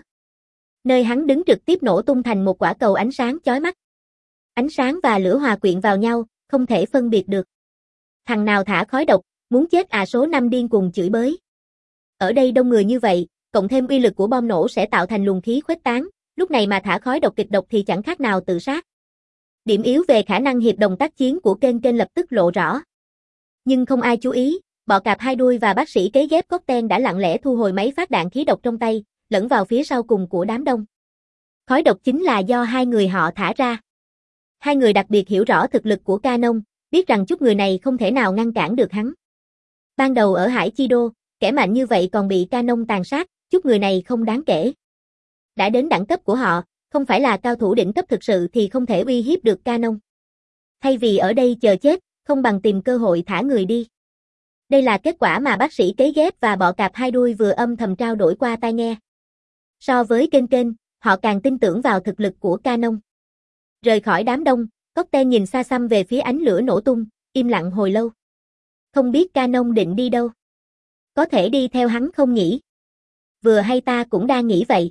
Nơi hắn đứng trực tiếp nổ tung thành một quả cầu ánh sáng chói mắt. Ánh sáng và lửa hòa quyện vào nhau, không thể phân biệt được. Thằng nào thả khói độc, muốn chết à, số năm điên cuồng chửi bới. Ở đây đông người như vậy, cộng thêm uy lực của bom nổ sẽ tạo thành luồng khí khuếch tán, lúc này mà thả khói độc kịch độc thì chẳng khác nào tự sát. Điểm yếu về khả năng hiệp đồng tác chiến của kênh kênh lập tức lộ rõ. Nhưng không ai chú ý, bọ cạp hai đuôi và bác sĩ cấy ghép Cocktail đã lặng lẽ thu hồi mấy phát đạn khí độc trong tay, lẫn vào phía sau cùng của đám đông. Khói độc chính là do hai người họ thả ra. Hai người đặc biệt hiểu rõ thực lực của Canon, biết rằng chút người này không thể nào ngăn cản được hắn. Ban đầu ở Hải Chi Đô, kẻ mạnh như vậy còn bị Canon tàn sát, chút người này không đáng kể. Đã đến đẳng cấp của họ, không phải là cao thủ đỉnh cấp thực sự thì không thể uy hiếp được Canon. Thay vì ở đây chờ chết, không bằng tìm cơ hội thả người đi. Đây là kết quả mà bác sĩ cấy ghép và bọ cạp hai đuôi vừa âm thầm trao đổi qua tai nghe. So với kênh kênh, họ càng tin tưởng vào thực lực của Canon. Rời khỏi đám đông, Cocktail nhìn xa xăm về phía ánh lửa nổ tung, im lặng hồi lâu. Không biết Canon định đi đâu. Có thể đi theo hắn không nhỉ? Vừa hay ta cũng đang nghĩ vậy.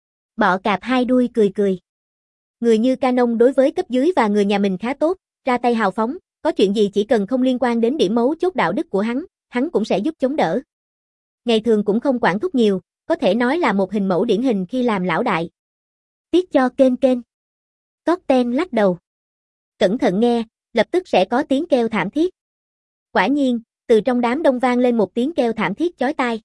Bọ cạp hai đuôi cười cười. Người như Canon đối với cấp dưới và người nhà mình khá tốt, ra tay hào phóng, có chuyện gì chỉ cần không liên quan đến điểm mấu chốt đạo đức của hắn, hắn cũng sẽ giúp chống đỡ. Ngày thường cũng không quản thúc nhiều, có thể nói là một hình mẫu điển hình khi làm lão đại. Tiếc cho kênh kênh. Corten lắc đầu. Cẩn thận nghe, lập tức sẽ có tiếng kêu thảm thiết. Quả nhiên, từ trong đám đông vang lên một tiếng kêu thảm thiết chói tai.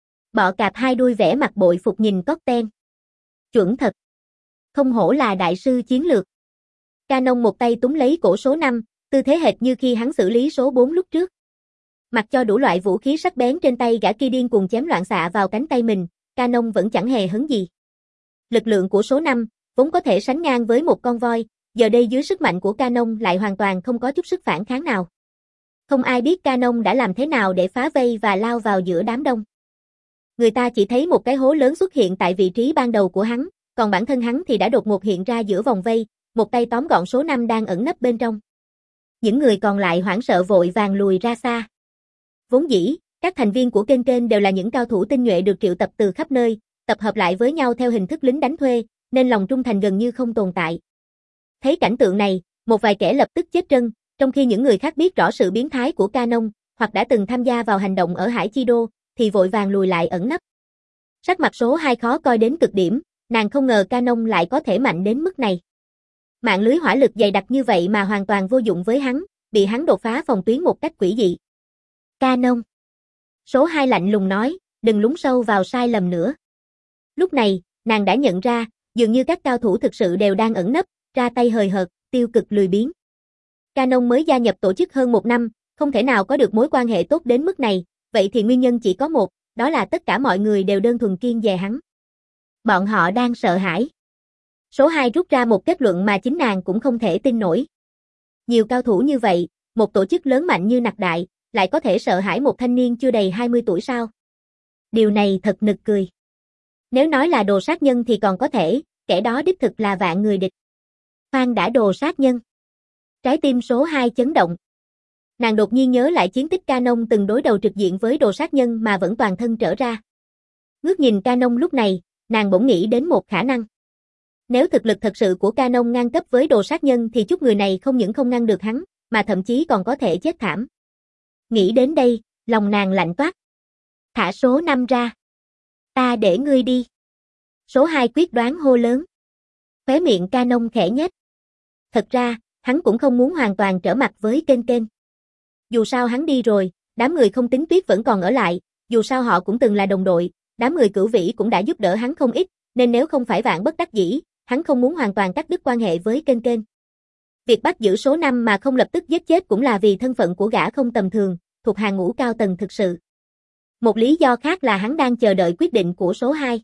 Bọ cạp hai đuôi vẻ mặt bội phục nhìn Corten. Chuẩn thật. Không hổ là đại sư chiến lược. Canon một tay túm lấy cổ số năm, tư thế hệt như khi hắn xử lý số bốn lúc trước. Mặc cho đủ loại vũ khí sắc bén trên tay gã kia điên cuồng chém loạn xạ vào cánh tay mình, Canon vẫn chẳng hề hấn gì. Lực lượng của số năm, vốn có thể sánh ngang với một con voi, giờ đây dưới sức mạnh của Canon lại hoàn toàn không có chút sức phản kháng nào. Không ai biết Canon đã làm thế nào để phá vây và lao vào giữa đám đông. Người ta chỉ thấy một cái hố lớn xuất hiện tại vị trí ban đầu của hắn, còn bản thân hắn thì đã đột ngột hiện ra giữa vòng vây, một tay tóm gọn số năm đang ẩn nấp bên trong. Những người còn lại hoảng sợ vội vàng lùi ra xa. Vốn dĩ, các thành viên của kênh kênh đều là những cao thủ tinh nhuệ được triệu tập từ khắp nơi, tập hợp lại với nhau theo hình thức lính đánh thuê, nên lòng trung thành gần như không tồn tại. Thấy cảnh tượng này, một vài kẻ lập tức chết trân, trong khi những người khác biết rõ sự biến thái của Canon, hoặc đã từng tham gia vào hành động ở Hải Chi Đô, thì vội vàng lùi lại ẩn nấp. Sắc mặt số hai khó coi đến cực điểm, nàng không ngờ Canon lại có thể mạnh đến mức này. Mạng lưới hỏa lực dày đặc như vậy mà hoàn toàn vô dụng với hắn, bị hắn đột phá phòng tuyến một cách quỷ dị. Canon. Số hai lạnh lùng nói, đừng lún sâu vào sai lầm nữa. Lúc này, nàng đã nhận ra, dường như các cao thủ thực sự đều đang ẩn nấp, ra tay hời hợt, tiêu cực lười biếng. Canon mới gia nhập tổ chức hơn một năm, không thể nào có được mối quan hệ tốt đến mức này, vậy thì nguyên nhân chỉ có một, đó là tất cả mọi người đều đơn thuần kiêng dè hắn. Bọn họ đang sợ hãi. Số hai rút ra một kết luận mà chính nàng cũng không thể tin nổi. Nhiều cao thủ như vậy, một tổ chức lớn mạnh như Nặc Đại, lại có thể sợ hãi một thanh niên chưa đầy hai mươi tuổi sao? Điều này thật nực cười. Nếu nói là đồ sát nhân thì còn có thể, kẻ đó đích thực là vạn người địch. Khoan đã, đồ sát nhân. Trái tim số hai chấn động. Nàng đột nhiên nhớ lại chiến tích Canon từng đối đầu trực diện với đồ sát nhân mà vẫn toàn thân trở ra. Ngước nhìn Canon lúc này, nàng bỗng nghĩ đến một khả năng. Nếu thực lực thật sự của Canon ngang cấp với đồ sát nhân thì chút người này không những không ngăn được hắn, mà thậm chí còn có thể chết thảm. Nghĩ đến đây, lòng nàng lạnh toát. Thả số năm ra. Ta để ngươi đi. Số hai quyết đoán hô lớn. Khóe miệng Canon khẽ nhếch. Thật ra, hắn cũng không muốn hoàn toàn trở mặt với kênh kênh. Dù sao hắn đi rồi, đám người không tính Tuyết vẫn còn ở lại, dù sao họ cũng từng là đồng đội, đám người Cửu Vĩ cũng đã giúp đỡ hắn không ít, nên nếu không phải vạn bất đắc dĩ, hắn không muốn hoàn toàn cắt đứt quan hệ với kênh kênh. Việc bắt giữ số năm mà không lập tức giết chết cũng là vì thân phận của gã không tầm thường, thuộc hàng ngũ cao tầng thực sự. Một lý do khác là hắn đang chờ đợi quyết định của số hai.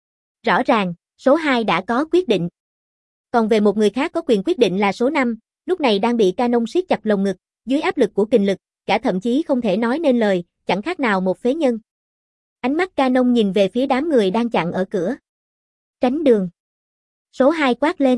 Rõ ràng, số hai đã có quyết định. Còn về một người khác có quyền quyết định là số năm, lúc này đang bị Canon siết chặt lồng ngực, dưới áp lực của kình lực, cả thậm chí không thể nói nên lời, chẳng khác nào một phế nhân. Ánh mắt Canon nhìn về phía đám người đang chặn ở cửa. Tránh đường. Số hai quát lên.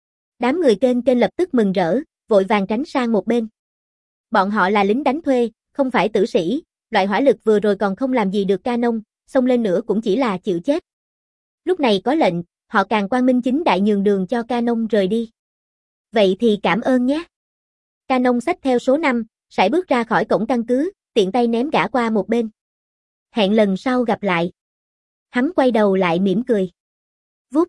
Đám người kênh kênh lập tức mừng rỡ, vội vàng tránh sang một bên. Bọn họ là lính đánh thuê, không phải tử sĩ, loại hỏa lực vừa rồi còn không làm gì được Canon, xông lên nữa cũng chỉ là chịu chết. Lúc này có lệnh, họ càng quang minh chính đại nhường đường cho Canon rời đi. Vậy thì cảm ơn nhé. Canon xách theo số năm, sải bước ra khỏi cổng căn cứ, tiện tay ném gã qua một bên. Hẹn lần sau gặp lại. Hắn quay đầu lại mỉm cười. Vút.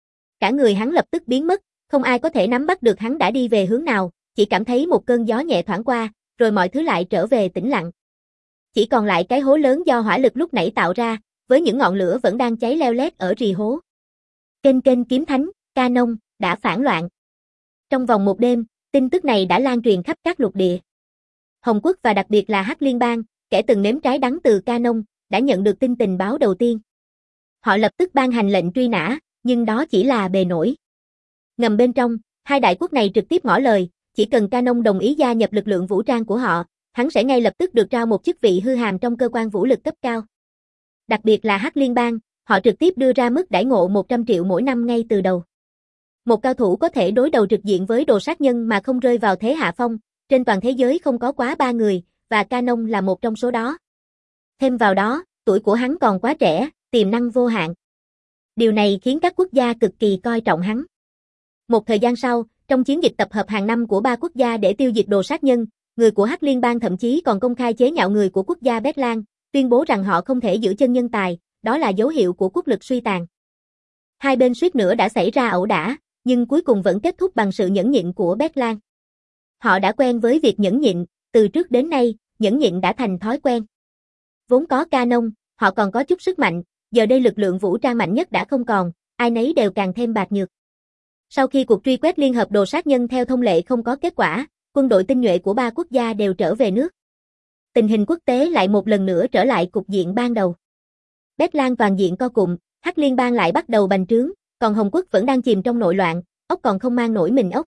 Cả người hắn lập tức biến mất, không ai có thể nắm bắt được hắn đã đi về hướng nào, chỉ cảm thấy một cơn gió nhẹ thoảng qua, rồi mọi thứ lại trở về tĩnh lặng. Chỉ còn lại cái hố lớn do hỏa lực lúc nãy tạo ra, với những ngọn lửa vẫn đang cháy leo lét ở rì hố. Kênh kênh kiếm thánh, Canon, đã phản loạn. Trong vòng một đêm, tin tức này đã lan truyền khắp các lục địa. Hồng Quốc và đặc biệt là Hắc Liên bang, kẻ từng nếm trái đắng từ Canon, đã nhận được tin tình báo đầu tiên. Họ lập tức ban hành lệnh truy nã, nhưng đó chỉ là bề nổi. Ngầm bên trong, hai đại quốc này trực tiếp ngỏ lời, chỉ cần Canon đồng ý gia nhập lực lượng vũ trang của họ, hắn sẽ ngay lập tức được trao một chức vị hư hàm trong cơ quan vũ lực cấp cao. Đặc biệt là Hắc Liên bang, họ trực tiếp đưa ra mức đãi ngộ một trăm triệu mỗi năm ngay từ đầu. Một cao thủ có thể đối đầu trực diện với đồ sát nhân mà không rơi vào thế hạ phong, trên toàn thế giới không có quá ba người, và Canon là một trong số đó. Thêm vào đó, tuổi của hắn còn quá trẻ, tiềm năng vô hạn. Điều này khiến các quốc gia cực kỳ coi trọng hắn. Một thời gian sau, trong chiến dịch tập hợp hàng năm của ba quốc gia để tiêu diệt đồ sát nhân, người của Hắc Liên bang thậm chí còn công khai chế nhạo người của quốc gia Béc Lan, tuyên bố rằng họ không thể giữ chân nhân tài, đó là dấu hiệu của quốc lực suy tàn. Hai bên suýt nữa đã xảy ra ẩu đả, nhưng cuối cùng vẫn kết thúc bằng sự nhẫn nhịn của Bét Lang. Họ đã quen với việc nhẫn nhịn, từ trước đến nay, nhẫn nhịn đã thành thói quen. Vốn có Canon, họ còn có chút sức mạnh, giờ đây lực lượng vũ trang mạnh nhất đã không còn, ai nấy đều càng thêm bạc nhược. Sau khi cuộc truy quét liên hợp đồ sát nhân theo thông lệ không có kết quả, quân đội tinh nhuệ của ba quốc gia đều trở về nước. Tình hình quốc tế lại một lần nữa trở lại cục diện ban đầu. Bét Lang toàn diện co cụm, Hắc Liên bang lại bắt đầu bành trướng, còn Hồng Quốc vẫn đang chìm trong nội loạn, ốc còn không mang nổi mình ốc.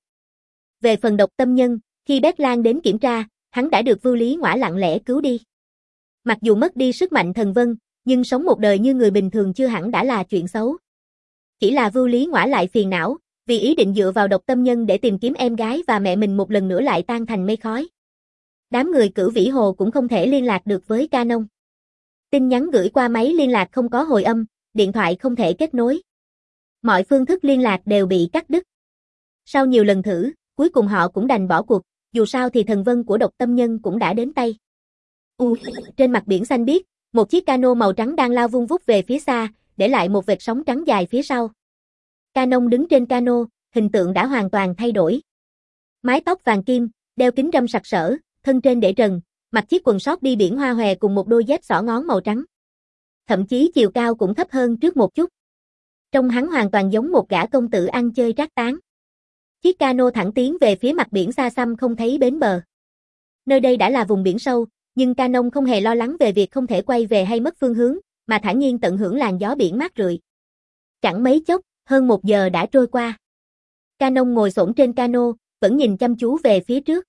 Về phần Độc Tâm Nhân, khi Bét Lang đến kiểm tra, hắn đã được Vưu Lý Ngõa lặng lẽ cứu đi. Mặc dù mất đi sức mạnh thần vân, nhưng sống một đời như người bình thường chưa hẳn đã là chuyện xấu. Chỉ là Vưu Lý Ngõa lại phiền não, vì ý định dựa vào Độc Tâm Nhân để tìm kiếm em gái và mẹ mình một lần nữa lại tan thành mây khói. Đám người Cửu Vĩ Hồ cũng không thể liên lạc được với Canon. Tin nhắn gửi qua máy liên lạc không có hồi âm, điện thoại không thể kết nối. Mọi phương thức liên lạc đều bị cắt đứt. Sau nhiều lần thử, cuối cùng họ cũng đành bỏ cuộc, dù sao thì thần vân của Độc Tâm Nhân cũng đã đến tay. U, trên mặt biển xanh biếc, một chiếc cano màu trắng đang lao vun vút về phía xa, để lại một vệt sóng trắng dài phía sau. Canon đứng trên cano, hình tượng đã hoàn toàn thay đổi. Mái tóc vàng kim, đeo kính râm sặc sỡ, thân trên để trần, mặc chiếc quần sót đi biển hoa hòe cùng một đôi dép xỏ ngón màu trắng. Thậm chí chiều cao cũng thấp hơn trước một chút. Trông hắn hoàn toàn giống một gã công tử ăn chơi trác tán. Chiếc cano thẳng tiến về phía mặt biển xa xăm không thấy bến bờ. Nơi đây đã là vùng biển sâu, nhưng Canon không hề lo lắng về việc không thể quay về hay mất phương hướng, mà thản nhiên tận hưởng làn gió biển mát rượi. Chẳng mấy chốc, hơn một giờ đã trôi qua. Canon ngồi xổm trên cano, vẫn nhìn chăm chú về phía trước.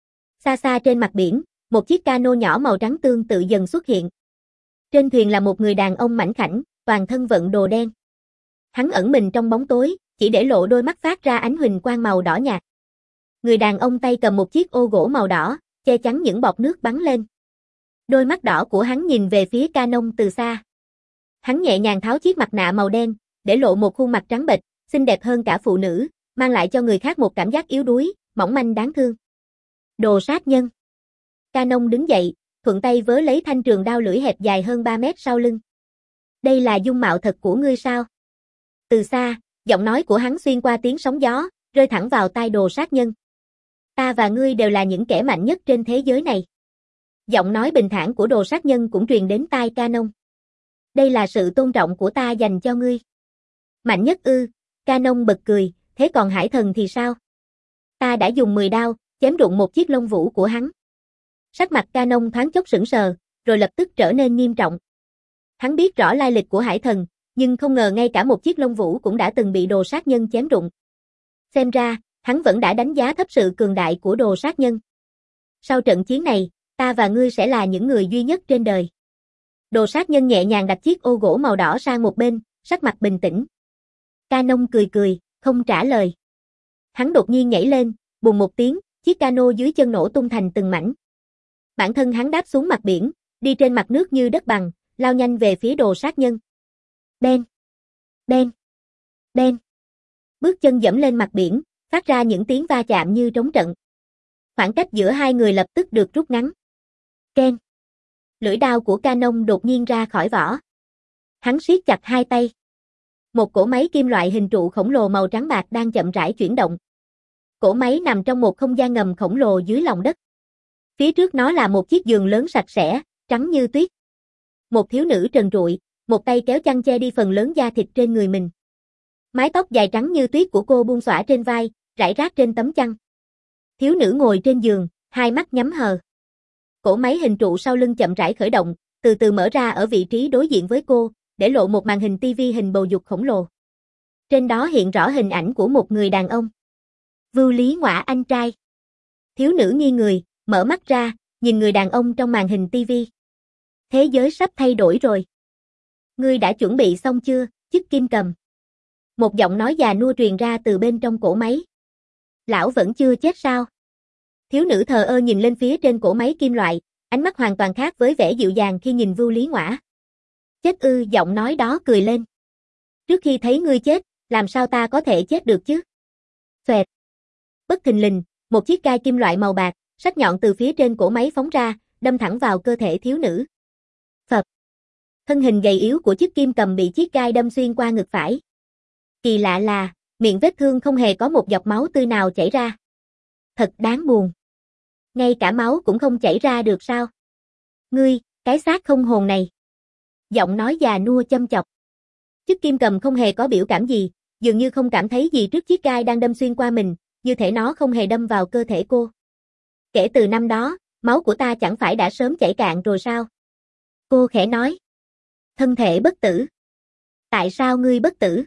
Xa xa trên mặt biển, một chiếc cano nhỏ màu trắng tương tự dần xuất hiện. Trên thuyền là một người đàn ông mảnh khảnh, toàn thân vận đồ đen. Hắn ẩn mình trong bóng tối, chỉ để lộ đôi mắt phát ra ánh huỳnh quang màu đỏ nhạt. Người đàn ông tay cầm một chiếc ô gỗ màu đỏ, che chắn những bọt nước bắn lên. Đôi mắt đỏ của hắn nhìn về phía Canon từ xa. Hắn nhẹ nhàng tháo chiếc mặt nạ màu đen, để lộ một khuôn mặt trắng bệch, xinh đẹp hơn cả phụ nữ, mang lại cho người khác một cảm giác yếu đuối, mỏng manh đáng thương. Đồ sát nhân. Canon đứng dậy, thuận tay vớ lấy thanh trường đao lưỡi hẹp dài hơn ba mét sau lưng. Đây là dung mạo thật của ngươi sao? Từ xa, giọng nói của hắn xuyên qua tiếng sóng gió, rơi thẳng vào tai đồ sát nhân. Ta và ngươi đều là những kẻ mạnh nhất trên thế giới này. Giọng nói bình thản của đồ sát nhân cũng truyền đến tai Canon. Đây là sự tôn trọng của ta dành cho ngươi. Mạnh nhất ư? Canon bật cười, thế còn hải thần thì sao? Ta đã dùng mười đao, chém rụng một chiếc lông vũ của hắn. Sắc mặt Canon thoáng chốc sững sờ, rồi lập tức trở nên nghiêm trọng. Hắn biết rõ lai lịch của hải thần, nhưng không ngờ ngay cả một chiếc lông vũ cũng đã từng bị đồ sát nhân chém rụng. Xem ra, hắn vẫn đã đánh giá thấp sự cường đại của đồ sát nhân. Sau trận chiến này, ta và ngươi sẽ là những người duy nhất trên đời. Đồ sát nhân nhẹ nhàng đặt chiếc ô gỗ màu đỏ sang một bên, sắc mặt bình tĩnh. Canon cười cười, không trả lời. Hắn đột nhiên nhảy lên, bùng một tiếng, chiếc cano dưới chân nổ tung thành từng mảnh. Bản thân hắn đáp xuống mặt biển, đi trên mặt nước như đất bằng, lao nhanh về phía đồ sát nhân. Ben, ben, ben. Bước chân dẫm lên mặt biển, phát ra những tiếng va chạm như trống trận. Khoảng cách giữa hai người lập tức được rút ngắn. Ken. Lưỡi đao của Canon đột nhiên ra khỏi vỏ. Hắn siết chặt hai tay. Một cỗ máy kim loại hình trụ khổng lồ màu trắng bạc đang chậm rãi chuyển động. Cỗ máy nằm trong một không gian ngầm khổng lồ dưới lòng đất. Phía trước nó là một chiếc giường lớn sạch sẽ, trắng như tuyết. Một thiếu nữ trần trụi, một tay kéo chăn che đi phần lớn da thịt trên người mình. Mái tóc dài trắng như tuyết của cô buông xõa trên vai, rải rác trên tấm chăn. Thiếu nữ ngồi trên giường, hai mắt nhắm hờ. Cỗ máy hình trụ sau lưng chậm rãi khởi động, từ từ mở ra ở vị trí đối diện với cô, để lộ một màn hình tivi hình bầu dục khổng lồ. Trên đó hiện rõ hình ảnh của một người đàn ông. Vưu Lý Ngõa anh trai. Thiếu nữ nghiêng người, mở mắt ra, nhìn người đàn ông trong màn hình tivi. Thế giới sắp thay đổi rồi. Ngươi đã chuẩn bị xong chưa, chức Kim Cầm? Một giọng nói già nua truyền ra từ bên trong cổ máy. Lão vẫn chưa chết sao? Thiếu nữ thờ ơ nhìn lên phía trên cổ máy kim loại, ánh mắt hoàn toàn khác với vẻ dịu dàng khi nhìn Vưu Lý Ngõa. Chết ư? Giọng nói đó cười lên. Trước khi thấy ngươi chết, làm sao ta có thể chết được chứ? Xoẹt. Bất thình lình, một chiếc gai kim loại màu bạc, sắc nhọn từ phía trên cổ máy phóng ra, đâm thẳng vào cơ thể thiếu nữ. Phập. Thân hình gầy yếu của chiếc kim cầm bị chiếc gai đâm xuyên qua ngực phải. Kỳ lạ là, miệng vết thương không hề có một giọt máu tươi nào chảy ra. Thật đáng buồn. Ngay cả máu cũng không chảy ra được sao? Ngươi, cái xác không hồn này. Giọng nói già nua châm chọc. Chiếc kim cầm không hề có biểu cảm gì, dường như không cảm thấy gì trước chiếc gai đang đâm xuyên qua mình, như thể nó không hề đâm vào cơ thể cô. Kể từ năm đó, máu của ta chẳng phải đã sớm chảy cạn rồi sao? Cô khẽ nói. Thân thể bất tử. Tại sao ngươi bất tử?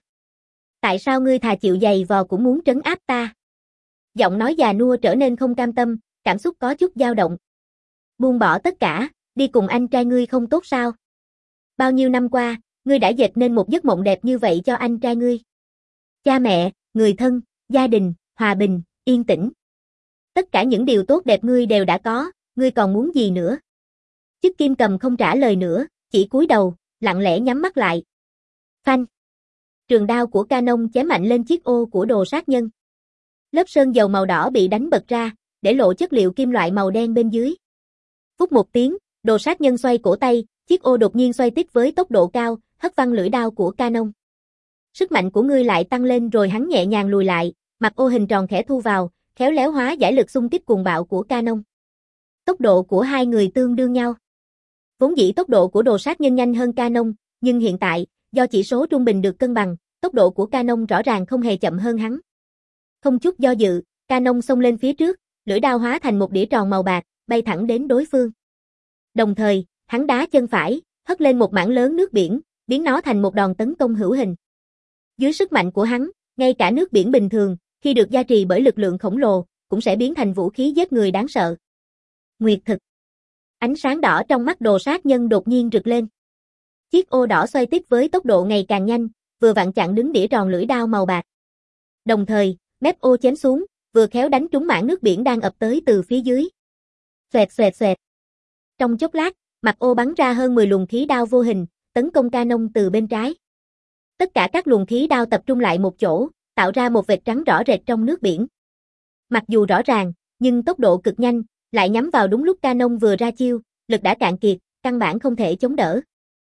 Tại sao ngươi thà chịu giày vò cũng muốn trấn áp ta? Giọng nói già nua trở nên không cam tâm, cảm xúc có chút dao động. Buông bỏ tất cả, đi cùng anh trai ngươi không tốt sao? Bao nhiêu năm qua, ngươi đã dệt nên một giấc mộng đẹp như vậy cho anh trai ngươi. Cha mẹ, người thân, gia đình, hòa bình, yên tĩnh. Tất cả những điều tốt đẹp ngươi đều đã có, ngươi còn muốn gì nữa? Chiếc kim cầm không trả lời nữa, chỉ cúi đầu, lặng lẽ nhắm mắt lại. Phanh. Trường đao của Canon chém mạnh lên chiếc ô của đồ sát nhân. Lớp sơn dầu màu đỏ bị đánh bật ra, để lộ chất liệu kim loại màu đen bên dưới. Phút một tiếng, đồ sát nhân xoay cổ tay, chiếc ô đột nhiên xoay tít với tốc độ cao, hất văng lưỡi đao của Canon. Sức mạnh của ngươi lại tăng lên rồi hắn nhẹ nhàng lùi lại, mặt ô hình tròn khẽ thu vào, khéo léo hóa giải lực xung kích cuồng bạo của Canon. Tốc độ của hai người tương đương nhau. Vốn dĩ tốc độ của đồ sát nhân nhanh hơn Canon, nhưng hiện tại, do chỉ số trung bình được cân bằng, tốc độ của Canon rõ ràng không hề chậm hơn hắn. Không chút do dự, Canon xông lên phía trước, lưỡi đao hóa thành một đĩa tròn màu bạc, bay thẳng đến đối phương. Đồng thời, hắn đá chân phải, hất lên một mảng lớn nước biển, biến nó thành một đòn tấn công hữu hình. Dưới sức mạnh của hắn, ngay cả nước biển bình thường, khi được gia trì bởi lực lượng khổng lồ, cũng sẽ biến thành vũ khí giết người đáng sợ. Nguyệt thực. Ánh sáng đỏ trong mắt đồ sát nhân đột nhiên rực lên. Chiếc ô đỏ xoay tít với tốc độ ngày càng nhanh, vừa vặn chặn đứng đĩa tròn lưỡi đao màu bạc. Đồng thời, mép ô chém xuống, vừa khéo đánh trúng mảng nước biển đang ập tới từ phía dưới. Xoẹt xoẹt xoẹt. Trong chốc lát, mặt ô bắn ra hơn mười luồng khí đao vô hình, tấn công Canon từ bên trái. Tất cả các luồng khí đao tập trung lại một chỗ, tạo ra một vệt trắng rõ rệt trong nước biển. Mặc dù rõ ràng, nhưng tốc độ cực nhanh, lại nhắm vào đúng lúc Canon vừa ra chiêu, lực đã cạn kiệt, căn bản không thể chống đỡ.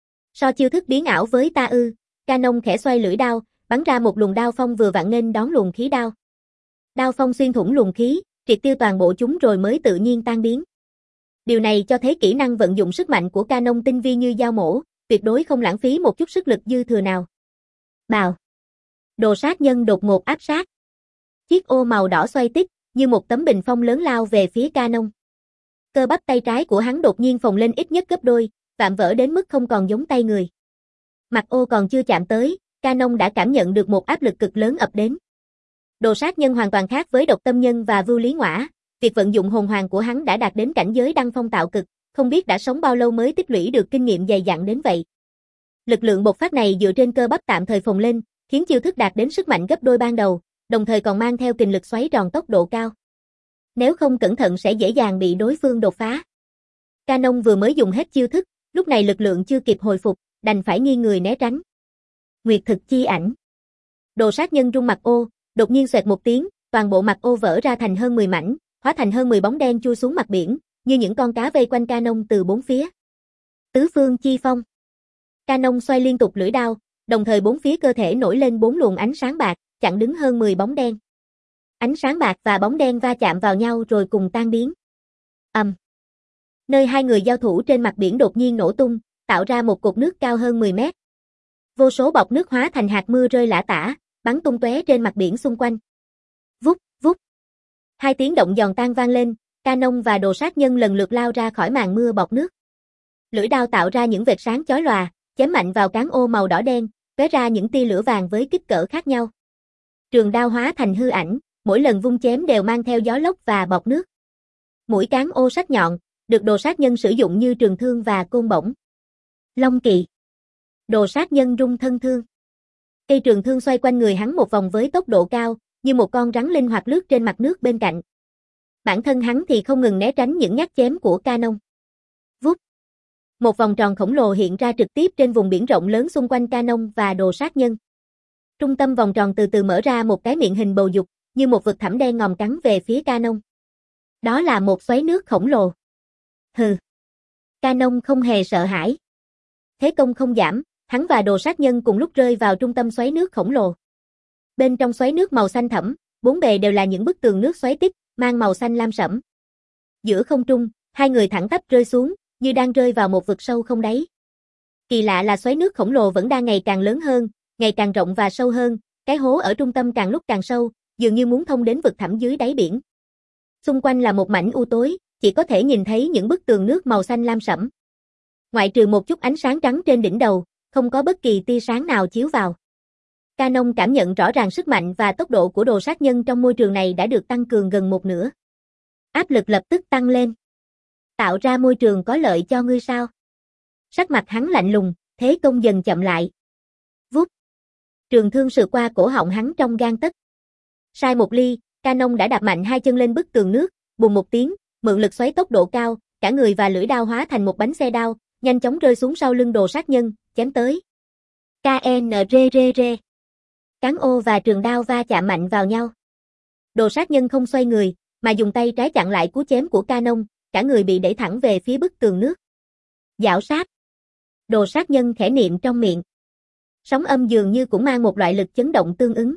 So chiêu thức biến ảo với ta ư, Canon khẽ xoay lưỡi đao, bắn ra một luồng đao phong vừa vặn nên đón luồng khí đao. Đao phong xuyên thủng luồng khí, triệt tiêu toàn bộ chúng rồi mới tự nhiên tan biến. Điều này cho thấy kỹ năng vận dụng sức mạnh của Canon tinh vi như dao mổ, tuyệt đối không lãng phí một chút sức lực dư thừa nào. Bào. Đồ sát nhân đột ngột áp sát. Chiếc ô màu đỏ xoay tít, như một tấm bình phong lớn lao về phía Canon. Cơ bắp tay trái của hắn đột nhiên phồng lên ít nhất gấp đôi, vạm vỡ đến mức không còn giống tay người. Mặt ô còn chưa chạm tới, Canon đã cảm nhận được một áp lực cực lớn ập đến. Đồ sát nhân hoàn toàn khác với độc tâm nhân và vưu lý ngõa, việc vận dụng hồn hoàng của hắn đã đạt đến cảnh giới đăng phong tạo cực, không biết đã sống bao lâu mới tích lũy được kinh nghiệm dày dặn đến vậy. Lực lượng bộc phát này dựa trên cơ bắp tạm thời phồng lên, khiến chiêu thức đạt đến sức mạnh gấp đôi ban đầu, đồng thời còn mang theo kình lực xoáy tròn tốc độ cao. Nếu không cẩn thận sẽ dễ dàng bị đối phương đột phá. Canon vừa mới dùng hết chiêu thức, lúc này lực lượng chưa kịp hồi phục, đành phải nghiêng người né tránh. Nguyệt thực chi ảnh. Đồ sát nhân rung mặt ô, đột nhiên xoẹt một tiếng, toàn bộ mặt ô vỡ ra thành hơn mười mảnh, hóa thành hơn mười bóng đen chui xuống mặt biển, như những con cá vây quanh Canon từ bốn phía. Tứ phương chi phong. Canon xoay liên tục lưỡi đao, đồng thời bốn phía cơ thể nổi lên bốn luồng ánh sáng bạc, chặn đứng hơn mười bóng đen. Ánh sáng bạc và bóng đen va chạm vào nhau rồi cùng tan biến. Ầm. Um. Nơi hai người giao thủ trên mặt biển đột nhiên nổ tung, tạo ra một cột nước cao hơn mười mét. Vô số bọt nước hóa thành hạt mưa rơi lả tả, bắn tung tóe trên mặt biển xung quanh. Vút, vút. Hai tiếng động giòn tan vang lên, Canon và đồ sát nhân lần lượt lao ra khỏi màn mưa bọt nước. Lưỡi đao tạo ra những vệt sáng chói lòa, chém mạnh vào cán ô màu đỏ đen, tóe ra những tia lửa vàng với kích cỡ khác nhau. Trường đao hóa thành hư ảnh, mỗi lần vung chém đều mang theo gió lốc và bọt nước. Mũi cán ô sắc nhọn, được đồ sát nhân sử dụng như trường thương và côn bổng. Long kỵ. Đồ sát nhân rung thân thương. Cây trường thương xoay quanh người hắn một vòng với tốc độ cao, như một con rắn linh hoạt lướt trên mặt nước bên cạnh. Bản thân hắn thì không ngừng né tránh những nhát chém của Canon. Vút. Một vòng tròn khổng lồ hiện ra trực tiếp trên vùng biển rộng lớn xung quanh Canon và đồ sát nhân. Trung tâm vòng tròn từ từ mở ra một cái miệng hình bầu dục, như một vực thẳm đen ngòm cắn về phía Canon. Đó là một xoáy nước khổng lồ. Hừ. Canon không hề sợ hãi. Thế công không giảm, hắn và đồ sát nhân cùng lúc rơi vào trung tâm xoáy nước khổng lồ. Bên trong xoáy nước màu xanh thẫm, bốn bề đều là những bức tường nước xoáy tích, mang màu xanh lam sẫm. Giữa không trung, hai người thẳng tắp rơi xuống, như đang rơi vào một vực sâu không đáy. Kỳ lạ là xoáy nước khổng lồ vẫn đang ngày càng lớn hơn, ngày càng rộng và sâu hơn, cái hố ở trung tâm càng lúc càng sâu, dường như muốn thông đến vực thẳm dưới đáy biển. Xung quanh là một mảnh u tối, chỉ có thể nhìn thấy những bức tường nước màu xanh lam sẫm. Ngoại trừ một chút ánh sáng trắng trên đỉnh đầu, không có bất kỳ tia sáng nào chiếu vào. Canon cảm nhận rõ ràng sức mạnh và tốc độ của đồ sát nhân trong môi trường này đã được tăng cường gần một nửa. Áp lực lập tức tăng lên. Tạo ra môi trường có lợi cho ngươi sao? Sắc mặt hắn lạnh lùng, thế công dần chậm lại. Vút. Trường thương sượt qua cổ họng hắn trong gang tấc. Sai một ly, Canon đã đạp mạnh hai chân lên bức tường nước, bùng một tiếng, mượn lực xoáy tốc độ cao, cả người và lưỡi đao hóa thành một bánh xe đao, nhanh chóng rơi xuống sau lưng đồ sát nhân, chém tới. ca en rờ rờ rờ. Cán ô và trường đao va chạm mạnh vào nhau. Đồ sát nhân không xoay người, mà dùng tay trái chặn lại cú chém của Canon, cả người bị đẩy thẳng về phía bức tường nước. Giảo sát. Đồ sát nhân khẽ niệm trong miệng. Sóng âm dường như cũng mang một loại lực chấn động tương ứng.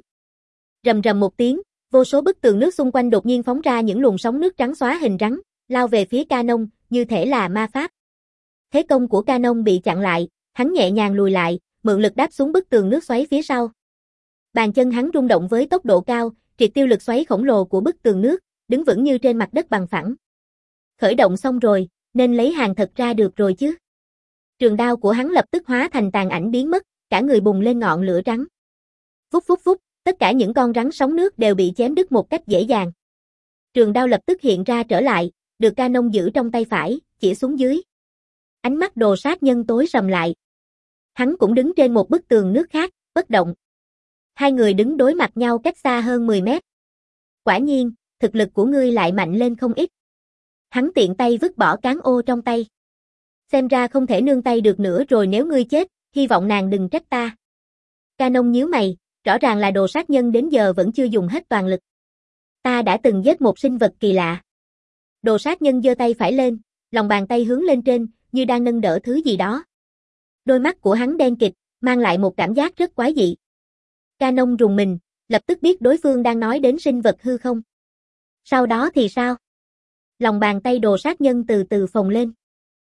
Rầm rầm một tiếng, vô số bức tường nước xung quanh đột nhiên phóng ra những luồng sóng nước trắng xóa hình rắn, lao về phía Canon, như thể là ma pháp. Thế công của Canon bị chặn lại, hắn nhẹ nhàng lùi lại, mượn lực đáp xuống bức tường nước xoáy phía sau. Bàn chân hắn rung động với tốc độ cao, triệt tiêu lực xoáy khổng lồ của bức tường nước, đứng vững như trên mặt đất bằng phẳng. Khởi động xong rồi, nên lấy hàng thật ra được rồi chứ. Trường đao của hắn lập tức hóa thành tàn ảnh biến mất, cả người bùng lên ngọn lửa trắng. Vút vút vút, tất cả những con rắn sóng nước đều bị chém đứt một cách dễ dàng. Trường đao lập tức hiện ra trở lại, được Canon giữ trong tay phải, chỉ xuống dưới. Ánh mắt đồ sát nhân tối sầm lại. Hắn cũng đứng trên một bức tường nước khác, bất động. Hai người đứng đối mặt nhau cách xa hơn mười mét. Quả nhiên, thực lực của ngươi lại mạnh lên không ít. Hắn tiện tay vứt bỏ cán ô trong tay. Xem ra không thể nương tay được nữa rồi, nếu ngươi chết, hy vọng nàng đừng trách ta. Canon nhíu mày, rõ ràng là đồ sát nhân đến giờ vẫn chưa dùng hết toàn lực. Ta đã từng giết một sinh vật kỳ lạ. Đồ sát nhân giơ tay phải lên, lòng bàn tay hướng lên trên, như đang nâng đỡ thứ gì đó. Đôi mắt của hắn đen kịt, mang lại một cảm giác rất quái dị. Canon rùng mình, lập tức biết đối phương đang nói đến sinh vật hư không. Sau đó thì sao? Lòng bàn tay đồ sát nhân từ từ phồng lên.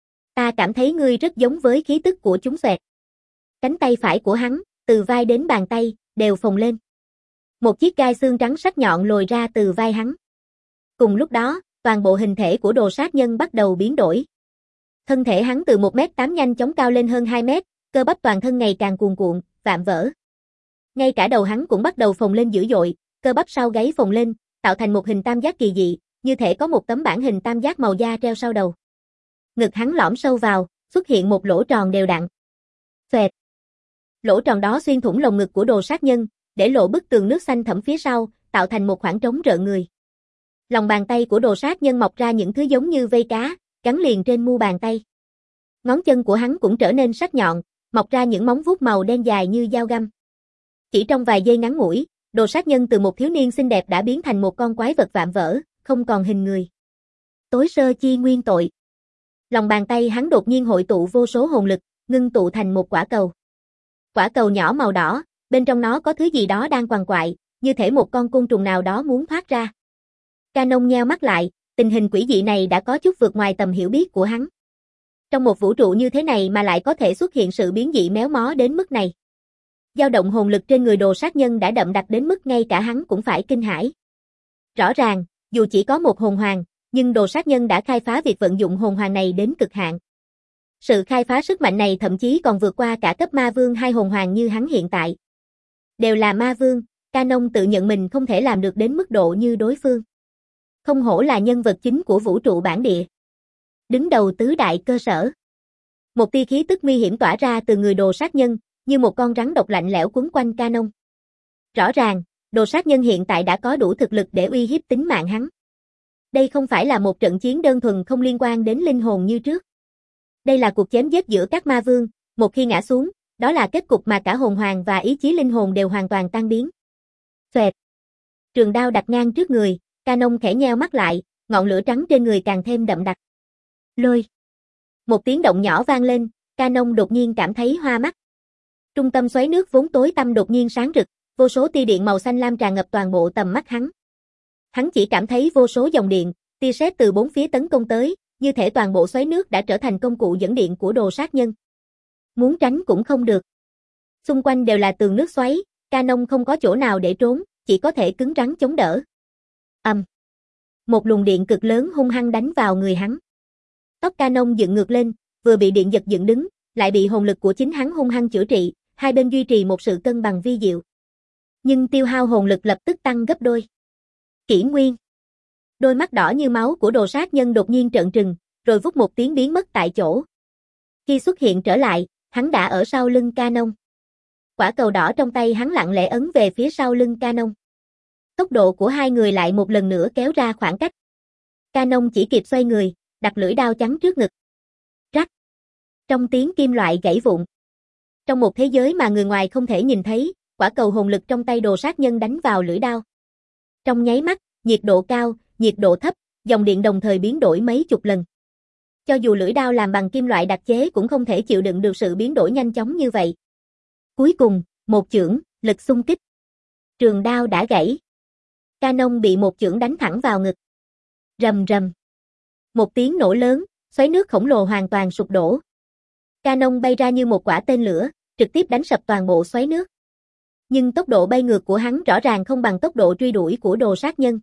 Ta cảm thấy ngươi rất giống với khí tức của chúng xoẹt. Cánh tay phải của hắn, từ vai đến bàn tay, đều phồng lên. Một chiếc gai xương trắng sắc nhọn lồi ra từ vai hắn. Cùng lúc đó, toàn bộ hình thể của đồ sát nhân bắt đầu biến đổi. Thân thể hắn từ một mét tám nhanh chóng cao lên hơn hai mét, cơ bắp toàn thân ngày càng cuồn cuộn, vạm vỡ. Ngay cả đầu hắn cũng bắt đầu phồng lên dữ dội, cơ bắp sau gáy phồng lên, tạo thành một hình tam giác kỳ dị, như thể có một tấm bản hình tam giác màu da treo sau đầu. Ngực hắn lõm sâu vào, xuất hiện một lỗ tròn đều đặn. Xoẹt. Lỗ tròn đó xuyên thủng lồng ngực của đồ sát nhân, để lộ bức tường nước xanh thẫm phía sau, tạo thành một khoảng trống rợn người. Lòng bàn tay của đồ sát nhân mọc ra những thứ giống như vây cá, gắn liền trên mu bàn tay. Ngón chân của hắn cũng trở nên sắc nhọn, mọc ra những móng vuốt màu đen dài như dao găm. Chỉ trong vài giây ngắn ngủi, đồ sát nhân từ một thiếu niên xinh đẹp đã biến thành một con quái vật vạm vỡ, không còn hình người. Tối sơ chi nguyên tội. Lòng bàn tay hắn đột nhiên hội tụ vô số hồn lực, ngưng tụ thành một quả cầu. Quả cầu nhỏ màu đỏ, bên trong nó có thứ gì đó đang quằn quại, như thể một con côn trùng nào đó muốn thoát ra. Canon nheo mắt lại, tình hình quỷ dị này đã có chút vượt ngoài tầm hiểu biết của hắn. Trong một vũ trụ như thế này mà lại có thể xuất hiện sự biến dị méo mó đến mức này. Dao động hồn lực trên người đồ sát nhân đã đậm đặc đến mức ngay cả hắn cũng phải kinh hãi. Rõ ràng, dù chỉ có một hồn hoàng, nhưng đồ sát nhân đã khai phá việc vận dụng hồn hoàng này đến cực hạn. Sự khai phá sức mạnh này thậm chí còn vượt qua cả cấp ma vương hai hồn hoàng như hắn hiện tại. Đều là ma vương, Canon tự nhận mình không thể làm được đến mức độ như đối phương. Không hổ là nhân vật chính của vũ trụ bản địa. Đứng đầu tứ đại cơ sở. Một tia khí tức nguy hiểm tỏa ra từ người đồ sát nhân, như một con rắn độc lạnh lẽo quấn quanh Canon. Rõ ràng, đồ sát nhân hiện tại đã có đủ thực lực để uy hiếp tính mạng hắn. Đây không phải là một trận chiến đơn thuần không liên quan đến linh hồn như trước. Đây là cuộc chém giết giữa các ma vương, một khi ngã xuống, đó là kết cục mà cả hồn hoàng và ý chí linh hồn đều hoàn toàn tan biến. Xoẹt. Trường đao đặt ngang trước người, Canon khẽ nheo mắt lại, ngọn lửa trắng trên người càng thêm đậm đặc. Lôi. Một tiếng động nhỏ vang lên, Canon đột nhiên cảm thấy hoa mắt. Trung tâm xoáy nước vốn tối tăm đột nhiên sáng rực, vô số tia điện màu xanh lam tràn ngập toàn bộ tầm mắt hắn. Hắn chỉ cảm thấy vô số dòng điện, tia sét từ bốn phía tấn công tới, như thể toàn bộ xoáy nước đã trở thành công cụ dẫn điện của đồ sát nhân. Muốn tránh cũng không được. Xung quanh đều là tường nước xoáy, Canon không có chỗ nào để trốn, chỉ có thể cứng rắn chống đỡ. Ầm. Um. Một luồng điện cực lớn hung hăng đánh vào người hắn. Tóc Canon dựng ngược lên, vừa bị điện giật dựng đứng, lại bị hồn lực của chính hắn hung hăng chữa trị, hai bên duy trì một sự cân bằng vi diệu. Nhưng tiêu hao hồn lực lập tức tăng gấp đôi. Kỷ Nguyên. Đôi mắt đỏ như máu của đồ sát nhân đột nhiên trợn trừng, rồi vút một tiếng biến mất tại chỗ. Khi xuất hiện trở lại, hắn đã ở sau lưng Canon. Quả cầu đỏ trong tay hắn lặng lẽ ấn về phía sau lưng Canon. Tốc độ của hai người lại một lần nữa kéo ra khoảng cách. Canon chỉ kịp xoay người, đặt lưỡi đao chắn trước ngực. Rắc. Trong tiếng kim loại gãy vụn. Trong một thế giới mà người ngoài không thể nhìn thấy, quả cầu hồn lực trong tay đồ sát nhân đánh vào lưỡi đao. Trong nháy mắt, nhiệt độ cao, nhiệt độ thấp, dòng điện đồng thời biến đổi mấy chục lần. Cho dù lưỡi đao làm bằng kim loại đặc chế cũng không thể chịu đựng được sự biến đổi nhanh chóng như vậy. Cuối cùng, một chưởng, lực xung kích. Trường đao đã gãy. Canon bị một chưởng đánh thẳng vào ngực. Rầm rầm. Một tiếng nổ lớn, xoáy nước khổng lồ hoàn toàn sụp đổ. Canon bay ra như một quả tên lửa, trực tiếp đánh sập toàn bộ xoáy nước. Nhưng tốc độ bay ngược của hắn rõ ràng không bằng tốc độ truy đuổi của đồ sát nhân.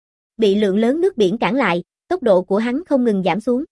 Bị lượng lớn nước biển cản lại, tốc độ của hắn không ngừng giảm xuống.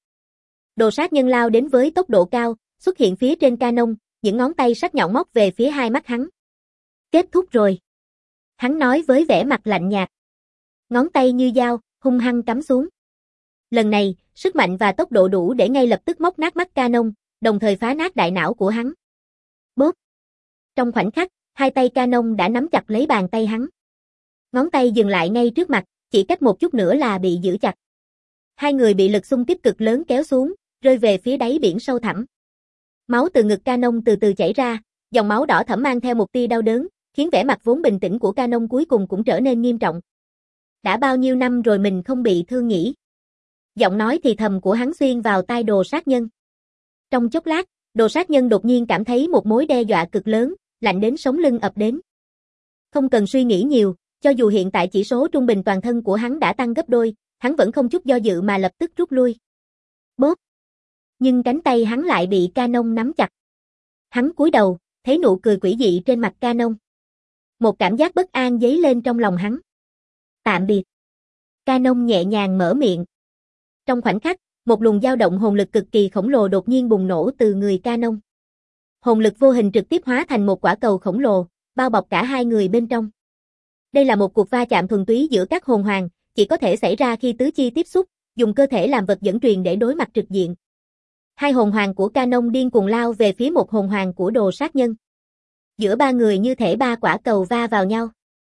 Đồ sát nhân lao đến với tốc độ cao, xuất hiện phía trên Canon, những ngón tay sắc nhọn móc về phía hai mắt hắn. Kết thúc rồi. Hắn nói với vẻ mặt lạnh nhạt. Ngón tay như dao, hung hăng cắm xuống. Lần này, sức mạnh và tốc độ đủ để ngay lập tức móc nát mắt Canon, đồng thời phá nát đại não của hắn. Bốp. Trong khoảnh khắc, hai tay Canon đã nắm chặt lấy bàn tay hắn. Ngón tay dừng lại ngay trước mặt, chỉ cách một chút nữa là bị giữ chặt. Hai người bị lực xung kích cực lớn kéo xuống, rơi về phía đáy biển sâu thẳm. Máu từ ngực Canon từ từ chảy ra, dòng máu đỏ thẫm mang theo một tia đau đớn, khiến vẻ mặt vốn bình tĩnh của Canon cuối cùng cũng trở nên nghiêm trọng. Đã bao nhiêu năm rồi mình không bị thương nhỉ? Giọng nói thì thầm của hắn xuyên vào tai đồ sát nhân. Trong chốc lát, đồ sát nhân đột nhiên cảm thấy một mối đe dọa cực lớn, lạnh đến sống lưng ập đến. Không cần suy nghĩ nhiều, cho dù hiện tại chỉ số trung bình toàn thân của hắn đã tăng gấp đôi, hắn vẫn không chút do dự mà lập tức rút lui. Bốp. Nhưng cánh tay hắn lại bị Canon nắm chặt. Hắn cúi đầu, thấy nụ cười quỷ dị trên mặt Canon. Một cảm giác bất an dấy lên trong lòng hắn. Tạm biệt. Canon nhẹ nhàng mở miệng. Trong khoảnh khắc, một luồng dao động hồn lực cực kỳ khổng lồ đột nhiên bùng nổ từ người Canon. Hồn lực vô hình trực tiếp hóa thành một quả cầu khổng lồ, bao bọc cả hai người bên trong. Đây là một cuộc va chạm thuần túy giữa các hồn hoàng, chỉ có thể xảy ra khi tứ chi tiếp xúc, dùng cơ thể làm vật dẫn truyền để đối mặt trực diện. Hai hồn hoàng của Canon điên cuồng lao về phía một hồn hoàng của đồ sát nhân. Giữa ba người như thể ba quả cầu va vào nhau.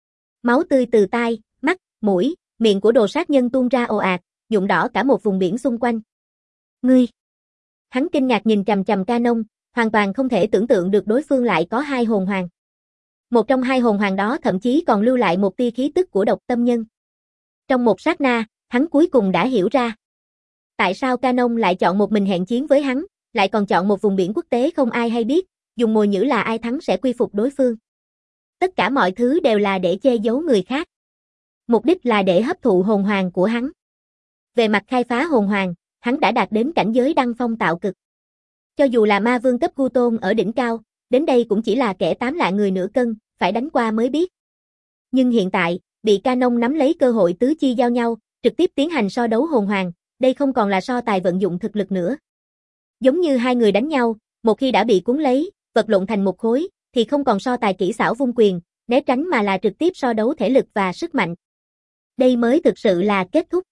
Máu tươi từ tai, mắt, mũi, miệng của đồ sát nhân tuôn ra ồ ạt, nhuộm đỏ cả một vùng biển xung quanh. Ngươi! Hắn kinh ngạc nhìn chằm chằm Canon, hoàn toàn không thể tưởng tượng được đối phương lại có hai hồn hoàng. Một trong hai hồn hoàng đó thậm chí còn lưu lại một tia khí tức của độc tâm nhân. Trong một sát na, hắn cuối cùng đã hiểu ra. Tại sao Canon lại chọn một mình hẹn chiến với hắn, lại còn chọn một vùng biển quốc tế không ai hay biết, dùng mồi nhử là ai thắng sẽ quy phục đối phương. Tất cả mọi thứ đều là để che giấu người khác. Mục đích là để hấp thụ hồn hoàng của hắn. Về mặt khai phá hồn hoàng, hắn đã đạt đến cảnh giới đăng phong tạo cực. Cho dù là ma vương cấp Gu Tôn ở đỉnh cao, đến đây cũng chỉ là kẻ tám lạng người nửa cân, phải đánh qua mới biết. Nhưng hiện tại, bị Canon nắm lấy cơ hội tứ chi giao nhau, trực tiếp tiến hành so đấu hồn hoàng, đây không còn là so tài vận dụng thực lực nữa. Giống như hai người đánh nhau, một khi đã bị cuốn lấy, vật lộn thành một khối, thì không còn so tài kỹ xảo vung quyền, né tránh mà là trực tiếp so đấu thể lực và sức mạnh. Đây mới thực sự là kết thúc.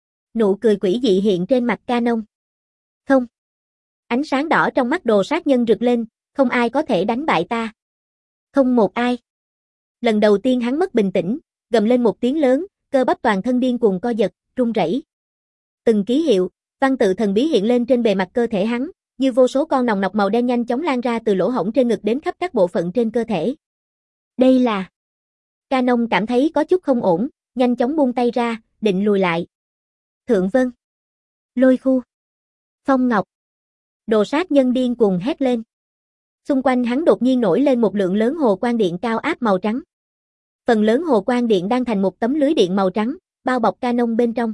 Nụ cười quỷ dị hiện trên mặt Canon. Không. Ánh sáng đỏ trong mắt đồ sát nhân rực lên, không ai có thể đánh bại ta. Không một ai. Lần đầu tiên hắn mất bình tĩnh, gầm lên một tiếng lớn, cơ bắp toàn thân điên cuồng co giật, run rẩy. Từng ký hiệu, văn tự thần bí hiện lên trên bề mặt cơ thể hắn, như vô số con nòng nọc màu đen nhanh chóng lan ra từ lỗ hổng trên ngực đến khắp các bộ phận trên cơ thể. Đây là... Canon cảm thấy có chút không ổn, nhanh chóng buông tay ra, định lùi lại. Thượng Vân. Lôi Khu. Phong Ngọc. Đồ sát nhân điên cuồng hét lên. Xung quanh hắn đột nhiên nổi lên một lượng lớn hồ quang điện cao áp màu trắng. Phần lớn hồ quang điện đang thành một tấm lưới điện màu trắng, bao bọc Canon bên trong.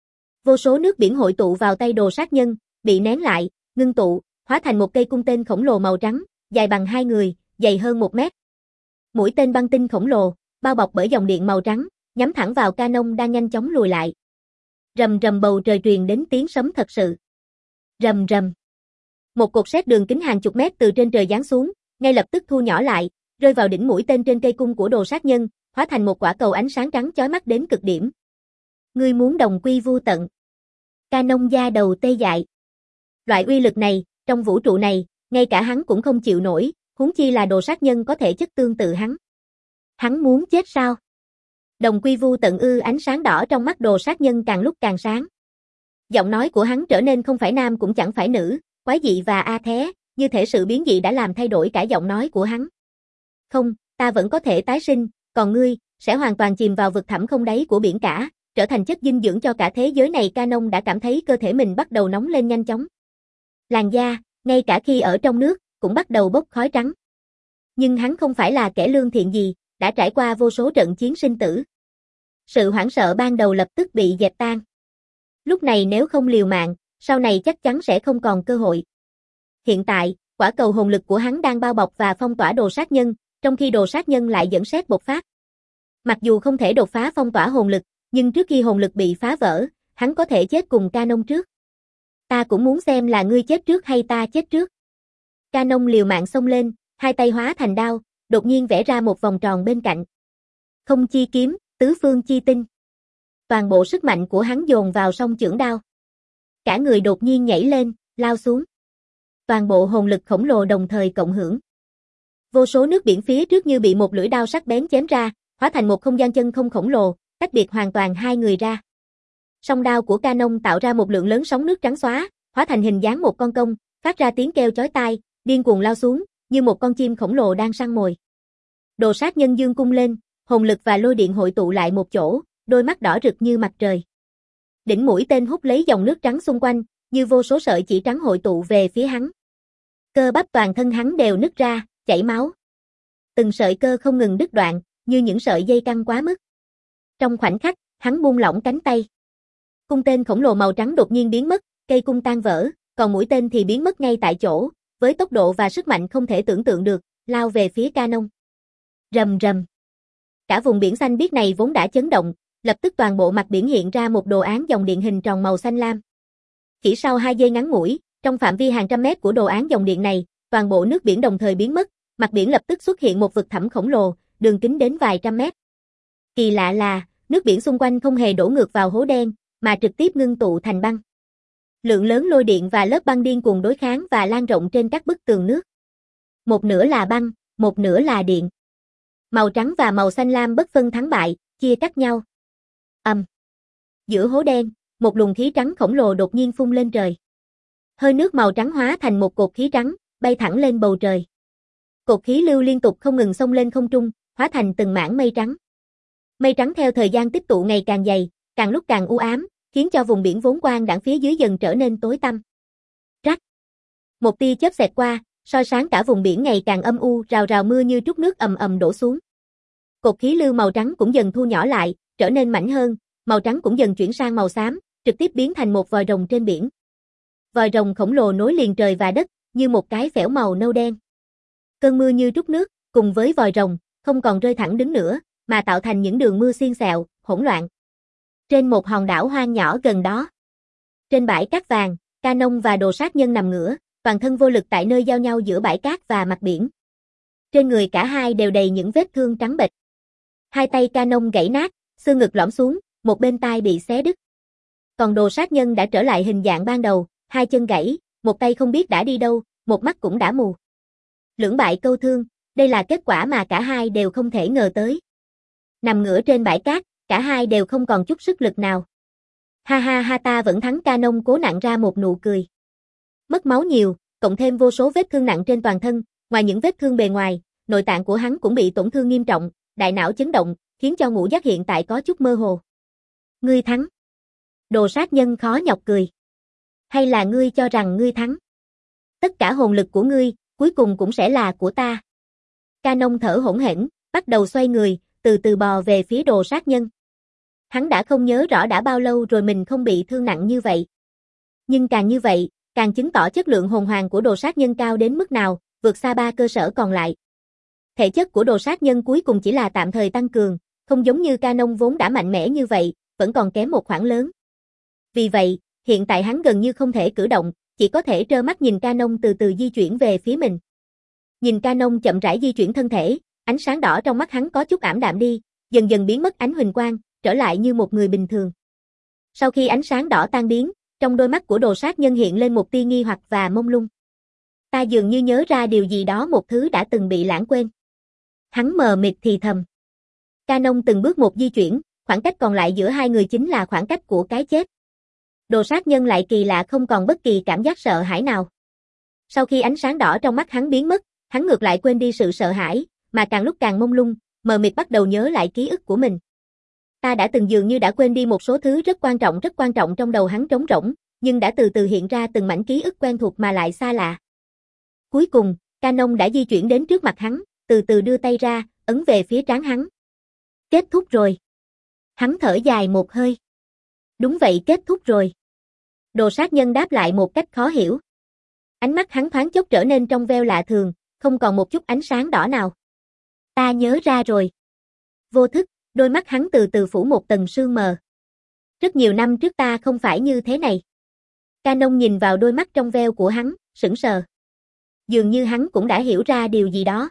Vô số nước biển hội tụ vào tay đồ sát nhân, bị nén lại, ngưng tụ, hóa thành một cây cung tên khổng lồ màu trắng, dài bằng hai người, dày hơn một mét. Mũi tên băng tinh khổng lồ, bao bọc bởi dòng điện màu trắng, nhắm thẳng vào Canon đang nhanh chóng lùi lại. Rầm rầm bầu trời truyền đến tiếng sấm thật sự. Rầm rầm. Một cột sét đường kính hàng chục mét từ trên trời giáng xuống, ngay lập tức thu nhỏ lại, rơi vào đỉnh mũi tên trên cây cung của đồ sát nhân, hóa thành một quả cầu ánh sáng trắng chói mắt đến cực điểm. Ngươi muốn đồng quy vu tận. Canon da đầu tê dại. Loại uy lực này, trong vũ trụ này, ngay cả hắn cũng không chịu nổi, huống chi là đồ sát nhân có thể chất tương tự hắn. Hắn muốn chết sao? Đồng quy vu tận ư? Ánh sáng đỏ trong mắt đồ sát nhân càng lúc càng sáng. Giọng nói của hắn trở nên không phải nam cũng chẳng phải nữ, quái dị và a thé, như thể sự biến dị đã làm thay đổi cả giọng nói của hắn. Không, ta vẫn có thể tái sinh, còn ngươi, sẽ hoàn toàn chìm vào vực thẳm không đáy của biển cả, trở thành chất dinh dưỡng cho cả thế giới này. Canon đã cảm thấy cơ thể mình bắt đầu nóng lên nhanh chóng. Làn da, ngay cả khi ở trong nước, cũng bắt đầu bốc khói trắng. Nhưng hắn không phải là kẻ lương thiện gì, đã trải qua vô số trận chiến sinh tử. Sự hoảng sợ ban đầu lập tức bị dẹp tan. Lúc này nếu không liều mạng, sau này chắc chắn sẽ không còn cơ hội. Hiện tại, quả cầu hồn lực của hắn đang bao bọc và phong tỏa đồ sát nhân, trong khi đồ sát nhân lại dẫn sét bộc phát. Mặc dù không thể đột phá phong tỏa hồn lực, nhưng trước khi hồn lực bị phá vỡ, hắn có thể chết cùng Canon trước. Ta cũng muốn xem là ngươi chết trước hay ta chết trước. Canon liều mạng xông lên, hai tay hóa thành đao, đột nhiên vẽ ra một vòng tròn bên cạnh. Không chi kiếm, tứ phương chi tinh. Toàn bộ sức mạnh của hắn dồn vào song chưởng đao. Cả người đột nhiên nhảy lên, lao xuống. Toàn bộ hồn lực khổng lồ đồng thời cộng hưởng. Vô số nước biển phía trước như bị một lưỡi đao sắc bén chém ra, hóa thành một không gian chân không khổng lồ, tách biệt hoàn toàn hai người ra. Song đao của Canon tạo ra một lượng lớn sóng nước trắng xóa, hóa thành hình dáng một con công, phát ra tiếng kêu chói tai, điên cuồng lao xuống, như một con chim khổng lồ đang săn mồi. Đồ sát nhân dương cung lên, hồn lực và lôi điện hội tụ lại một chỗ, đôi mắt đỏ rực như mặt trời. Đỉnh mũi tên hút lấy dòng nước trắng xung quanh, như vô số sợi chỉ trắng hội tụ về phía hắn. Cơ bắp toàn thân hắn đều nứt ra, chảy máu. Từng sợi cơ không ngừng đứt đoạn, như những sợi dây căng quá mức. Trong khoảnh khắc, hắn buông lỏng cánh tay. Cung tên khổng lồ màu trắng đột nhiên biến mất, cây cung tan vỡ, còn mũi tên thì biến mất ngay tại chỗ, với tốc độ và sức mạnh không thể tưởng tượng được, lao về phía Canon. Rầm rầm. Cả vùng biển xanh biếc này vốn đã chấn động, lập tức toàn bộ mặt biển hiện ra một đồ án dòng điện hình tròn màu xanh lam. Chỉ sau hai giây ngắn ngủi, trong phạm vi hàng trăm mét của đồ án dòng điện này, toàn bộ nước biển đồng thời biến mất, mặt biển lập tức xuất hiện một vực thẳm khổng lồ, đường kính đến vài trăm mét. Kỳ lạ là, nước biển xung quanh không hề đổ ngược vào hố đen, mà trực tiếp ngưng tụ thành băng. Lượng lớn lôi điện và lớp băng điên cuồng đối kháng và lan rộng trên các bức tường nước. Một nửa là băng, một nửa là điện. Màu trắng và màu xanh lam bất phân thắng bại, chia cắt nhau. Ầm. Um. Giữa hố đen, một luồng khí trắng khổng lồ đột nhiên phun lên trời. Hơi nước màu trắng hóa thành một cột khí trắng, bay thẳng lên bầu trời. Cột khí lưu liên tục không ngừng xông lên không trung, hóa thành từng mảng mây trắng. Mây trắng theo thời gian tích tụ ngày càng dày, càng lúc càng u ám, khiến cho vùng biển vốn quang đãng phía dưới dần trở nên tối tăm. Rắc. Một tia chớp xẹt qua, soi sáng cả vùng biển ngày càng âm u, rào rào mưa như trút nước ầm ầm đổ xuống. Cột khí lưu màu trắng cũng dần thu nhỏ lại, trở nên mảnh hơn, màu trắng cũng dần chuyển sang màu xám, trực tiếp biến thành một vòi rồng trên biển. Vòi rồng khổng lồ nối liền trời và đất, như một cái phễu màu nâu đen. Cơn mưa như trút nước, cùng với vòi rồng, không còn rơi thẳng đứng nữa, mà tạo thành những đường mưa xiên xẹo, hỗn loạn. Trên một hòn đảo hoang nhỏ gần đó. Trên bãi cát vàng, Canon và đồ sát nhân nằm ngửa, toàn thân vô lực tại nơi giao nhau giữa bãi cát và mặt biển. Trên người cả hai đều đầy những vết thương trắng bệch. Hai tay Canon gãy nát, xương ngực lõm xuống, một bên tai bị xé đứt. Còn đồ sát nhân đã trở lại hình dạng ban đầu, hai chân gãy, một tay không biết đã đi đâu, một mắt cũng đã mù. Lưỡng bại câu thương, đây là kết quả mà cả hai đều không thể ngờ tới. Nằm ngửa trên bãi cát, cả hai đều không còn chút sức lực nào. Ha ha ha, ta vẫn thắng. Canon cố nặn ra một nụ cười. Mất máu nhiều, cộng thêm vô số vết thương nặng trên toàn thân, ngoài những vết thương bề ngoài, nội tạng của hắn cũng bị tổn thương nghiêm trọng, đại não chấn động, khiến cho ngũ giác hiện tại có chút mơ hồ. Ngươi thắng. Đồ sát nhân khó nhọc cười. Hay là ngươi cho rằng ngươi thắng? Tất cả hồn lực của ngươi, cuối cùng cũng sẽ là của ta. Canon thở hổn hển, bắt đầu xoay người, từ từ bò về phía đồ sát nhân. Hắn đã không nhớ rõ đã bao lâu rồi mình không bị thương nặng như vậy. Nhưng càng như vậy, càng chứng tỏ chất lượng hồn hoàng của đồ sát nhân cao đến mức nào, vượt xa ba cơ sở còn lại. Thể chất của đồ sát nhân cuối cùng chỉ là tạm thời tăng cường, không giống như Canon vốn đã mạnh mẽ như vậy, vẫn còn kém một khoảng lớn. Vì vậy, hiện tại hắn gần như không thể cử động, chỉ có thể trơ mắt nhìn Canon từ từ di chuyển về phía mình. Nhìn Canon chậm rãi di chuyển thân thể, ánh sáng đỏ trong mắt hắn có chút ảm đạm đi, dần dần biến mất ánh huỳnh quang, trở lại như một người bình thường. Sau khi ánh sáng đỏ tan biến, trong đôi mắt của đồ sát nhân hiện lên một tia nghi hoặc và mông lung. Ta dường như nhớ ra điều gì đó, một thứ đã từng bị lãng quên. Hắn mờ mịt thì thầm. Canon từng bước một di chuyển, khoảng cách còn lại giữa hai người chính là khoảng cách của cái chết. Đồ sát nhân lại kỳ lạ không còn bất kỳ cảm giác sợ hãi nào. Sau khi ánh sáng đỏ trong mắt hắn biến mất, hắn ngược lại quên đi sự sợ hãi, mà càng lúc càng mông lung, mờ mịt bắt đầu nhớ lại ký ức của mình. Ta đã từng dường như đã quên đi một số thứ rất quan trọng rất quan trọng trong đầu hắn trống rỗng, nhưng đã từ từ hiện ra từng mảnh ký ức quen thuộc mà lại xa lạ. Cuối cùng, Canon đã di chuyển đến trước mặt hắn, từ từ đưa tay ra, ấn về phía trán hắn. Kết thúc rồi. Hắn thở dài một hơi. Đúng vậy, kết thúc rồi. Đồ sát nhân đáp lại một cách khó hiểu. Ánh mắt hắn thoáng chốc trở nên trong veo lạ thường, không còn một chút ánh sáng đỏ nào. Ta nhớ ra rồi. Vô thức, đôi mắt hắn từ từ phủ một tầng sương mờ. Rất nhiều năm trước ta không phải như thế này. Canon nhìn vào đôi mắt trong veo của hắn, sững sờ. Dường như hắn cũng đã hiểu ra điều gì đó.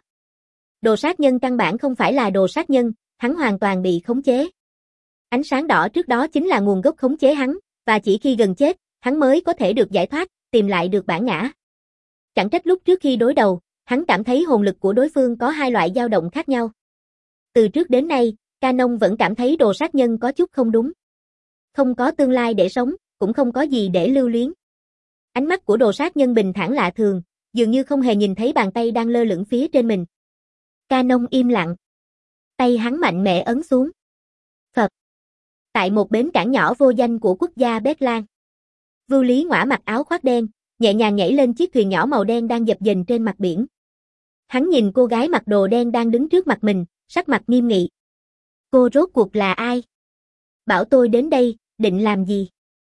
Đồ sát nhân căn bản không phải là đồ sát nhân, hắn hoàn toàn bị khống chế. Ánh sáng đỏ trước đó chính là nguồn gốc khống chế hắn, và chỉ khi gần chết, hắn mới có thể được giải thoát, tìm lại được bản ngã. Chẳng trách lúc trước khi đối đầu, hắn cảm thấy hồn lực của đối phương có hai loại dao động khác nhau. Từ trước đến nay, Canon vẫn cảm thấy đồ sát nhân có chút không đúng. Không có tương lai để sống, cũng không có gì để lưu luyến. Ánh mắt của đồ sát nhân bình thản lạ thường, dường như không hề nhìn thấy bàn tay đang lơ lửng phía trên mình. Canon im lặng. Tay hắn mạnh mẽ ấn xuống. Phật. Tại một bến cảng nhỏ vô danh của quốc gia Bét Lan. Vưu Lý Ngõa mặc áo khoác đen, nhẹ nhàng nhảy lên chiếc thuyền nhỏ màu đen đang dập dềnh trên mặt biển. Hắn nhìn cô gái mặc đồ đen đang đứng trước mặt mình, sắc mặt nghiêm nghị. Cô rốt cuộc là ai? Bảo tôi đến đây, định làm gì?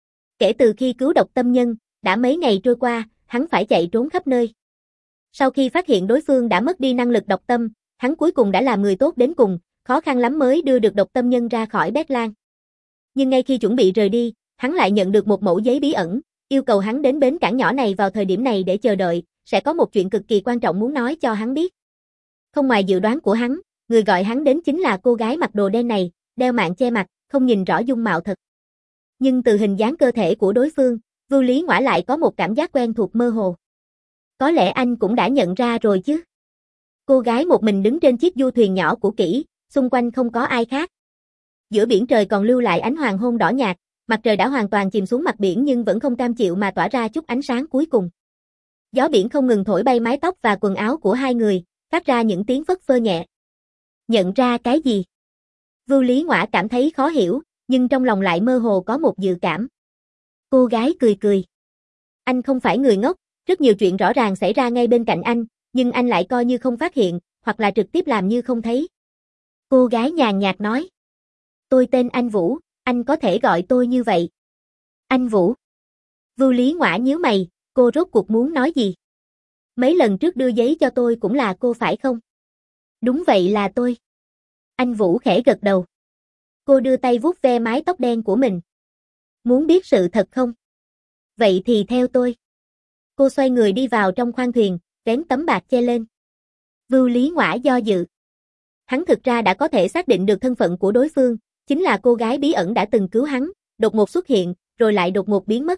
Kể từ khi cứu độc tâm nhân, đã mấy ngày trôi qua, hắn phải chạy trốn khắp nơi. Sau khi phát hiện đối phương đã mất đi năng lực độc tâm, hắn cuối cùng đã làm người tốt đến cùng, khó khăn lắm mới đưa được độc tâm nhân ra khỏi Bét Lan. Nhưng ngay khi chuẩn bị rời đi, hắn lại nhận được một mẩu giấy bí ẩn, yêu cầu hắn đến bến cảng nhỏ này vào thời điểm này để chờ đợi, sẽ có một chuyện cực kỳ quan trọng muốn nói cho hắn biết. Không ngoài dự đoán của hắn, người gọi hắn đến chính là cô gái mặc đồ đen này, đeo mạng che mặt, không nhìn rõ dung mạo thật. Nhưng từ hình dáng cơ thể của đối phương, Vưu Lý Ngõa lại có một cảm giác quen thuộc mơ hồ. Có lẽ anh cũng đã nhận ra rồi chứ. Cô gái một mình đứng trên chiếc du thuyền nhỏ cũ kỹ, xung quanh không có ai khác. Giữa biển trời còn lưu lại ánh hoàng hôn đỏ nhạt, mặt trời đã hoàn toàn chìm xuống mặt biển nhưng vẫn không cam chịu mà tỏa ra chút ánh sáng cuối cùng. Gió biển không ngừng thổi bay mái tóc và quần áo của hai người, phát ra những tiếng phất phơ nhẹ. Nhận ra cái gì? Vưu Lý Ngõa cảm thấy khó hiểu, nhưng trong lòng lại mơ hồ có một dự cảm. Cô gái cười cười. Anh không phải người ngốc, rất nhiều chuyện rõ ràng xảy ra ngay bên cạnh anh, nhưng anh lại coi như không phát hiện, hoặc là trực tiếp làm như không thấy. Cô gái nhàn nhạt nói. Tôi tên anh Vũ, anh có thể gọi tôi như vậy. Anh Vũ. Vưu Lý Ngõa nhíu mày, cô rốt cuộc muốn nói gì? Mấy lần trước đưa giấy cho tôi cũng là cô phải không? Đúng vậy là tôi. Anh Vũ khẽ gật đầu. Cô đưa tay vuốt ve mái tóc đen của mình. Muốn biết sự thật không? Vậy thì theo tôi. Cô xoay người đi vào trong khoang thuyền, vén tấm bạc che lên. Vưu Lý Ngõa do dự. Hắn thực ra đã có thể xác định được thân phận của đối phương, chính là cô gái bí ẩn đã từng cứu hắn, đột ngột xuất hiện, rồi lại đột ngột biến mất.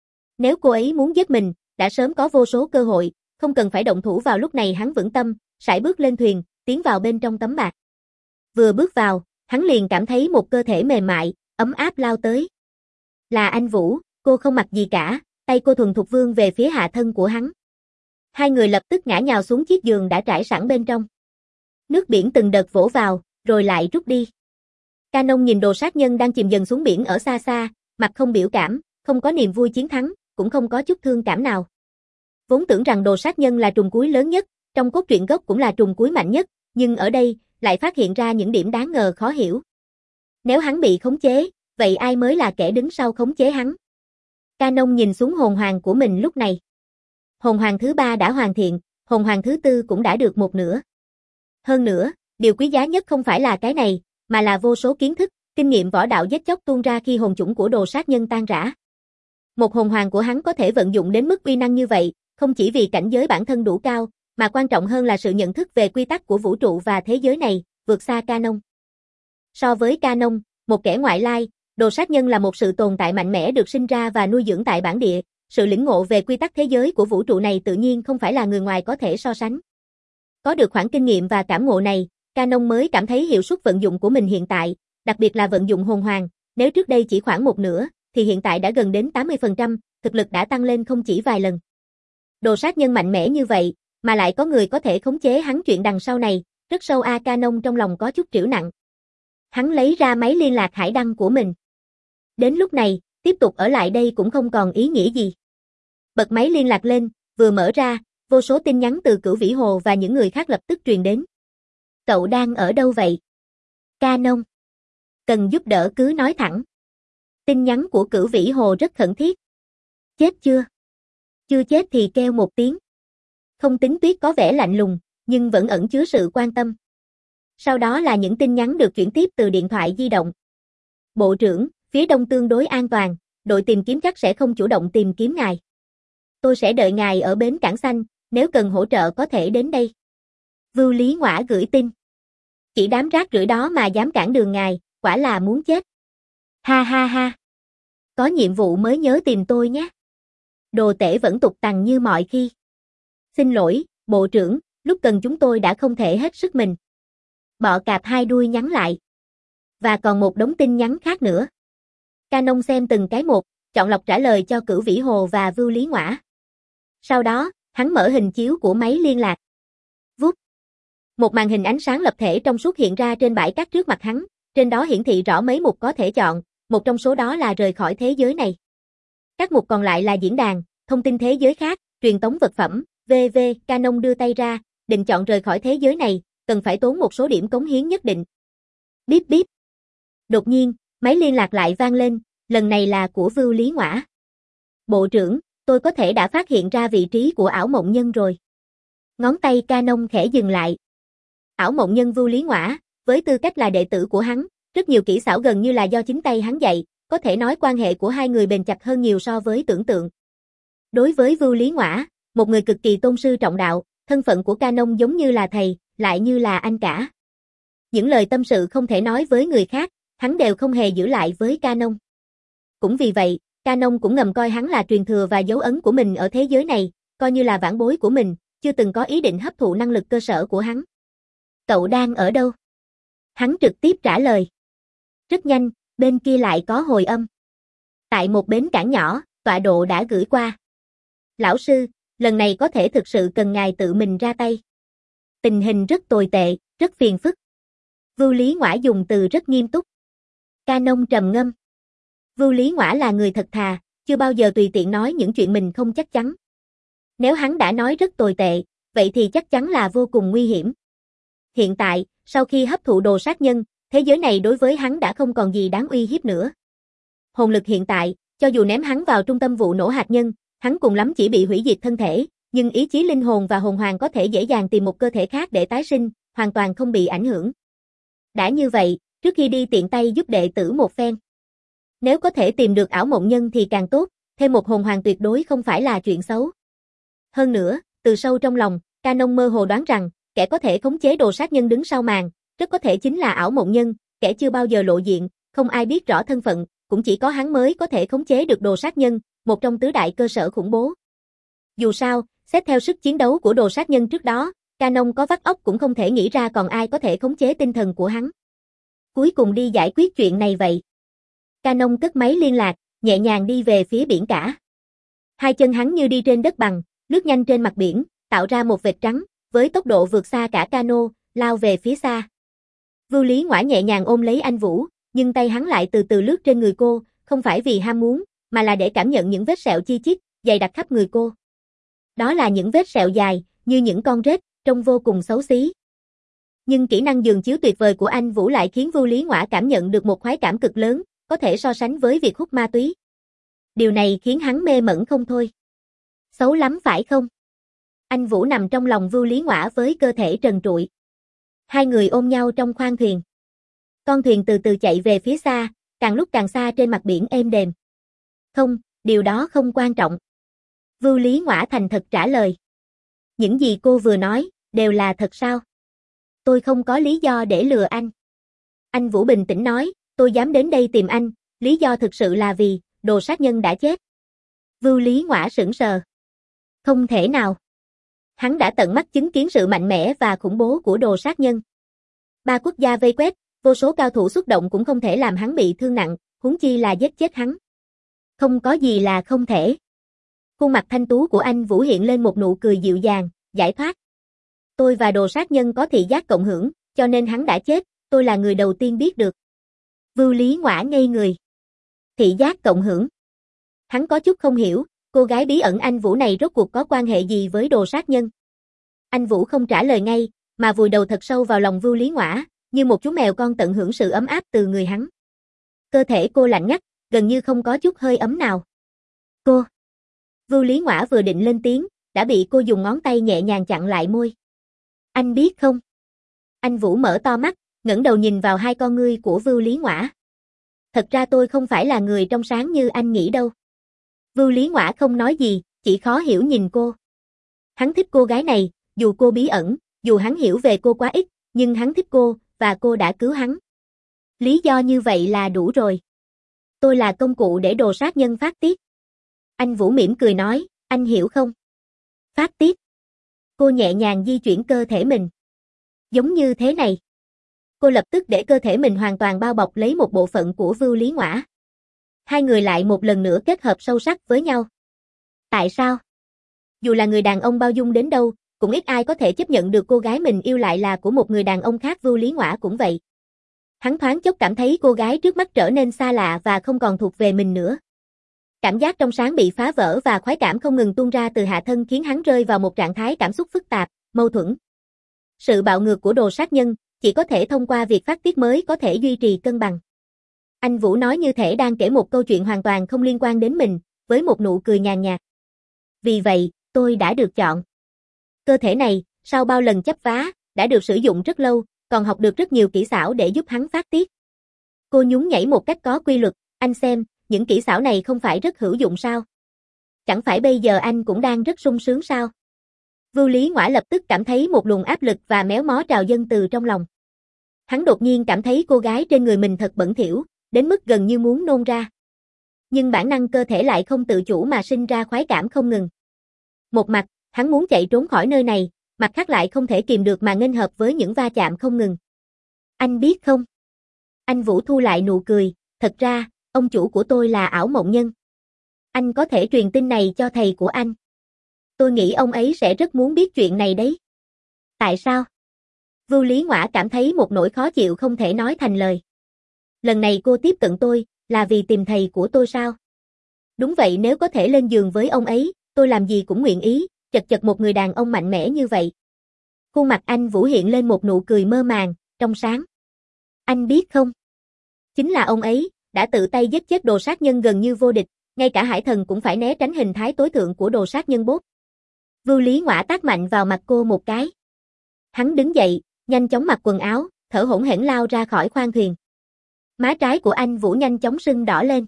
Nếu cô ấy muốn giết mình, đã sớm có vô số cơ hội, không cần phải động thủ vào lúc này. Hắn vững tâm, sải bước lên thuyền, tiến vào bên trong tấm bạc. Vừa bước vào, hắn liền cảm thấy một cơ thể mềm mại, ấm áp lao tới. Là anh Vũ, cô không mặc gì cả, tay cô thuần thục vươn về phía hạ thân của hắn. Hai người lập tức ngã nhào xuống chiếc giường đã trải sẵn bên trong. Nước biển từng đợt vỗ vào, rồi lại rút đi. Canon nhìn đồ sát nhân đang chìm dần xuống biển ở xa xa, mặt không biểu cảm, không có niềm vui chiến thắng, cũng không có chút thương cảm nào. Vốn tưởng rằng đồ sát nhân là trùng cuối lớn nhất, trong cốt truyện gốc cũng là trùng cuối mạnh nhất, nhưng ở đây, lại phát hiện ra những điểm đáng ngờ khó hiểu. Nếu hắn bị khống chế, vậy ai mới là kẻ đứng sau khống chế hắn? Canon nhìn xuống hồn hoàng của mình lúc này. Hồn hoàng thứ ba đã hoàn thiện, hồn hoàng thứ tư cũng đã được một nửa. Hơn nữa, điều quý giá nhất không phải là cái này, mà là vô số kiến thức, kinh nghiệm võ đạo giết chóc tuôn ra khi hồn chủng của đồ sát nhân tan rã. Một hồn hoàng của hắn có thể vận dụng đến mức uy năng như vậy, không chỉ vì cảnh giới bản thân đủ cao, mà quan trọng hơn là sự nhận thức về quy tắc của vũ trụ và thế giới này, vượt xa Canon. So với Canon, một kẻ ngoại lai, đồ sát nhân là một sự tồn tại mạnh mẽ được sinh ra và nuôi dưỡng tại bản địa, sự lĩnh ngộ về quy tắc thế giới của vũ trụ này tự nhiên không phải là người ngoài có thể so sánh. Có được khoản kinh nghiệm và cảm ngộ này, Canon mới cảm thấy hiệu suất vận dụng của mình hiện tại, đặc biệt là vận dụng hồn hoàng, nếu trước đây chỉ khoảng một nửa, thì hiện tại đã gần đến tám mươi phần trăm, thực lực đã tăng lên không chỉ vài lần. Đồ sát nhân mạnh mẽ như vậy, mà lại có người có thể khống chế hắn chuyện đằng sau này, rất sâu a. Canon trong lòng có chút trĩu nặng. Hắn lấy ra máy liên lạc hải đăng của mình. Đến lúc này, tiếp tục ở lại đây cũng không còn ý nghĩa gì. Bật máy liên lạc lên, vừa mở ra, vô số tin nhắn từ Cửu Vĩ Hồ và những người khác lập tức truyền đến. Cậu đang ở đâu vậy? Canon. Cần giúp đỡ cứ nói thẳng. Tin nhắn của Cửu Vĩ Hồ rất khẩn thiết. Chết chưa? Chưa chết thì kêu một tiếng. Không tính Tuyết có vẻ lạnh lùng, nhưng vẫn ẩn chứa sự quan tâm. Sau đó là những tin nhắn được chuyển tiếp từ điện thoại di động. Bộ trưởng, phía đông tương đối an toàn, đội tìm kiếm chắc sẽ không chủ động tìm kiếm ngài. Tôi sẽ đợi ngài ở bến cảng xanh, nếu cần hỗ trợ có thể đến đây. Vưu Lý Ngoã gửi tin. Chỉ đám rác rưởi đó mà dám cản đường ngài, quả là muốn chết. Ha ha ha. Có nhiệm vụ mới nhớ tìm tôi nhé. Đồ tể vẫn tục tằn như mọi khi. Xin lỗi, bộ trưởng, lúc cần chúng tôi đã không thể hết sức mình. Bọ cạp hai đuôi nhắn lại. Và còn một đống tin nhắn khác nữa. Canon xem từng cái một, chọn lọc trả lời cho Cửu Vĩ Hồ và Vưu Lý Ngoã. Sau đó, hắn mở hình chiếu của máy liên lạc. Vút. Một màn hình ánh sáng lập thể trong suốt hiện ra trên bãi cát trước mặt hắn, trên đó hiển thị rõ mấy mục có thể chọn, một trong số đó là rời khỏi thế giới này. Các mục còn lại là diễn đàn, thông tin thế giới khác, truyền tống vật phẩm, vân vân. Canon đưa tay ra, định chọn rời khỏi thế giới này, cần phải tốn một số điểm cống hiến nhất định. Bíp bíp. Đột nhiên, máy liên lạc lại vang lên, lần này là của Vưu Lý Ngoã. Bộ trưởng, tôi có thể đã phát hiện ra vị trí của ảo mộng nhân rồi. Ngón tay Canon khẽ dừng lại. Ảo mộng nhân Vưu Lý Ngoã, với tư cách là đệ tử của hắn, rất nhiều kỹ xảo gần như là do chính tay hắn dạy, có thể nói quan hệ của hai người bền chặt hơn nhiều so với tưởng tượng. Đối với Vưu Lý Ngoã, một người cực kỳ tôn sư trọng đạo, thân phận của Canon giống như là thầy, lại như là anh cả. Những lời tâm sự không thể nói với người khác, hắn đều không hề giữ lại với Canon. Cũng vì vậy, Canon cũng ngầm coi hắn là truyền thừa và dấu ấn của mình ở thế giới này, coi như là vãn bối của mình, chưa từng có ý định hấp thụ năng lực cơ sở của hắn. Cậu đang ở đâu? Hắn trực tiếp trả lời. Rất nhanh, bên kia lại có hồi âm. Tại một bến cảng nhỏ, tọa độ đã gửi qua. Lão sư, lần này có thể thực sự cần ngài tự mình ra tay. Tình hình rất tồi tệ, rất phiền phức. Vưu Lý Ngoã dùng từ rất nghiêm túc. Canon trầm ngâm. Vưu Lý Ngoã là người thật thà, chưa bao giờ tùy tiện nói những chuyện mình không chắc chắn. Nếu hắn đã nói rất tồi tệ, vậy thì chắc chắn là vô cùng nguy hiểm. Hiện tại, sau khi hấp thụ đồ sát nhân, thế giới này đối với hắn đã không còn gì đáng uy hiếp nữa. Hồn lực hiện tại, cho dù ném hắn vào trung tâm vụ nổ hạt nhân, hắn cùng lắm chỉ bị hủy diệt thân thể, nhưng ý chí linh hồn và hồn hoàng có thể dễ dàng tìm một cơ thể khác để tái sinh, hoàn toàn không bị ảnh hưởng. Đã như vậy, trước khi đi tiện tay giúp đệ tử một phen. Nếu có thể tìm được ảo mộng nhân thì càng tốt, thêm một hồn hoàng tuyệt đối không phải là chuyện xấu. Hơn nữa, từ sâu trong lòng, Canon mơ hồ đoán rằng, kẻ có thể khống chế đồ sát nhân đứng sau màn, rất có thể chính là ảo mộng nhân, kẻ chưa bao giờ lộ diện, không ai biết rõ thân phận, cũng chỉ có hắn mới có thể khống chế được đồ sát nhân, một trong tứ đại cơ sở khủng bố. Dù sao, xét theo sức chiến đấu của đồ sát nhân trước đó, Canon có vắt óc cũng không thể nghĩ ra còn ai có thể khống chế tinh thần của hắn. Cuối cùng đi giải quyết chuyện này vậy. Canon cất máy liên lạc, nhẹ nhàng đi về phía biển cả. Hai chân hắn như đi trên đất bằng, lướt nhanh trên mặt biển, tạo ra một vệt trắng, với tốc độ vượt xa cả cano, lao về phía xa. Vưu Lý Ngoã nhẹ nhàng ôm lấy anh Vũ, nhưng tay hắn lại từ từ lướt trên người cô, không phải vì ham muốn, mà là để cảm nhận những vết sẹo chi chít, dày đặc khắp người cô. Đó là những vết sẹo dài, như những con rết, trông vô cùng xấu xí. Nhưng kỹ năng giường chiếu tuyệt vời của anh Vũ lại khiến Vưu Lý Ngoã cảm nhận được một khoái cảm cực lớn, có thể so sánh với việc hút ma túy. Điều này khiến hắn mê mẩn không thôi. Xấu lắm phải không? Anh Vũ nằm trong lòng Vưu Lý Ngoã với cơ thể trần trụi. Hai người ôm nhau trong khoang thuyền. Con thuyền từ từ chạy về phía xa, càng lúc càng xa trên mặt biển êm đềm. Không, điều đó không quan trọng. Vưu Lý Ngoã thành thật trả lời. Những gì cô vừa nói, đều là thật sao? Tôi không có lý do để lừa anh. Anh Vũ bình tĩnh nói, tôi dám đến đây tìm anh, lý do thực sự là vì, đồ sát nhân đã chết. Vưu Lý Ngoã sững sờ. Không thể nào. Hắn đã tận mắt chứng kiến sự mạnh mẽ và khủng bố của đồ sát nhân. Ba quốc gia vây quét, vô số cao thủ xuất động cũng không thể làm hắn bị thương nặng, huống chi là giết chết hắn. Không có gì là không thể. Khuôn mặt thanh tú của anh Vũ hiện lên một nụ cười dịu dàng, giải thoát. Tôi và đồ sát nhân có thị giác cộng hưởng, cho nên hắn đã chết, tôi là người đầu tiên biết được. Vưu Lý Ngoã ngây người. Thị giác cộng hưởng. Hắn có chút không hiểu, cô gái bí ẩn anh Vũ này rốt cuộc có quan hệ gì với đồ sát nhân. Anh Vũ không trả lời ngay, mà vùi đầu thật sâu vào lòng Vưu Lý Ngoã, như một chú mèo con tận hưởng sự ấm áp từ người hắn. Cơ thể cô lạnh ngắt, gần như không có chút hơi ấm nào. Cô. Vưu Lý Ngoã vừa định lên tiếng, đã bị cô dùng ngón tay nhẹ nhàng chặn lại môi. Anh biết không? Anh Vũ mở to mắt, ngẩng đầu nhìn vào hai con ngươi của Vưu Lý Ngoã. Thật ra tôi không phải là người trong sáng như anh nghĩ đâu. Vưu Lý Ngoã không nói gì, chỉ khó hiểu nhìn cô. Hắn thích cô gái này, dù cô bí ẩn, dù hắn hiểu về cô quá ít, nhưng hắn thích cô, và cô đã cứu hắn. Lý do như vậy là đủ rồi. Tôi là công cụ để đồ sát nhân phát tiết. Anh Vũ mỉm cười nói, anh hiểu không? Phát tiết. Cô nhẹ nhàng di chuyển cơ thể mình. Giống như thế này. Cô lập tức để cơ thể mình hoàn toàn bao bọc lấy một bộ phận của Vưu Lý Ngoã. Hai người lại một lần nữa kết hợp sâu sắc với nhau. Tại sao? Dù là người đàn ông bao dung đến đâu, cũng ít ai có thể chấp nhận được cô gái mình yêu lại là của một người đàn ông khác. Vưu Lý Ngoã cũng vậy. Hắn thoáng chốc cảm thấy cô gái trước mắt trở nên xa lạ và không còn thuộc về mình nữa. Cảm giác trong sáng bị phá vỡ và khoái cảm không ngừng tuôn ra từ hạ thân khiến hắn rơi vào một trạng thái cảm xúc phức tạp, mâu thuẫn. Sự bạo ngược của đồ sát nhân chỉ có thể thông qua việc phát tiết mới có thể duy trì cân bằng. Anh Vũ nói như thể đang kể một câu chuyện hoàn toàn không liên quan đến mình, với một nụ cười nhàn nhạt. Vì vậy, tôi đã được chọn. Cơ thể này, sau bao lần chấp vá, đã được sử dụng rất lâu, còn học được rất nhiều kỹ xảo để giúp hắn phát tiết. Cô nhún nhảy một cách có quy luật, anh xem, những kỹ xảo này không phải rất hữu dụng sao? Chẳng phải bây giờ anh cũng đang rất sung sướng sao? Vưu Lý Ngoã lập tức cảm thấy một luồng áp lực và méo mó trào dâng từ trong lòng. Hắn đột nhiên cảm thấy cô gái trên người mình thật bẩn thỉu, đến mức gần như muốn nôn ra. Nhưng bản năng cơ thể lại không tự chủ mà sinh ra khoái cảm không ngừng. Một mặt, hắn muốn chạy trốn khỏi nơi này, mặt khác lại không thể kìm được mà nghênh hợp với những va chạm không ngừng. Anh biết không? Anh Vũ thu lại nụ cười, thật ra, ông chủ của tôi là ảo mộng nhân. Anh có thể truyền tin này cho thầy của anh. Tôi nghĩ ông ấy sẽ rất muốn biết chuyện này đấy. Tại sao? Vưu Lý Ngoã cảm thấy một nỗi khó chịu không thể nói thành lời. Lần này cô tiếp cận tôi, là vì tìm thầy của tôi sao? Đúng vậy, nếu có thể lên giường với ông ấy, tôi làm gì cũng nguyện ý, chật chật một người đàn ông mạnh mẽ như vậy. Khuôn mặt anh Vũ hiện lên một nụ cười mơ màng, trong sáng. Anh biết không? Chính là ông ấy, đã tự tay giết chết đồ sát nhân gần như vô địch, ngay cả hải thần cũng phải né tránh hình thái tối thượng của đồ sát nhân bốt. Vưu Lý Ngoã tát mạnh vào mặt cô một cái. Hắn đứng dậy, nhanh chóng mặc quần áo, thở hổn hển lao ra khỏi khoang thuyền. Má trái của anh Vũ nhanh chóng sưng đỏ lên.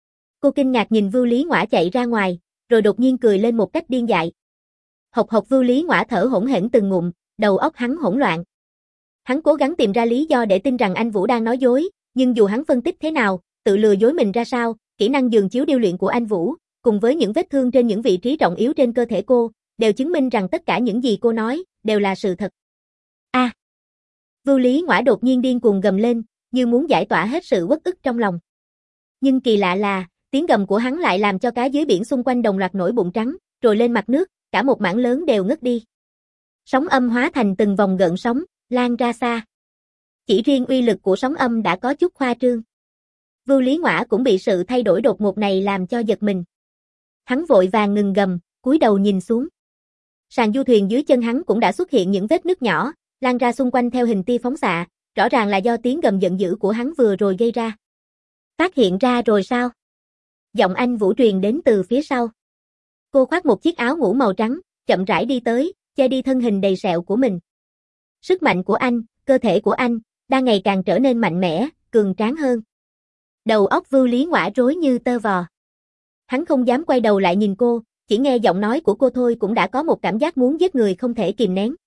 Cô kinh ngạc nhìn Vưu Lý Ngoã chạy ra ngoài, rồi đột nhiên cười lên một cách điên dại. Hộc hộc Vưu Lý Ngoã thở hổn hển từng ngụm, đầu óc hắn hỗn loạn. Hắn cố gắng tìm ra lý do để tin rằng anh Vũ đang nói dối, nhưng dù hắn phân tích thế nào, tự lừa dối mình ra sao, kỹ năng giường chiếu điêu luyện của anh Vũ, cùng với những vết thương trên những vị trí trọng yếu trên cơ thể cô, đều chứng minh rằng tất cả những gì cô nói, đều là sự thật. A! À, Vưu Lý Ngoã đột nhiên điên cuồng gầm lên, như muốn giải tỏa hết sự uất ức trong lòng. Nhưng kỳ lạ là, tiếng gầm của hắn lại làm cho cá dưới biển xung quanh đồng loạt nổi bụng trắng, rồi lên mặt nước, cả một mảng lớn đều ngất đi. Sóng âm hóa thành từng vòng gợn sóng, lan ra xa. Chỉ riêng uy lực của sóng âm đã có chút khoa trương. Vưu Lý Ngoã cũng bị sự thay đổi đột ngột này làm cho giật mình. Hắn vội vàng ngừng gầm, cúi đầu nhìn xuống. Sàn du thuyền dưới chân hắn cũng đã xuất hiện những vết nứt nhỏ, lan ra xung quanh theo hình tia phóng xạ, rõ ràng là do tiếng gầm giận dữ của hắn vừa rồi gây ra. Phát hiện ra rồi sao? Giọng Anh Vũ truyền đến từ phía sau. Cô khoác một chiếc áo ngủ màu trắng, chậm rãi đi tới, che đi thân hình đầy sẹo của mình. Sức mạnh của anh, cơ thể của anh, đang ngày càng trở nên mạnh mẽ, cường tráng hơn. Đầu óc Vưu Lý Ngoã rối như tơ vò. Hắn không dám quay đầu lại nhìn cô, chỉ nghe giọng nói của cô thôi cũng đã có một cảm giác muốn giết người không thể kìm nén.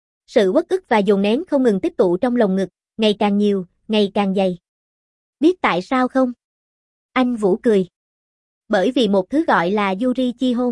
Sự uất ức và dồn nén không ngừng tích tụ trong lồng ngực, ngày càng nhiều, ngày càng dày. Biết tại sao không? Anh Vũ cười. Bởi vì một thứ gọi là Yuri chi hôn.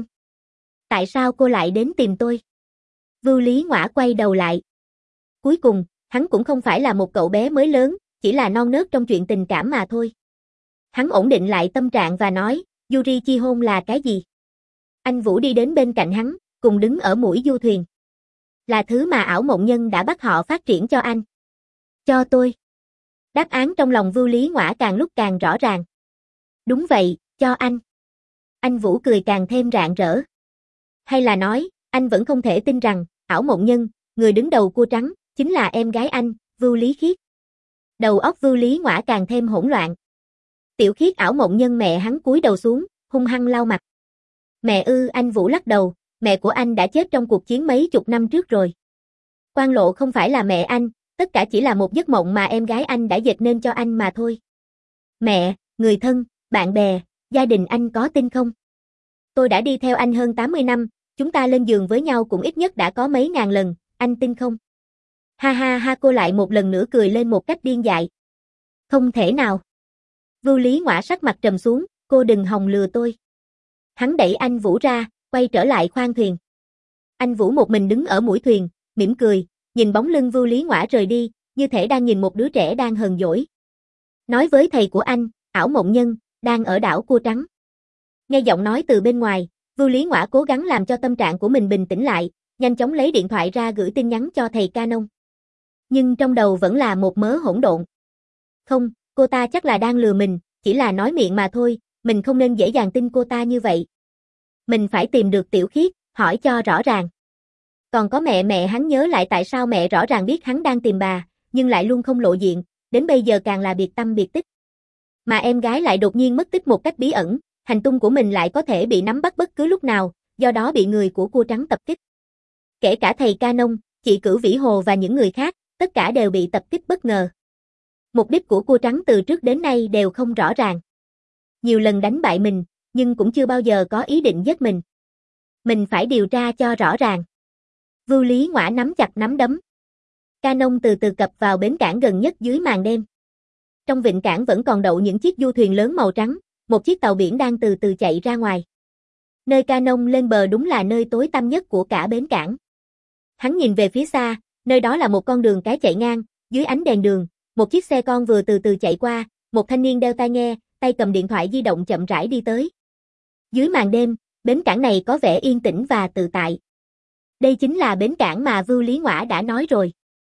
Tại sao cô lại đến tìm tôi? Vưu Lý Ngoã quay đầu lại. Cuối cùng, hắn cũng không phải là một cậu bé mới lớn, chỉ là non nớt trong chuyện tình cảm mà thôi. Hắn ổn định lại tâm trạng và nói, Yuri chi hôn là cái gì? Anh Vũ đi đến bên cạnh hắn, cùng đứng ở mũi du thuyền. Là thứ mà ảo mộng nhân đã bắt họ phát triển cho anh. Cho tôi. Đáp án trong lòng Vưu Lý Ngoã càng lúc càng rõ ràng. Đúng vậy, cho anh. Anh Vũ cười càng thêm rạng rỡ. Hay là nói, anh vẫn không thể tin rằng, ảo mộng nhân, người đứng đầu cua trắng, chính là em gái anh, Vưu Lý Khiết. Đầu óc Vưu Lý Ngoã càng thêm hỗn loạn. Tiểu Khiết ảo mộng nhân mẹ hắn cúi đầu xuống, hung hăng lau mặt. Mẹ ư, anh Vũ lắc đầu, mẹ của anh đã chết trong cuộc chiến mấy chục năm trước rồi. Quan Lộ không phải là mẹ anh, tất cả chỉ là một giấc mộng mà em gái anh đã dệt nên cho anh mà thôi. Mẹ, người thân, bạn bè, gia đình anh có tin không? Tôi đã đi theo anh hơn tám mươi năm, chúng ta lên giường với nhau cũng ít nhất đã có mấy ngàn lần, anh tin không? Ha ha ha, cô lại một lần nữa cười lên một cách điên dại. Không thể nào. Vưu Lý Ngoã sắc mặt trầm xuống, cô đừng hòng lừa tôi. Hắn đẩy anh Vũ ra, quay trở lại khoang thuyền. Anh Vũ một mình đứng ở mũi thuyền, mỉm cười, nhìn bóng lưng Vưu Lý Ngoã rời đi, như thể đang nhìn một đứa trẻ đang hờn dỗi. Nói với thầy của anh, ảo mộng nhân, đang ở đảo Cua Trắng. Nghe giọng nói từ bên ngoài, Vưu Lý Ngoã cố gắng làm cho tâm trạng của mình bình tĩnh lại, nhanh chóng lấy điện thoại ra gửi tin nhắn cho thầy Canon. Nhưng trong đầu vẫn là một mớ hỗn độn. Không, cô ta chắc là đang lừa mình, chỉ là nói miệng mà thôi, mình không nên dễ dàng tin cô ta như vậy. Mình phải tìm được Tiểu Khiết, hỏi cho rõ ràng. Còn có mẹ mẹ hắn nhớ lại tại sao mẹ rõ ràng biết hắn đang tìm bà, nhưng lại luôn không lộ diện, đến bây giờ càng là biệt tâm biệt tích. Mà em gái lại đột nhiên mất tích một cách bí ẩn, hành tung của mình lại có thể bị nắm bắt bất cứ lúc nào, do đó bị người của Cua Trắng tập kích. Kể cả thầy Canon, chị Cửu Vĩ Hồ và những người khác, tất cả đều bị tập kích bất ngờ. Mục đích của Cua Trắng từ trước đến nay đều không rõ ràng. Nhiều lần đánh bại mình, nhưng cũng chưa bao giờ có ý định giết mình. Mình phải điều tra cho rõ ràng. Vưu Lý Ngoã nắm chặt nắm đấm. Canon từ từ cập vào bến cảng gần nhất dưới màn đêm. Trong vịnh cảng vẫn còn đậu những chiếc du thuyền lớn màu trắng, một chiếc tàu biển đang từ từ chạy ra ngoài. Nơi Canon lên bờ đúng là nơi tối tăm nhất của cả bến cảng. Hắn nhìn về phía xa, nơi đó là một con đường cái chạy ngang, dưới ánh đèn đường, một chiếc xe con vừa từ từ chạy qua, một thanh niên đeo tai nghe, tay cầm điện thoại di động chậm rãi đi tới. Dưới màn đêm, bến cảng này có vẻ yên tĩnh và tự tại. Đây chính là bến cảng mà Vưu Lý Ngoã đã nói rồi.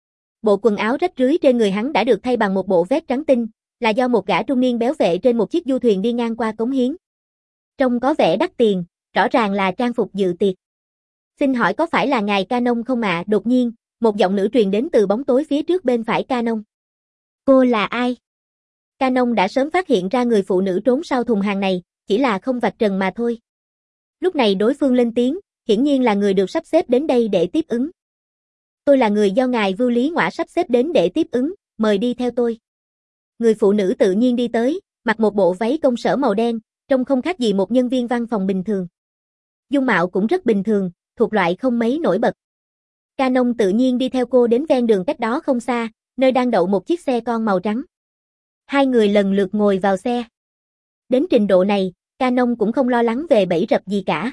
Bộ quần áo rách rưới trên người hắn đã được thay bằng một bộ vest trắng tinh, là do một gã trung niên béo vệ trên một chiếc du thuyền đi ngang qua cống hiến. Trông có vẻ đắt tiền, rõ ràng là trang phục dự tiệc. Xin hỏi có phải là ngài Canon không ạ? À? Đột nhiên, một giọng nữ truyền đến từ bóng tối phía trước bên phải Canon. Cô là ai? Canon đã sớm phát hiện ra người phụ nữ trốn sau thùng hàng này, chỉ là không vạch trần mà thôi. Lúc này đối phương lên tiếng, hiển nhiên là người được sắp xếp đến đây để tiếp ứng. Tôi là người do ngài Vưu Lý Ngoã sắp xếp đến để tiếp ứng, mời đi theo tôi. Người phụ nữ tự nhiên đi tới, mặc một bộ váy công sở màu đen, trông không khác gì một nhân viên văn phòng bình thường. Dung mạo cũng rất bình thường, thuộc loại không mấy nổi bật. Canon tự nhiên đi theo cô đến ven đường cách đó không xa, nơi đang đậu một chiếc xe con màu trắng. Hai người lần lượt ngồi vào xe. Đến trình độ này, Canon cũng không lo lắng về bẫy rập gì cả.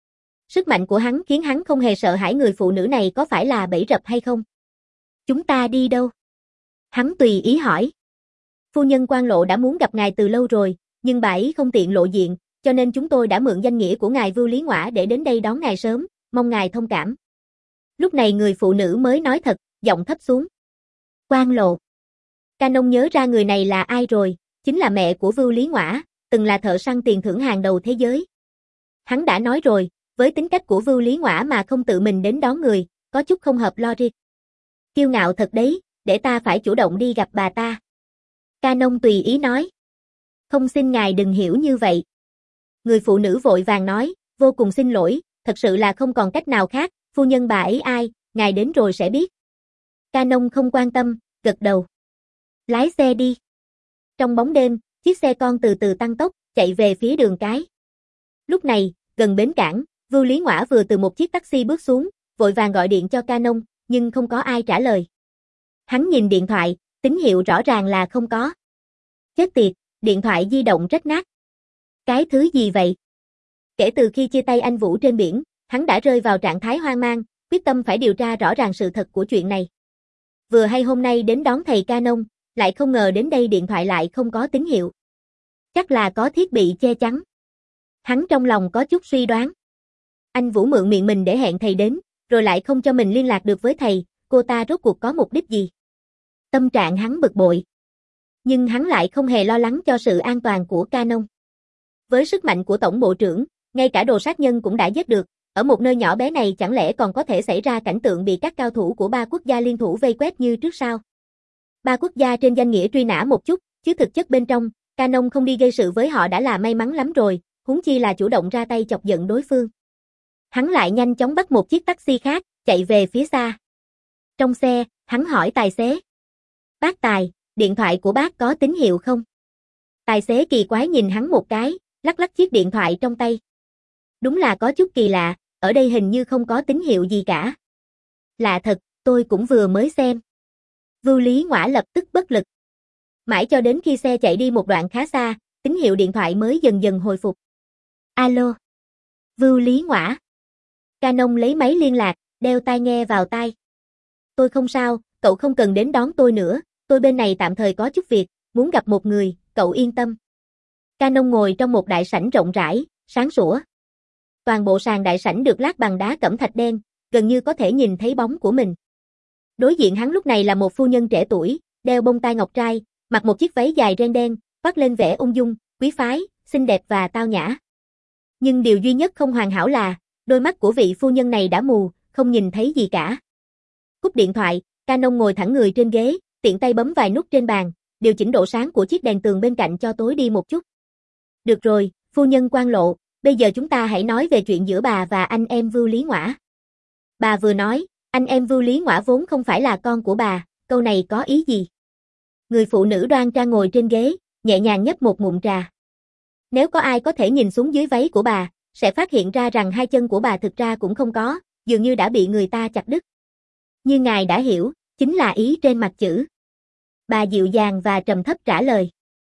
Sức mạnh của hắn khiến hắn không hề sợ hãi người phụ nữ này có phải là bẫy rập hay không. Chúng ta đi đâu? Hắn tùy ý hỏi. Phu nhân Quan Lộ đã muốn gặp ngài từ lâu rồi, nhưng bà ấy không tiện lộ diện, cho nên chúng tôi đã mượn danh nghĩa của ngài Vưu Lý Ngoã để đến đây đón ngài sớm, mong ngài thông cảm. Lúc này người phụ nữ mới nói thật, giọng thấp xuống. Quan Lộ. Canon nhớ ra người này là ai rồi, chính là mẹ của Vưu Lý Ngoã, từng là thợ săn tiền thưởng hàng đầu thế giới. Hắn đã nói rồi, với tính cách của Vưu Lý Ngoã mà không tự mình đến đón người, có chút không hợp logic. Kiêu ngạo thật đấy, để ta phải chủ động đi gặp bà ta. Canon tùy ý nói. Không, xin ngài đừng hiểu như vậy. Người phụ nữ vội vàng nói, vô cùng xin lỗi, thật sự là không còn cách nào khác, phu nhân bà ấy ai, ngài đến rồi sẽ biết. Canon không quan tâm, gật đầu. Lái xe đi. Trong bóng đêm, chiếc xe con từ từ tăng tốc, chạy về phía đường cái. Lúc này, gần bến cảng, Vưu Lý Ngoã vừa từ một chiếc taxi bước xuống, vội vàng gọi điện cho Canon, nhưng không có ai trả lời. Hắn nhìn điện thoại, tín hiệu rõ ràng là không có. Chết tiệt, điện thoại di động rách nát. Cái thứ gì vậy? Kể từ khi chia tay anh Vũ trên biển, hắn đã rơi vào trạng thái hoang mang, quyết tâm phải điều tra rõ ràng sự thật của chuyện này. Vừa hay hôm nay đến đón thầy Canon, lại không ngờ đến đây điện thoại lại không có tín hiệu. Chắc là có thiết bị che chắn. Hắn trong lòng có chút suy đoán. Anh Vũ mượn miệng mình để hẹn thầy đến, rồi lại không cho mình liên lạc được với thầy, cô ta rốt cuộc có mục đích gì? Tâm trạng hắn bực bội. Nhưng hắn lại không hề lo lắng cho sự an toàn của Canon. Với sức mạnh của tổng bộ trưởng, ngay cả đồ sát nhân cũng đã giết được, ở một nơi nhỏ bé này chẳng lẽ còn có thể xảy ra cảnh tượng bị các cao thủ của ba quốc gia liên thủ vây quét như trước sao? Ba quốc gia trên danh nghĩa truy nã một chút, chứ thực chất bên trong, Canon không đi gây sự với họ đã là may mắn lắm rồi, huống chi là chủ động ra tay chọc giận đối phương. Hắn lại nhanh chóng bắt một chiếc taxi khác, chạy về phía xa. Trong xe, hắn hỏi tài xế. Bác Tài, điện thoại của bác có tín hiệu không? Tài xế kỳ quái nhìn hắn một cái, lắc lắc chiếc điện thoại trong tay. Đúng là có chút kỳ lạ, ở đây hình như không có tín hiệu gì cả. Lạ thật, tôi cũng vừa mới xem. Vưu Lý Ngoã lập tức bất lực. Mãi cho đến khi xe chạy đi một đoạn khá xa, tín hiệu điện thoại mới dần dần hồi phục. Alo. Vưu Lý Ngoã. Canon lấy máy liên lạc, đeo tai nghe vào tai. Tôi không sao, cậu không cần đến đón tôi nữa, tôi bên này tạm thời có chút việc, muốn gặp một người, cậu yên tâm. Canon ngồi trong một đại sảnh rộng rãi, sáng sủa. Toàn bộ sàn đại sảnh được lát bằng đá cẩm thạch đen, gần như có thể nhìn thấy bóng của mình. Đối diện hắn lúc này là một phu nhân trẻ tuổi, đeo bông tai ngọc trai, mặc một chiếc váy dài ren đen, toát lên vẻ ung dung, quý phái, xinh đẹp và tao nhã. Nhưng điều duy nhất không hoàn hảo là, đôi mắt của vị phu nhân này đã mù, không nhìn thấy gì cả. Cúp điện thoại, Canon ngồi thẳng người trên ghế, tiện tay bấm vài nút trên bàn, điều chỉnh độ sáng của chiếc đèn tường bên cạnh cho tối đi một chút. Được rồi, phu nhân Quan Lộ, bây giờ chúng ta hãy nói về chuyện giữa bà và anh em Vưu Lý Ngoã. Bà vừa nói, anh em Vưu Lý Ngoã vốn không phải là con của bà, câu này có ý gì? Người phụ nữ đoan trang ngồi trên ghế, nhẹ nhàng nhấp một ngụm trà. Nếu có ai có thể nhìn xuống dưới váy của bà, sẽ phát hiện ra rằng hai chân của bà thực ra cũng không có, dường như đã bị người ta chặt đứt. Như ngài đã hiểu, chính là ý trên mặt chữ. Bà dịu dàng và trầm thấp trả lời.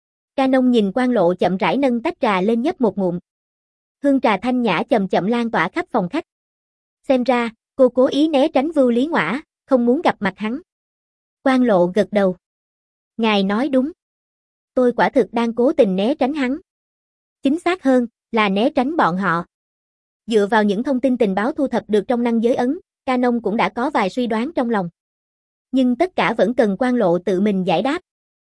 Canon nhìn Quan Lộ chậm rãi nâng tách trà lên nhấp một ngụm. Hương trà thanh nhã chậm chậm lan tỏa khắp phòng khách. Xem ra, cô cố ý né tránh Vưu Lý Ngoã, không muốn gặp mặt hắn. Quan Lộ gật đầu. Ngài nói đúng. Tôi quả thực đang cố tình né tránh hắn. Chính xác hơn, là né tránh bọn họ. Dựa vào những thông tin tình báo thu thập được trong năng giới ấn, Canon cũng đã có vài suy đoán trong lòng. Nhưng tất cả vẫn cần Quan Lộ tự mình giải đáp.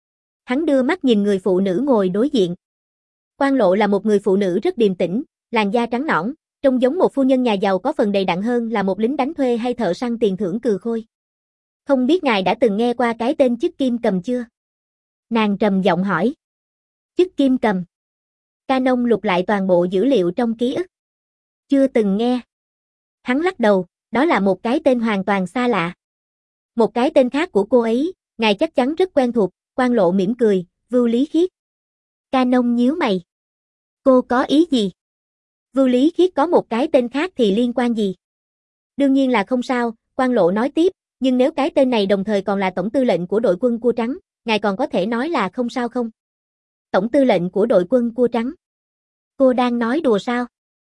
Hắn đưa mắt nhìn người phụ nữ ngồi đối diện. Quan Lộ là một người phụ nữ rất điềm tĩnh, làn da trắng nõn, trông giống một phu nhân nhà giàu có phần đầy đặn hơn là một lính đánh thuê hay thợ săn tiền thưởng cừ khôi. Không biết ngài đã từng nghe qua cái tên chức Kim Cầm chưa? Nàng trầm giọng hỏi. Chức Kim Cầm. Canon lục lại toàn bộ dữ liệu trong ký ức. Chưa từng nghe. Hắn lắc đầu, đó là một cái tên hoàn toàn xa lạ. Một cái tên khác của cô ấy, ngài chắc chắn rất quen thuộc. Quan Lộ mỉm cười, Vưu Lý Khiết. Canon nhíu mày. Cô có ý gì? Vưu Lý Khiết có một cái tên khác thì liên quan gì? Đương nhiên là không sao, Quan Lộ nói tiếp, nhưng nếu cái tên này đồng thời còn là tổng tư lệnh của đội quân cua trắng, ngài còn có thể nói là không sao không? Tổng tư lệnh của đội quân cua trắng. Cô đang nói đùa sao?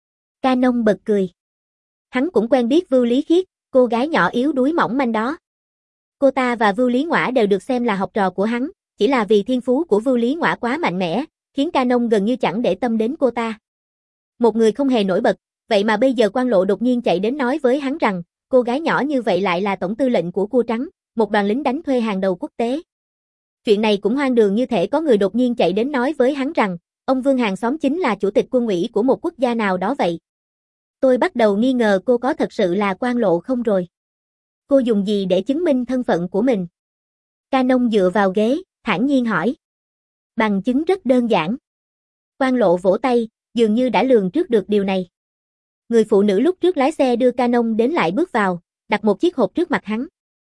Canon bật cười. Hắn cũng quen biết Vưu Lý Khiết, cô gái nhỏ yếu đuối mỏng manh đó. Cô ta và Vưu Lý Ngoã đều được xem là học trò của hắn, chỉ là vì thiên phú của Vưu Lý Ngoã quá mạnh mẽ, khiến Canon gần như chẳng để tâm đến cô ta. Một người không hề nổi bật, vậy mà bây giờ Quan Lộ đột nhiên chạy đến nói với hắn rằng, cô gái nhỏ như vậy lại là tổng tư lệnh của cua trắng, một đoàn lính đánh thuê hàng đầu quốc tế. Chuyện này cũng hoang đường như thể có người đột nhiên chạy đến nói với hắn rằng, ông Vương hàng xóm chính là chủ tịch quân ủy của một quốc gia nào đó vậy. Tôi bắt đầu nghi ngờ cô có thật sự là Quan Lộ không rồi. Cô dùng gì để chứng minh thân phận của mình? Canon dựa vào ghế, thản nhiên hỏi. Bằng chứng rất đơn giản. Quan Lộ vỗ tay, dường như đã lường trước được điều này. Người phụ nữ lúc trước lái xe đưa Canon đến lại bước vào, đặt một chiếc hộp trước mặt hắn.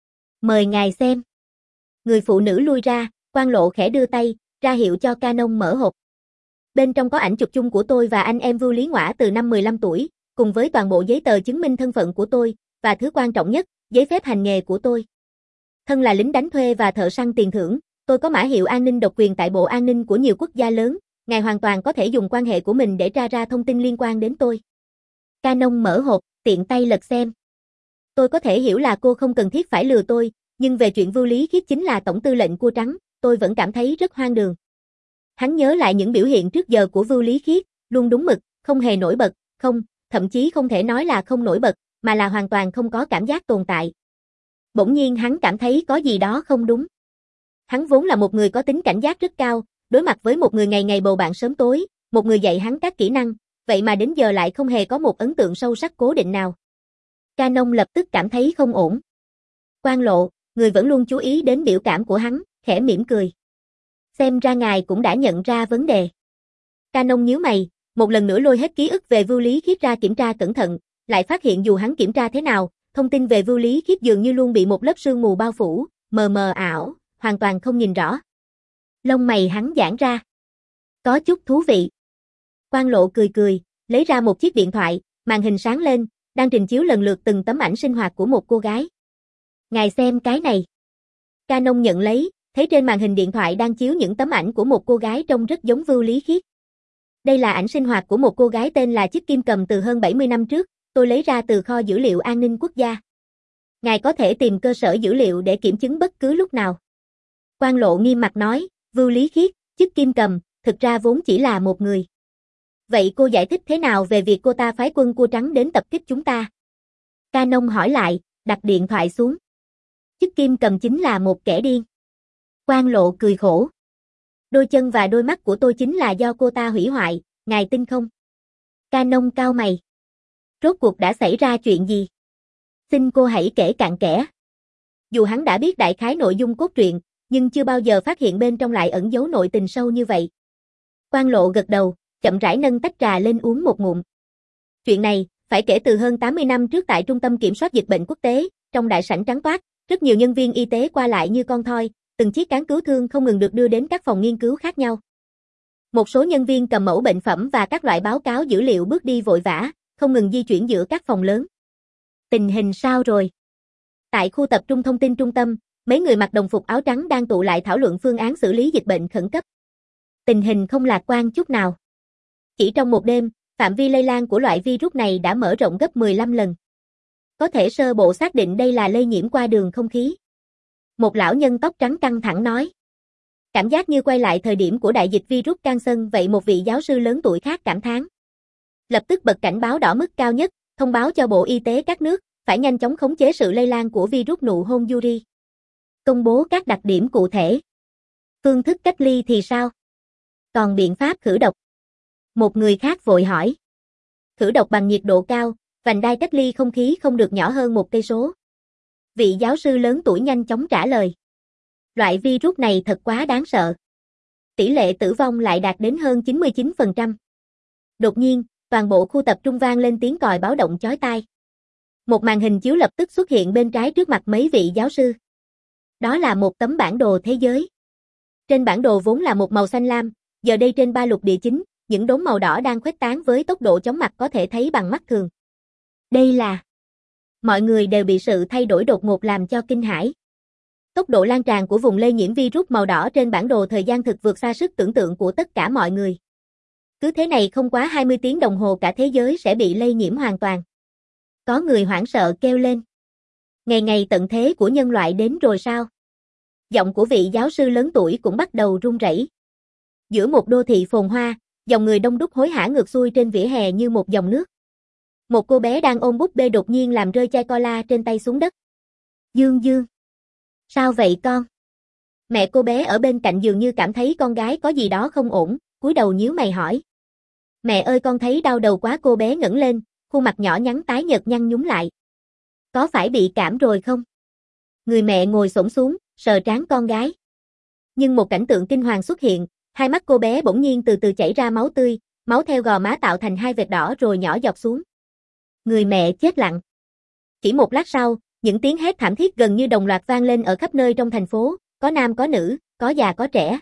Mời ngài xem. Người phụ nữ lui ra, Quan Lộ khẽ đưa tay, ra hiệu cho Canon mở hộp. Bên trong có ảnh chụp chung của tôi và anh em Vưu Lý Ngoã từ năm mười lăm tuổi, cùng với toàn bộ giấy tờ chứng minh thân phận của tôi, và thứ quan trọng nhất, giấy phép hành nghề của tôi. Thân là lính đánh thuê và thợ săn tiền thưởng, tôi có mã hiệu an ninh độc quyền tại Bộ An ninh của nhiều quốc gia lớn, ngài hoàn toàn có thể dùng quan hệ của mình để tra ra thông tin liên quan đến tôi. Canon mở hộp, tiện tay lật xem. Tôi có thể hiểu là cô không cần thiết phải lừa tôi, nhưng về chuyện Vưu Lý Khiết chính là tổng tư lệnh cua trắng, tôi vẫn cảm thấy rất hoang đường. Hắn nhớ lại những biểu hiện trước giờ của Vưu Lý Khiết, luôn đúng mực, không hề nổi bật, không, thậm chí không thể nói là không nổi bật, mà là hoàn toàn không có cảm giác tồn tại. Bỗng nhiên hắn cảm thấy có gì đó không đúng. Hắn vốn là một người có tính cảnh giác rất cao, đối mặt với một người ngày ngày bầu bạn sớm tối, một người dạy hắn các kỹ năng, vậy mà đến giờ lại không hề có một ấn tượng sâu sắc cố định nào. Canon lập tức cảm thấy không ổn. Quan Lộ, người vẫn luôn chú ý đến biểu cảm của hắn, khẽ mỉm cười. Xem ra ngài cũng đã nhận ra vấn đề. Canon nhíu mày, một lần nữa lôi hết ký ức về Vưu Lý Khiết ra kiểm tra cẩn thận, lại phát hiện dù hắn kiểm tra thế nào, thông tin về Vưu Lý Khiết dường như luôn bị một lớp sương mù bao phủ, mờ mờ ảo, hoàn toàn không nhìn rõ. Lông mày hắn giãn ra. Có chút thú vị. Quan Lộ cười cười, lấy ra một chiếc điện thoại, màn hình sáng lên, đang trình chiếu lần lượt từng tấm ảnh sinh hoạt của một cô gái. Ngài xem cái này. Canon nhận lấy, thấy trên màn hình điện thoại đang chiếu những tấm ảnh của một cô gái trông rất giống Vưu Lý Khiết. Đây là ảnh sinh hoạt của một cô gái tên là Chức Kim Cầm từ hơn bảy mươi năm trước, tôi lấy ra từ kho dữ liệu an ninh quốc gia. Ngài có thể tìm cơ sở dữ liệu để kiểm chứng bất cứ lúc nào. Quan Lộ nghiêm mặt nói, Vưu Lý Khiết, Chức Kim Cầm, thực ra vốn chỉ là một người. Vậy cô giải thích thế nào về việc cô ta phái quân cua trắng đến tập kích chúng ta? Canon hỏi lại, đặt điện thoại xuống. Chức Kim Cầm chính là một kẻ điên. Quan Lộ cười khổ. Đôi chân và đôi mắt của tôi chính là do cô ta hủy hoại, ngài tin không? Canon cau mày. Rốt cuộc đã xảy ra chuyện gì? Xin cô hãy kể cặn kẽ. Dù hắn đã biết đại khái nội dung cốt truyện, nhưng chưa bao giờ phát hiện bên trong lại ẩn giấu nội tình sâu như vậy. Quan Lộ gật đầu, chậm rãi nâng tách trà lên uống một ngụm. Chuyện này, phải kể từ hơn tám mươi năm trước tại Trung tâm Kiểm soát Dịch bệnh Quốc tế, trong đại sảnh trắng toát, rất nhiều nhân viên y tế qua lại như con thoi, từng chiếc cán cứu thương không ngừng được đưa đến các phòng nghiên cứu khác nhau. Một số nhân viên cầm mẫu bệnh phẩm và các loại báo cáo dữ liệu bước đi vội vã, không ngừng di chuyển giữa các phòng lớn. Tình hình sao rồi? Tại khu tập trung thông tin trung tâm, mấy người mặc đồng phục áo trắng đang tụ lại thảo luận phương án xử lý dịch bệnh khẩn cấp. Tình hình không lạc quan chút nào. Chỉ trong một đêm, phạm vi lây lan của loại virus này đã mở rộng gấp mười lăm lần. Có thể sơ bộ xác định đây là lây nhiễm qua đường không khí. Một lão nhân tóc trắng căng thẳng nói. Cảm giác như quay lại thời điểm của đại dịch virus cancer, vậy một vị giáo sư lớn tuổi khác cảm thán. Lập tức bật cảnh báo đỏ mức cao nhất, thông báo cho Bộ Y tế các nước, phải nhanh chóng khống chế sự lây lan của virus nụ hôn Yuri. Công bố các đặc điểm cụ thể. Phương thức cách ly thì sao? Còn biện pháp khử độc? Một người khác vội hỏi. Khử độc bằng nhiệt độ cao, vành đai cách ly không khí không được nhỏ hơn một cây số. Vị giáo sư lớn tuổi nhanh chóng trả lời. Loại virus này thật quá đáng sợ. Tỷ lệ tử vong lại đạt đến hơn chín mươi chín phần trăm. Đột nhiên, toàn bộ khu tập trung vang lên tiếng còi báo động chói tai. Một màn hình chiếu lập tức xuất hiện bên trái trước mặt mấy vị giáo sư. Đó là một tấm bản đồ thế giới. Trên bản đồ vốn là một màu xanh lam, giờ đây trên ba lục địa chính, những đốm màu đỏ đang khuếch tán với tốc độ chóng mặt có thể thấy bằng mắt thường. Đây là... Mọi người đều bị sự thay đổi đột ngột làm cho kinh hãi. Tốc độ lan tràn của vùng lây nhiễm virus màu đỏ trên bản đồ thời gian thực vượt xa sức tưởng tượng của tất cả mọi người. Cứ thế này không quá hai mươi tiếng đồng hồ cả thế giới sẽ bị lây nhiễm hoàn toàn. Có người hoảng sợ kêu lên. Ngày ngày tận thế của nhân loại đến rồi sao? Giọng của vị giáo sư lớn tuổi cũng bắt đầu run rẩy. Giữa một đô thị phồn hoa, dòng người đông đúc hối hả ngược xuôi trên vỉa hè như một dòng nước. Một cô bé đang ôm búp bê đột nhiên làm rơi chai cola trên tay xuống đất. Dương Dương. Sao vậy con? Mẹ cô bé ở bên cạnh dường như cảm thấy con gái có gì đó không ổn, cúi đầu nhíu mày hỏi. Mẹ ơi con thấy đau đầu quá, cô bé ngẩng lên, khuôn mặt nhỏ nhắn tái nhợt nhăn nhúm lại. Có phải bị cảm rồi không? Người mẹ ngồi xổm xuống, sờ trán con gái. Nhưng một cảnh tượng kinh hoàng xuất hiện, hai mắt cô bé bỗng nhiên từ từ chảy ra máu tươi, máu theo gò má tạo thành hai vệt đỏ rồi nhỏ giọt xuống. Người mẹ chết lặng. Chỉ một lát sau, những tiếng hét thảm thiết gần như đồng loạt vang lên ở khắp nơi trong thành phố, có nam có nữ, có già có trẻ.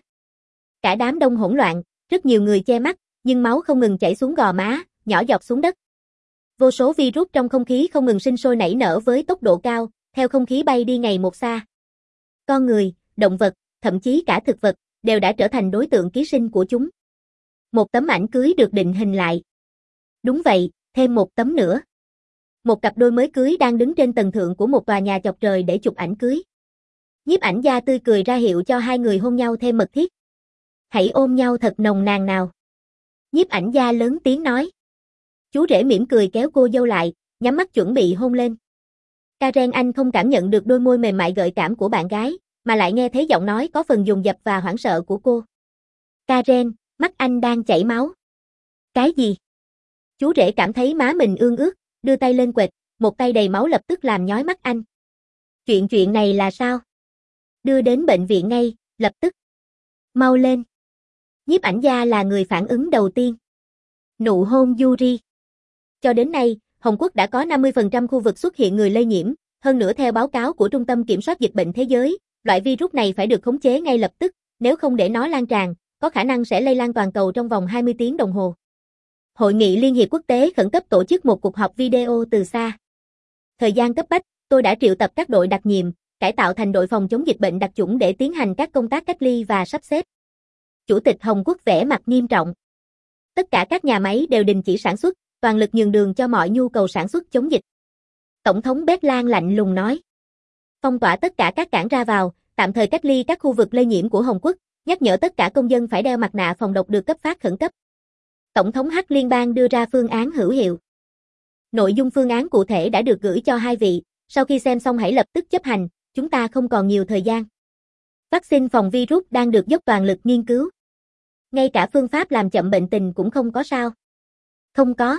Cả đám đông hỗn loạn, rất nhiều người che mắt, nhưng máu không ngừng chảy xuống gò má, nhỏ giọt xuống đất. Vô số virus trong không khí không ngừng sinh sôi nảy nở với tốc độ cao, theo không khí bay đi ngày một xa. Con người, động vật, thậm chí cả thực vật, đều đã trở thành đối tượng ký sinh của chúng. Một tấm ảnh cưới được định hình lại. Đúng vậy, thêm một tấm nữa. Một cặp đôi mới cưới đang đứng trên tầng thượng của một tòa nhà chọc trời để chụp ảnh cưới. Nhiếp ảnh gia tươi cười ra hiệu cho hai người hôn nhau thêm mật thiết. Hãy ôm nhau thật nồng nàn nào. Nhiếp ảnh gia lớn tiếng nói. Chú rể mỉm cười kéo cô dâu lại, nhắm mắt chuẩn bị hôn lên. Karen Anh không cảm nhận được đôi môi mềm mại gợi cảm của bạn gái, mà lại nghe thấy giọng nói có phần dồn dập và hoảng sợ của cô. Karen, mắt anh đang chảy máu. Cái gì? Chú rể cảm thấy má mình ương ướt, đưa tay lên quệt, một tay đầy máu lập tức làm nhói mắt anh. Chuyện chuyện này là sao? Đưa đến bệnh viện ngay, lập tức. Mau lên. Nhiếp ảnh gia là người phản ứng đầu tiên. Nụ hôn Yuri. Cho đến nay, Hồng Quốc đã có năm mươi phần trăm khu vực xuất hiện người lây nhiễm, hơn nữa theo báo cáo của Trung tâm Kiểm soát Dịch bệnh Thế giới, loại virus này phải được khống chế ngay lập tức, nếu không để nó lan tràn, có khả năng sẽ lây lan toàn cầu trong vòng hai mươi tiếng đồng hồ. Hội nghị Liên hiệp quốc tế khẩn cấp tổ chức một cuộc họp video từ xa. Thời gian cấp bách, tôi đã triệu tập các đội đặc nhiệm, cải tạo thành đội phòng chống dịch bệnh đặc chủng để tiến hành các công tác cách ly và sắp xếp. Chủ tịch Hồng Quốc vẻ mặt nghiêm trọng. Tất cả các nhà máy đều đình chỉ sản xuất, toàn lực nhường đường cho mọi nhu cầu sản xuất chống dịch. Tổng thống Béc Lan lạnh lùng nói. Phong tỏa tất cả các cảng ra vào, tạm thời cách ly các khu vực lây nhiễm của Hồng Quốc, nhắc nhở tất cả công dân phải đeo mặt nạ phòng độc được cấp phát khẩn cấp. Tổng thống Hắc liên bang đưa ra phương án hữu hiệu. Nội dung phương án cụ thể đã được gửi cho hai vị, sau khi xem xong hãy lập tức chấp hành, chúng ta không còn nhiều thời gian. Vaccine phòng virus đang được dốc toàn lực nghiên cứu. Ngay cả phương pháp làm chậm bệnh tình cũng không có sao. Không có.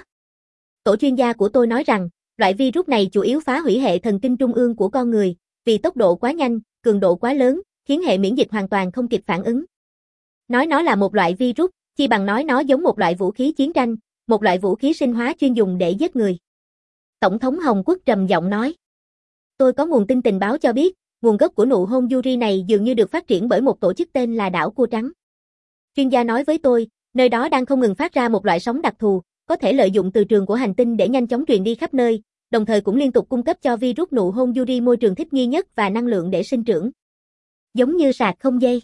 Tổ chuyên gia của tôi nói rằng, loại virus này chủ yếu phá hủy hệ thần kinh trung ương của con người, vì tốc độ quá nhanh, cường độ quá lớn, khiến hệ miễn dịch hoàn toàn không kịp phản ứng. Nói nó là một loại virus, chi bằng nói nó giống một loại vũ khí chiến tranh, một loại vũ khí sinh hóa chuyên dùng để giết người. Tổng thống Hồng Quốc trầm giọng nói. Tôi có nguồn tin tình báo cho biết, nguồn gốc của nụ hôn Yuri này dường như được phát triển bởi một tổ chức tên là đảo Cua Trắng. Chuyên gia nói với tôi, nơi đó đang không ngừng phát ra một loại sóng đặc thù, có thể lợi dụng từ trường của hành tinh để nhanh chóng truyền đi khắp nơi, đồng thời cũng liên tục cung cấp cho virus nụ hôn Yuri môi trường thích nghi nhất và năng lượng để sinh trưởng. Giống như sạc không dây.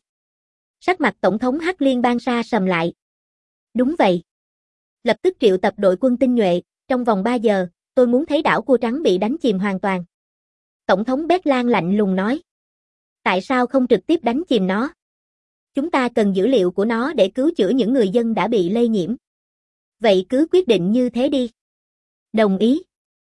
Sắc mặt Tổng thống Hắc liên bang sa sầm lại. Đúng vậy. Lập tức triệu tập đội quân tinh nhuệ, trong vòng ba giờ, tôi muốn thấy đảo Cua Trắng bị đánh chìm hoàn toàn. Tổng thống Béc Lan lạnh lùng nói. Tại sao không trực tiếp đánh chìm nó? Chúng ta cần dữ liệu của nó để cứu chữa những người dân đã bị lây nhiễm. Vậy cứ quyết định như thế đi. Đồng ý.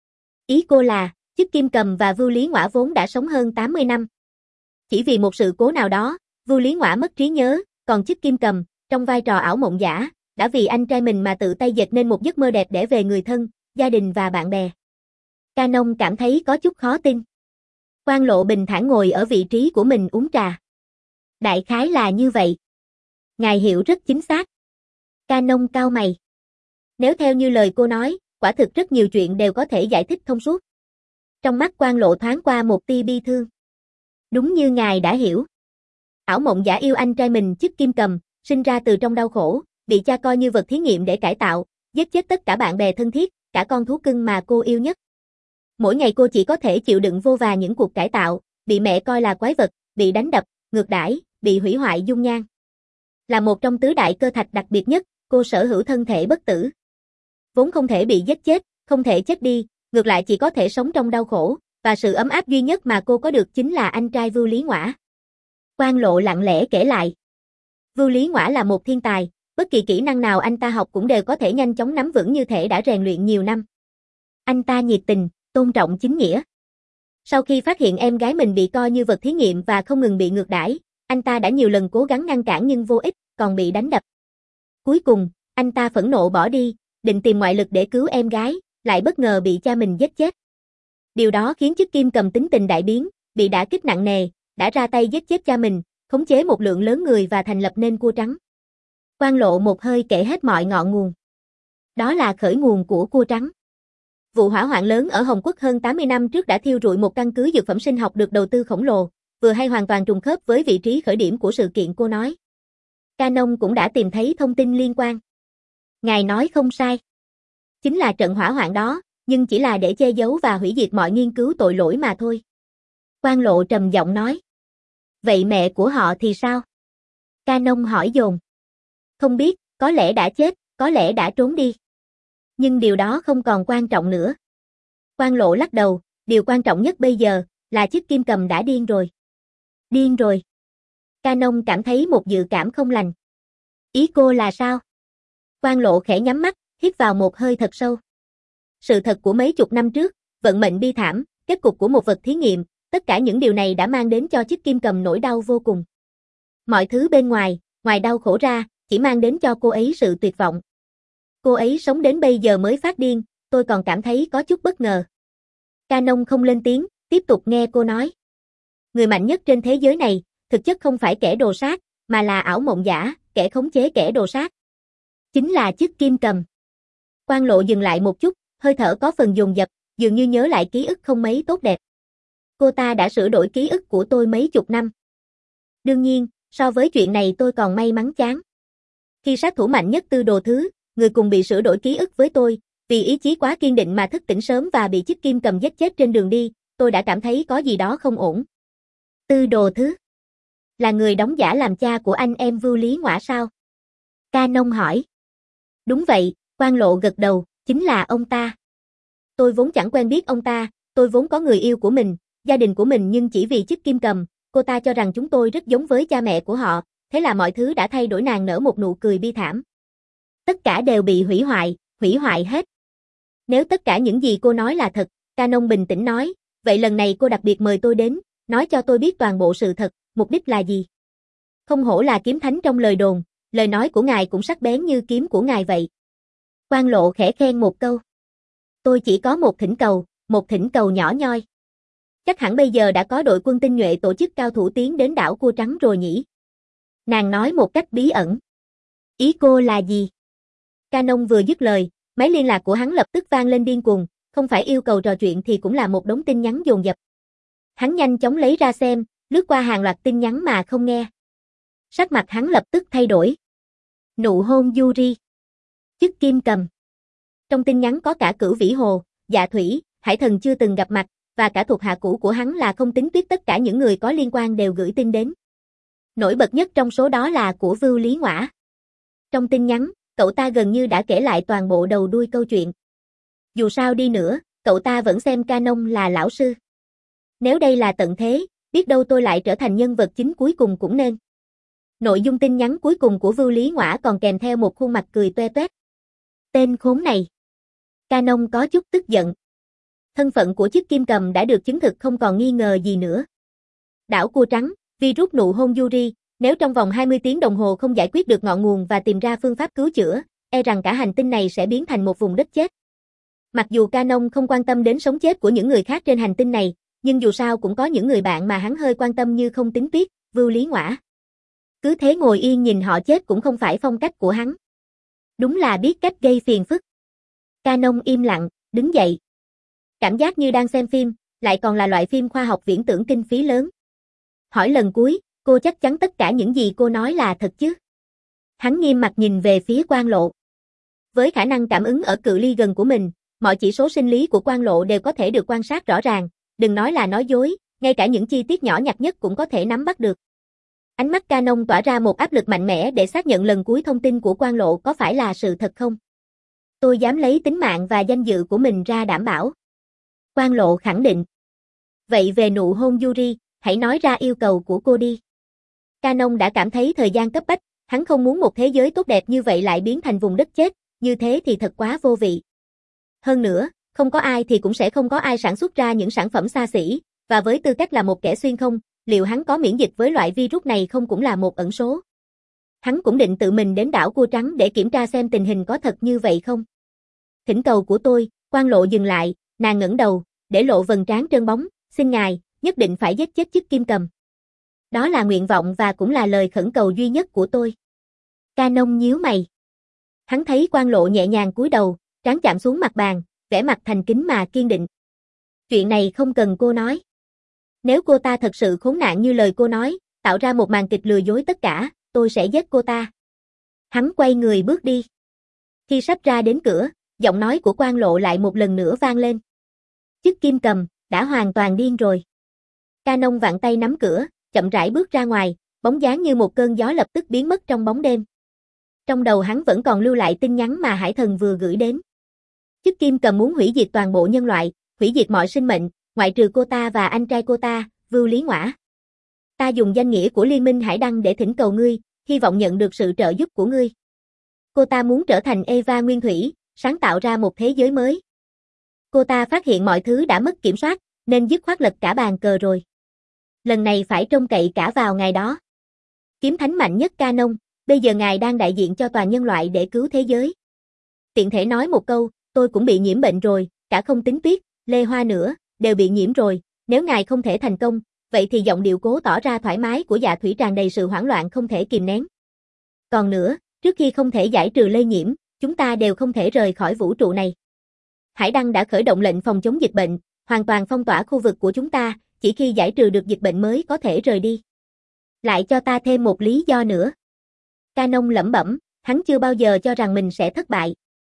Ý cô là, chức Kim Cầm và Vưu Lý Ngõa vốn đã sống hơn tám mươi năm. Chỉ vì một sự cố nào đó, Vưu Lý Ngõa mất trí nhớ, còn chức Kim Cầm, trong vai trò ảo mộng giả, đã vì anh trai mình mà tự tay dệt nên một giấc mơ đẹp để về người thân, gia đình và bạn bè. Canon cảm thấy có chút khó tin. Quan Lộ bình thản ngồi ở vị trí của mình uống trà. Đại khái là như vậy. Ngài hiểu rất chính xác. Canon cau mày. Nếu theo như lời cô nói, quả thực rất nhiều chuyện đều có thể giải thích thông suốt. Trong mắt Quan Lộ thoáng qua một tia bi thương. Đúng như ngài đã hiểu. Ảo mộng giả yêu anh trai mình chức Kim Cầm, sinh ra từ trong đau khổ, bị cha coi như vật thí nghiệm để cải tạo, giết chết tất cả bạn bè thân thiết, cả con thú cưng mà cô yêu nhất. Mỗi ngày cô chỉ có thể chịu đựng vô vàn những cuộc cải tạo, bị mẹ coi là quái vật, bị đánh đập, ngược đãi, bị hủy hoại dung nhan. Là một trong tứ đại cơ thạch đặc biệt nhất, cô sở hữu thân thể bất tử. Vốn không thể bị giết chết, không thể chết đi, ngược lại chỉ có thể sống trong đau khổ, và sự ấm áp duy nhất mà cô có được chính là anh trai Vưu Lý Ngõa. Quan Lộ lặng lẽ kể lại. Vưu Lý Ngõa là một thiên tài, bất kỳ kỹ năng nào anh ta học cũng đều có thể nhanh chóng nắm vững như thể đã rèn luyện nhiều năm. Anh ta nhiệt tình, tôn trọng chính nghĩa. Sau khi phát hiện em gái mình bị coi như vật thí nghiệm và không ngừng bị ngược đãi, anh ta đã nhiều lần cố gắng ngăn cản nhưng vô ích, còn bị đánh đập. Cuối cùng, anh ta phẫn nộ bỏ đi, định tìm ngoại lực để cứu em gái, lại bất ngờ bị cha mình giết chết. Điều đó khiến chức Kim Cầm tính tình đại biến, bị đả kích nặng nề, đã ra tay giết chết cha mình, khống chế một lượng lớn người và thành lập nên cua trắng. Quan Lộ một hơi kể hết mọi ngọn nguồn. Đó là khởi nguồn của cua trắng. Vụ hỏa hoạn lớn ở Hồng Quốc hơn tám mươi năm trước đã thiêu rụi một căn cứ dược phẩm sinh học được đầu tư khổng lồ, vừa hay hoàn toàn trùng khớp với vị trí khởi điểm của sự kiện cô nói. Canon cũng đã tìm thấy thông tin liên quan. Ngài nói không sai. Chính là trận hỏa hoạn đó, nhưng chỉ là để che giấu và hủy diệt mọi nghiên cứu tội lỗi mà thôi. Quan Lộ trầm giọng nói. Vậy mẹ của họ thì sao? Canon hỏi dồn. Không biết, có lẽ đã chết, có lẽ đã trốn đi. Nhưng điều đó không còn quan trọng nữa. Quan Lộ lắc đầu, điều quan trọng nhất bây giờ là chiếc Kim Cầm đã điên rồi. Điên rồi. Canon cảm thấy một dự cảm không lành. Ý cô là sao? Quan Lộ khẽ nhắm mắt, hít vào một hơi thật sâu. Sự thật của mấy chục năm trước, vận mệnh bi thảm, kết cục của một vật thí nghiệm, tất cả những điều này đã mang đến cho chiếc Kim Cầm nỗi đau vô cùng. Mọi thứ bên ngoài, ngoài đau khổ ra, chỉ mang đến cho cô ấy sự tuyệt vọng. Cô ấy sống đến bây giờ mới phát điên, tôi còn cảm thấy có chút bất ngờ. Canon không lên tiếng, tiếp tục nghe cô nói. Người mạnh nhất trên thế giới này, thực chất không phải kẻ đồ sát, mà là ảo mộng giả, kẻ khống chế kẻ đồ sát. Chính là chiếc Kim Cầm. Quan Lộ dừng lại một chút, hơi thở có phần dồn dập, dường như nhớ lại ký ức không mấy tốt đẹp. Cô ta đã sửa đổi ký ức của tôi mấy chục năm. Đương nhiên, so với chuyện này tôi còn may mắn chán. Khi sát thủ mạnh nhất Tư Đồ Thứ, người cùng bị sửa đổi ký ức với tôi, vì ý chí quá kiên định mà thức tỉnh sớm và bị chiếc Kim Cầm giết chết trên đường đi, tôi đã cảm thấy có gì đó không ổn. Tư Đồ Thứ là người đóng giả làm cha của anh em Vưu Lý Ngõa sao? Canon hỏi. Đúng vậy, Quan Lộ gật đầu, chính là ông ta. Tôi vốn chẳng quen biết ông ta, tôi vốn có người yêu của mình, gia đình của mình, nhưng chỉ vì chiếc Kim Cầm, cô ta cho rằng chúng tôi rất giống với cha mẹ của họ, thế là mọi thứ đã thay đổi. Nàng nở một nụ cười bi thảm. Tất cả đều bị hủy hoại, hủy hoại hết. Nếu tất cả những gì cô nói là thật, Canon bình tĩnh nói, vậy lần này cô đặc biệt mời tôi đến, nói cho tôi biết toàn bộ sự thật, mục đích là gì? Không hổ là kiếm thánh trong lời đồn, lời nói của ngài cũng sắc bén như kiếm của ngài vậy. Quan Lộ khẽ khen một câu. Tôi chỉ có một thỉnh cầu, một thỉnh cầu nhỏ nhoi. Chắc hẳn bây giờ đã có đội quân tinh nhuệ tổ chức cao thủ tiến đến đảo Cua Trắng rồi nhỉ? Nàng nói một cách bí ẩn. Ý cô là gì? Canon vừa dứt lời, máy liên lạc của hắn lập tức vang lên điên cuồng, không phải yêu cầu trò chuyện thì cũng là một đống tin nhắn dồn dập. Hắn nhanh chóng lấy ra xem, lướt qua hàng loạt tin nhắn mà không nghe. Sắc mặt hắn lập tức thay đổi. Nụ hôn Yuri. Chức Kim Cầm. Trong tin nhắn có cả Cửu Vĩ Hồ, Dạ Thủy, Hải Thần chưa từng gặp mặt, và cả thuộc hạ cũ của hắn là Không Tính Tuyết, tất cả những người có liên quan đều gửi tin đến. Nổi bật nhất trong số đó là của Vưu Lý Ngõa. Trong tin nhắn, cậu ta gần như đã kể lại toàn bộ đầu đuôi câu chuyện. Dù sao đi nữa, cậu ta vẫn xem Canon là lão sư. Nếu đây là tận thế, biết đâu tôi lại trở thành nhân vật chính cuối cùng cũng nên. Nội dung tin nhắn cuối cùng của Vưu Lý Ngõa còn kèm theo một khuôn mặt cười toe toét. Tên khốn này. Canon có chút tức giận. Thân phận của chiếc Kim Cầm đã được chứng thực không còn nghi ngờ gì nữa. Đảo Cua Trắng, virus nụ hôn Yuri, nếu trong vòng hai mươi tiếng đồng hồ không giải quyết được ngọn nguồn và tìm ra phương pháp cứu chữa, e rằng cả hành tinh này sẽ biến thành một vùng đất chết. Mặc dù Canon không quan tâm đến sống chết của những người khác trên hành tinh này, nhưng dù sao cũng có những người bạn mà hắn hơi quan tâm như Không Tính Tuyết, Vưu Lý Ngõa. Cứ thế ngồi yên nhìn họ chết cũng không phải phong cách của hắn. Đúng là biết cách gây phiền phức. Canon im lặng, đứng dậy. Cảm giác như đang xem phim, lại còn là loại phim khoa học viễn tưởng kinh phí lớn. Hỏi lần cuối, cô chắc chắn tất cả những gì cô nói là thật chứ? Hắn nghiêm mặt nhìn về phía Quan Lộ. Với khả năng cảm ứng ở cự ly gần của mình, mọi chỉ số sinh lý của Quan Lộ đều có thể được quan sát rõ ràng, đừng nói là nói dối, ngay cả những chi tiết nhỏ nhặt nhất cũng có thể nắm bắt được. Ánh mắt Canon tỏa ra một áp lực mạnh mẽ để xác nhận lần cuối thông tin của Quan Lộ có phải là sự thật không. Tôi dám lấy tính mạng và danh dự của mình ra đảm bảo. Quan Lộ khẳng định. Vậy về nụ hôn Yuri, hãy nói ra yêu cầu của cô đi. Canon đã cảm thấy thời gian cấp bách, hắn không muốn một thế giới tốt đẹp như vậy lại biến thành vùng đất chết, như thế thì thật quá vô vị. Hơn nữa, không có ai thì cũng sẽ không có ai sản xuất ra những sản phẩm xa xỉ, và với tư cách là một kẻ xuyên không, liệu hắn có miễn dịch với loại virus này không cũng là một ẩn số. Hắn cũng định tự mình đến đảo Cua Trắng để kiểm tra xem tình hình có thật như vậy không. Thỉnh cầu của tôi, Quan Lộ dừng lại, nàng ngẩng đầu, để lộ vầng trán trơn bóng, xin ngài, nhất định phải giết chết chức Kim Cầm. Đó là nguyện vọng và cũng là lời khẩn cầu duy nhất của tôi. Canon nhíu mày. Hắn thấy Quan Lộ nhẹ nhàng cúi đầu, trán chạm xuống mặt bàn, vẻ mặt thành kính mà kiên định. Chuyện này không cần cô nói. Nếu cô ta thật sự khốn nạn như lời cô nói, tạo ra một màn kịch lừa dối tất cả, tôi sẽ giết cô ta. Hắn quay người bước đi. Khi sắp ra đến cửa, giọng nói của Quan Lộ lại một lần nữa vang lên. Chức Kim Cầm, đã hoàn toàn điên rồi. Canon vặn tay nắm cửa, chậm rãi bước ra ngoài, bóng dáng như một cơn gió lập tức biến mất trong bóng đêm. Trong đầu hắn vẫn còn lưu lại tin nhắn mà Hải Thần vừa gửi đến. Chức Kim Cầm muốn hủy diệt toàn bộ nhân loại, hủy diệt mọi sinh mệnh, ngoại trừ cô ta và anh trai cô ta, Vưu Lý Ngõa. Ta dùng danh nghĩa của Liên minh Hải Đăng để thỉnh cầu ngươi, hy vọng nhận được sự trợ giúp của ngươi. Cô ta muốn trở thành Eva Nguyên Thủy, sáng tạo ra một thế giới mới. Cô ta phát hiện mọi thứ đã mất kiểm soát, nên dứt khoát lật cả bàn cờ rồi. Lần này phải trông cậy cả vào ngài đó. Kiếm thánh mạnh nhất Canon, bây giờ ngài đang đại diện cho toàn nhân loại để cứu thế giới. Tiện thể nói một câu, tôi cũng bị nhiễm bệnh rồi, cả không tính Tuyết, Lê Hoa nữa, đều bị nhiễm rồi, nếu ngài không thể thành công, vậy thì giọng điệu cố tỏ ra thoải mái của Dạ Thủy tràn đầy sự hoảng loạn không thể kìm nén. Còn nữa, trước khi không thể giải trừ lây nhiễm, chúng ta đều không thể rời khỏi vũ trụ này. Hải Đăng đã khởi động lệnh phòng chống dịch bệnh, hoàn toàn phong tỏa khu vực của chúng ta, chỉ khi giải trừ được dịch bệnh mới có thể rời đi. Lại cho ta thêm một lý do nữa. Canon lẩm bẩm, hắn chưa bao giờ cho rằng mình sẽ thất bại.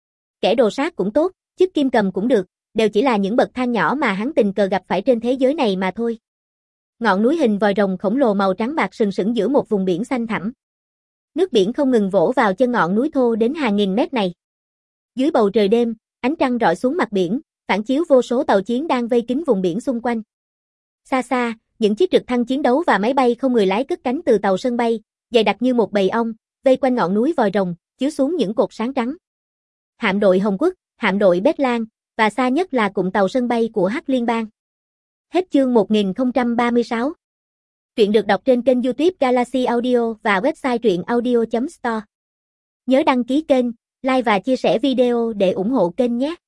Kẻ đồ sát cũng tốt, chức Kim Cầm cũng được, đều chỉ là những bậc thang nhỏ mà hắn tình cờ gặp phải trên thế giới này mà thôi. Ngọn núi hình vòi rồng khổng lồ màu trắng bạc sừng sững giữa một vùng biển xanh thẳm. Nước biển không ngừng vỗ vào chân ngọn núi thô đến hàng nghìn mét này. Dưới bầu trời đêm, ánh trăng rọi xuống mặt biển, phản chiếu vô số tàu chiến đang vây kín vùng biển xung quanh. Xa xa, những chiếc trực thăng chiến đấu và máy bay không người lái cất cánh từ tàu sân bay, dày đặc như một bầy ong, vây quanh ngọn núi vòi rồng, chiếu xuống những cột sáng trắng. Hạm đội Hồng Quốc, hạm đội Bét Lan, và xa nhất là cụm tàu sân bay của Hắc Liên bang. Hết chương một nghìn không trăm ba mươi sáu. Truyện được đọc trên kênh YouTube Galaxy Audio và website truyện audio chấm store. Nhớ đăng ký kênh, like và chia sẻ video để ủng hộ kênh nhé.